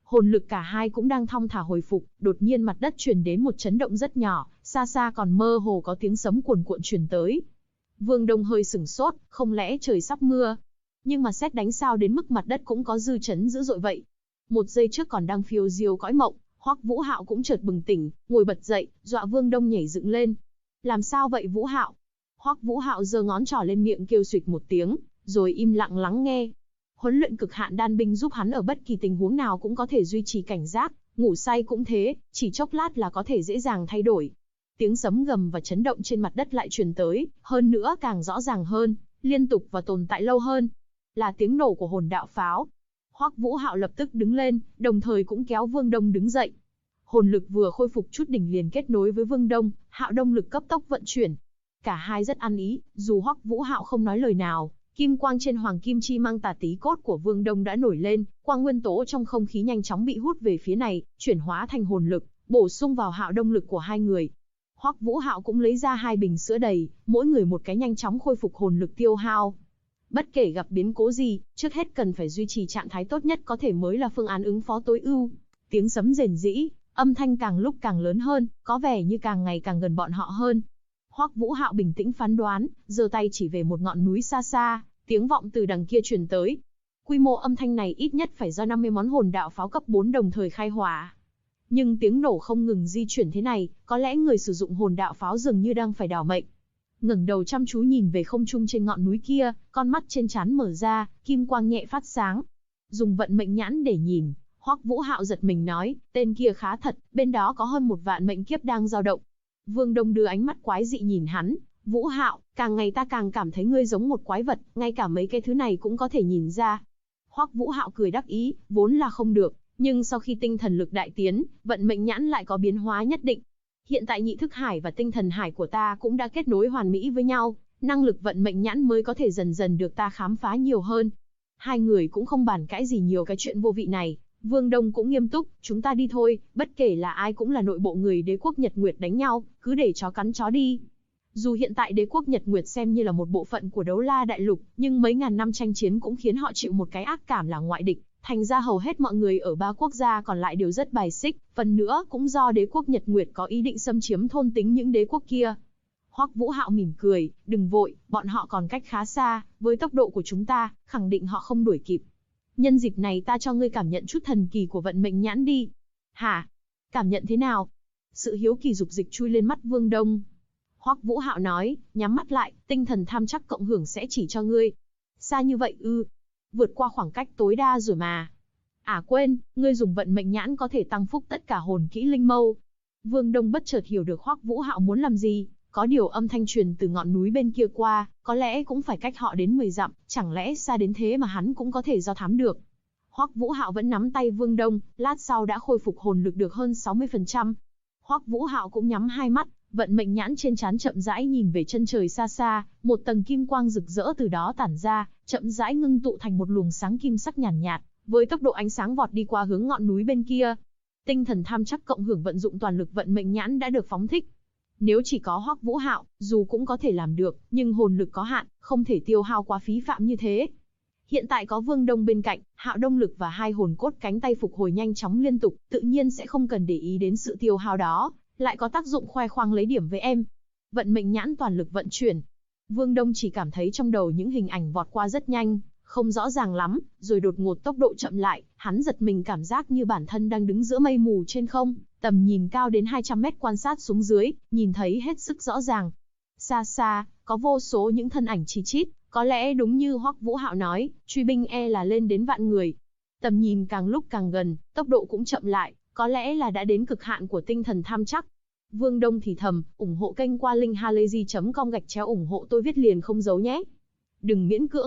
Hồn lực cả hai cũng đang thong thả hồi phục, đột nhiên mặt đất truyền đến một chấn động rất nhỏ, xa xa còn mơ hồ có tiếng sấm cuồn cuộn truyền tới. Vương Đông hơi sửng sốt, không lẽ trời sắp mưa? Nhưng mà sét đánh sao đến mức mặt đất cũng có dư chấn dữ dội vậy? Một giây trước còn đang phiêu diêu cõi mộng, Hoắc Vũ Hạo cũng chợt bừng tỉnh, ngồi bật dậy, dọa Vương Đông nhảy dựng lên. Làm sao vậy Vũ Hạo? Hoắc Vũ Hạo giơ ngón trỏ lên miệng kêu xuỵt một tiếng, rồi im lặng lắng nghe. Huấn luyện cực hạn đan binh giúp hắn ở bất kỳ tình huống nào cũng có thể duy trì cảnh giác, ngủ say cũng thế, chỉ chốc lát là có thể dễ dàng thay đổi. Tiếng sấm gầm và chấn động trên mặt đất lại truyền tới, hơn nữa càng rõ ràng hơn, liên tục và tồn tại lâu hơn. Là tiếng nổ của hồn đạo pháo. Hoắc Vũ Hạo lập tức đứng lên, đồng thời cũng kéo Vương Đông đứng dậy. Hồn lực vừa khôi phục chút đỉnh liền kết nối với Vương Đông, Hạo Đông lực cấp tốc vận chuyển. Cả hai rất ăn ý, dù Hoắc Vũ Hạo không nói lời nào, kim quang trên hoàng kim chi mang tà tí cốt của Vương Đông đã nổi lên, quang nguyên tố trong không khí nhanh chóng bị hút về phía này, chuyển hóa thành hồn lực, bổ sung vào Hạo Đông lực của hai người. Hoắc Vũ Hạo cũng lấy ra 2 bình sữa đầy, mỗi người một cái nhanh chóng khôi phục hồn lực tiêu hao. Bất kể gặp biến cố gì, trước hết cần phải duy trì trạng thái tốt nhất có thể mới là phương án ứng phó tối ưu. Tiếng sấm rền rĩ, âm thanh càng lúc càng lớn hơn, có vẻ như càng ngày càng gần bọn họ hơn. Hoắc Vũ Hạo bình tĩnh phán đoán, giơ tay chỉ về một ngọn núi xa xa, tiếng vọng từ đằng kia truyền tới. Quy mô âm thanh này ít nhất phải do 50 món hồn đạo pháo cấp 4 đồng thời khai hỏa. Nhưng tiếng nổ không ngừng di chuyển thế này, có lẽ người sử dụng hồn đạo pháo dường như đang phải đảo mệnh. Ngẩng đầu chăm chú nhìn về không trung trên ngọn núi kia, con mắt trên trán mở ra, kim quang nhẹ phát sáng. Dùng vận mệnh nhãn để nhìn, Hoắc Vũ Hạo giật mình nói, tên kia khá thật, bên đó có hơn 1 vạn mệnh kiếp đang dao động. Vương Đông đưa ánh mắt quái dị nhìn hắn, Vũ Hạo, càng ngày ta càng cảm thấy ngươi giống một quái vật, ngay cả mấy cái thứ này cũng có thể nhìn ra. Hoắc Vũ Hạo cười đắc ý, vốn là không được, nhưng sau khi tinh thần lực đại tiến, vận mệnh nhãn lại có biến hóa nhất định. Hiện tại nhị thức hải và tinh thần hải của ta cũng đã kết nối hoàn mỹ với nhau, năng lực vận mệnh nhãn mới có thể dần dần được ta khám phá nhiều hơn. Hai người cũng không bàn cãi gì nhiều cái chuyện vô vị này, Vương Đông cũng nghiêm túc, chúng ta đi thôi, bất kể là ai cũng là nội bộ người đế quốc Nhật Nguyệt đánh nhau, cứ để chó cắn chó đi. Dù hiện tại đế quốc Nhật Nguyệt xem như là một bộ phận của Đấu La Đại Lục, nhưng mấy ngàn năm tranh chiến cũng khiến họ chịu một cái ác cảm là ngoại địch. Thành ra hầu hết mọi người ở 3 quốc gia còn lại đều rất bài xích, phần nữa cũng do đế quốc Nhật Nguyệt có ý định xâm chiếm thôn tính những đế quốc kia. Hoắc Vũ Hạo mỉm cười, đừng vội, bọn họ còn cách khá xa, với tốc độ của chúng ta, khẳng định họ không đuổi kịp. Nhân dịp này ta cho ngươi cảm nhận chút thần kỳ của vận mệnh nhãn đi. Hả? Cảm nhận thế nào? Sự hiếu kỳ dục dịch chui lên mắt Vương Đông. Hoắc Vũ Hạo nói, nhắm mắt lại, tinh thần tham chắc cộng hưởng sẽ chỉ cho ngươi. Xa như vậy ư? Vượt qua khoảng cách tối đa rồi mà. À quên, ngươi dùng vận mệnh nhãn có thể tăng phúc tất cả hồn kỹ linh mâu. Vương Đông bất chợt hiểu được Hoắc Vũ Hạo muốn làm gì, có điều âm thanh truyền từ ngọn núi bên kia qua, có lẽ cũng phải cách họ đến 10 dặm, chẳng lẽ xa đến thế mà hắn cũng có thể do thám được. Hoắc Vũ Hạo vẫn nắm tay Vương Đông, lát sau đã khôi phục hồn lực được hơn 60%. Hoắc Vũ Hạo cũng nhắm hai mắt, vận mệnh nhãn trên trán chậm rãi nhìn về chân trời xa xa, một tầng kim quang rực rỡ từ đó tản ra, chậm rãi ngưng tụ thành một luồng sáng kim sắc nhàn nhạt, với tốc độ ánh sáng vọt đi qua hướng ngọn núi bên kia. Tinh thần tham chắc cộng hưởng vận dụng toàn lực vận mệnh nhãn đã được phóng thích. Nếu chỉ có Hoắc Vũ Hạo, dù cũng có thể làm được, nhưng hồn lực có hạn, không thể tiêu hao quá phí phạm như thế. Hiện tại có Vương Đông bên cạnh, Hạo Đông lực và 2 hồn cốt cánh tay phục hồi nhanh chóng liên tục, tự nhiên sẽ không cần để ý đến sự tiêu hao đó, lại có tác dụng khoe khoang lấy điểm với em. Vận mệnh nhãn toàn lực vận chuyển. Vương Đông chỉ cảm thấy trong đầu những hình ảnh vọt qua rất nhanh, không rõ ràng lắm, rồi đột ngột tốc độ chậm lại, hắn giật mình cảm giác như bản thân đang đứng giữa mây mù trên không, tầm nhìn cao đến 200 mét quan sát xuống dưới, nhìn thấy hết sức rõ ràng. Xa xa, có vô số những thân ảnh chi chít, có lẽ đúng như Hoắc Vũ Hạo nói, truy binh là lên đến vạn người. Tầm nhìn càng lúc càng gần, tốc độ cũng chậm lại, có lẽ là đã đến cực hạn của tinh thần tham chắc. Vương Đông thì thầm, ủng hộ kênh qua link halayzi.com ủng hộ tôi viết liền không giấu nhé. Đừng miễn cưỡng.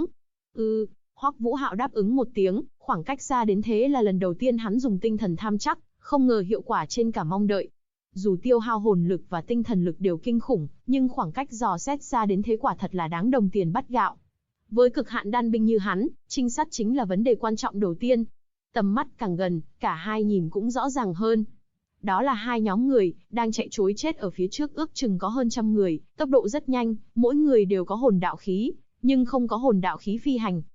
Hoắc Vũ Hạo đáp ứng một tiếng, khoảng cách xa đến thế là lần đầu tiên hắn dùng tinh thần tham chắc, không ngờ hiệu quả trên cả mong đợi. Dù tiêu hao hồn lực và tinh thần lực đều kinh khủng, nhưng khoảng cách dò xét xa đến thế quả thật là đáng đồng tiền bắt gạo. Với cực hạn đan binh như hắn, trinh sát chính là vấn đề quan trọng đầu tiên. Tầm mắt càng gần, cả hai nhìn cũng rõ ràng hơn. Đó là 2 nhóm người, đang chạy trối chết ở phía trước ước chừng có hơn 100 người, tốc độ rất nhanh, mỗi người đều có hồn đạo khí, nhưng không có hồn đạo khí phi hành.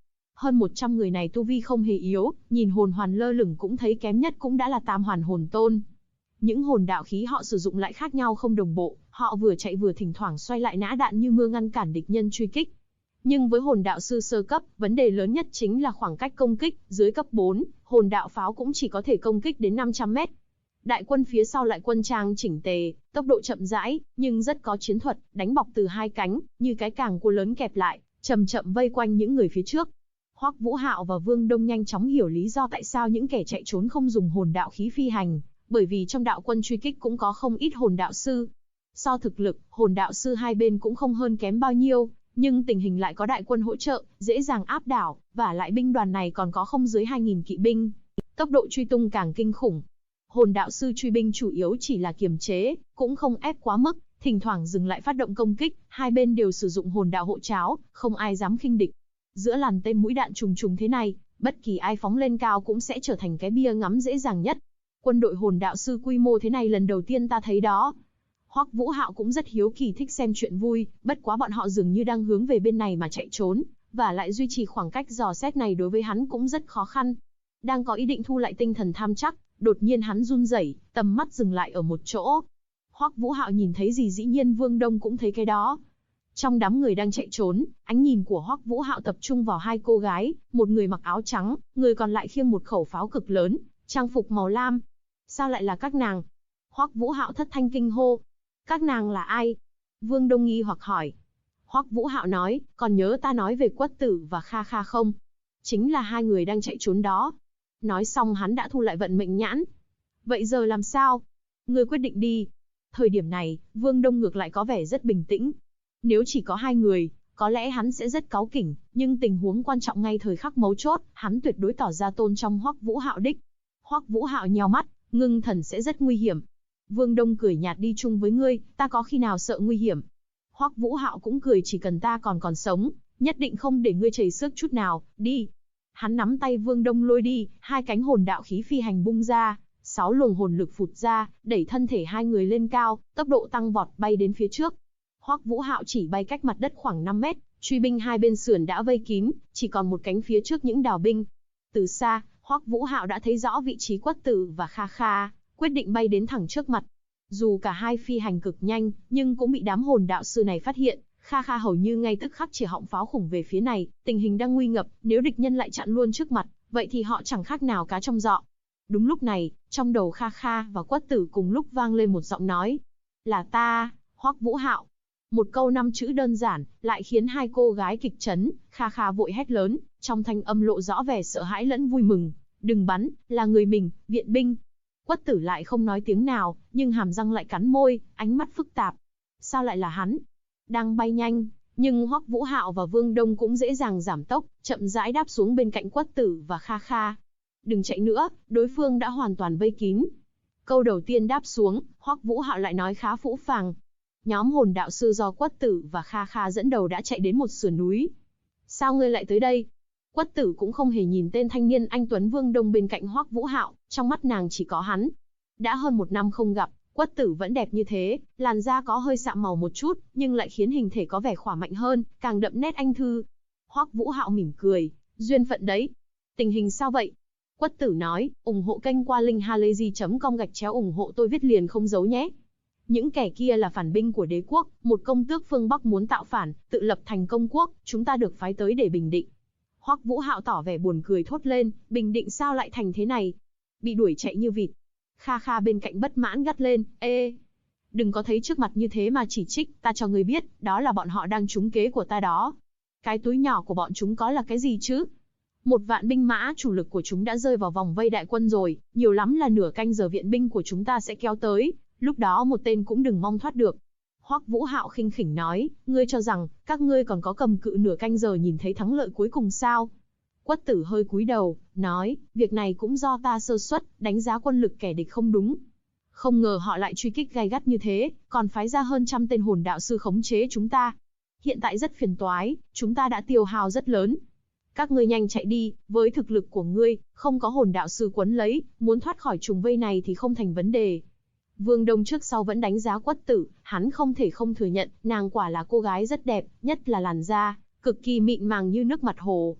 Hơn 100 người này tu vi không hề yếu, nhìn hồn hoàn lơ lửng cũng thấy kém nhất cũng đã là tam hoàn hồn tôn. Những hồn đạo khí họ sử dụng lại khác nhau không đồng bộ, họ vừa chạy vừa thỉnh thoảng xoay lại nã đạn như mưa ngăn cản địch nhân truy kích. Nhưng với hồn đạo sư sơ cấp, vấn đề lớn nhất chính là khoảng cách công kích, dưới cấp 4, hồn đạo pháo cũng chỉ có thể công kích đến 500 mét. Đại quân phía sau lại quân trang chỉnh tề, tốc độ chậm rãi, nhưng rất có chiến thuật, đánh bọc từ hai cánh, như cái càng cua lớn kẹp lại, chậm chậm vây quanh những người phía trước. Hoắc Vũ Hạo và Vương Đông nhanh chóng hiểu lý do tại sao những kẻ chạy trốn không dùng hồn đạo khí phi hành, bởi vì trong đạo quân truy kích cũng có không ít hồn đạo sư. So thực lực, hồn đạo sư hai bên cũng không hơn kém bao nhiêu, nhưng tình hình lại có đại quân hỗ trợ, dễ dàng áp đảo, và lại binh đoàn này còn có không dưới 2.000 kỵ binh. Tốc độ truy tung càng kinh khủng. Hồn đạo sư truy binh chủ yếu chỉ là kiềm chế, cũng không ép quá mức, thỉnh thoảng dừng lại phát động công kích, hai bên đều sử dụng hồn đạo hộ tráo, không ai dám khinh địch. Giữa làn tên mũi đạn trùng trùng thế này, bất kỳ ai phóng lên cao cũng sẽ trở thành cái bia ngắm dễ dàng nhất. Quân đội hồn đạo sư quy mô thế này lần đầu tiên ta thấy đó. Hoắc Vũ Hạo cũng rất hiếu kỳ thích xem chuyện vui, bất quá bọn họ dường như đang hướng về bên này mà chạy trốn, và lại duy trì khoảng cách dò xét này đối với hắn cũng rất khó khăn. Đang có ý định thu lại tinh thần tham chắc, đột nhiên hắn run rẩy, tầm mắt dừng lại ở một chỗ. Hoắc Vũ Hạo nhìn thấy gì dĩ nhiên Vương Đông cũng thấy cái đó. Trong đám người đang chạy trốn, ánh nhìn của Hoắc Vũ Hạo tập trung vào hai cô gái, một người mặc áo trắng, người còn lại khiêng một khẩu pháo cực lớn, trang phục màu lam. Sao lại là các nàng? Hoắc Vũ Hạo thất thanh kinh hô. Các nàng là ai? Vương Đông nghi hoặc hỏi. Hoắc Vũ Hạo nói, còn nhớ ta nói về Quất Tử và Kha Kha không? Chính là hai người đang chạy trốn đó. Nói xong hắn đã thu lại vận mệnh nhãn. Vậy giờ làm sao? Ngươi quyết định đi. Thời điểm này, Vương Đông ngược lại có vẻ rất bình tĩnh. Nếu chỉ có hai người, có lẽ hắn sẽ rất cáu kỉnh, nhưng tình huống quan trọng ngay thời khắc mấu chốt, hắn tuyệt đối tỏ ra tôn trọng Hoắc Vũ Hạo đích. Hoắc Vũ Hạo nheo mắt, ngưng thần sẽ rất nguy hiểm. Vương Đông cười nhạt, đi chung với ngươi, ta có khi nào sợ nguy hiểm. Hoắc Vũ Hạo cũng cười, chỉ cần ta còn sống, nhất định không để ngươi chảy xước chút nào, đi. Hắn nắm tay Vương Đông lôi đi, hai cánh hồn đạo khí phi hành bung ra, 6 luồng hồn lực phụt ra, đẩy thân thể hai người lên cao, tốc độ tăng vọt bay đến phía trước. Hoắc Vũ Hạo chỉ bay cách mặt đất khoảng 5 mét, truy binh hai bên sườn đã vây kín, chỉ còn một cánh phía trước những đào binh. Từ xa, Hoắc Vũ Hạo đã thấy rõ vị trí Quất Tử và Kha Kha, quyết định bay đến thẳng trước mặt. Dù cả hai phi hành cực nhanh, nhưng cũng bị đám hồn đạo sư này phát hiện. Kha Kha hầu như ngay tức khắc chỉ họng pháo khủng về phía này, tình hình đang nguy ngập, nếu địch nhân lại chặn luôn trước mặt, vậy thì họ chẳng khác nào cá trong giọ. Đúng lúc này, trong đầu Kha Kha và Quất Tử cùng lúc vang lên một giọng nói. Là ta, Hoắc Vũ Hạo. Một câu 5 chữ đơn giản, lại khiến hai cô gái kịch chấn. Kha Kha vội hét lớn, trong thanh âm lộ rõ vẻ sợ hãi lẫn vui mừng. Đừng bắn, là người mình, viện binh. Quất Tử lại không nói tiếng nào, nhưng hàm răng lại cắn môi, ánh mắt phức tạp. Sao lại là hắn? Đang bay nhanh, nhưng Hoắc Vũ Hạo và Vương Đông cũng dễ dàng giảm tốc, chậm rãi đáp xuống bên cạnh Quất Tử và Kha Kha. Đừng chạy nữa, đối phương đã hoàn toàn vây kín. Câu đầu tiên đáp xuống, Hoắc Vũ Hạo lại nói khá phũ phàng. Nhóm hồn đạo sư do Quất Tử và Kha Kha dẫn đầu đã chạy đến một sườn núi. Sao ngươi lại tới đây? Quất Tử cũng không hề nhìn tên thanh niên anh tuấn Vương Đông bên cạnh Hoắc Vũ Hạo, trong mắt nàng chỉ có hắn. Đã hơn 1 năm không gặp, Quất Tử vẫn đẹp như thế, làn da có hơi sạm màu một chút, nhưng lại khiến hình thể có vẻ khỏe mạnh hơn, càng đậm nét anh thư. Hoắc Vũ Hạo mỉm cười, duyên phận đấy. Tình hình sao vậy? Quất Tử nói, ủng hộ kênh qua link halayzi.com ủng hộ tôi viết liền không giấu nhé. Những kẻ kia là phản binh của đế quốc, một công tước phương Bắc muốn tạo phản, tự lập thành công quốc, chúng ta được phái tới để bình định. Hoắc Vũ Hạo tỏ vẻ buồn cười thốt lên, bình định sao lại thành thế này? Bị đuổi chạy như vịt. Kha Kha bên cạnh bất mãn gắt lên, ê! Đừng có thấy trước mặt như thế mà chỉ trích, ta cho ngươi biết, đó là bọn họ đang trúng kế của ta đó. Cái túi nhỏ của bọn chúng có là cái gì chứ? 1 vạn binh mã chủ lực của chúng đã rơi vào vòng vây đại quân rồi, nhiều lắm là nửa canh giờ viện binh của chúng ta sẽ kéo tới, lúc đó một tên cũng đừng mong thoát được. Hoắc Vũ Hạo khinh khỉnh nói, ngươi cho rằng, các ngươi còn có cầm cự nửa canh giờ nhìn thấy thắng lợi cuối cùng sao? Quất Tử hơi cúi đầu, nói, việc này cũng do ta sơ suất, đánh giá quân lực kẻ địch không đúng. Không ngờ họ lại truy kích gay gắt như thế, còn phái ra hơn 100 tên hồn đạo sư khống chế chúng ta. Hiện tại rất phiền toái, chúng ta đã tiêu hao rất lớn. Các ngươi nhanh chạy đi, với thực lực của ngươi, không có hồn đạo sư quấn lấy, muốn thoát khỏi trùng vây này thì không thành vấn đề. Vương Đông trước sau vẫn đánh giá Quất Tử, hắn không thể không thừa nhận, nàng quả là cô gái rất đẹp, nhất là làn da, cực kỳ mịn màng như nước mặt hồ.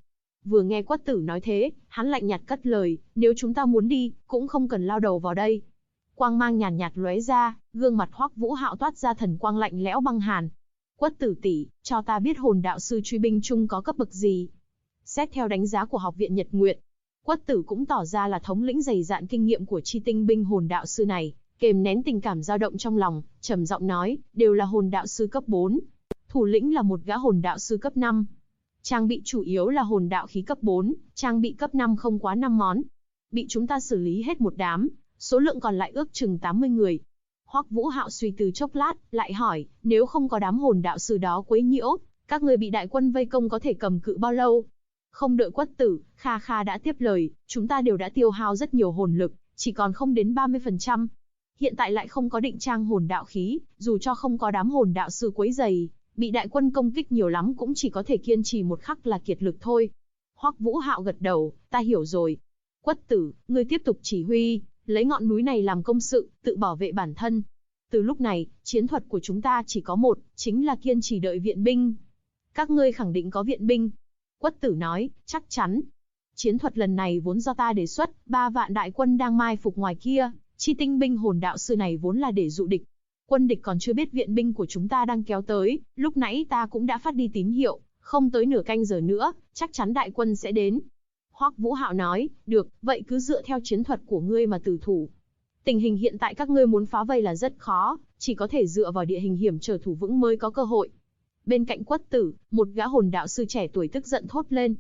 Vừa nghe Quất Tử nói thế, hắn lạnh nhạt cất lời, nếu chúng ta muốn đi, cũng không cần lao đầu vào đây. Quang mang nhàn nhạt lóe ra, gương mặt Hoắc Vũ Hạo toát ra thần quang lạnh lẽo băng hàn. Quất Tử tỷ, cho ta biết hồn đạo sư truy binh chung có cấp bậc gì? Xét theo đánh giá của học viện Nhật Nguyệt, Quất Tử cũng tỏ ra là thống lĩnh dày dạn kinh nghiệm của chi tinh binh hồn đạo sư này, kềm nén tình cảm dao động trong lòng, trầm giọng nói, đều là hồn đạo sư cấp 4. Thủ lĩnh là một gã hồn đạo sư cấp 5. Trang bị chủ yếu là hồn đạo khí cấp 4, trang bị cấp 5 không quá 5 món. Bị chúng ta xử lý hết một đám, số lượng còn lại ước chừng 80 người. Hoắc Vũ Hạo suy tư chốc lát, lại hỏi, nếu không có đám hồn đạo sư đó quấy nhiễu, các người bị đại quân vây công có thể cầm cự bao lâu? Không đợi Quất Tử, Kha Kha đã tiếp lời, chúng ta đều đã tiêu hao rất nhiều hồn lực, chỉ còn không đến 30%. Hiện tại lại không có định trang hồn đạo khí, dù cho không có đám hồn đạo sư quấy rầy, bị đại quân công kích nhiều lắm cũng chỉ có thể kiên trì một khắc là kiệt lực thôi. Hoắc Vũ Hạo gật đầu, ta hiểu rồi. Quất Tử, ngươi tiếp tục chỉ huy, lấy ngọn núi này làm công sự, tự bảo vệ bản thân. Từ lúc này, chiến thuật của chúng ta chỉ có một, chính là kiên trì đợi viện binh. Các ngươi khẳng định có viện binh. Quất Tử nói, chắc chắn. Chiến thuật lần này vốn do ta đề xuất, 3 vạn đại quân đang mai phục ngoài kia, chi tinh binh hồn đạo sư này vốn là để dụ địch. Quân địch còn chưa biết viện binh của chúng ta đang kéo tới, lúc nãy ta cũng đã phát đi tín hiệu, không tới nửa canh giờ nữa, chắc chắn đại quân sẽ đến. Hoắc Vũ Hạo nói, được, vậy cứ dựa theo chiến thuật của ngươi mà tử thủ. Tình hình hiện tại các ngươi muốn phá vây là rất khó, chỉ có thể dựa vào địa hình hiểm trở thủ vững mới có cơ hội. Bên cạnh Quất Tử, một gã hồn đạo sư trẻ tuổi tức giận thốt lên,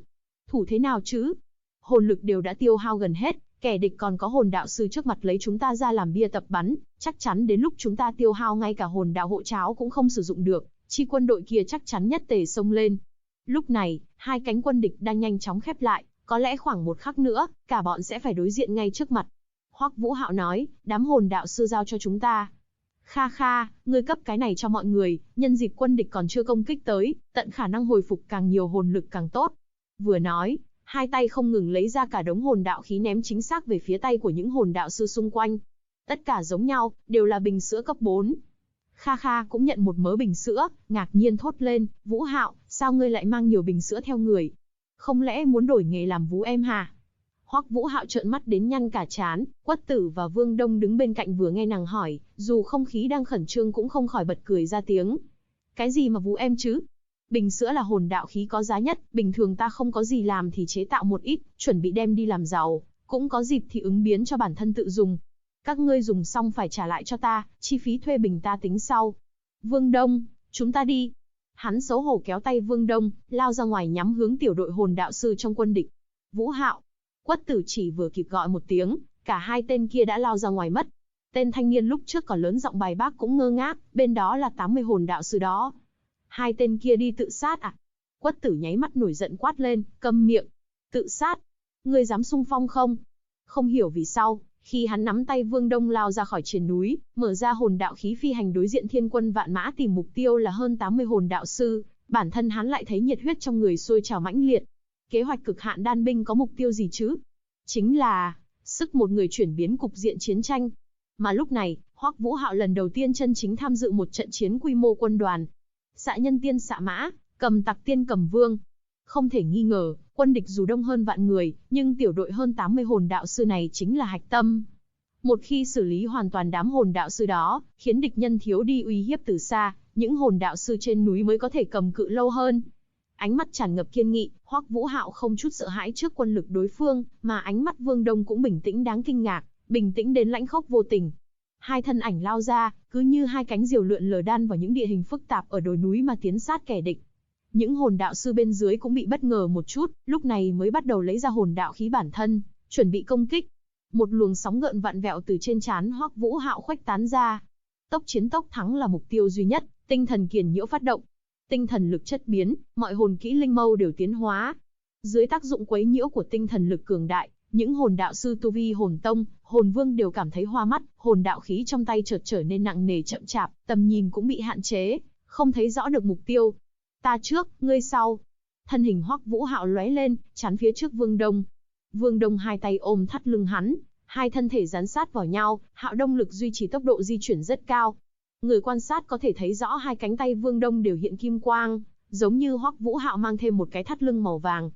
thủ thế nào chứ? Hồn lực đều đã tiêu hao gần hết, kẻ địch còn có hồn đạo sư trước mặt lấy chúng ta ra làm bia tập bắn, chắc chắn đến lúc chúng ta tiêu hao ngay cả hồn đạo hộ cháo cũng không sử dụng được, chi quân đội kia chắc chắn nhất tề xông lên. Lúc này, hai cánh quân địch đang nhanh chóng khép lại, có lẽ khoảng một khắc nữa, cả bọn sẽ phải đối diện ngay trước mặt. Hoắc Vũ Hạo nói, đám hồn đạo sư giao cho chúng ta. Kha Kha, ngươi cấp cái này cho mọi người, nhân dịp quân địch còn chưa công kích tới, tận khả năng hồi phục càng nhiều hồn lực càng tốt. Vừa nói, hai tay không ngừng lấy ra cả đống hồn đạo khí ném chính xác về phía tay của những hồn đạo sư xung quanh. Tất cả giống nhau, đều là bình sữa cấp 4. Kha Kha cũng nhận một mớ bình sữa, ngạc nhiên thốt lên, Vũ Hạo, sao ngươi lại mang nhiều bình sữa theo người? Không lẽ muốn đổi nghề làm vú em hả? Hoắc Vũ Hạo trợn mắt đến nhăn cả trán, Quất Tử và Vương Đông đứng bên cạnh vừa nghe nàng hỏi, dù không khí đang khẩn trương cũng không khỏi bật cười ra tiếng. Cái gì mà vú em chứ? Bình sữa là hồn đạo khí có giá nhất, bình thường ta không có gì làm thì chế tạo một ít, chuẩn bị đem đi làm giàu, cũng có dịp thì ứng biến cho bản thân tự dùng. Các ngươi dùng xong phải trả lại cho ta, chi phí thuê bình ta tính sau. Vương Đông, chúng ta đi. Hắn xấu hổ kéo tay Vương Đông, lao ra ngoài nhắm hướng tiểu đội hồn đạo sư trong quân địch. Vũ Hạo. Quất Tử chỉ vừa kịp gọi một tiếng, cả hai tên kia đã lao ra ngoài mất. Tên thanh niên lúc trước còn lớn giọng bài bác cũng ngơ ngác, bên đó là 80 hồn đạo sư đó. Hai tên kia đi tự sát à? Quất Tử nháy mắt nổi giận quát lên, câm miệng. Tự sát? Ngươi dám xung phong không? Không hiểu vì sao, khi hắn nắm tay Vương Đông lao ra khỏi triền núi, mở ra hồn đạo khí phi hành đối diện thiên quân vạn mã tìm mục tiêu là hơn 80 hồn đạo sư, bản thân hắn lại thấy nhiệt huyết trong người sôi trào mãnh liệt. Kế hoạch cực hạn đan binh có mục tiêu gì chứ? Chính là sức một người chuyển biến cục diện chiến tranh. Mà lúc này, Hoắc Vũ Hạo lần đầu tiên chân chính tham dự một trận chiến quy mô quân đoàn. Xạ nhân tiên xạ mã, cầm tặc tiên cầm vương. Không thể nghi ngờ, quân địch dù đông hơn vạn người, nhưng tiểu đội hơn 80 hồn đạo sư này chính là hạch tâm. Một khi xử lý hoàn toàn đám hồn đạo sư đó, khiến địch nhân thiếu đi uy hiếp từ xa, những hồn đạo sư trên núi mới có thể cầm cự lâu hơn. Ánh mắt tràn ngập kiên nghị, Hoắc Vũ Hạo không chút sợ hãi trước quân lực đối phương, mà ánh mắt Vương Đông cũng bình tĩnh đáng kinh ngạc, bình tĩnh đến lãnh khốc vô tình. Hai thân ảnh lao ra, cứ như hai cánh diều lượn lờ đan vào những địa hình phức tạp ở đồi núi mà tiến sát kẻ địch. Những hồn đạo sư bên dưới cũng bị bất ngờ một chút, lúc này mới bắt đầu lấy ra hồn đạo khí bản thân, chuẩn bị công kích. Một luồng sóng gợn vặn vẹo từ trên trán Hoắc Vũ Hạo khuếch tán ra. Tốc chiến tốc thắng là mục tiêu duy nhất, tinh thần kiền nhiễu phát động. Tinh thần lực chất biến, mọi hồn kỹ linh mâu đều tiến hóa. Dưới tác dụng quấy nhiễu của tinh thần lực cường đại, những hồn đạo sư tu vi hồn tông, hồn vương đều cảm thấy hoa mắt, hồn đạo khí trong tay chợt trở nên nặng nề chậm chạp, tầm nhìn cũng bị hạn chế, không thấy rõ được mục tiêu. Ta trước, ngươi sau. Thân hình Hoắc Vũ Hạo lóe lên, chắn phía trước Vương Đông. Vương Đông hai tay ôm thắt lưng hắn, hai thân thể dán sát vào nhau, Hạo Đông lực duy trì tốc độ di chuyển rất cao. Người quan sát có thể thấy rõ hai cánh tay Vương Đông đều hiện kim quang, giống như Hoắc Vũ Hạo mang thêm một cái thắt lưng màu vàng.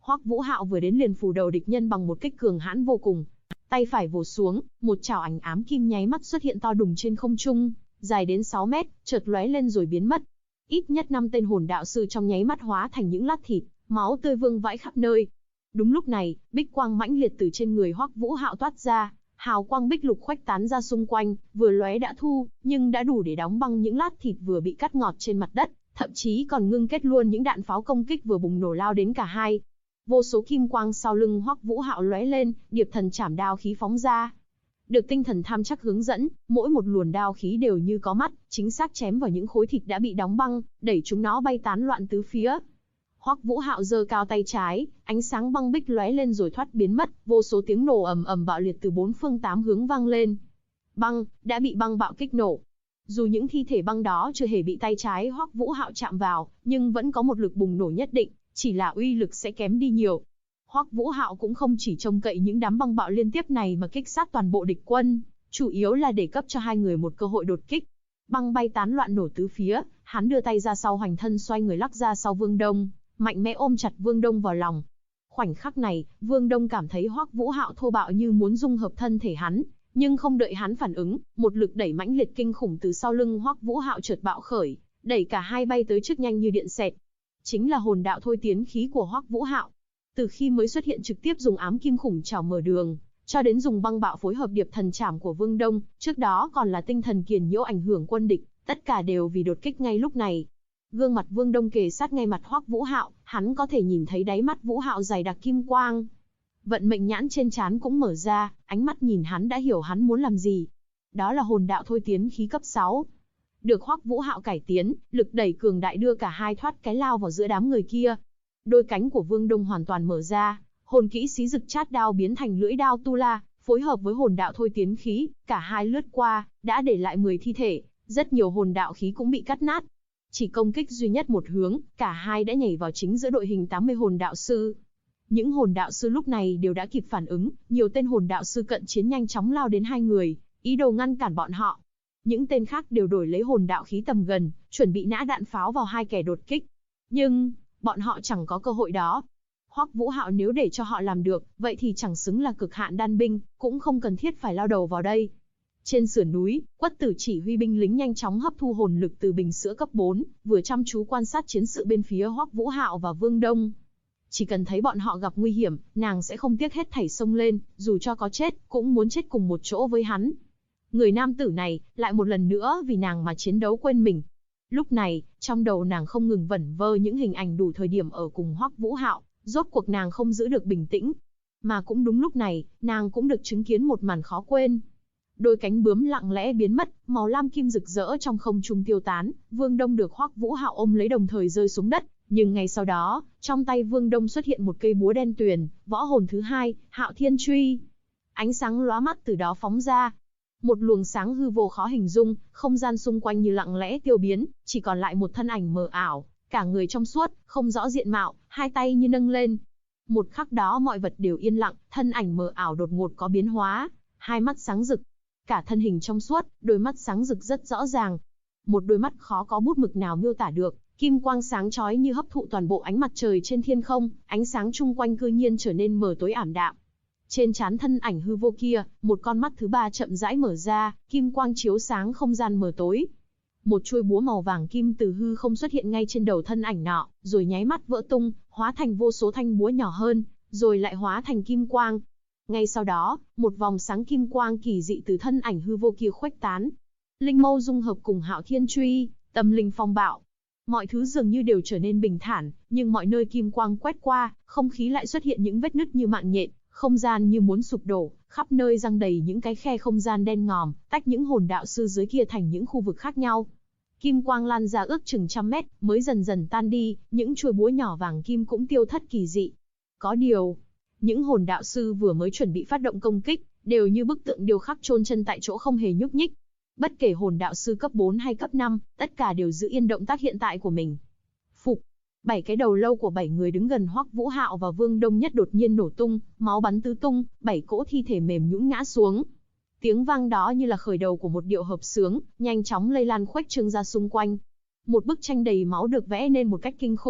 Hoắc Vũ Hạo vừa đến liền phủ đầu địch nhân bằng một kích cường hãn vô cùng. Tay phải vồ xuống, một chảo ảnh ám kim nháy mắt xuất hiện to đùng trên không trung, dài đến 6 mét, chợt lóe lên rồi biến mất. Ít nhất 5 tên hồn đạo sư trong nháy mắt hóa thành những lát thịt, máu tươi vương vãi khắp nơi. Đúng lúc này, bích quang mãnh liệt từ trên người Hoắc Vũ Hạo toát ra, hào quang bích lục khuếch tán ra xung quanh, vừa lóe đã thu, nhưng đã đủ để đóng băng những lát thịt vừa bị cắt ngọt trên mặt đất, thậm chí còn ngưng kết luôn những đạn pháo công kích vừa bùng nổ lao đến cả hai. Vô số kim quang sau lưng Hoắc Vũ Hạo lóe lên, điệp thần chảm đao khí phóng ra. Được tinh thần tham chắc hướng dẫn, mỗi một luồn đao khí đều như có mắt, chính xác chém vào những khối thịt đã bị đóng băng, đẩy chúng nó bay tán loạn tứ phía. Hoắc Vũ Hạo giơ cao tay trái, ánh sáng băng bích lóe lên rồi thoát biến mất, vô số tiếng nổ ầm ầm bạo liệt từ bốn phương tám hướng vang lên. Băng đã bị băng bạo kích nổ. Dù những thi thể băng đó chưa hề bị tay trái Hoắc Vũ Hạo chạm vào, nhưng vẫn có một lực bùng nổ nhất định, chỉ là uy lực sẽ kém đi nhiều. Hoắc Vũ Hạo cũng không chỉ trông cậy những đám băng bạo liên tiếp này mà kích sát toàn bộ địch quân, chủ yếu là để cấp cho hai người một cơ hội đột kích. Băng bay tán loạn nổ tứ phía, hắn đưa tay ra sau hoành thân xoay người lắc ra sau Vương Đông, mạnh mẽ ôm chặt Vương Đông vào lòng. Khoảnh khắc này, Vương Đông cảm thấy Hoắc Vũ Hạo thô bạo như muốn dung hợp thân thể hắn, nhưng không đợi hắn phản ứng, một lực đẩy mãnh liệt kinh khủng từ sau lưng Hoắc Vũ Hạo chợt bạo khởi, đẩy cả hai bay tới trước nhanh như điện xẹt. Chính là hồn đạo thôi tiến khí của Hoắc Vũ Hạo. Từ khi mới xuất hiện trực tiếp dùng ám kim khủng chảo mở đường, cho đến dùng băng bạo phối hợp điệp thần chảm của Vương Đông, trước đó còn là tinh thần kiền nhiễu ảnh hưởng quân địch, tất cả đều vì đột kích ngay lúc này. Gương mặt Vương Đông kề sát ngay mặt Hoắc Vũ Hạo, hắn có thể nhìn thấy đáy mắt Vũ Hạo dày đặc kim quang. Vận mệnh nhãn trên trán cũng mở ra, ánh mắt nhìn hắn đã hiểu hắn muốn làm gì. Đó là hồn đạo thôi tiến khí cấp 6. Được Hoắc Vũ Hạo cải tiến, lực đẩy cường đại đưa cả hai thoát cái lao vào giữa đám người kia. Đôi cánh của Vương Đông hoàn toàn mở ra, hồn kỹ xí rực chát đao biến thành lưỡi đao tu la, phối hợp với hồn đạo thôi tiến khí, cả hai lướt qua, đã để lại 10 thi thể, rất nhiều hồn đạo khí cũng bị cắt nát. Chỉ công kích duy nhất một hướng, cả hai đã nhảy vào chính giữa đội hình 80 hồn đạo sư. Những hồn đạo sư lúc này đều đã kịp phản ứng, nhiều tên hồn đạo sư cận chiến nhanh chóng lao đến hai người, ý đồ ngăn cản bọn họ. Những tên khác đều đổi lấy hồn đạo khí tầm gần, chuẩn bị nã đạn pháo vào hai kẻ đột kích. Nhưng, bọn họ chẳng có cơ hội đó. Hoắc Vũ Hạo nếu để cho họ làm được, vậy thì chẳng xứng là cực hạn đan binh, cũng không cần thiết phải lao đầu vào đây. Trên sườn núi, Quất Tử chỉ huy binh lính nhanh chóng hấp thu hồn lực từ bình sữa cấp 4, vừa chăm chú quan sát chiến sự bên phía Hoắc Vũ Hạo và Vương Đông. Chỉ cần thấy bọn họ gặp nguy hiểm, nàng sẽ không tiếc hết thảy xông lên, dù cho có chết, cũng muốn chết cùng một chỗ với hắn. Người nam tử này, lại một lần nữa vì nàng mà chiến đấu quên mình. Lúc này, trong đầu nàng không ngừng vẩn vơ những hình ảnh đủ thời điểm ở cùng Hoắc Vũ Hạo, rốt cuộc nàng không giữ được bình tĩnh. Mà cũng đúng lúc này, nàng cũng được chứng kiến một màn khó quên. Đôi cánh bướm lặng lẽ biến mất, màu lam kim rực rỡ trong không trung tiêu tán, Vương Đông được Hoắc Vũ Hạo ôm lấy đồng thời rơi xuống đất, nhưng ngay sau đó, trong tay Vương Đông xuất hiện một cây búa đen tuyền, võ hồn thứ hai, Hạo Thiên Truy. Ánh sáng lóa mắt từ đó phóng ra. Một luồng sáng hư vô khó hình dung, không gian xung quanh như lặng lẽ tiêu biến, chỉ còn lại một thân ảnh mờ ảo, cả người trong suốt, không rõ diện mạo, hai tay như nâng lên. Một khắc đó mọi vật đều yên lặng, thân ảnh mờ ảo đột ngột có biến hóa, hai mắt sáng rực. Cả thân hình trong suốt, đôi mắt sáng rực rất rõ ràng. Một đôi mắt khó có bút mực nào miêu tả được, kim quang sáng chói như hấp thụ toàn bộ ánh mặt trời trên thiên không, ánh sáng chung quanh cư nhiên trở nên mờ tối ảm đạm. Trên trán thân ảnh hư vô kia, một con mắt thứ ba chậm rãi mở ra, kim quang chiếu sáng không gian mờ tối. Một chuôi búa màu vàng kim từ hư không xuất hiện ngay trên đầu thân ảnh nọ, rồi nháy mắt vỡ tung, hóa thành vô số thanh búa nhỏ hơn, rồi lại hóa thành kim quang. Ngay sau đó, một vòng sáng kim quang kỳ dị từ thân ảnh hư vô kia khuếch tán. Linh mâu dung hợp cùng Hạo Thiên Truy, tâm linh phong bạo. Mọi thứ dường như đều trở nên bình thản, nhưng mọi nơi kim quang quét qua, không khí lại xuất hiện những vết nứt như mạng nhện, không gian như muốn sụp đổ, khắp nơi răng đầy những cái khe không gian đen ngòm, tách những hồn đạo sư dưới kia thành những khu vực khác nhau. Kim quang lan ra ước chừng 100 mét, mới dần dần tan đi, những chuôi búa nhỏ vàng kim cũng tiêu thất kỳ dị. Có điều, những hồn đạo sư vừa mới chuẩn bị phát động công kích, đều như bức tượng điêu khắc chôn chân tại chỗ không hề nhúc nhích. Bất kể hồn đạo sư cấp 4 hay cấp 5, tất cả đều giữ yên động tác hiện tại của mình. Phục, 7 cái đầu lâu của 7 người đứng gần Hoắc Vũ Hạo và Vương Đông Nhất đột nhiên nổ tung, máu bắn tứ tung, 7 cỗ thi thể mềm nhũn ngã xuống. Tiếng vang đó như là khởi đầu của một điệu hợp xướng, nhanh chóng lây lan khuếch trương ra xung quanh. Một bức tranh đầy máu được vẽ nên một cách kinh khủng,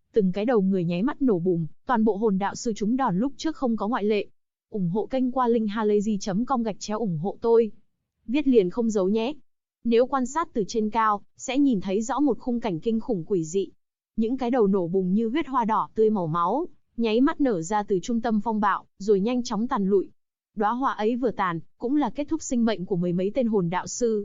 Từng cái đầu người nháy mắt nổ bùm, toàn bộ hồn đạo sư chúng đòn lúc trước không có ngoại lệ. Ủng hộ kênh qua linkhalazy.com/ủng hộ tôi. Viết liền không giấu nhé. Nếu quan sát từ trên cao, sẽ nhìn thấy rõ một khung cảnh kinh khủng quỷ dị. Những cái đầu nổ bùng như huyết hoa đỏ tươi màu máu, nháy mắt nở ra từ trung tâm phong bạo, rồi nhanh chóng tàn lụi. Đóa hoa ấy vừa tàn, cũng là kết thúc sinh mệnh của mười mấy tên hồn đạo sư.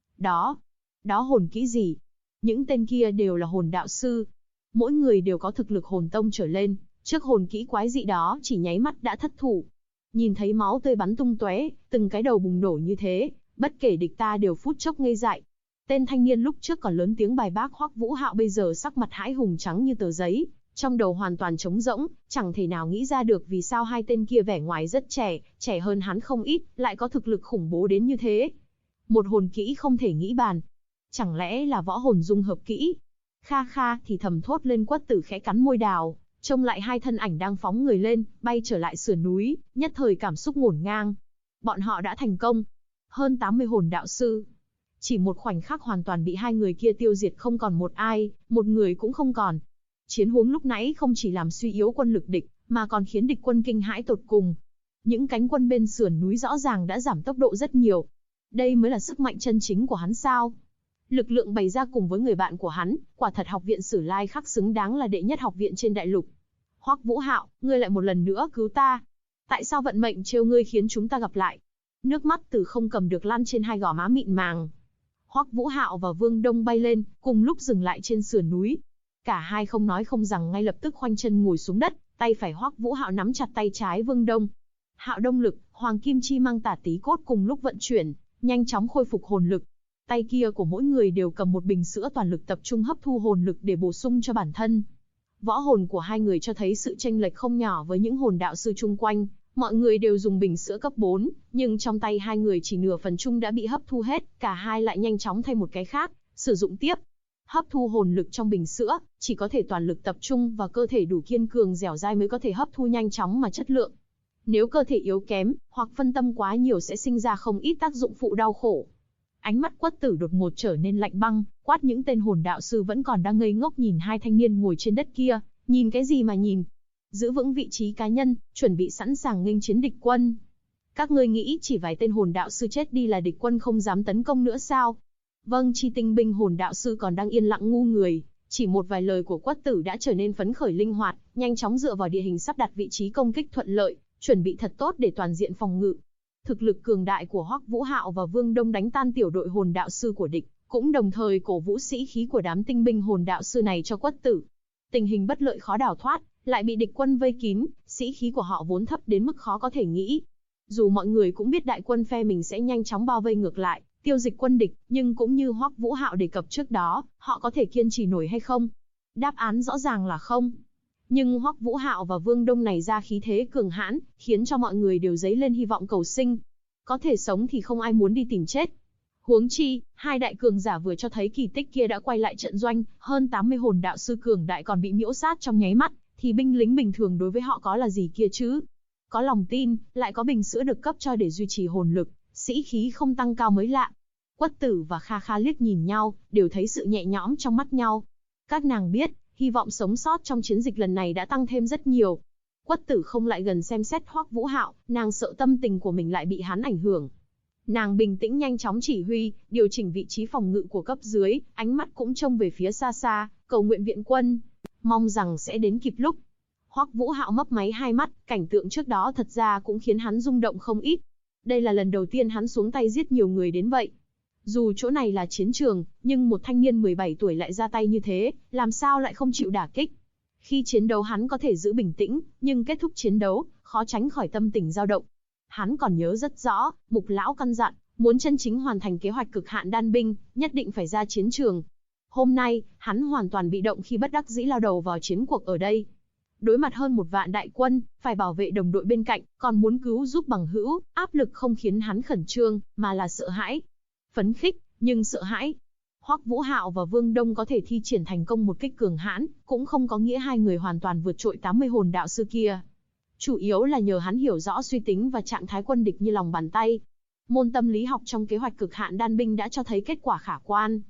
Đó hồn kỹ gì? Những tên kia đều là hồn đạo sư. Mỗi người đều có thực lực hồn tông trở lên, trước hồn kỹ quái dị đó chỉ nháy mắt đã thất thủ. Nhìn thấy máu tươi bắn tung tóe, từng cái đầu bùng nổ như thế, bất kể địch ta đều phút chốc ngây dại. Tên thanh niên lúc trước còn lớn tiếng bài bác Hoắc Vũ Hạo bây giờ sắc mặt hãi hùng trắng như tờ giấy, trong đầu hoàn toàn trống rỗng, chẳng thể nào nghĩ ra được vì sao hai tên kia vẻ ngoài rất trẻ hơn hắn không ít, lại có thực lực khủng bố đến như thế. Một hồn kỹ không thể nghĩ bàn. Chẳng lẽ là võ hồn dung hợp kỹ? Kha kha thì thầm thốt lên. Quất Tử khẽ cắn môi đào, trông lại hai thân ảnh đang phóng người lên, bay trở lại sườn núi, nhất thời cảm xúc ngổn ngang. Bọn họ đã thành công. Hơn 80 hồn đạo sư. Chỉ một khoảnh khắc hoàn toàn bị hai người kia tiêu diệt, không còn một ai, một người cũng không còn. Chiến huống lúc nãy không chỉ làm suy yếu quân lực địch, mà còn khiến địch quân kinh hãi tột cùng. Những cánh quân bên sườn núi rõ ràng đã giảm tốc độ rất nhiều. Đây mới là sức mạnh chân chính của hắn sao? Lực lượng bày ra cùng với người bạn của hắn, quả thật học viện Sử Lai Khắc xứng đáng là đệ nhất học viện trên đại lục. Hoắc Vũ Hạo, ngươi lại một lần nữa cứu ta. Tại sao vận mệnh trêu ngươi khiến chúng ta gặp lại? Nước mắt từ không cầm được lăn trên hai gò má mịn màng. Hoắc Vũ Hạo và Vương Đông bay lên, cùng lúc dừng lại trên sườn núi. Cả hai không nói không rằng ngay lập tức khoanh chân ngồi xuống đất, tay phải Hoắc Vũ Hạo nắm chặt tay trái Vương Đông. Hạo Đông lực, Hoàng Kim Chi Mang Tả Tí Cốt cùng lúc vận chuyển, nhanh chóng khôi phục hồn lực. Tay kia của mỗi người đều cầm một bình sữa toàn lực tập trung hấp thu hồn lực để bổ sung cho bản thân. Võ hồn của hai người cho thấy sự chênh lệch không nhỏ với những hồn đạo sư chung quanh. Mọi người đều dùng bình sữa cấp 4, nhưng trong tay hai người chỉ nửa phần chung đã bị hấp thu hết, cả hai lại nhanh chóng thay một cái khác, sử dụng tiếp. Hấp thu hồn lực trong bình sữa, chỉ có thể toàn lực tập trung và cơ thể đủ kiên cường dẻo dai mới có thể hấp thu nhanh chóng mà chất lượng. Nếu cơ thể yếu kém, hoặc phân tâm quá nhiều sẽ sinh ra không ít tác dụng phụ đau khổ. Ánh mắt Quất Tử đột ngột trở nên lạnh băng, quát những tên hồn đạo sư vẫn còn đang ngây ngốc nhìn hai thanh niên ngồi trên đất kia, nhìn cái gì mà nhìn? Giữ vững vị trí cá nhân, chuẩn bị sẵn sàng nghênh chiến địch quân. Các ngươi nghĩ chỉ vài tên hồn đạo sư chết đi là địch quân không dám tấn công nữa sao? Vâng, chi tinh binh hồn đạo sư còn đang yên lặng ngu người, chỉ một vài lời của Quất Tử đã trở nên phấn khởi linh hoạt, nhanh chóng dựa vào địa hình sắp đặt vị trí công kích thuận lợi, chuẩn bị thật tốt để toàn diện phòng ngự. Thực lực cường đại của Hoắc Vũ Hạo và Vương Đông đánh tan tiểu đội hồn đạo sư của địch, cũng đồng thời cổ vũ sĩ khí của đám tinh binh hồn đạo sư này cho Quất Tử. Tình hình bất lợi khó đào thoát, lại bị địch quân vây kín, sĩ khí của họ vốn thấp đến mức khó có thể nghĩ. Dù mọi người cũng biết đại quân phe mình sẽ nhanh chóng bao vây ngược lại, tiêu diệt quân địch, nhưng cũng như Hoắc Vũ Hạo đề cập trước đó, họ có thể kiên trì nổi hay không? Đáp án rõ ràng là không. Nhưng Hoắc Vũ Hạo và Vương Đông này ra khí thế cường hãn, khiến cho mọi người đều dấy lên hy vọng cầu sinh. Có thể sống thì không ai muốn đi tìm chết. Huống chi, hai đại cường giả vừa cho thấy kỳ tích kia đã quay lại trận doanh, hơn 80 hồn đạo sư cường đại còn bị miễu sát trong nháy mắt, thì binh lính bình thường đối với họ có là gì kia chứ? Có lòng tin, lại có bình sữa được cấp cho để duy trì hồn lực, sĩ khí không tăng cao mới lạ. Quất Tử và Kha Kha liếc nhìn nhau, đều thấy sự nhẹ nhõm trong mắt nhau. Các nàng biết, hy vọng sống sót trong chiến dịch lần này đã tăng thêm rất nhiều. Quất Tử không lại gần xem xét Hoắc Vũ Hạo, nàng sợ tâm tình của mình lại bị hắn ảnh hưởng. Nàng bình tĩnh nhanh chóng chỉ huy, điều chỉnh vị trí phòng ngự của cấp dưới, ánh mắt cũng trông về phía xa xa, cầu nguyện viện quân, mong rằng sẽ đến kịp lúc. Hoắc Vũ Hạo mấp máy hai mắt, cảnh tượng trước đó thật ra cũng khiến hắn rung động không ít. Đây là lần đầu tiên hắn xuống tay giết nhiều người đến vậy. Dù chỗ này là chiến trường, nhưng một thanh niên 17 tuổi lại ra tay như thế, làm sao lại không chịu đả kích? Khi chiến đấu hắn có thể giữ bình tĩnh, nhưng kết thúc chiến đấu, khó tránh khỏi tâm tình dao động. Hắn còn nhớ rất rõ, Mục lão căn dặn, muốn chân chính hoàn thành kế hoạch cực hạn đan binh, nhất định phải ra chiến trường. Hôm nay, hắn hoàn toàn bị động khi bất đắc dĩ lao đầu vào chiến cuộc ở đây. Đối mặt hơn 1 vạn đại quân, phải bảo vệ đồng đội bên cạnh, còn muốn cứu giúp bằng hữu, áp lực không khiến hắn khẩn trương, mà là sợ hãi. Phấn khích, nhưng sợ hãi. Hoắc Vũ Hạo và Vương Đông có thể thi triển thành công một kích cường hãn, cũng không có nghĩa hai người hoàn toàn vượt trội 80 hồn đạo sư kia. Chủ yếu là nhờ hắn hiểu rõ suy tính và trạng thái quân địch như lòng bàn tay. Môn tâm lý học trong kế hoạch cực hạn đan binh đã cho thấy kết quả khả quan.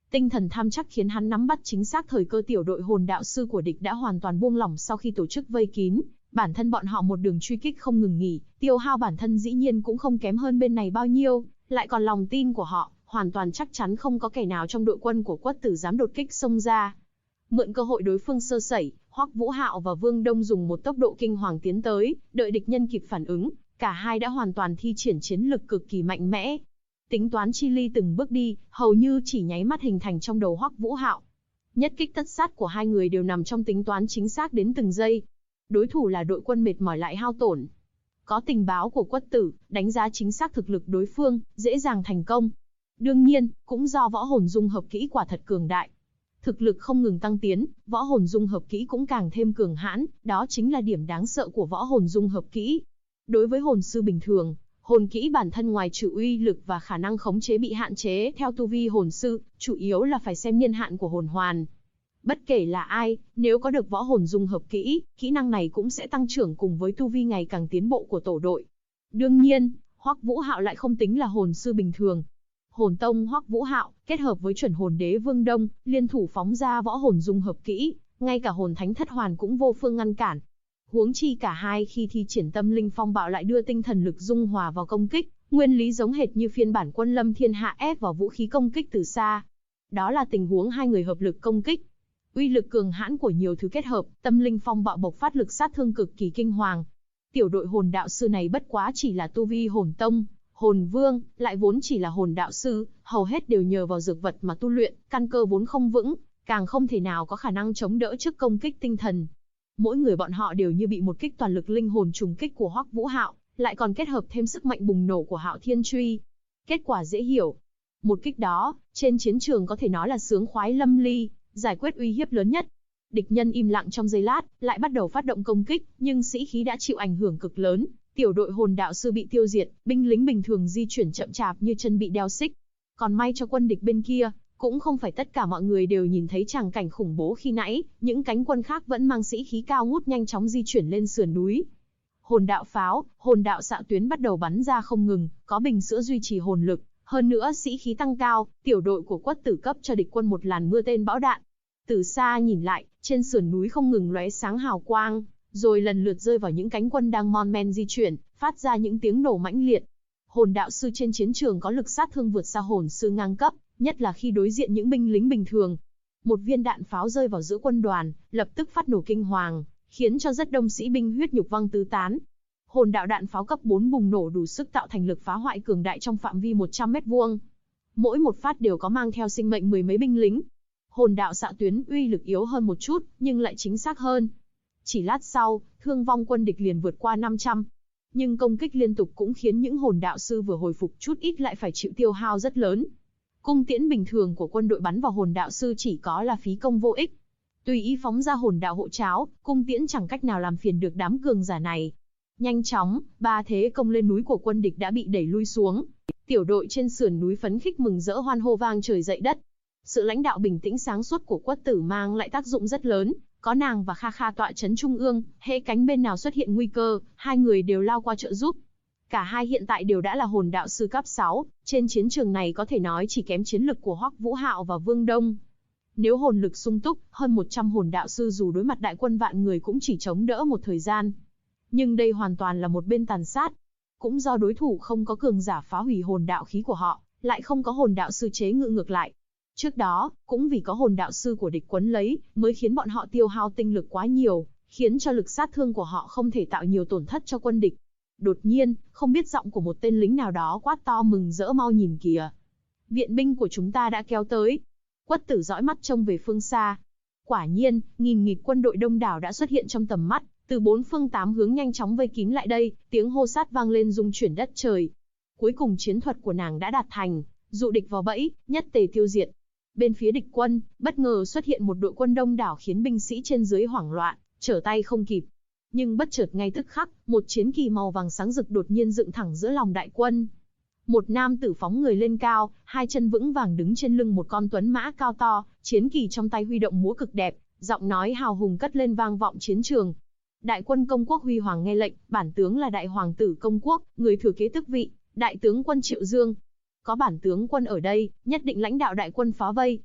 Tinh thần tham chắc khiến hắn nắm bắt chính xác thời cơ. Tiểu đội hồn đạo sư của địch đã hoàn toàn buông lỏng sau khi tổ chức vây kín, bản thân bọn họ một đường truy kích không ngừng nghỉ, tiêu hao bản thân dĩ nhiên cũng không kém hơn bên này bao nhiêu, lại còn lòng tin của họ, hoàn toàn chắc chắn không có kẻ nào trong đội quân của Quất Tử dám đột kích xông ra. Mượn cơ hội đối phương sơ sẩy, Hoắc Vũ Hạo và Vương Đông dùng một tốc độ kinh hoàng tiến tới, đợi địch nhân kịp phản ứng, cả hai đã hoàn toàn thi triển chiến lực cực kỳ mạnh mẽ. Tính toán chi ly từng bước đi, hầu như chỉ nháy mắt hình thành trong đầu Hoắc Vũ Hạo. Nhất kích tất sát của hai người đều nằm trong tính toán chính xác đến từng giây. Đối thủ là đội quân mệt mỏi lại hao tổn. Có tình báo của Quất Tử, đánh giá chính xác thực lực đối phương, dễ dàng thành công. Đương nhiên, cũng do võ hồn dung hợp kỹ quả thật cường đại. Thực lực không ngừng tăng tiến, võ hồn dung hợp kỹ cũng càng thêm cường hãn, đó chính là điểm đáng sợ của võ hồn dung hợp kỹ. Đối với hồn sư bình thường, hồn kỹ bản thân ngoài trừ uy lực và khả năng khống chế bị hạn chế theo tu vi hồn sư, chủ yếu là phải xem niên hạn của hồn hoàn. Bất kể là ai, nếu có được võ hồn dung hợp kỹ, kỹ năng này cũng sẽ tăng trưởng cùng với tu vi ngày càng tiến bộ của tổ đội. Đương nhiên, Hoắc Vũ Hạo lại không tính là hồn sư bình thường. Hồn tông Hoắc Vũ Hạo kết hợp với chuẩn hồn đế Vương Đông, liên thủ phóng ra võ hồn dung hợp kỹ, ngay cả hồn thánh thất hoàn cũng vô phương ngăn cản. Huống chi cả hai khi thi triển tâm linh phong bạo lại đưa tinh thần lực dung hòa vào công kích, nguyên lý giống hệt như phiên bản Quân Lâm Thiên Hạ ép vào vũ khí công kích từ xa. Đó là tình huống hai người hợp lực công kích. Uy lực cường hãn của nhiều thứ kết hợp, tâm linh phong bạo bộc phát lực sát thương cực kỳ kinh hoàng. Tiểu đội hồn đạo sư này bất quá chỉ là tu vi hồn tông, hồn vương, lại vốn chỉ là hồn đạo sư, hầu hết đều nhờ vào dược vật mà tu luyện, căn cơ vốn không vững, càng không thể nào có khả năng chống đỡ trước công kích tinh thần. Mỗi người bọn họ đều như bị một kích toàn lực linh hồn trùng kích của Hoắc Vũ Hạo, lại còn kết hợp thêm sức mạnh bùng nổ của Hạo Thiên Truy. Kết quả dễ hiểu. Một kích đó, trên chiến trường có thể nói là sướng khoái lâm ly, giải quyết uy hiếp lớn nhất. Địch nhân im lặng trong giây lát, lại bắt đầu phát động công kích, nhưng sĩ khí đã chịu ảnh hưởng cực lớn. Tiểu đội hồn đạo sư bị tiêu diệt, binh lính bình thường di chuyển chậm chạp như chân bị đeo xích. Còn may cho quân địch bên kia, cũng không phải tất cả mọi người đều nhìn thấy tràng cảnh khủng bố khi nãy, những cánh quân khác vẫn mang sĩ khí cao ngút nhanh chóng di chuyển lên sườn núi. Hồn đạo pháo, hồn đạo xạ tuyến bắt đầu bắn ra không ngừng, có bình sữa duy trì hồn lực, hơn nữa sĩ khí tăng cao, tiểu đội của Quất Tử cấp cho địch quân một làn mưa tên bão đạn. Từ xa nhìn lại, trên sườn núi không ngừng lóe sáng hào quang, rồi lần lượt rơi vào những cánh quân đang mon men di chuyển, phát ra những tiếng nổ mãnh liệt. Hồn đạo sư trên chiến trường có lực sát thương vượt xa hồn sư ngang cấp, nhất là khi đối diện những binh lính bình thường. Một viên đạn pháo rơi vào giữa quân đoàn, lập tức phát nổ kinh hoàng, khiến cho rất đông sĩ binh huyết nhục văng tứ tán. Hồn đạo đạn pháo cấp 4 bùng nổ đủ sức tạo thành lực phá hoại cường đại trong phạm vi 100 mét vuông. Mỗi một phát đều có mang theo sinh mệnh mười mấy binh lính. Hồn đạo xạ tuyến uy lực yếu hơn một chút, nhưng lại chính xác hơn. Chỉ lát sau, thương vong quân địch liền vượt qua 500. Nhưng công kích liên tục cũng khiến những hồn đạo sư vừa hồi phục chút ít lại phải chịu tiêu hao rất lớn. Cung tiễn bình thường của quân đội bắn vào hồn đạo sư chỉ có là phí công vô ích. Tùy ý phóng ra hồn đạo hộ cháo, cung tiễn chẳng cách nào làm phiền được đám cường giả này. Nhanh chóng, ba thế công lên núi của quân địch đã bị đẩy lui xuống. Tiểu đội trên sườn núi phấn khích mừng rỡ hoan hô vang trời dậy đất. Sự lãnh đạo bình tĩnh sáng suốt của Quất Tử mang lại tác dụng rất lớn. Có nàng và Kha Kha tọa trấn trung ương, hễ cánh bên nào xuất hiện nguy cơ, hai người đều lao qua trợ giúp. Cả hai hiện tại đều đã là hồn đạo sư cấp 6, trên chiến trường này có thể nói chỉ kém chiến lực của Hoắc Vũ Hạo và Vương Đông. Nếu hồn lực sung túc, hơn 100 hồn đạo sư dù đối mặt đại quân vạn người cũng chỉ chống đỡ một thời gian. Nhưng đây hoàn toàn là một bên tàn sát. Cũng do đối thủ không có cường giả phá hủy hồn đạo khí của họ, lại không có hồn đạo sư chế ngự ngược lại. Trước đó, cũng vì có hồn đạo sư của địch quấn lấy, mới khiến bọn họ tiêu hao tinh lực quá nhiều, khiến cho lực sát thương của họ không thể tạo nhiều tổn thất cho quân địch. Đột nhiên, không biết giọng của một tên lính nào đó quát to mừng rỡ mau nhìn kìa. Viện binh của chúng ta đã kéo tới. Quất Tử dõi mắt trông về phương xa. Quả nhiên, nghìn nghịt quân đội đông đảo đã xuất hiện trong tầm mắt, từ bốn phương tám hướng nhanh chóng vây kín lại đây, tiếng hô sát vang lên rung chuyển đất trời. Cuối cùng chiến thuật của nàng đã đạt thành, dụ địch vào bẫy, nhất tề tiêu diệt. Bên phía địch quân, bất ngờ xuất hiện một đội quân đông đảo khiến binh sĩ trên dưới hoảng loạn, trở tay không kịp. Nhưng bất chợt ngay tức khắc, một chiến kỳ màu vàng sáng rực đột nhiên dựng thẳng giữa lòng đại quân. Một nam tử phóng người lên cao, hai chân vững vàng đứng trên lưng một con tuấn mã cao to, chiến kỳ trong tay huy động múa cực đẹp, giọng nói hào hùng cất lên vang vọng chiến trường. Đại quân Công quốc Huy Hoàng nghe lệnh, bản tướng là đại hoàng tử Công quốc, người thừa kế tước vị, đại tướng quân Triệu Dương. Có bản tướng quân ở đây, nhất định lãnh đạo đại quân phá vây.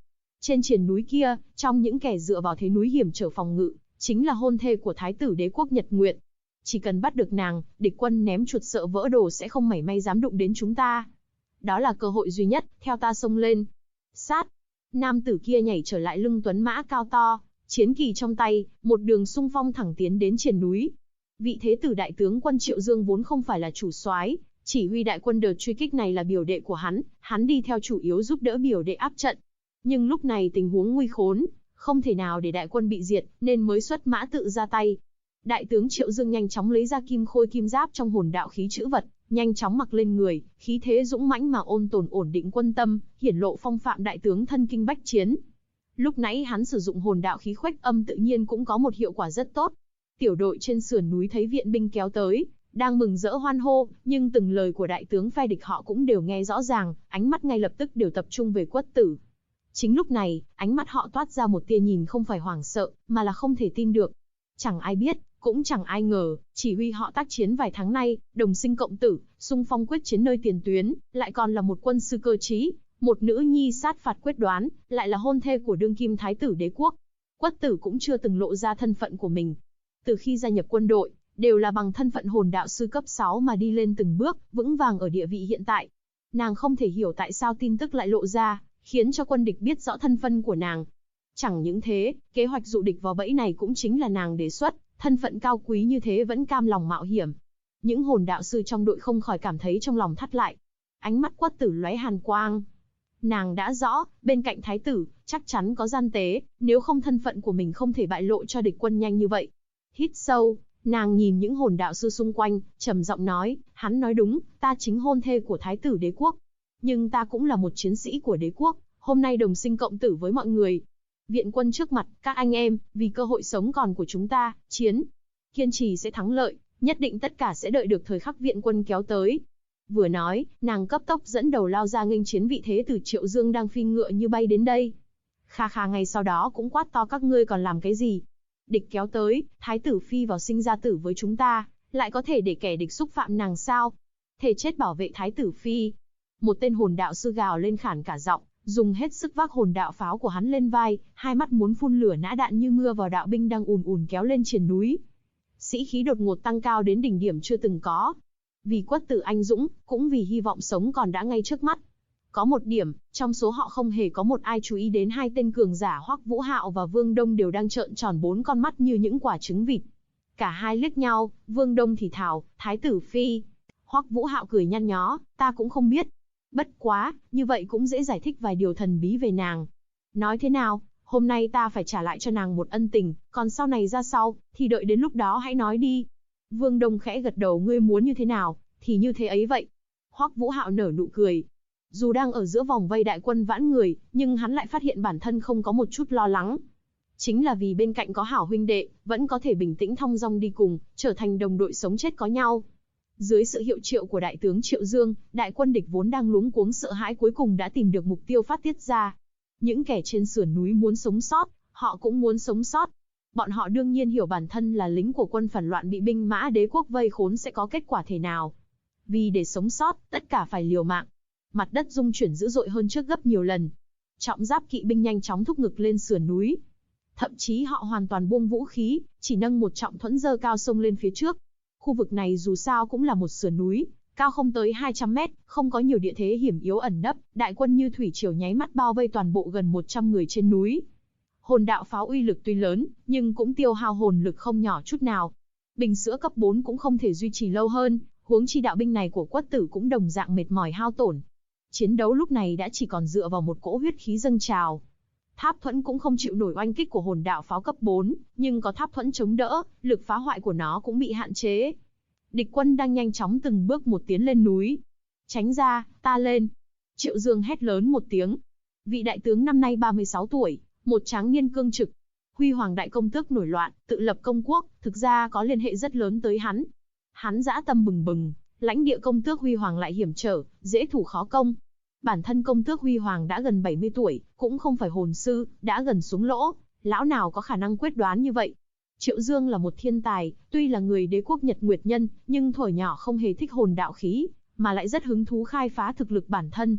Trên triền núi kia, trong những kẻ dựa vào thế núi hiểm trở phòng ngự, chính là hôn thê của Thái tử Đế quốc Nhật Nguyệt. Chỉ cần bắt được nàng, địch quân ném chuột sợ vỡ đồ sẽ không mảy may dám đụng đến chúng ta. Đó là cơ hội duy nhất, theo ta xông lên. Sát! Nam tử kia nhảy trở lại lưng tuấn mã cao to, chiến kỳ trong tay, một đường xung phong thẳng tiến đến triền núi. Vị thế tử đại tướng quân Triệu Dương vốn không phải là chủ soái, chỉ huy đại quân đợt truy kích này là biểu đệ của hắn đi theo chủ yếu giúp đỡ biểu đệ áp trận. Nhưng lúc này tình huống nguy khốn, không thể nào để đại quân bị diệt, nên mới xuất mã tự ra tay. Đại tướng Triệu Dương nhanh chóng lấy ra kim khôi kim giáp trong hồn đạo khí chữ vật, nhanh chóng mặc lên người, khí thế dũng mãnh mà ôn tồn ổn định quân tâm, hiển lộ phong phạm đại tướng thân kinh bách chiến. Lúc nãy hắn sử dụng hồn đạo khí khuếch âm tự nhiên cũng có một hiệu quả rất tốt. Tiểu đội trên sườn núi thấy viện binh kéo tới, đang mừng rỡ hoan hô, nhưng từng lời của đại tướng phe địch họ cũng đều nghe rõ ràng, ánh mắt ngay lập tức đều tập trung về Quất Tử. Chính lúc này, ánh mắt họ toát ra một tia nhìn không phải hoảng sợ, mà là không thể tin được. Chẳng ai biết, cũng chẳng ai ngờ, chỉ huy họ tác chiến vài tháng nay, đồng sinh cộng tử, xung phong quyết chiến nơi tiền tuyến, lại còn là một quân sư cơ trí, một nữ nhi sát phạt quyết đoán, lại là hôn thê của đương kim Thái tử Đế quốc. Quất Tử cũng chưa từng lộ ra thân phận của mình. Từ khi gia nhập quân đội, đều là bằng thân phận hồn đạo sư cấp 6 mà đi lên từng bước, vững vàng ở địa vị hiện tại. Nàng không thể hiểu tại sao tin tức lại lộ ra, khiến cho quân địch biết rõ thân phận của nàng. Chẳng những thế, kế hoạch dụ địch vào bẫy này cũng chính là nàng đề xuất, thân phận cao quý như thế vẫn cam lòng mạo hiểm. Những hồn đạo sư trong đội không khỏi cảm thấy trong lòng thắt lại. Ánh mắt Quất Tử lóe hàn quang. Nàng đã rõ, bên cạnh thái tử, chắc chắn có gian tế, nếu không thân phận của mình không thể bại lộ cho địch quân nhanh như vậy. Hít sâu, nàng nhìn những hồn đạo sư xung quanh, trầm giọng nói, hắn nói đúng, ta chính hôn thê của Thái tử Đế quốc. Nhưng ta cũng là một chiến sĩ của đế quốc, hôm nay đồng sinh cộng tử với mọi người. Viện quân trước mặt, các anh em, vì cơ hội sống còn của chúng ta, chiến. Kiên trì sẽ thắng lợi, nhất định tất cả sẽ đợi được thời khắc viện quân kéo tới. Vừa nói, nàng cấp tốc dẫn đầu lao ra nghênh chiến vị thế tử Triệu Dương đang phi ngựa như bay đến đây. Kha Kha ngay sau đó cũng quát to, các ngươi còn làm cái gì? Địch kéo tới, thái tử phi vào sinh ra tử với chúng ta, lại có thể để kẻ địch xúc phạm nàng sao? Thể chết bảo vệ thái tử phi. Một tên hồn đạo sư gào lên khản cả giọng, dùng hết sức vác hồn đạo pháo của hắn lên vai, hai mắt muốn phun lửa nã đạn như mưa vào đạo binh đang ùn ùn kéo lên triền núi. Sĩ khí đột ngột tăng cao đến đỉnh điểm chưa từng có. Vì Quất Tử anh dũng, cũng vì hy vọng sống còn đã ngay trước mắt. Có một điểm, trong số họ không hề có một ai chú ý đến hai tên cường giả Hoắc Vũ Hạo và Vương Đông đều đang trợn tròn bốn con mắt như những quả trứng vịt. Cả hai liếc nhau, Vương Đông thì thào, thái tử phi. Hoắc Vũ Hạo cười nhăn nhó, ta cũng không biết. Bất quá, như vậy cũng dễ giải thích vài điều thần bí về nàng. Nói thế nào, hôm nay ta phải trả lại cho nàng một ân tình, còn sau này ra sau, thì đợi đến lúc đó hãy nói đi. Vương Đông khẽ gật đầu, ngươi muốn như thế nào, thì như thế ấy vậy. Hoắc Vũ Hạo nở nụ cười. Dù đang ở giữa vòng vây đại quân vãn người, nhưng hắn lại phát hiện bản thân không có một chút lo lắng. Chính là vì bên cạnh có hảo huynh đệ, vẫn có thể bình tĩnh thong dong đi cùng, trở thành đồng đội sống chết có nhau. Dưới sự hiệu triệu của đại tướng Triệu Dương, đại quân địch vốn đang luống cuống sợ hãi cuối cùng đã tìm được mục tiêu phát tiết ra. Những kẻ trên sườn núi muốn sống sót, họ cũng muốn sống sót. Bọn họ đương nhiên hiểu bản thân là lính của quân phản loạn bị binh mã đế quốc vây khốn sẽ có kết quả thế nào. Vì để sống sót, tất cả phải liều mạng. Mặt đất rung chuyển dữ dội hơn trước gấp nhiều lần. Trọng giáp kỵ binh nhanh chóng thúc ngực lên sườn núi. Thậm chí họ hoàn toàn buông vũ khí, chỉ nâng một trọng thuẫn dơ cao xông lên phía trước. Khu vực này dù sao cũng là một sườn núi, cao không tới 200 mét, không có nhiều địa thế hiểm yếu ẩn nấp, đại quân như thủy triều nháy mắt bao vây toàn bộ gần 100 người trên núi. Hồn đạo pháo uy lực tuy lớn, nhưng cũng tiêu hao hồn lực không nhỏ chút nào. Bình sữa cấp 4 cũng không thể duy trì lâu hơn, huống chi đạo binh này của Quất Tử cũng đồng dạng mệt mỏi hao tổn. Chiến đấu lúc này đã chỉ còn dựa vào một cỗ huyết khí dâng trào. Tháp thuẫn cũng không chịu nổi oanh kích của hồn đạo pháo cấp 4, nhưng có tháp thuẫn chống đỡ, lực phá hoại của nó cũng bị hạn chế. Địch quân đang nhanh chóng từng bước một tiến lên núi. Tránh ra, ta lên. Triệu Dương hét lớn một tiếng. Vị đại tướng năm nay 36 tuổi, một tráng niên cương trực. Huy Hoàng đại công tước nổi loạn, tự lập công quốc, thực ra có liên hệ rất lớn tới hắn. Hắn dã tâm bừng bừng, lãnh địa công tước Huy Hoàng lại hiểm trở, dễ thủ khó công. Bản thân công tước Huy Hoàng đã gần 70 tuổi, cũng không phải hồn sư, đã gần xuống lỗ, lão nào có khả năng quyết đoán như vậy. Triệu Dương là một thiên tài, tuy là người đế quốc Nhật Nguyệt nhân, nhưng thuở nhỏ không hề thích hồn đạo khí, mà lại rất hứng thú khai phá thực lực bản thân.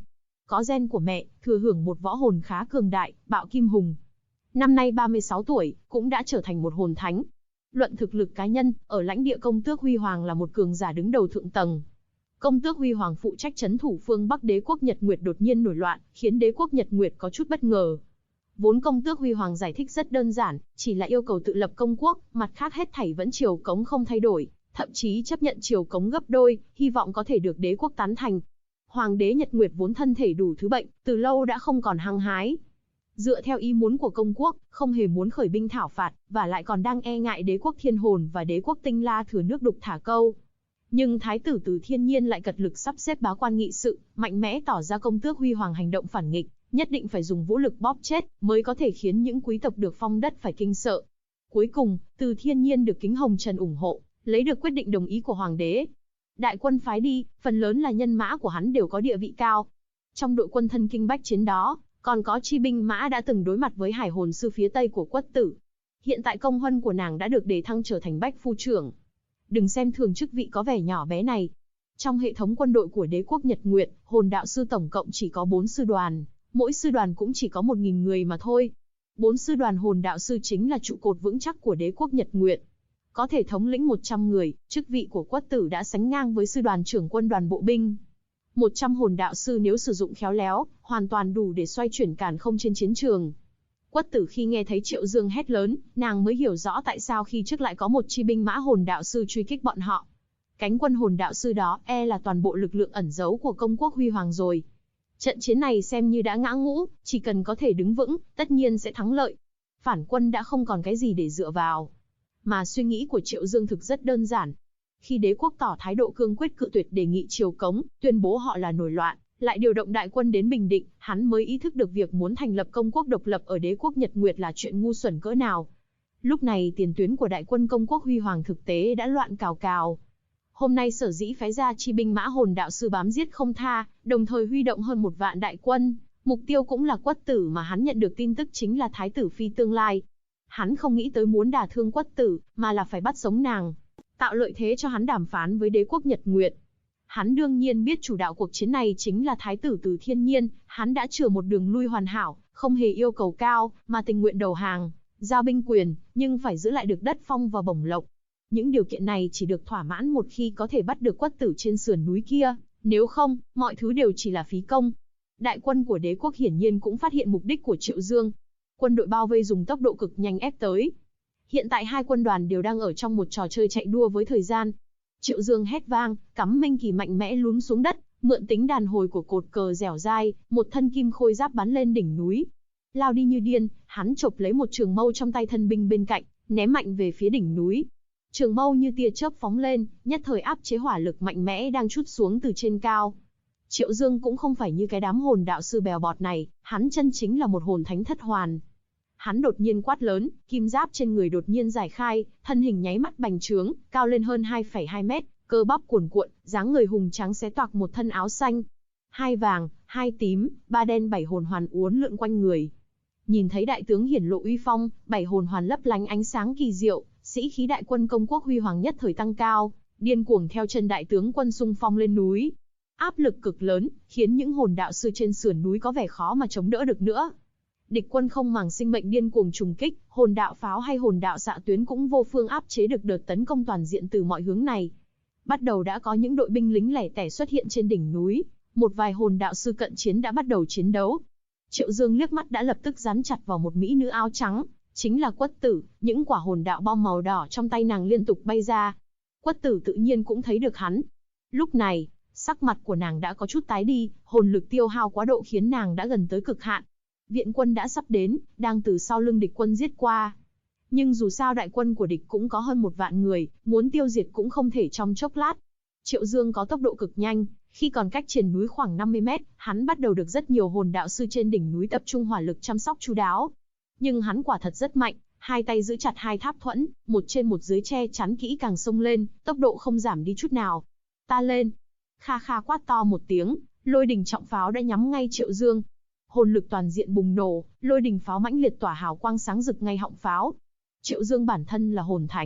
Có gen của mẹ, thừa hưởng một võ hồn khá cường đại, Bạo Kim Hùng. Năm nay 36 tuổi, cũng đã trở thành một hồn thánh. Luận thực lực cá nhân, ở lãnh địa Công Tước Huy Hoàng là một cường giả đứng đầu thượng tầng. Công Tước Huy Hoàng phụ trách trấn thủ phương Bắc đế quốc Nhật Nguyệt đột nhiên nổi loạn, khiến đế quốc Nhật Nguyệt có chút bất ngờ. Vốn Công Tước Huy Hoàng giải thích rất đơn giản, chỉ là yêu cầu tự lập công quốc, mặt khác hết thảy vẫn triều cống không thay đổi, thậm chí chấp nhận triều cống gấp đôi, hy vọng có thể được đế quốc tán thành. Hoàng đế Nhật Nguyệt vốn thân thể đủ thứ bệnh, từ lâu đã không còn hăng hái. Dựa theo ý muốn của công quốc, không hề muốn khởi binh thảo phạt, và lại còn đang e ngại đế quốc Thiên Hồn và đế quốc Tinh La thừa nước đục thả câu. Nhưng thái tử Từ Thiên Nhiên lại cật lực sắp xếp bá quan nghị sự, mạnh mẽ tỏ ra Công Tước Huy Hoàng hành động phản nghịch, nhất định phải dùng vũ lực bóp chết, mới có thể khiến những quý tộc được phong đất phải kinh sợ. Cuối cùng, Từ Thiên Nhiên được Kính Hồng Trần ủng hộ, lấy được quyết định đồng ý của hoàng đế. Đại quân phái đi, phần lớn là nhân mã của hắn đều có địa vị cao. Trong đội quân thân kinh bách chiến đó, còn có chi binh mã đã từng đối mặt với hải hồn sư phía tây của Quất Tử. Hiện tại công huân của nàng đã được đề thăng trở thành bách phu trưởng. Đừng xem thường chức vị có vẻ nhỏ bé này. Trong hệ thống quân đội của đế quốc Nhật Nguyệt, hồn đạo sư tổng cộng chỉ có 4 sư đoàn, mỗi sư đoàn cũng chỉ có 1000 người mà thôi. 4 sư đoàn hồn đạo sư chính là trụ cột vững chắc của đế quốc Nhật Nguyệt. Có thể thống lĩnh 100 người, chức vị của Quất Tử đã sánh ngang với sư đoàn trưởng quân đoàn bộ binh. 100 hồn đạo sư nếu sử dụng khéo léo, hoàn toàn đủ để xoay chuyển càn không trên chiến trường. Quất Tử khi nghe thấy Triệu Dương hét lớn, nàng mới hiểu rõ tại sao khi trước lại có một chi binh mã hồn đạo sư truy kích bọn họ. Cánh quân hồn đạo sư đó là toàn bộ lực lượng ẩn giấu của công quốc Huy Hoàng rồi. Trận chiến này xem như đã ngã ngũ, chỉ cần có thể đứng vững, tất nhiên sẽ thắng lợi. Phản quân đã không còn cái gì để dựa vào. Mà suy nghĩ của Triệu Dương thực rất đơn giản. Khi đế quốc tỏ thái độ cương quyết cự tuyệt đề nghị triều cống, tuyên bố họ là nổi loạn, lại điều động đại quân đến bình định, hắn mới ý thức được việc muốn thành lập công quốc độc lập ở đế quốc Nhật Nguyệt là chuyện ngu xuẩn cỡ nào. Lúc này tiền tuyến của đại quân công quốc Huy Hoàng thực tế đã loạn cào cào. Hôm nay sở dĩ phái ra chi binh mã hồn đạo sư bám giết không tha, đồng thời huy động hơn 1 vạn đại quân, mục tiêu cũng là Quất Tử mà hắn nhận được tin tức chính là thái tử phi tương lai. Hắn không nghĩ tới muốn đả thương Quất Tử, mà là phải bắt sống nàng, tạo lợi thế cho hắn đàm phán với đế quốc Nhật Nguyệt. Hắn đương nhiên biết chủ đạo cuộc chiến này chính là thái tử Từ Thiên Nhiên, hắn đã chừa một đường lui hoàn hảo, không hề yêu cầu cao, mà tình nguyện đầu hàng, giao binh quyền, nhưng phải giữ lại được đất phong và bổng lộc. Những điều kiện này chỉ được thỏa mãn một khi có thể bắt được Quất Tử trên sườn núi kia, nếu không, mọi thứ đều chỉ là phí công. Đại quân của đế quốc hiển nhiên cũng phát hiện mục đích của Triệu Dương. Quân đội bao vây dùng tốc độ cực nhanh ép tới. Hiện tại hai quân đoàn đều đang ở trong một trò chơi chạy đua với thời gian. Triệu Dương hét vang, cắm minh kỳ mạnh mẽ lún xuống đất, mượn tính đàn hồi của cột cờ dẻo dai, một thân kim khôi giáp bắn lên đỉnh núi. Lao đi như điên, hắn chộp lấy một trường mâu trong tay thân binh bên cạnh, ném mạnh về phía đỉnh núi. Trường mâu như tia chớp phóng lên, nhất thời áp chế hỏa lực mạnh mẽ đang trút xuống từ trên cao. Triệu Dương cũng không phải như cái đám hồn đạo sư bèo bọt này, hắn chân chính là một hồn thánh thất hoàn. Hắn đột nhiên quát lớn, kim giáp trên người đột nhiên giải khai, thân hình nháy mắt bành trướng, cao lên hơn 2,2 mét, cơ bắp cuồn cuộn, dáng người hùng tráng xé toạc một thân áo xanh. 2 vàng, 2 tím, 3 đen 7 hồn hoàn uốn lượn quanh người. Nhìn thấy đại tướng hiển lộ uy phong, 7 hồn hoàn lấp lánh ánh sáng kỳ diệu, sĩ khí đại quân công quốc Huy Hoàng nhất thời tăng cao, điên cuồng theo chân đại tướng quân xung phong lên núi. Áp lực cực lớn, khiến những hồn đạo sư trên sườn núi có vẻ khó mà chống đỡ được nữa. Địch quân không màng sinh mệnh điên cuồng trùng kích, hồn đạo pháo hay hồn đạo xạ tuyến cũng vô phương áp chế được đợt tấn công toàn diện từ mọi hướng này. Bắt đầu đã có những đội binh lính lẻ tẻ xuất hiện trên đỉnh núi, một vài hồn đạo sư cận chiến đã bắt đầu chiến đấu. Triệu Dương liếc mắt đã lập tức dán chặt vào một mỹ nữ áo trắng, chính là Quất Tử, những quả hồn đạo bom màu đỏ trong tay nàng liên tục bay ra. Quất Tử tự nhiên cũng thấy được hắn. Lúc này, sắc mặt của nàng đã có chút tái đi, hồn lực tiêu hao quá độ khiến nàng đã gần tới cực hạn. Viện quân đã sắp đến, đang từ sau lưng địch quân giết qua. Nhưng dù sao đại quân của địch cũng có hơn 1 vạn người, muốn tiêu diệt cũng không thể trong chốc lát. Triệu Dương có tốc độ cực nhanh, khi còn cách triển núi khoảng 50 mét, hắn bắt đầu được rất nhiều hồn đạo sư trên đỉnh núi tập trung hỏa lực chăm sóc chu đáo. Nhưng hắn quả thật rất mạnh, hai tay giữ chặt hai tháp thuẫn, một trên một dưới che chắn kỹ càng xông lên, tốc độ không giảm đi chút nào. Ta lên! Kha kha quát to một tiếng, lôi đình trọng pháo đã nhắm ngay Triệu Dương. Hồn lực toàn diện bùng nổ, lôi đình pháo mãnh liệt tỏa hào quang sáng rực ngay họng pháo. Triệu Dương bản thân là hồn thánh,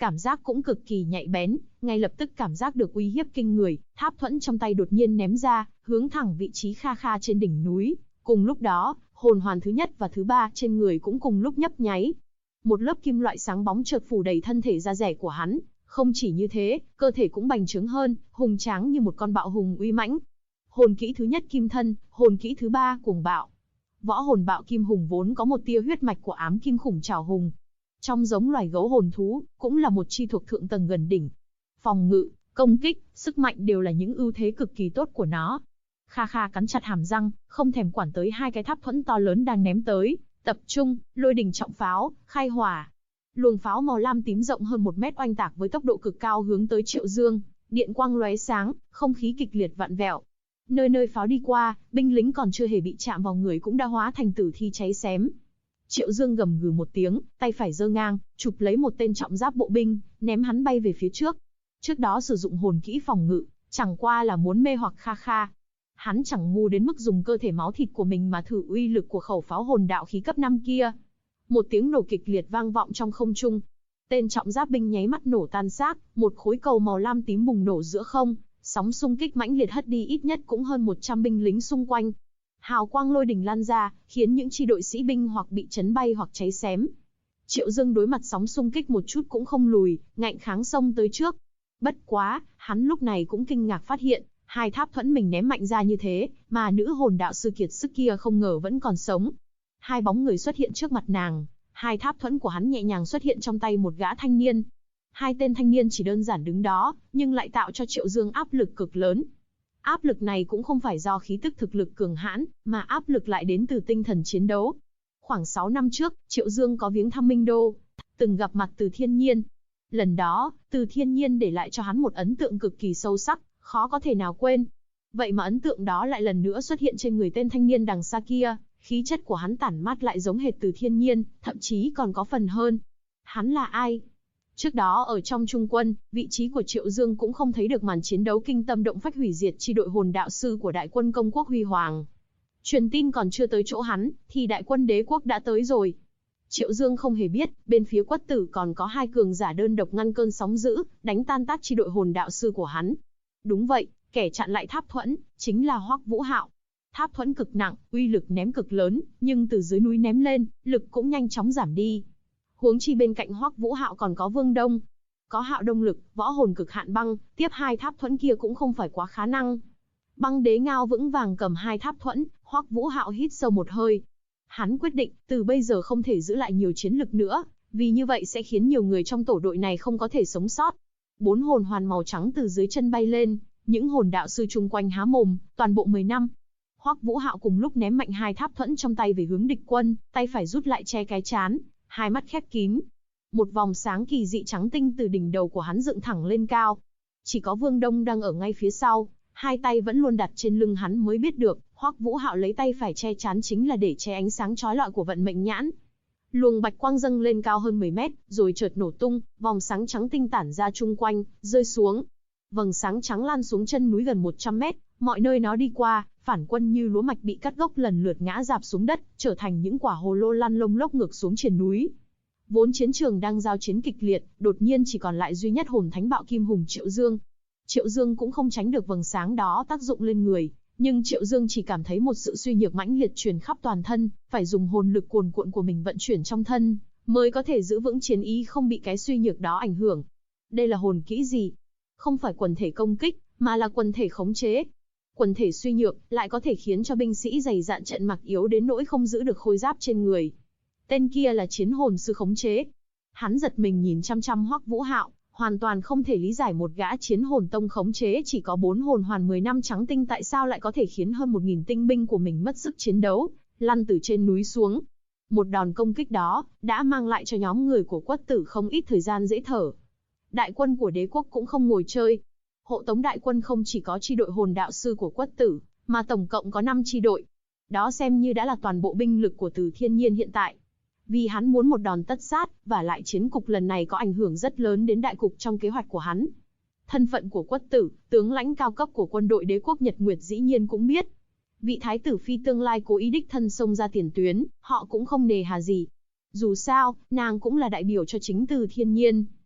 cảm giác cũng cực kỳ nhạy bén, ngay lập tức cảm giác được uy hiếp kinh người, tháp thuẫn trong tay đột nhiên ném ra, hướng thẳng vị trí Kha Kha trên đỉnh núi. Cùng lúc đó, hồn hoàn thứ nhất và thứ ba trên người cũng cùng lúc nhấp nháy. Một lớp kim loại sáng bóng chợt phủ đầy thân thể da dẻ của hắn, không chỉ như thế, cơ thể cũng bành trướng hơn, hùng tráng như một con bạo hùng uy mãnh. Hồn kỹ thứ nhất Kim Thân, hồn kỹ thứ ba Cuồng Bạo. Võ hồn Bạo Kim Hùng vốn có một tia huyết mạch của ám kim khủng trảo hùng. Trong giống loài gấu hồn thú, cũng là một chi thuộc thượng tầng gần đỉnh. Phòng ngự, công kích, sức mạnh đều là những ưu thế cực kỳ tốt của nó. Kha Kha cắn chặt hàm răng, không thèm quản tới hai cái tháp thuẫn to lớn đang ném tới, tập trung, lôi đình trọng pháo, khai hỏa. Luồng pháo màu lam tím rộng hơn 1 mét oanh tạc với tốc độ cực cao hướng tới Triệu Dương, điện quang lóe sáng, không khí kịch liệt vặn vẹo. Nơi nơi pháo đi qua, binh lính còn chưa hề bị chạm vào người cũng đã hóa thành tử thi cháy xém. Triệu Dương gầm gừ một tiếng, tay phải giơ ngang, chụp lấy một tên trọng giáp bộ binh, ném hắn bay về phía trước. Trước đó sử dụng hồn kỹ phòng ngự, chẳng qua là muốn mê hoặc Kha Kha. Hắn chẳng ngu đến mức dùng cơ thể máu thịt của mình mà thử uy lực của khẩu pháo hồn đạo khí cấp 5 kia. Một tiếng nổ kịch liệt vang vọng trong không trung. Tên trọng giáp binh nháy mắt nổ tan xác, một khối cầu màu lam tím bùng nổ giữa không, sóng xung kích mãnh liệt hất đi ít nhất cũng hơn 100 binh lính xung quanh. Hào quang lôi đình lan ra, khiến những chi đội sĩ binh hoặc bị chấn bay hoặc cháy xém. Triệu Dương đối mặt sóng xung kích một chút cũng không lùi, ngạnh kháng xông tới trước. Bất quá, hắn lúc này cũng kinh ngạc phát hiện, hai tháp thuẫn mình ném mạnh ra như thế, mà nữ hồn đạo sư kiệt sức kia không ngờ vẫn còn sống. Hai bóng người xuất hiện trước mặt nàng, hai tháp thuẫn của hắn nhẹ nhàng xuất hiện trong tay một gã thanh niên. Hai tên thanh niên chỉ đơn giản đứng đó, nhưng lại tạo cho Triệu Dương áp lực cực lớn. Áp lực này cũng không phải do khí tức thực lực cường hãn, mà áp lực lại đến từ tinh thần chiến đấu. Khoảng 6 năm trước, Triệu Dương có viếng thăm Minh Đô, từng gặp mặt Từ Thiên Nhiên. Lần đó, Từ Thiên Nhiên để lại cho hắn một ấn tượng cực kỳ sâu sắc, khó có thể nào quên. Vậy mà ấn tượng đó lại lần nữa xuất hiện trên người tên thanh niên đằng xa kia, khí chất của hắn tản mát lại giống hệt Từ Thiên Nhiên, thậm chí còn có phần hơn. Hắn là ai? Trước đó ở trong trung quân, vị trí của Triệu Dương cũng không thấy được màn chiến đấu kinh tâm động phách hủy diệt chi đội hồn đạo sư của đại quân công quốc huy hoàng. Truyền tin còn chưa tới chỗ hắn, thì đại quân đế quốc đã tới rồi. Triệu Dương không hề biết, bên phía Quất Tử còn có hai cường giả đơn độc ngăn cơn sóng dữ, đánh tan tác chi đội hồn đạo sư của hắn. Đúng vậy, kẻ chặn lại tháp thuẫn, chính là Hoắc Vũ Hạo. Tháp thuẫn cực nặng, uy lực ném cực lớn, nhưng từ dưới núi ném lên, lực cũng nhanh chóng giảm đi. Huống chi bên cạnh Hoắc Vũ Hạo còn có Vương Đông. Có Hạo Đông lực, võ hồn cực hạn băng, tiếp hai tháp thuẫn kia cũng không phải quá khả năng. Băng Đế Ngao vững vàng cầm hai tháp thuẫn, Hoắc Vũ Hạo hít sâu một hơi. Hắn quyết định, từ bây giờ không thể giữ lại nhiều chiến lực nữa, vì như vậy sẽ khiến nhiều người trong tổ đội này không có thể sống sót. 4 hồn hoàn màu trắng từ dưới chân bay lên, những hồn đạo sư chung quanh há mồm, toàn bộ 10 năm. Hoắc Vũ Hạo cùng lúc ném mạnh hai tháp thuẫn trong tay về hướng địch quân, tay phải rút lại che cái trán, hai mắt khép kín. Một vòng sáng kỳ dị trắng tinh từ đỉnh đầu của hắn dựng thẳng lên cao. Chỉ có Vương Đông đang ở ngay phía sau, hai tay vẫn luôn đặt trên lưng hắn mới biết được, Hoắc Vũ Hạo lấy tay phải che trán chính là để che ánh sáng chói lọi của vận mệnh nhãn. Luồng bạch quang dâng lên cao hơn 10 mét, rồi chợt nổ tung, vòng sáng trắng tinh tản ra chung quanh, rơi xuống. Vầng sáng trắng lan xuống chân núi gần 100 mét, mọi nơi nó đi qua, phản quân như lúa mạch bị cắt gốc lần lượt ngã rạp xuống đất, trở thành những quả hồ lô lăn lông lốc ngược xuống triền núi. Vốn chiến trường đang giao chiến kịch liệt, đột nhiên chỉ còn lại duy nhất hồn thánh bạo kim hùng Triệu Dương. Triệu Dương cũng không tránh được vầng sáng đó tác dụng lên người, nhưng Triệu Dương chỉ cảm thấy một sự suy nhược mãnh liệt truyền khắp toàn thân, phải dùng hồn lực cuồn cuộn của mình vận chuyển trong thân, mới có thể giữ vững chiến ý không bị cái suy nhược đó ảnh hưởng. Đây là hồn kỹ gì? Không phải quần thể công kích, mà là quần thể khống chế. Quần thể suy nhược lại có thể khiến cho binh sĩ dày dạn trận mặc yếu đến nỗi không giữ được khôi giáp trên người. Tên kia là chiến hồn sư khống chế. Hắn giật mình nhìn chăm chăm Hoắc Vũ Hạo, hoàn toàn không thể lý giải một gã chiến hồn tông khống chế chỉ có 4 hồn hoàn 10 năm trắng tinh tại sao lại có thể khiến hơn 1000 tinh binh của mình mất sức chiến đấu, lăn từ trên núi xuống. Một đòn công kích đó đã mang lại cho nhóm người của Quất Tử không ít thời gian dễ thở. Đại quân của đế quốc cũng không ngồi chơi. Hộ tống đại quân không chỉ có chi đội hồn đạo sư của Quất Tử, mà tổng cộng có 5 chi đội. Đó xem như đã là toàn bộ binh lực của Từ Thiên Nhiên hiện tại. Vì hắn muốn một đòn tất sát, và lại chiến cục lần này có ảnh hưởng rất lớn đến đại cục trong kế hoạch của hắn. Thân phận của Quất Tử, tướng lãnh cao cấp của quân đội đế quốc Nhật Nguyệt dĩ nhiên cũng biết. Vị thái tử phi tương lai cố ý đích thân xông ra tiền tuyến, họ cũng không nề hà gì. Dù sao, nàng cũng là đại biểu cho chính Từ Thiên Nhiên.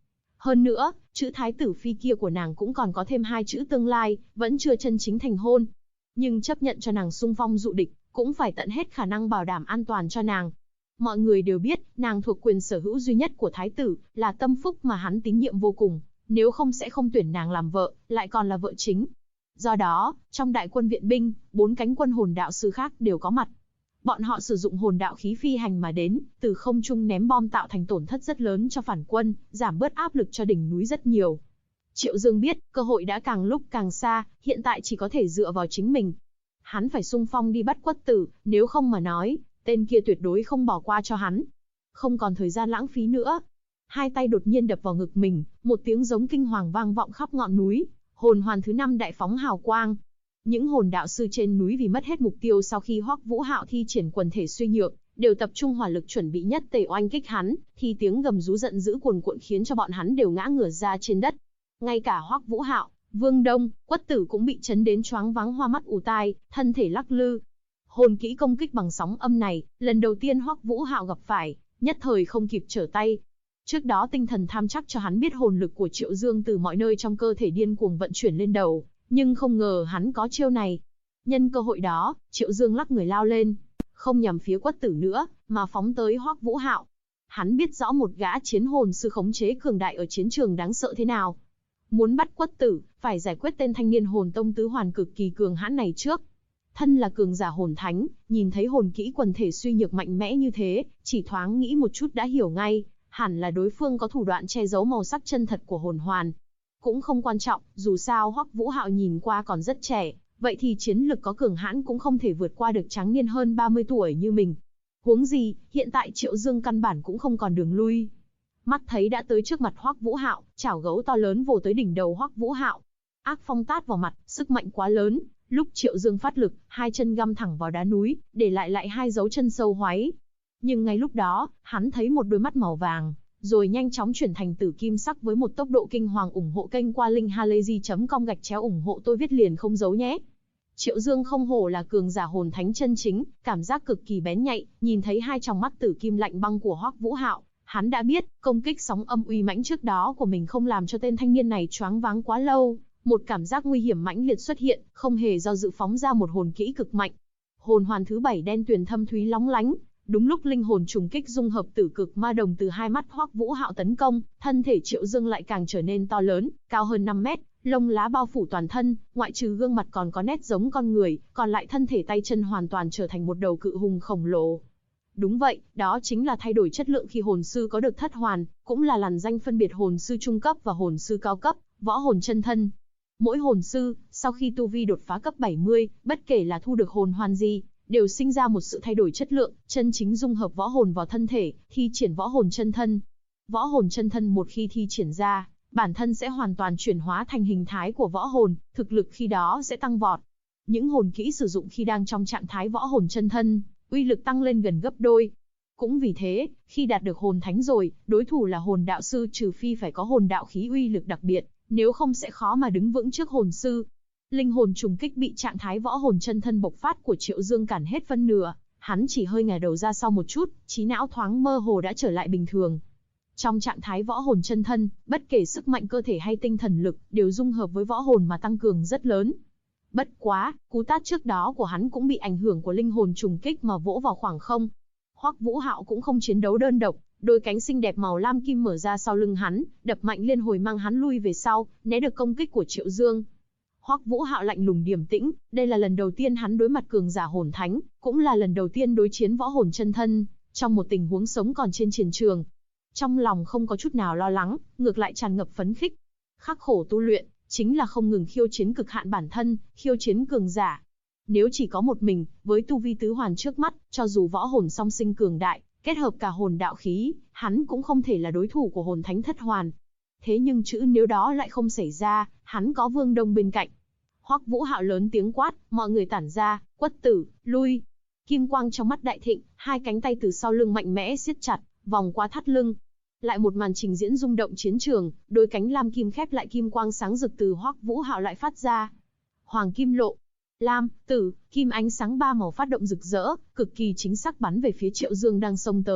Hơn nữa, chữ thái tử phi kia của nàng cũng còn có thêm 2 chữ tương lai, vẫn chưa chân chính thành hôn. Nhưng chấp nhận cho nàng xung phong dụ địch, cũng phải tận hết khả năng bảo đảm an toàn cho nàng. Mọi người đều biết, nàng thuộc quyền sở hữu duy nhất của thái tử, là tâm phúc mà hắn tín nhiệm vô cùng, nếu không sẽ không tuyển nàng làm vợ, lại còn là vợ chính. Do đó, trong đại quân viện binh, 4 cánh quân hồn đạo sư khác đều có mặt. Bọn họ sử dụng hồn đạo khí phi hành mà đến, từ không trung ném bom tạo thành tổn thất rất lớn cho phản quân, giảm bớt áp lực cho đỉnh núi rất nhiều. Triệu Dương biết, cơ hội đã càng lúc càng xa, hiện tại chỉ có thể dựa vào chính mình. Hắn phải xung phong đi bắt Quất Tử, nếu không mà nói, tên kia tuyệt đối không bỏ qua cho hắn. Không còn thời gian lãng phí nữa. Hai tay đột nhiên đập vào ngực mình, một tiếng giống kinh hoàng vang vọng khắp ngọn núi, hồn hoàn thứ 5 đại phóng hào quang. Những hồn đạo sư trên núi vì mất hết mục tiêu sau khi Hoắc Vũ Hạo thi triển quần thể suy nhược, đều tập trung hỏa lực chuẩn bị nhất tề oanh kích hắn, thì tiếng gầm rú giận dữ cuồn cuộn khiến cho bọn hắn đều ngã ngửa ra trên đất. Ngay cả Hoắc Vũ Hạo, Vương Đông, Quất Tử cũng bị chấn đến choáng váng hoa mắt ù tai, thân thể lắc lư. Hồn kỹ công kích bằng sóng âm này, lần đầu tiên Hoắc Vũ Hạo gặp phải, nhất thời không kịp trở tay. Trước đó tinh thần tham chắc cho hắn biết hồn lực của Triệu Dương từ mọi nơi trong cơ thể điên cuồng vận chuyển lên đầu, nhưng không ngờ hắn có chiêu này. Nhân cơ hội đó, Triệu Dương lắc người lao lên, không nhằm phía Quất Tử nữa, mà phóng tới Hoắc Vũ Hạo. Hắn biết rõ một gã chiến hồn sư khống chế cường đại ở chiến trường đáng sợ thế nào. Muốn bắt Quất Tử, phải giải quyết tên thanh niên hồn tông tứ hoàn cực kỳ cường hãn này trước. Thân là cường giả hồn thánh, nhìn thấy hồn kỹ quần thể suy nhược mạnh mẽ như thế, chỉ thoáng nghĩ một chút đã hiểu ngay, hẳn là đối phương có thủ đoạn che giấu màu sắc chân thật của hồn hoàn. Cũng không quan trọng, dù sao Hoắc Vũ Hạo nhìn qua còn rất trẻ, vậy thì chiến lực có cường hãn cũng không thể vượt qua được tráng niên hơn 30 tuổi như mình. Huống gì, hiện tại Triệu Dương căn bản cũng không còn đường lui. Mắt thấy đã tới trước mặt Hoắc Vũ Hạo, chảo gấu to lớn vồ tới đỉnh đầu Hoắc Vũ Hạo. Ác phong tát vào mặt, sức mạnh quá lớn, lúc Triệu Dương phát lực, 2 chân găm thẳng vào đá núi, để lại 2 dấu chân sâu hoáy. Nhưng ngay lúc đó, hắn thấy một đôi mắt màu vàng, rồi nhanh chóng chuyển thành tử kim sắc với một tốc độ kinh hoàng. Ủng hộ kênh qua linkhalazy.com/ ủng hộ tôi viết liền không giấu nhé. Triệu Dương không hổ là cường giả hồn thánh chân chính, cảm giác cực kỳ bén nhạy, nhìn thấy 2 tròng mắt tử kim lạnh băng của Hoắc Vũ Hạo, hắn đã biết, công kích sóng âm uy mãnh trước đó của mình không làm cho tên thanh niên này choáng váng quá lâu, một cảm giác nguy hiểm mãnh liệt xuất hiện, không hề do dự phóng ra một hồn kỹ cực mạnh. Hồn hoàn thứ 7 đen tuyền thâm thúy lóng lánh, đúng lúc linh hồn trùng kích dung hợp tử cực ma đồng từ 2 mắt Hoắc Vũ Hạo tấn công, thân thể Triệu Dương lại càng trở nên to lớn, cao hơn 5 mét, lông lá bao phủ toàn thân, ngoại trừ gương mặt còn có nét giống con người, còn lại thân thể tay chân hoàn toàn trở thành một đầu cự hùng khổng lồ. Đúng vậy, đó chính là thay đổi chất lượng khi hồn sư có được thất hoàn, cũng là làn danh phân biệt hồn sư trung cấp và hồn sư cao cấp, võ hồn chân thân. Mỗi hồn sư, sau khi tu vi đột phá cấp 70, bất kể là thu được hồn hoàn gì, đều sinh ra một sự thay đổi chất lượng, chân chính dung hợp võ hồn vào thân thể, thi triển võ hồn chân thân. Võ hồn chân thân một khi thi triển ra, bản thân sẽ hoàn toàn chuyển hóa thành hình thái của võ hồn, thực lực khi đó sẽ tăng vọt. Những hồn kỹ sử dụng khi đang trong trạng thái võ hồn chân thân, uy lực tăng lên gần gấp đôi. Cũng vì thế, khi đạt được hồn thánh rồi, đối thủ là hồn đạo sư trừ phi phải có hồn đạo khí uy lực đặc biệt, nếu không sẽ khó mà đứng vững trước hồn sư. Linh hồn trùng kích bị trạng thái võ hồn chân thân bộc phát của Triệu Dương cản hết phân nửa, hắn chỉ hơi ngả đầu ra sau một chút, trí não thoáng mơ hồ đã trở lại bình thường. Trong trạng thái võ hồn chân thân, bất kể sức mạnh cơ thể hay tinh thần lực, đều dung hợp với võ hồn mà tăng cường rất lớn. Bất quá, cú tát trước đó của hắn cũng bị ảnh hưởng của linh hồn trùng kích mà vỗ vào khoảng không. Hoắc Vũ Hạo cũng không chiến đấu đơn độc, đôi cánh xinh đẹp màu lam kim mở ra sau lưng hắn, đập mạnh liên hồi mang hắn lui về sau, né được công kích của Triệu Dương. Hoắc Vũ Hạo lạnh lùng điềm tĩnh, đây là lần đầu tiên hắn đối mặt cường giả hồn thánh, cũng là lần đầu tiên đối chiến võ hồn chân thân, trong một tình huống sống còn trên chiến trường. Trong lòng không có chút nào lo lắng, ngược lại tràn ngập phấn khích. Khắc khổ tu luyện, chính là không ngừng khiêu chiến cực hạn bản thân, khiêu chiến cường giả. Nếu chỉ có một mình, với tu vi tứ hoàn trước mắt, cho dù võ hồn song sinh cường đại, kết hợp cả hồn đạo khí, hắn cũng không thể là đối thủ của hồn thánh thất hoàn. Thế nhưng chữ nếu đó lại không xảy ra, hắn có Vương Đông bên cạnh. Hoắc Vũ Hạo lớn tiếng quát, mọi người tản ra, Quất Tử, lui. Kim quang trong mắt đại thịnh, 2 cánh tay từ sau lưng mạnh mẽ siết chặt, vòng qua thắt lưng. Lại một màn trình diễn rung động chiến trường, đôi cánh lam kim khép lại, kim quang sáng rực từ Hoắc Vũ Hạo lại phát ra. Hoàng kim lộ, lam, tử, kim ánh sáng 3 màu phát động rực rỡ, cực kỳ chính xác bắn về phía Triệu Dương đang xông tới,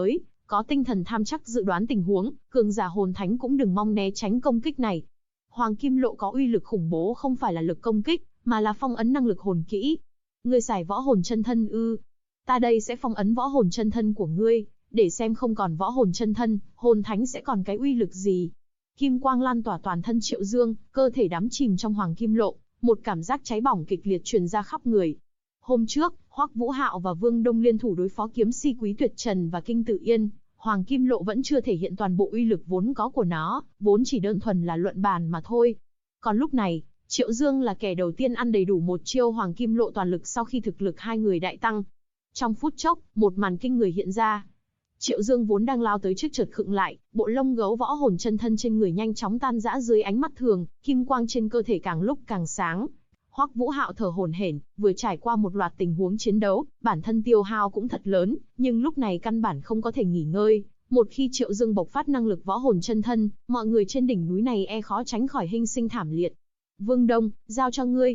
Có tinh thần tham chắc dự đoán tình huống, cường giả hồn thánh cũng đừng mong né tránh công kích này. Hoàng Kim Lộ có uy lực khủng bố không phải là lực công kích, mà là phong ấn năng lực hồn kỹ. Ngươi xài võ hồn chân thân ư? Ta đây sẽ phong ấn võ hồn chân thân của ngươi, để xem không còn võ hồn chân thân, hồn thánh sẽ còn cái uy lực gì. Kim quang lan tỏa toàn thân Triệu Dương, cơ thể đắm chìm trong Hoàng Kim Lộ, một cảm giác cháy bỏng kịch liệt truyền ra khắp người. Hôm trước, Hoắc Vũ Hạo và Vương Đông liên thủ đối phó kiếm si Quý Tuyệt Trần và Kinh Tử Yên, Hoàng Kim Lộ vẫn chưa thể hiện toàn bộ uy lực vốn có của nó, vốn chỉ đơn thuần là luận bàn mà thôi. Còn lúc này, Triệu Dương là kẻ đầu tiên ăn đầy đủ một chiêu Hoàng Kim Lộ toàn lực sau khi thực lực hai người đại tăng. Trong phút chốc, một màn kinh người hiện ra. Triệu Dương vốn đang lao tới trước chợt khựng lại, bộ lông gấu võ hồn chân thân trên người nhanh chóng tan rã dưới ánh mắt thường, kim quang trên cơ thể càng lúc càng sáng. Hoắc Vũ Hạo thở hổn hển, vừa trải qua một loạt tình huống chiến đấu, bản thân tiêu hao cũng thật lớn, nhưng lúc này căn bản không có thể nghỉ ngơi. Một khi Triệu Dương bộc phát năng lực võ hồn chân thân, mọi người trên đỉnh núi này khó tránh khỏi hình sinh thảm liệt. Vương Đông, giao cho ngươi.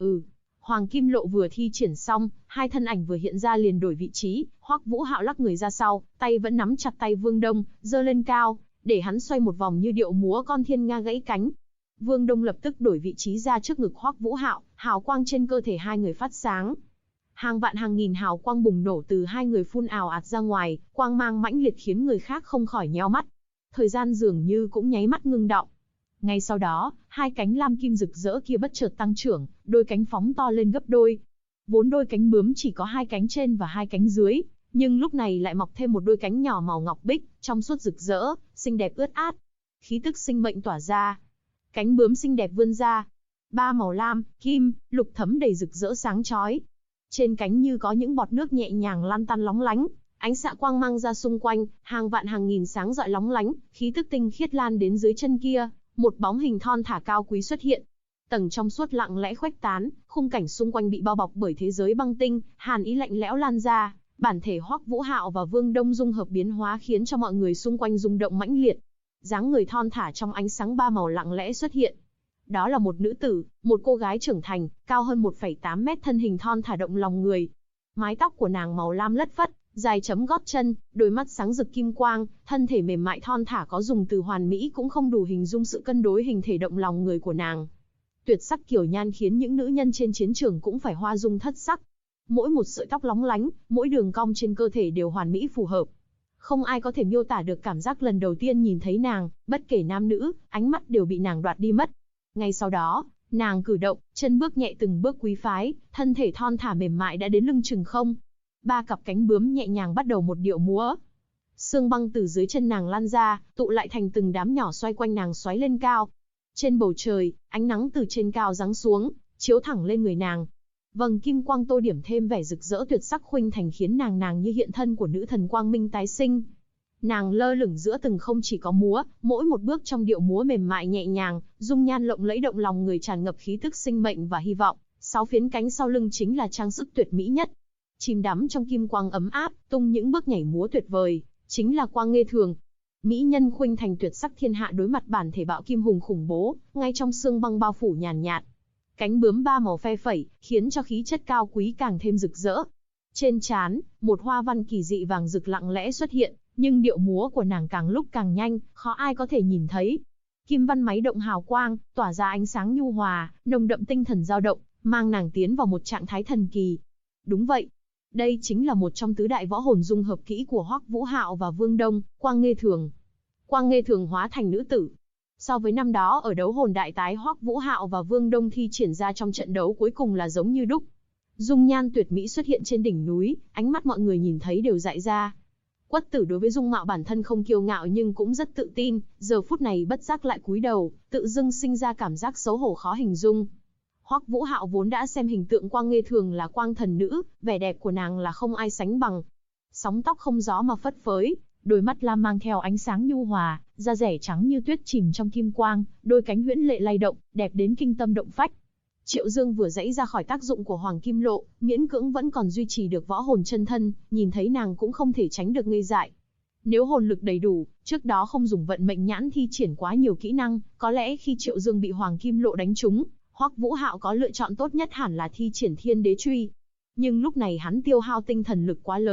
Hoàng Kim Lộ vừa thi triển xong, hai thân ảnh vừa hiện ra liền đổi vị trí, Hoắc Vũ Hạo lắc người ra sau, tay vẫn nắm chặt tay Vương Đông, giơ lên cao, để hắn xoay một vòng như điệu múa con thiên nga gãy cánh. Vương Đông lập tức đổi vị trí ra trước ngực Hoắc Vũ Hạo, hào quang trên cơ thể hai người phát sáng. Hàng vạn hàng nghìn hào quang bùng nổ từ hai người phun ào ạt ra ngoài, quang mang mãnh liệt khiến người khác không khỏi nheo mắt. Thời gian dường như cũng nháy mắt ngưng đọng. Ngay sau đó, hai cánh lam kim rực rỡ kia bất chợt tăng trưởng, đôi cánh phóng to lên gấp đôi. Vốn đôi cánh bướm chỉ có hai cánh trên và hai cánh dưới, nhưng lúc này lại mọc thêm một đôi cánh nhỏ màu ngọc bích, trong suốt rực rỡ, xinh đẹp ướt át. Khí tức sinh mệnh tỏa ra. Cánh bướm xinh đẹp vươn ra. Ba màu lam, kim, lục thấm đầy rực rỡ sáng chói. Trên cánh như có những bọt nước nhẹ nhàng lan tăn lóng lánh, ánh xạ quang mang ra xung quanh, hàng vạn hàng nghìn sáng rọi lóng lánh, khí tức tinh khiết lan đến dưới chân kia. Một bóng hình thon thả cao quý xuất hiện. Tầng trong suốt lặng lẽ khuếch tán, khung cảnh xung quanh bị bao bọc bởi thế giới băng tinh, hàn ý lạnh lẽo lan ra, bản thể Hoắc Vũ Hạo và Vương Đông dung hợp biến hóa khiến cho mọi người xung quanh rung động mãnh liệt. Dáng người thon thả trong ánh sáng ba màu lặng lẽ xuất hiện. Đó là một nữ tử, một cô gái trưởng thành, cao hơn 1,8 mét, thân hình thon thả động lòng người. Mái tóc của nàng màu lam lất phất, dài chấm gót chân, đôi mắt sáng rực kim quang, thân thể mềm mại thon thả có dùng từ hoàn mỹ cũng không đủ hình dung sự cân đối hình thể động lòng người của nàng. Tuyệt sắc kiều nhan khiến những nữ nhân trên chiến trường cũng phải hoa dung thất sắc. Mỗi một sợi tóc lóng lánh, mỗi đường cong trên cơ thể đều hoàn mỹ phù hợp. Không ai có thể miêu tả được cảm giác lần đầu tiên nhìn thấy nàng, bất kể nam nữ, ánh mắt đều bị nàng đoạt đi mất. Ngay sau đó, nàng cử động, chân bước nhẹ từng bước quý phái, thân thể thon thả mềm mại đã đến lưng chừng không. Ba cặp cánh bướm nhẹ nhàng bắt đầu một điệu múa. Sương băng từ dưới chân nàng lan ra, tụ lại thành từng đám nhỏ xoay quanh nàng xoáy lên cao. Trên bầu trời, ánh nắng từ trên cao giáng xuống, chiếu thẳng lên người nàng. Vầng kim quang tô điểm thêm vẻ rực rỡ tuyệt sắc khuynh thành khiến nàng như hiện thân của nữ thần quang minh tái sinh. Nàng lơ lửng giữa từng không chỉ có múa, mỗi một bước trong điệu múa mềm mại nhẹ nhàng, dung nhan lộng lẫy động lòng người tràn ngập khí tức sinh mệnh và hy vọng. 6 phiến cánh sau lưng chính là trang sức tuyệt mỹ nhất. Chìm đắm trong kim quang ấm áp, tung những bước nhảy múa tuyệt vời, chính là Quang Nghê Thường. Mỹ nhân khuynh thành tuyệt sắc thiên hạ đối mặt bản thể bạo kim hùng khủng bố, ngay trong sương băng bao phủ nhàn nhạt. Cánh bướm ba màu phe phẩy, khiến cho khí chất cao quý càng thêm rực rỡ. Trên trán, một hoa văn kỳ dị vàng rực lặng lẽ xuất hiện, nhưng điệu múa của nàng càng lúc càng nhanh, khó ai có thể nhìn thấy. Kim văn máy động hào quang, tỏa ra ánh sáng nhu hòa, nồng đậm tinh thần dao động, mang nàng tiến vào một trạng thái thần kỳ. Đúng vậy, đây chính là một trong tứ đại võ hồn dung hợp kỹ của Hoắc Vũ Hạo và Vương Đông, Quang Nghê Thường. Quang Nghê Thường hóa thành nữ tử. So với năm đó ở đấu hồn đại tái Hoắc Vũ Hạo và Vương Đông thi triển ra trong trận đấu cuối cùng là giống như đúc. Dung nhan tuyệt mỹ xuất hiện trên đỉnh núi, ánh mắt mọi người nhìn thấy đều dại ra. Quất Tử đối với dung mạo bản thân không kiêu ngạo nhưng cũng rất tự tin, giờ phút này bất giác lại cúi đầu, tự dưng sinh ra cảm giác xấu hổ khó hình dung. Hoắc Vũ Hạo vốn đã xem hình tượng Quang Nghê Thường là quang thần nữ, vẻ đẹp của nàng là không ai sánh bằng. Sóng tóc không gió mà phất phới, đôi mắt lam mang theo ánh sáng nhu hòa, da rẻ trắng như tuyết chìm trong kim quang, đôi cánh huyễn lệ lay động, đẹp đến kinh tâm động phách. Triệu Dương vừa giãy ra khỏi tác dụng của Hoàng Kim Lộ, miễn cưỡng vẫn còn duy trì được võ hồn chân thân, nhìn thấy nàng cũng không thể tránh được ngây dại. Nếu hồn lực đầy đủ, trước đó không dùng vận mệnh nhãn thi triển quá nhiều kỹ năng, có lẽ khi Triệu Dương bị Hoàng Kim Lộ đánh trúng, Hoắc Vũ Hạo có lựa chọn tốt nhất hẳn là thi triển Thiên Đế Truy. Nhưng lúc này hắn tiêu hao tinh thần lực quá lớn,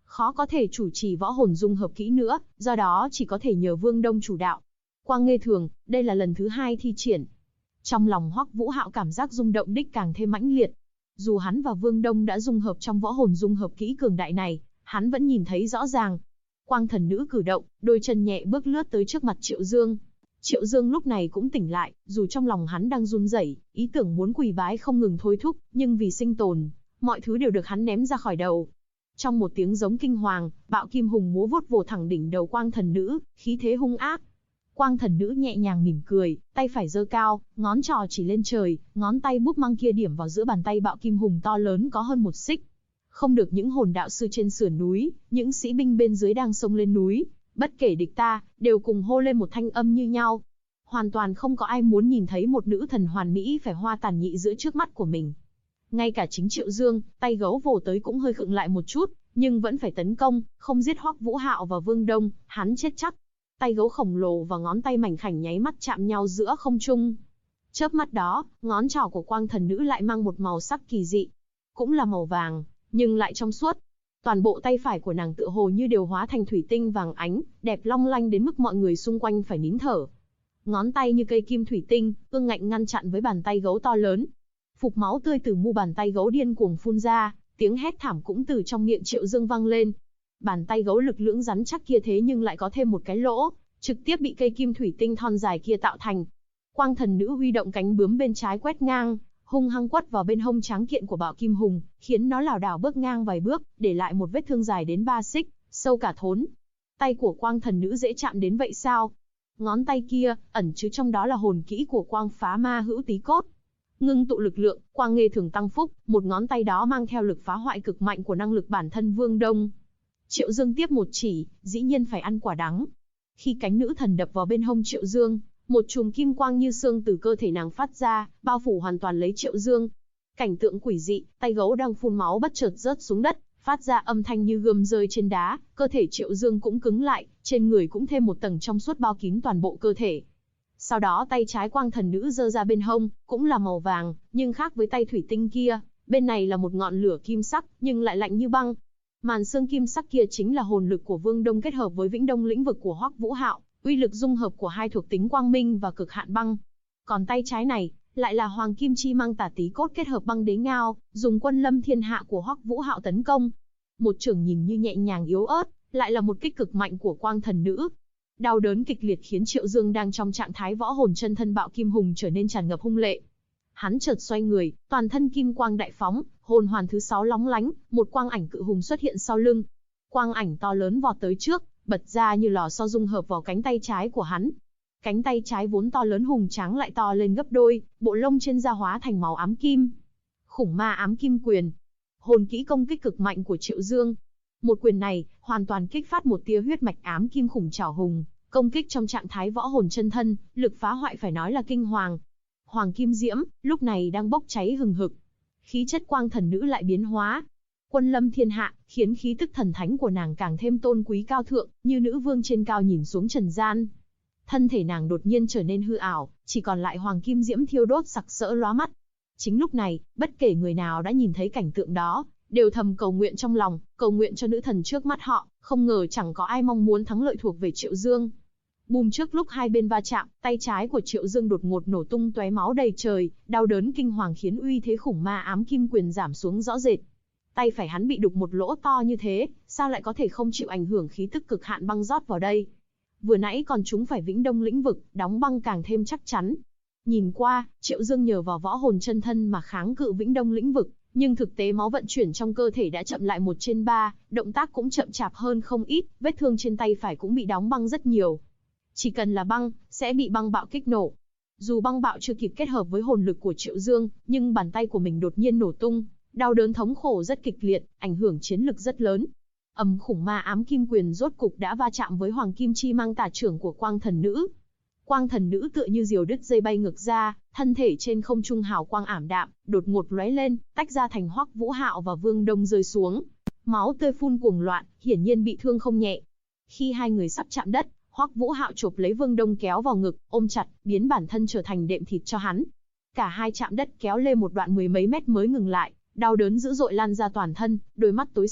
khó có thể chủ trì võ hồn dung hợp kỹ nữa, do đó chỉ có thể nhờ Vương Đông chủ đạo. Quang Nghê Thường, đây là lần thứ 2 thi triển. Trong lòng Hoắc Vũ Hạo cảm giác rung động đích càng thêm mãnh liệt. Dù hắn và Vương Đông đã dung hợp trong võ hồn dung hợp kỹ cường đại này, hắn vẫn nhìn thấy rõ ràng. Quang thần nữ cử động, đôi chân nhẹ bước lướt tới trước mặt Triệu Dương. Triệu Dương lúc này cũng tỉnh lại, dù trong lòng hắn đang run rẩy, ý tưởng muốn quỳ bái không ngừng thôi thúc, nhưng vì sinh tồn, mọi thứ đều được hắn ném ra khỏi đầu. Trong một tiếng giống kinh hoàng, bạo kim hùng múa vuốt vồ thẳng đỉnh đầu Quang thần nữ, khí thế hung ác. Quang thần nữ nhẹ nhàng mỉm cười, tay phải giơ cao, ngón trỏ chỉ lên trời, ngón tay búp măng kia điểm vào giữa bàn tay bạo kim hùng to lớn có hơn 1 xích. Không được những hồn đạo sư trên sườn núi, những sĩ binh bên dưới đang xông lên núi, bất kể địch ta, đều cùng hô lên một thanh âm như nhau. Hoàn toàn không có ai muốn nhìn thấy một nữ thần hoàn mỹ phải hoa tàn nhị giữa trước mắt của mình. Ngay cả chính Triệu Dương, tay gấu vồ tới cũng hơi khựng lại một chút, nhưng vẫn phải tấn công, không giết Hoắc Vũ Hạo và Vương Đông, hắn chết chắc. Tay gấu khổng lồ và ngón tay mảnh khảnh nháy mắt chạm nhau giữa không trung. Chớp mắt đó, ngón trỏ của Quang thần nữ lại mang một màu sắc kỳ dị, cũng là màu vàng, nhưng lại trong suốt. Toàn bộ tay phải của nàng tựa hồ như đều hóa thành thủy tinh vàng ánh, đẹp long lanh đến mức mọi người xung quanh phải nín thở. Ngón tay như cây kim thủy tinh, ương ngạnh ngăn chặn với bàn tay gấu to lớn. Phục máu tươi từ mu bàn tay gấu điên cuồng phun ra, tiếng hét thảm cũng từ trong miệng Triệu Dương vang lên. Bàn tay gấu lực lưỡng rắn chắc kia thế nhưng lại có thêm một cái lỗ, trực tiếp bị cây kim thủy tinh thon dài kia tạo thành. Quang thần nữ huy động cánh bướm bên trái quét ngang, hung hăng quất vào bên hông tráng kiện của bạo kim hùng, khiến nó lảo đảo bước ngang vài bước, để lại một vết thương dài đến 3 xích, sâu cả thốn. Tay của Quang thần nữ dễ chạm đến vậy sao? Ngón tay kia, ẩn chứa trong đó là hồn kỹ của Quang phá ma hữu tí cốt. Ngưng tụ lực lượng, Quang Nghê Thường tăng phúc, một ngón tay đó mang theo lực phá hoại cực mạnh của năng lực bản thân Vương Đông. Triệu Dương tiếp một chỉ, dĩ nhiên phải ăn quả đắng. Khi cánh nữ thần đập vào bên hông Triệu Dương, một chùm kim quang như xương từ cơ thể nàng phát ra, bao phủ hoàn toàn lấy Triệu Dương. Cảnh tượng quỷ dị, tay gấu đang phun máu bất chợt rớt xuống đất, phát ra âm thanh như gươm rơi trên đá, cơ thể Triệu Dương cũng cứng lại, trên người cũng thêm một tầng trong suốt bao kín toàn bộ cơ thể. Sau đó tay trái Quang thần nữ giơ ra bên hông, cũng là màu vàng, nhưng khác với tay thủy tinh kia, bên này là một ngọn lửa kim sắc, nhưng lại lạnh như băng. Màn xương kim sắc kia chính là hồn lực của Vương Đông kết hợp với Vĩnh Đông lĩnh vực của Hoắc Vũ Hạo, uy lực dung hợp của hai thuộc tính quang minh và cực hạn băng. Còn tay trái này, lại là Hoàng Kim Chi Mang Tả Tí Cốt kết hợp băng đế ngao, dùng Quân Lâm Thiên Hạ của Hoắc Vũ Hạo tấn công. Một chưởng nhìn như nhẹ nhàng yếu ớt, lại là một kích cực mạnh của Quang thần nữ. Đau đớn kịch liệt khiến Triệu Dương đang trong trạng thái võ hồn chân thân bạo kim hùng trở nên tràn ngập hung lệ. Hắn chợt xoay người, toàn thân kim quang đại phóng, hồn hoàn thứ 6 lóng lánh, một quang ảnh cự hùng xuất hiện sau lưng. Quang ảnh to lớn vọt tới trước, bật ra như lò xo dung hợp vào cánh tay trái của hắn. Cánh tay trái vốn to lớn hùng tráng lại to lên gấp đôi, bộ lông trên da hóa thành màu ám kim. Khủng ma ám kim quyền, hồn kỹ công kích cực mạnh của Triệu Dương. Một quyền này hoàn toàn kích phát một tia huyết mạch ám kim khủng trảo hùng, công kích trong trạng thái võ hồn chân thân, lực phá hoại phải nói là kinh hoàng. Hoàng kim diễm lúc này đang bốc cháy hừng hực, khí chất Quang thần nữ lại biến hóa. Quân lâm thiên hạ, khiến khí tức thần thánh của nàng càng thêm tôn quý cao thượng, như nữ vương trên cao nhìn xuống trần gian. Thân thể nàng đột nhiên trở nên hư ảo, chỉ còn lại hoàng kim diễm thiêu đốt sặc sỡ lóa mắt. Chính lúc này, bất kể người nào đã nhìn thấy cảnh tượng đó, đều thầm cầu nguyện trong lòng, cầu nguyện cho nữ thần trước mắt họ, không ngờ chẳng có ai mong muốn thắng lợi thuộc về Triệu Dương. Bùm, trước lúc hai bên va chạm, tay trái của Triệu Dương đột ngột nổ tung tóe máu đầy trời, đau đớn kinh hoàng khiến uy thế khủng ma ám kim quyền giảm xuống rõ rệt. Tay phải hắn bị đục một lỗ to như thế, sao lại có thể không chịu ảnh hưởng khí tức cực hạn băng rót vào đây? Vừa nãy còn chúng phải Vĩnh Đông lĩnh vực, đóng băng càng thêm chắc chắn. Nhìn qua, Triệu Dương nhờ vào võ hồn chân thân mà kháng cự Vĩnh Đông lĩnh vực, nhưng thực tế máu vận chuyển trong cơ thể đã chậm lại 1/3, động tác cũng chậm chạp hơn không ít, vết thương trên tay phải cũng bị đóng băng rất nhiều. Chỉ cần là băng, sẽ bị băng bạo kích nổ. Dù băng bạo chưa kịp kết hợp với hồn lực của Triệu Dương, nhưng bàn tay của mình đột nhiên nổ tung, đau đớn thống khổ rất kịch liệt, ảnh hưởng chiến lực rất lớn. Khủng ma ám kim quyền rốt cục đã va chạm với Hoàng Kim Chi Mang Tả trưởng của Quang thần nữ. Quang thần nữ tựa như diều đứt dây bay ngược ra, thân thể trên không trung hào quang ảm đạm, đột ngột lóe lên, tách ra thành Hoắc Vũ Hạo và Vương Đông rơi xuống. Máu tươi phun cuồng loạn, hiển nhiên bị thương không nhẹ. Khi hai người sắp chạm đất, Hoắc Vũ Hạo chộp lấy Vương Đông kéo vào ngực, ôm chặt, biến bản thân trở thành đệm thịt cho hắn. Cả hai chạm đất kéo lê một đoạn 10 mấy mét mới ngừng lại, đau đớn dữ dội lan ra toàn thân, đôi mắt tối sầm,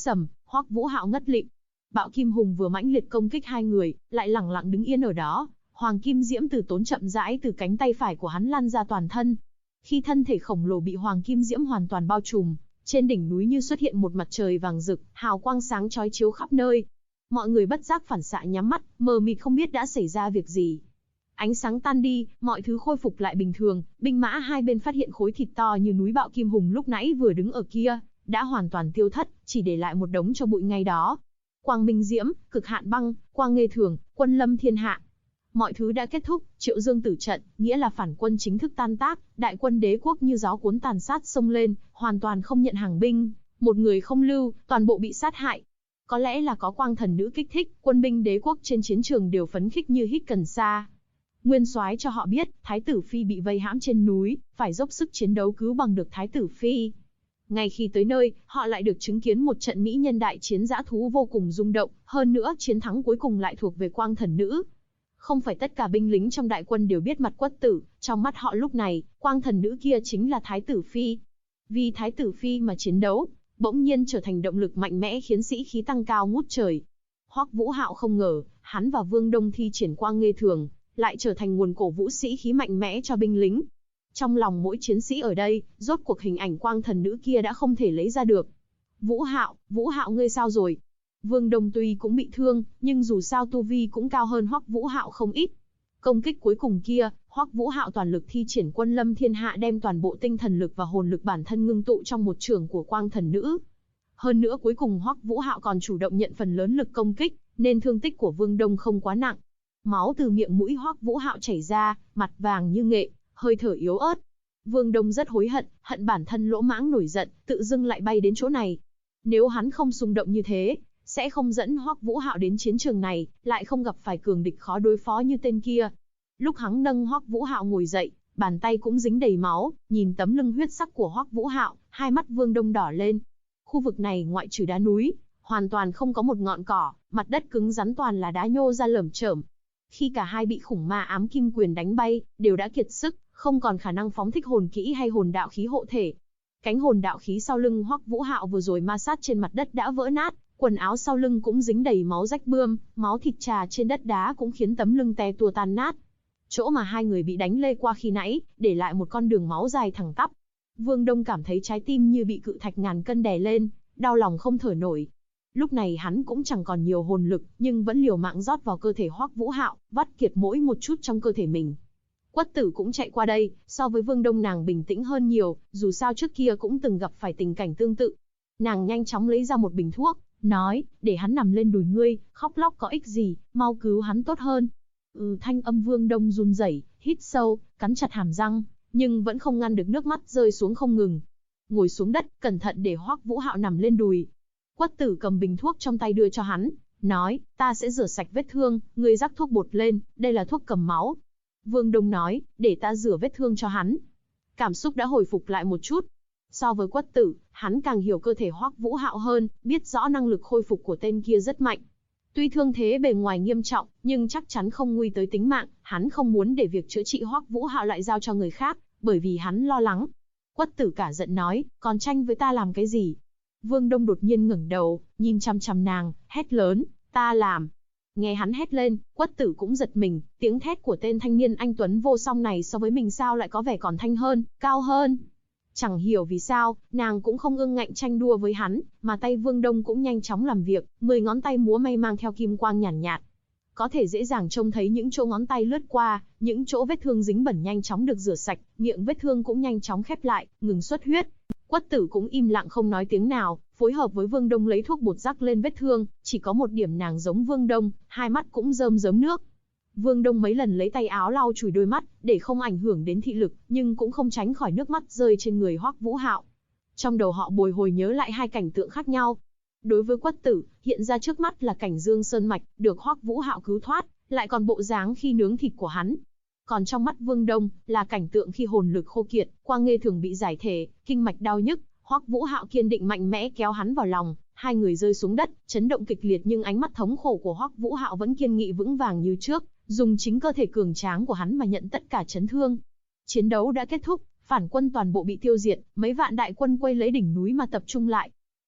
Hoắc Vũ Hạo ngất lịm. Bạo Kim Hùng vừa mãnh liệt công kích hai người, lại lẳng lặng đứng yên ở đó. Hoàng kim diễm từ tốn chậm rãi từ cánh tay phải của hắn lan ra toàn thân. Khi thân thể khổng lồ bị hoàng kim diễm hoàn toàn bao trùm, trên đỉnh núi như xuất hiện một mặt trời vàng rực, hào quang sáng chói chiếu khắp nơi. Mọi người bất giác phản xạ nhắm mắt, mờ mịt không biết đã xảy ra việc gì. Ánh sáng tan đi, mọi thứ khôi phục lại bình thường, binh mã hai bên phát hiện khối thịt to như núi Bạo Kim Hùng lúc nãy vừa đứng ở kia, đã hoàn toàn tiêu thất, chỉ để lại một đống cho bụi ngay đó. Quang Minh Diễm, Cực Hạn Băng, Quang Nghê Thường, Quân Lâm Thiên Hạ. Mọi thứ đã kết thúc, Triệu Dương tử trận, nghĩa là phản quân chính thức tan tác, đại quân đế quốc như gió cuốn tàn sát xông lên, hoàn toàn không nhận hàng binh, một người không lưu, toàn bộ bị sát hại. Có lẽ là có quang thần nữ kích thích, quân binh đế quốc trên chiến trường đều phấn khích như hít cần sa. Nguyên soái cho họ biết, Thái tử Phi bị vây hãm trên núi, phải dốc sức chiến đấu cứu bằng được Thái tử Phi. Ngay khi tới nơi, họ lại được chứng kiến một trận mỹ nhân đại chiến dã thú vô cùng rung động, hơn nữa chiến thắng cuối cùng lại thuộc về quang thần nữ. Không phải tất cả binh lính trong đại quân đều biết mặt Quất Tử, trong mắt họ lúc này, quang thần nữ kia chính là Thái tử Phi. Vì Thái tử Phi mà chiến đấu, bỗng nhiên trở thành động lực mạnh mẽ khiến sĩ khí tăng cao ngút trời. Hoắc Vũ Hạo không ngờ, hắn và Vương Đông thi triển Quang Nghê Thường, lại trở thành nguồn cổ vũ sĩ khí mạnh mẽ cho binh lính. Trong lòng mỗi chiến sĩ ở đây, rốt cuộc hình ảnh quang thần nữ kia đã không thể lấy ra được. Vũ Hạo ngươi sao rồi? Vương Đông tuy cũng bị thương, nhưng dù sao tu vi cũng cao hơn Hoắc Vũ Hạo không ít. Công kích cuối cùng kia, Hoắc Vũ Hạo toàn lực thi triển Quân Lâm Thiên Hạ, đem toàn bộ tinh thần lực và hồn lực bản thân ngưng tụ trong một chưởng của quang thần nữ. Hơn nữa cuối cùng Hoắc Vũ Hạo còn chủ động nhận phần lớn lực công kích, nên thương tích của Vương Đông không quá nặng. Máu từ miệng mũi Hoắc Vũ Hạo chảy ra, mặt vàng như nghệ, hơi thở yếu ớt. Vương Đông rất hối hận, hận bản thân lỗ mãng nổi giận, tự dưng lại bay đến chỗ này. Nếu hắn không xung động như thế, sẽ không dẫn Hoắc Vũ Hạo đến chiến trường này, lại không gặp phải cường địch khó đối phó như tên kia. Lúc hắn nâng Hoắc Vũ Hạo ngồi dậy, bàn tay cũng dính đầy máu, nhìn tấm lưng huyết sắc của Hoắc Vũ Hạo, hai mắt Vương Đông đỏ lên. Khu vực này ngoại trừ đá núi, hoàn toàn không có một ngọn cỏ, mặt đất cứng rắn toàn là đá nhô ra lởm chởm. Khi cả hai bị khủng ma ám kim quyền đánh bay, đều đã kiệt sức, không còn khả năng phóng thích hồn kỹ hay hồn đạo khí hộ thể. Cánh hồn đạo khí sau lưng Hoắc Vũ Hạo vừa rồi ma sát trên mặt đất đã vỡ nát, quần áo sau lưng cũng dính đầy máu rách bươm, máu thịt trà trên đất đá cũng khiến tấm lưng te tua tan nát. Chỗ mà hai người bị đánh lê qua khi nãy, để lại một con đường máu dài thẳng tắp. Vương Đông cảm thấy trái tim như bị cự thạch ngàn cân đè lên, đau lòng không thở nổi. Lúc này hắn cũng chẳng còn nhiều hồn lực, nhưng vẫn liều mạng rót vào cơ thể Hoắc Vũ Hạo, vắt kiệt mỗi một chút trong cơ thể mình. Quất Tử cũng chạy qua đây, so với Vương Đông nàng bình tĩnh hơn nhiều, dù sao trước kia cũng từng gặp phải tình cảnh tương tự. Nàng nhanh chóng lấy ra một bình thuốc, nói, để hắn nằm lên đùi ngươi, khóc lóc có ích gì, mau cứu hắn tốt hơn. Thanh âm Vương Đông run rẩy, hít sâu, cắn chặt hàm răng, nhưng vẫn không ngăn được nước mắt rơi xuống không ngừng. Ngồi xuống đất, cẩn thận để Hoắc Vũ Hạo nằm lên đùi. Quất Tử cầm bình thuốc trong tay đưa cho hắn, nói, ta sẽ rửa sạch vết thương, ngươi rắc thuốc bột lên, đây là thuốc cầm máu. Vương Đông nói, để ta rửa vết thương cho hắn. Cảm xúc đã hồi phục lại một chút. So với Quất Tử, hắn càng hiểu cơ thể Hoắc Vũ Hạo hơn, biết rõ năng lực khôi phục của tên kia rất mạnh. Tuy thương thế bề ngoài nghiêm trọng, nhưng chắc chắn không nguy tới tính mạng, hắn không muốn để việc chữa trị Hoắc Vũ Hạo lại giao cho người khác, bởi vì hắn lo lắng. Quất Tử cả giận nói, còn tranh với ta làm cái gì? Vương Đông đột nhiên ngẩng đầu, nhìn chằm chằm nàng, hét lớn, ta làm. Nghe hắn hét lên, Quất Tử cũng giật mình, tiếng thét của tên thanh niên anh tuấn vô song này so với mình sao lại có vẻ còn thanh hơn, cao hơn. Chẳng hiểu vì sao, nàng cũng không ương ngạnh tranh đua với hắn, mà tay Vương Đông cũng nhanh chóng làm việc, 10 ngón tay múa may mang theo kim quang nhàn nhạt. Có thể dễ dàng trông thấy những chỗ ngón tay lướt qua, những chỗ vết thương dính bẩn nhanh chóng được rửa sạch, miệng vết thương cũng nhanh chóng khép lại, ngừng xuất huyết. Quất Tử cũng im lặng không nói tiếng nào, phối hợp với Vương Đông lấy thuốc bột rắc lên vết thương, chỉ có một điểm nàng giống Vương Đông, hai mắt cũng rơm rớm nước. Vương Đông mấy lần lấy tay áo lau chùi đôi mắt, để không ảnh hưởng đến thị lực, nhưng cũng không tránh khỏi nước mắt rơi trên người Hoắc Vũ Hạo. Trong đầu họ bồi hồi nhớ lại hai cảnh tượng khác nhau. Đối với Quất Tử, hiện ra trước mắt là cảnh Dương Sơn Mạch, được Hoắc Vũ Hạo cứu thoát, lại còn bộ dáng khi nướng thịt của hắn. Còn trong mắt Vương Đông, là cảnh tượng khi hồn lực khô kiệt, Quang Nghê Thường bị giải thể, kinh mạch đau nhức, Hoắc Vũ Hạo kiên định mạnh mẽ kéo hắn vào lòng, hai người rơi xuống đất, chấn động kịch liệt nhưng ánh mắt thống khổ của Hoắc Vũ Hạo vẫn kiên nghị vững vàng như trước, dùng chính cơ thể cường tráng của hắn mà nhận tất cả chấn thương. Chiến đấu đã kết thúc, phản quân toàn bộ bị tiêu diệt, mấy vạn đại quân quay lấy đỉnh núi mà tập trung lại.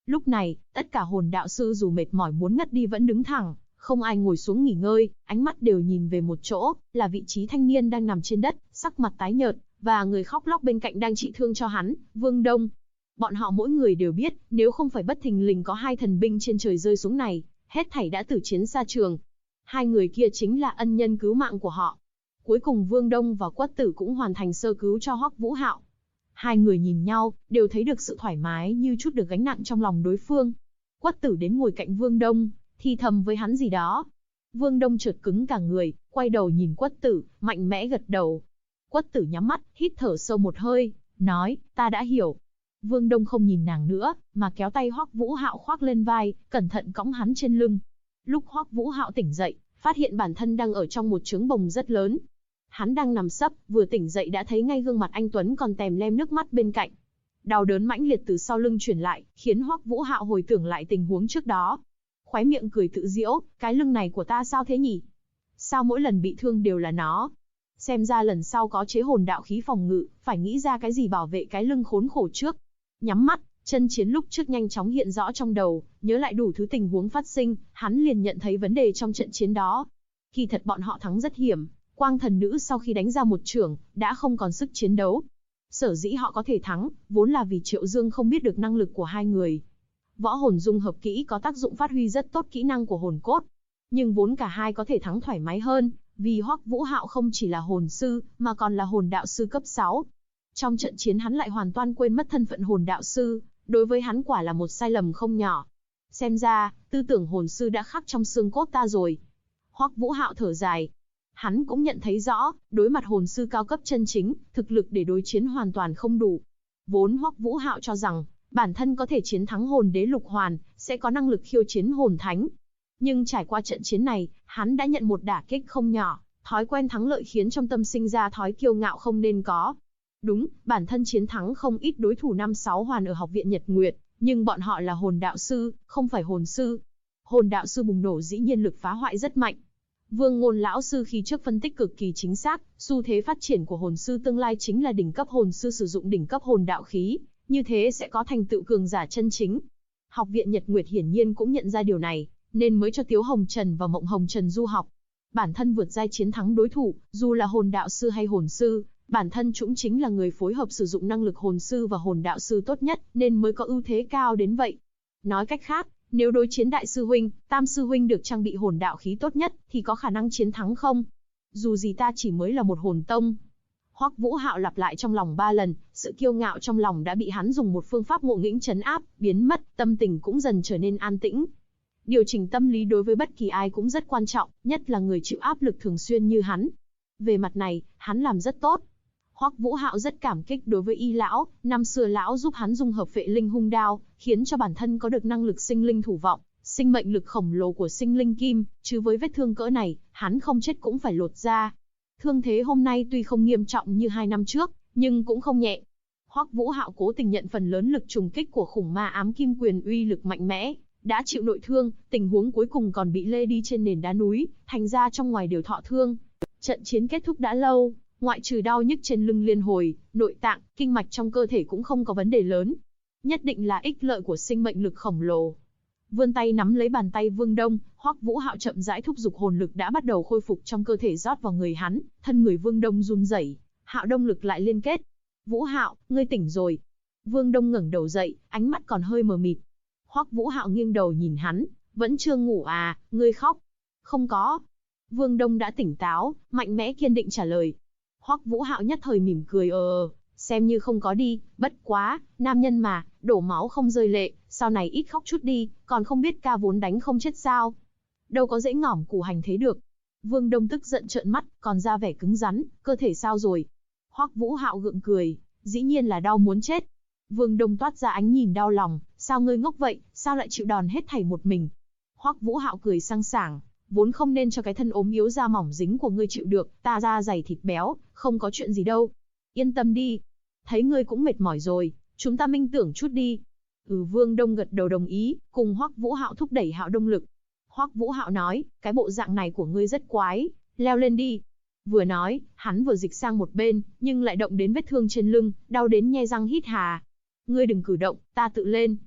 Lúc này, tất cả hồn đạo sư dù mệt mỏi muốn ngất đi vẫn đứng thẳng, không ai ngồi xuống nghỉ ngơi, ánh mắt đều nhìn về một chỗ, là vị trí thanh niên đang nằm trên đất, sắc mặt tái nhợt, và người khóc lóc bên cạnh đang trị thương cho hắn, Vương Đông. Bọn họ mỗi người đều biết, nếu không phải bất thình lình có hai thần binh trên trời rơi xuống này, hết thảy đã tử chiến xa trường. Hai người kia chính là ân nhân cứu mạng của họ. Cuối cùng Vương Đông và Quất Tử cũng hoàn thành sơ cứu cho Hoắc Vũ Hạo. Hai người nhìn nhau, đều thấy được sự thoải mái như chút được gánh nặng trong lòng đối phương. Quất Tử đến ngồi cạnh Vương Đông, thì thầm với hắn gì đó. Vương Đông chợt cứng cả người, quay đầu nhìn Quất Tử, mạnh mẽ gật đầu. Quất Tử nhắm mắt, hít thở sâu một hơi, nói, ta đã hiểu. Vương Đông không nhìn nàng nữa, mà kéo tay Hoắc Vũ Hạo khoác lên vai, cẩn thận cõng hắn trên lưng. Lúc Hoắc Vũ Hạo tỉnh dậy, phát hiện bản thân đang ở trong một trướng bồng rất lớn. Hắn đang nằm sấp, vừa tỉnh dậy đã thấy ngay gương mặt anh Tuấn còn tèm lem nước mắt bên cạnh. Đau đớn mãnh liệt từ sau lưng truyền lại, khiến Hoắc Vũ Hạo hồi tưởng lại tình huống trước đó. Khóe miệng cười tự giễu, cái lưng này của ta sao thế nhỉ? Sao mỗi lần bị thương đều là nó? Xem ra lần sau có chế hồn đạo khí phòng ngự, phải nghĩ ra cái gì bảo vệ cái lưng khốn khổ trước. Nhắm mắt, chân chiến lúc trước nhanh chóng hiện rõ trong đầu, nhớ lại đủ thứ tình huống phát sinh, hắn liền nhận thấy vấn đề trong trận chiến đó. Kỳ thật bọn họ thắng rất hiểm, Quang thần nữ sau khi đánh ra một chưởng, đã không còn sức chiến đấu. Sở dĩ họ có thể thắng, vốn là vì Triệu Dương không biết được năng lực của hai người. Võ hồn dung hợp kỹ có tác dụng phát huy rất tốt kỹ năng của hồn cốt. Nhưng vốn cả hai có thể thắng thoải mái hơn, vì Hoắc Vũ Hạo không chỉ là hồn sư, mà còn là hồn đạo sư cấp 6. Trong trận chiến hắn lại hoàn toàn quên mất thân phận hồn đạo sư, đối với hắn quả là một sai lầm không nhỏ. Xem ra, tư tưởng hồn sư đã khắc trong xương cốt ta rồi. Hoắc Vũ Hạo thở dài. Hắn cũng nhận thấy rõ, đối mặt hồn sư cao cấp chân chính, thực lực để đối chiến hoàn toàn không đủ. Vốn Hoắc Vũ Hạo cho rằng, bản thân có thể chiến thắng hồn đế Lục Hoàn, sẽ có năng lực khiêu chiến hồn thánh. Nhưng trải qua trận chiến này, hắn đã nhận một đả kích không nhỏ, thói quen thắng lợi khiến trong tâm sinh ra thói kiêu ngạo không nên có. Đúng, bản thân chiến thắng không ít đối thủ 5-6 hoàn ở học viện Nhật Nguyệt, nhưng bọn họ là hồn đạo sư, không phải hồn sư. Hồn đạo sư bùng nổ dĩ nhiên lực phá hoại rất mạnh. Vương Ngôn lão sư khi trước phân tích cực kỳ chính xác, xu thế phát triển của hồn sư tương lai chính là đỉnh cấp hồn sư sử dụng đỉnh cấp hồn đạo khí, như thế sẽ có thành tựu cường giả chân chính. Học viện Nhật Nguyệt hiển nhiên cũng nhận ra điều này, nên mới cho Tiếu Hồng Trần và Mộng Hồng Trần du học. Bản thân vượt giai chiến thắng đối thủ, dù là hồn đạo sư hay hồn sư, bản thân cũng chính là người phối hợp sử dụng năng lực hồn sư và hồn đạo sư tốt nhất, nên mới có ưu thế cao đến vậy. Nói cách khác, nếu đối chiến đại sư huynh, tam sư huynh được trang bị hồn đạo khí tốt nhất, thì có khả năng chiến thắng không? Dù gì ta chỉ mới là một hồn tông. Hoắc Vũ Hạo lặp lại trong lòng 3 lần, sự kiêu ngạo trong lòng đã bị hắn dùng một phương pháp ngộ nghĩnh trấn áp, biến mất, tâm tình cũng dần trở nên an tĩnh. Điều chỉnh tâm lý đối với bất kỳ ai cũng rất quan trọng, nhất là người chịu áp lực thường xuyên như hắn. Về mặt này, hắn làm rất tốt. Hoắc Vũ Hạo rất cảm kích đối với Y lão, năm xưa lão giúp hắn dung hợp Phệ Linh Hung Đao, khiến cho bản thân có được năng lực sinh linh thủ vọng, sinh mệnh lực khổng lồ của sinh linh kim, chứ với vết thương cỡ này, hắn không chết cũng phải lột da. Thương thế hôm nay tuy không nghiêm trọng như 2 năm trước, nhưng cũng không nhẹ. Hoắc Vũ Hạo cố tình nhận phần lớn lực trùng kích của khủng ma ám kim quyền uy lực mạnh mẽ, đã chịu nội thương, tình huống cuối cùng còn bị lê đi trên nền đá núi, thành ra trong ngoài đều thọ thương. Trận chiến kết thúc đã lâu, ngoại trừ đau nhức trên lưng liên hồi, nội tạng, kinh mạch trong cơ thể cũng không có vấn đề lớn. Nhất định là ích lợi của sinh mệnh lực khổng lồ. Vươn tay nắm lấy bàn tay Vương Đông, Hoắc Vũ Hạo chậm rãi thúc giục hồn lực đã bắt đầu khôi phục trong cơ thể rót vào người hắn, thân người Vương Đông run rẩy, Hạo Đông lực lại liên kết. Vũ Hạo, ngươi tỉnh rồi. Vương Đông ngẩng đầu dậy, ánh mắt còn hơi mờ mịt. Hoắc Vũ Hạo nghiêng đầu nhìn hắn, vẫn chưa ngủ à, ngươi khóc? Không có. Vương Đông đã tỉnh táo, mạnh mẽ kiên định trả lời. Hoắc Vũ Hạo nhất thời mỉm cười xem như không có đi, bất quá, nam nhân mà, đổ máu không rơi lệ, sau này ít khóc chút đi, còn không biết ca vốn đánh không chết sao. Đâu có dễ ngỏm củ hành thế được. Vương Đông tức giận trợn mắt, còn ra vẻ cứng rắn, cơ thể sao rồi? Hoắc Vũ Hạo gượng cười, dĩ nhiên là đau muốn chết. Vương Đông toát ra ánh nhìn đau lòng, sao ngươi ngốc vậy, sao lại chịu đòn hết thảy một mình? Hoắc Vũ Hạo cười sang sảng, vốn không nên cho cái thân ốm yếu da mỏng dính của ngươi chịu được, ta da dày thịt béo, không có chuyện gì đâu. Yên tâm đi, thấy ngươi cũng mệt mỏi rồi, chúng ta minh tưởng chút đi. Vương Đông gật đầu đồng ý, cùng Hoắc Vũ Hạo thúc đẩy Hạo Đông lực. Hoắc Vũ Hạo nói, cái bộ dạng này của ngươi rất quái, leo lên đi. Vừa nói, hắn vừa dịch sang một bên, nhưng lại động đến vết thương trên lưng, đau đến nhe răng hít hà. Ngươi đừng cử động, ta tự lên.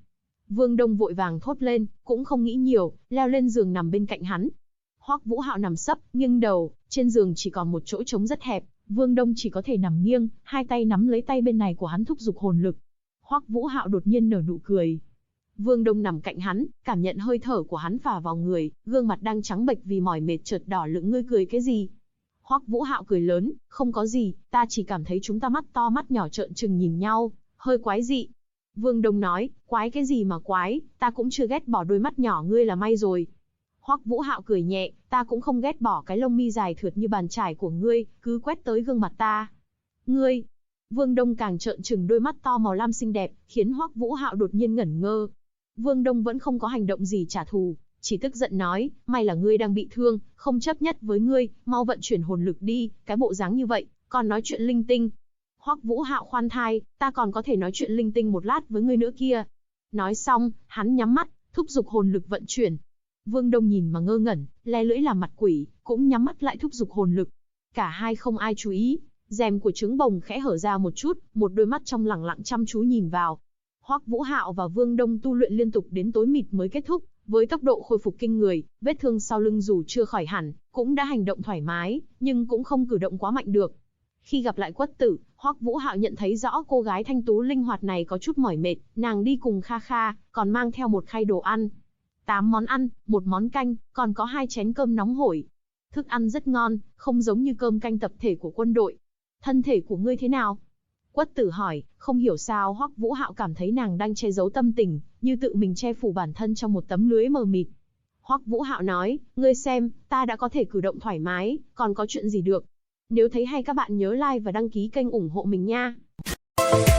Vương Đông vội vàng thốt lên, cũng không nghĩ nhiều, leo lên giường nằm bên cạnh hắn. Hoắc Vũ Hạo nằm sấp, nghiêng đầu, trên giường chỉ còn một chỗ trống rất hẹp, Vương Đông chỉ có thể nằm nghiêng, hai tay nắm lấy tay bên này của hắn thúc giục hồn lực. Hoắc Vũ Hạo đột nhiên nở nụ cười. Vương Đông nằm cạnh hắn, cảm nhận hơi thở của hắn phả vào người, gương mặt đang trắng bệch vì mỏi mệt chợt đỏ lựng. Ngươi cười cái gì? Hoắc Vũ Hạo cười lớn, không có gì, ta chỉ cảm thấy chúng ta mắt to mắt nhỏ trợn trừng nhìn nhau, hơi quái dị. Vương Đông nói, quái cái gì mà quái, ta cũng chưa ghét bỏ đôi mắt nhỏ ngươi là may rồi. Hoắc Vũ Hạo cười nhẹ, ta cũng không ghét bỏ cái lông mi dài thượt như bàn chải của ngươi, cứ quét tới gương mặt ta. Ngươi? Vương Đông càng trợn trừng đôi mắt to màu lam xinh đẹp, khiến Hoắc Vũ Hạo đột nhiên ngẩn ngơ. Vương Đông vẫn không có hành động gì trả thù, chỉ tức giận nói, may là ngươi đang bị thương, không chấp nhất với ngươi, mau vận chuyển hồn lực đi, cái bộ dáng như vậy, còn nói chuyện linh tinh. Hoắc Vũ Hạo khoan thai, ta còn có thể nói chuyện linh tinh một lát với ngươi nữa kia. Nói xong, hắn nhắm mắt, thúc giục hồn lực vận chuyển. Vương Đông nhìn mà ngơ ngẩn, le lưỡi làm mặt quỷ, cũng nhắm mắt lại thúc giục hồn lực. Cả hai không ai chú ý, rèm của trứng bồng khẽ hở ra một chút, một đôi mắt trong lẳng lặng chăm chú nhìn vào. Hoắc Vũ Hạo và Vương Đông tu luyện liên tục đến tối mịt mới kết thúc, với tốc độ khôi phục kinh người, vết thương sau lưng dù chưa khỏi hẳn, cũng đã hành động thoải mái, nhưng cũng không cử động quá mạnh được. Khi gặp lại Quất Tử, Hoắc Vũ Hạo nhận thấy rõ cô gái thanh tú linh hoạt này có chút mỏi mệt, nàng đi cùng Kha Kha, còn mang theo một khay đồ ăn. 8 món ăn, một món canh, còn có 2 chén cơm nóng hổi. Thức ăn rất ngon, không giống như cơm canh tập thể của quân đội. Thân thể của ngươi thế nào? Quất Tử hỏi, không hiểu sao Hoắc Vũ Hạo cảm thấy nàng đang che giấu tâm tình, như tự mình che phủ bản thân trong một tấm lưới mờ mịt. Hoắc Vũ Hạo nói, ngươi xem, ta đã có thể cử động thoải mái, còn có chuyện gì được. Nếu thấy hay các bạn nhớ like và đăng ký kênh ủng hộ mình nha.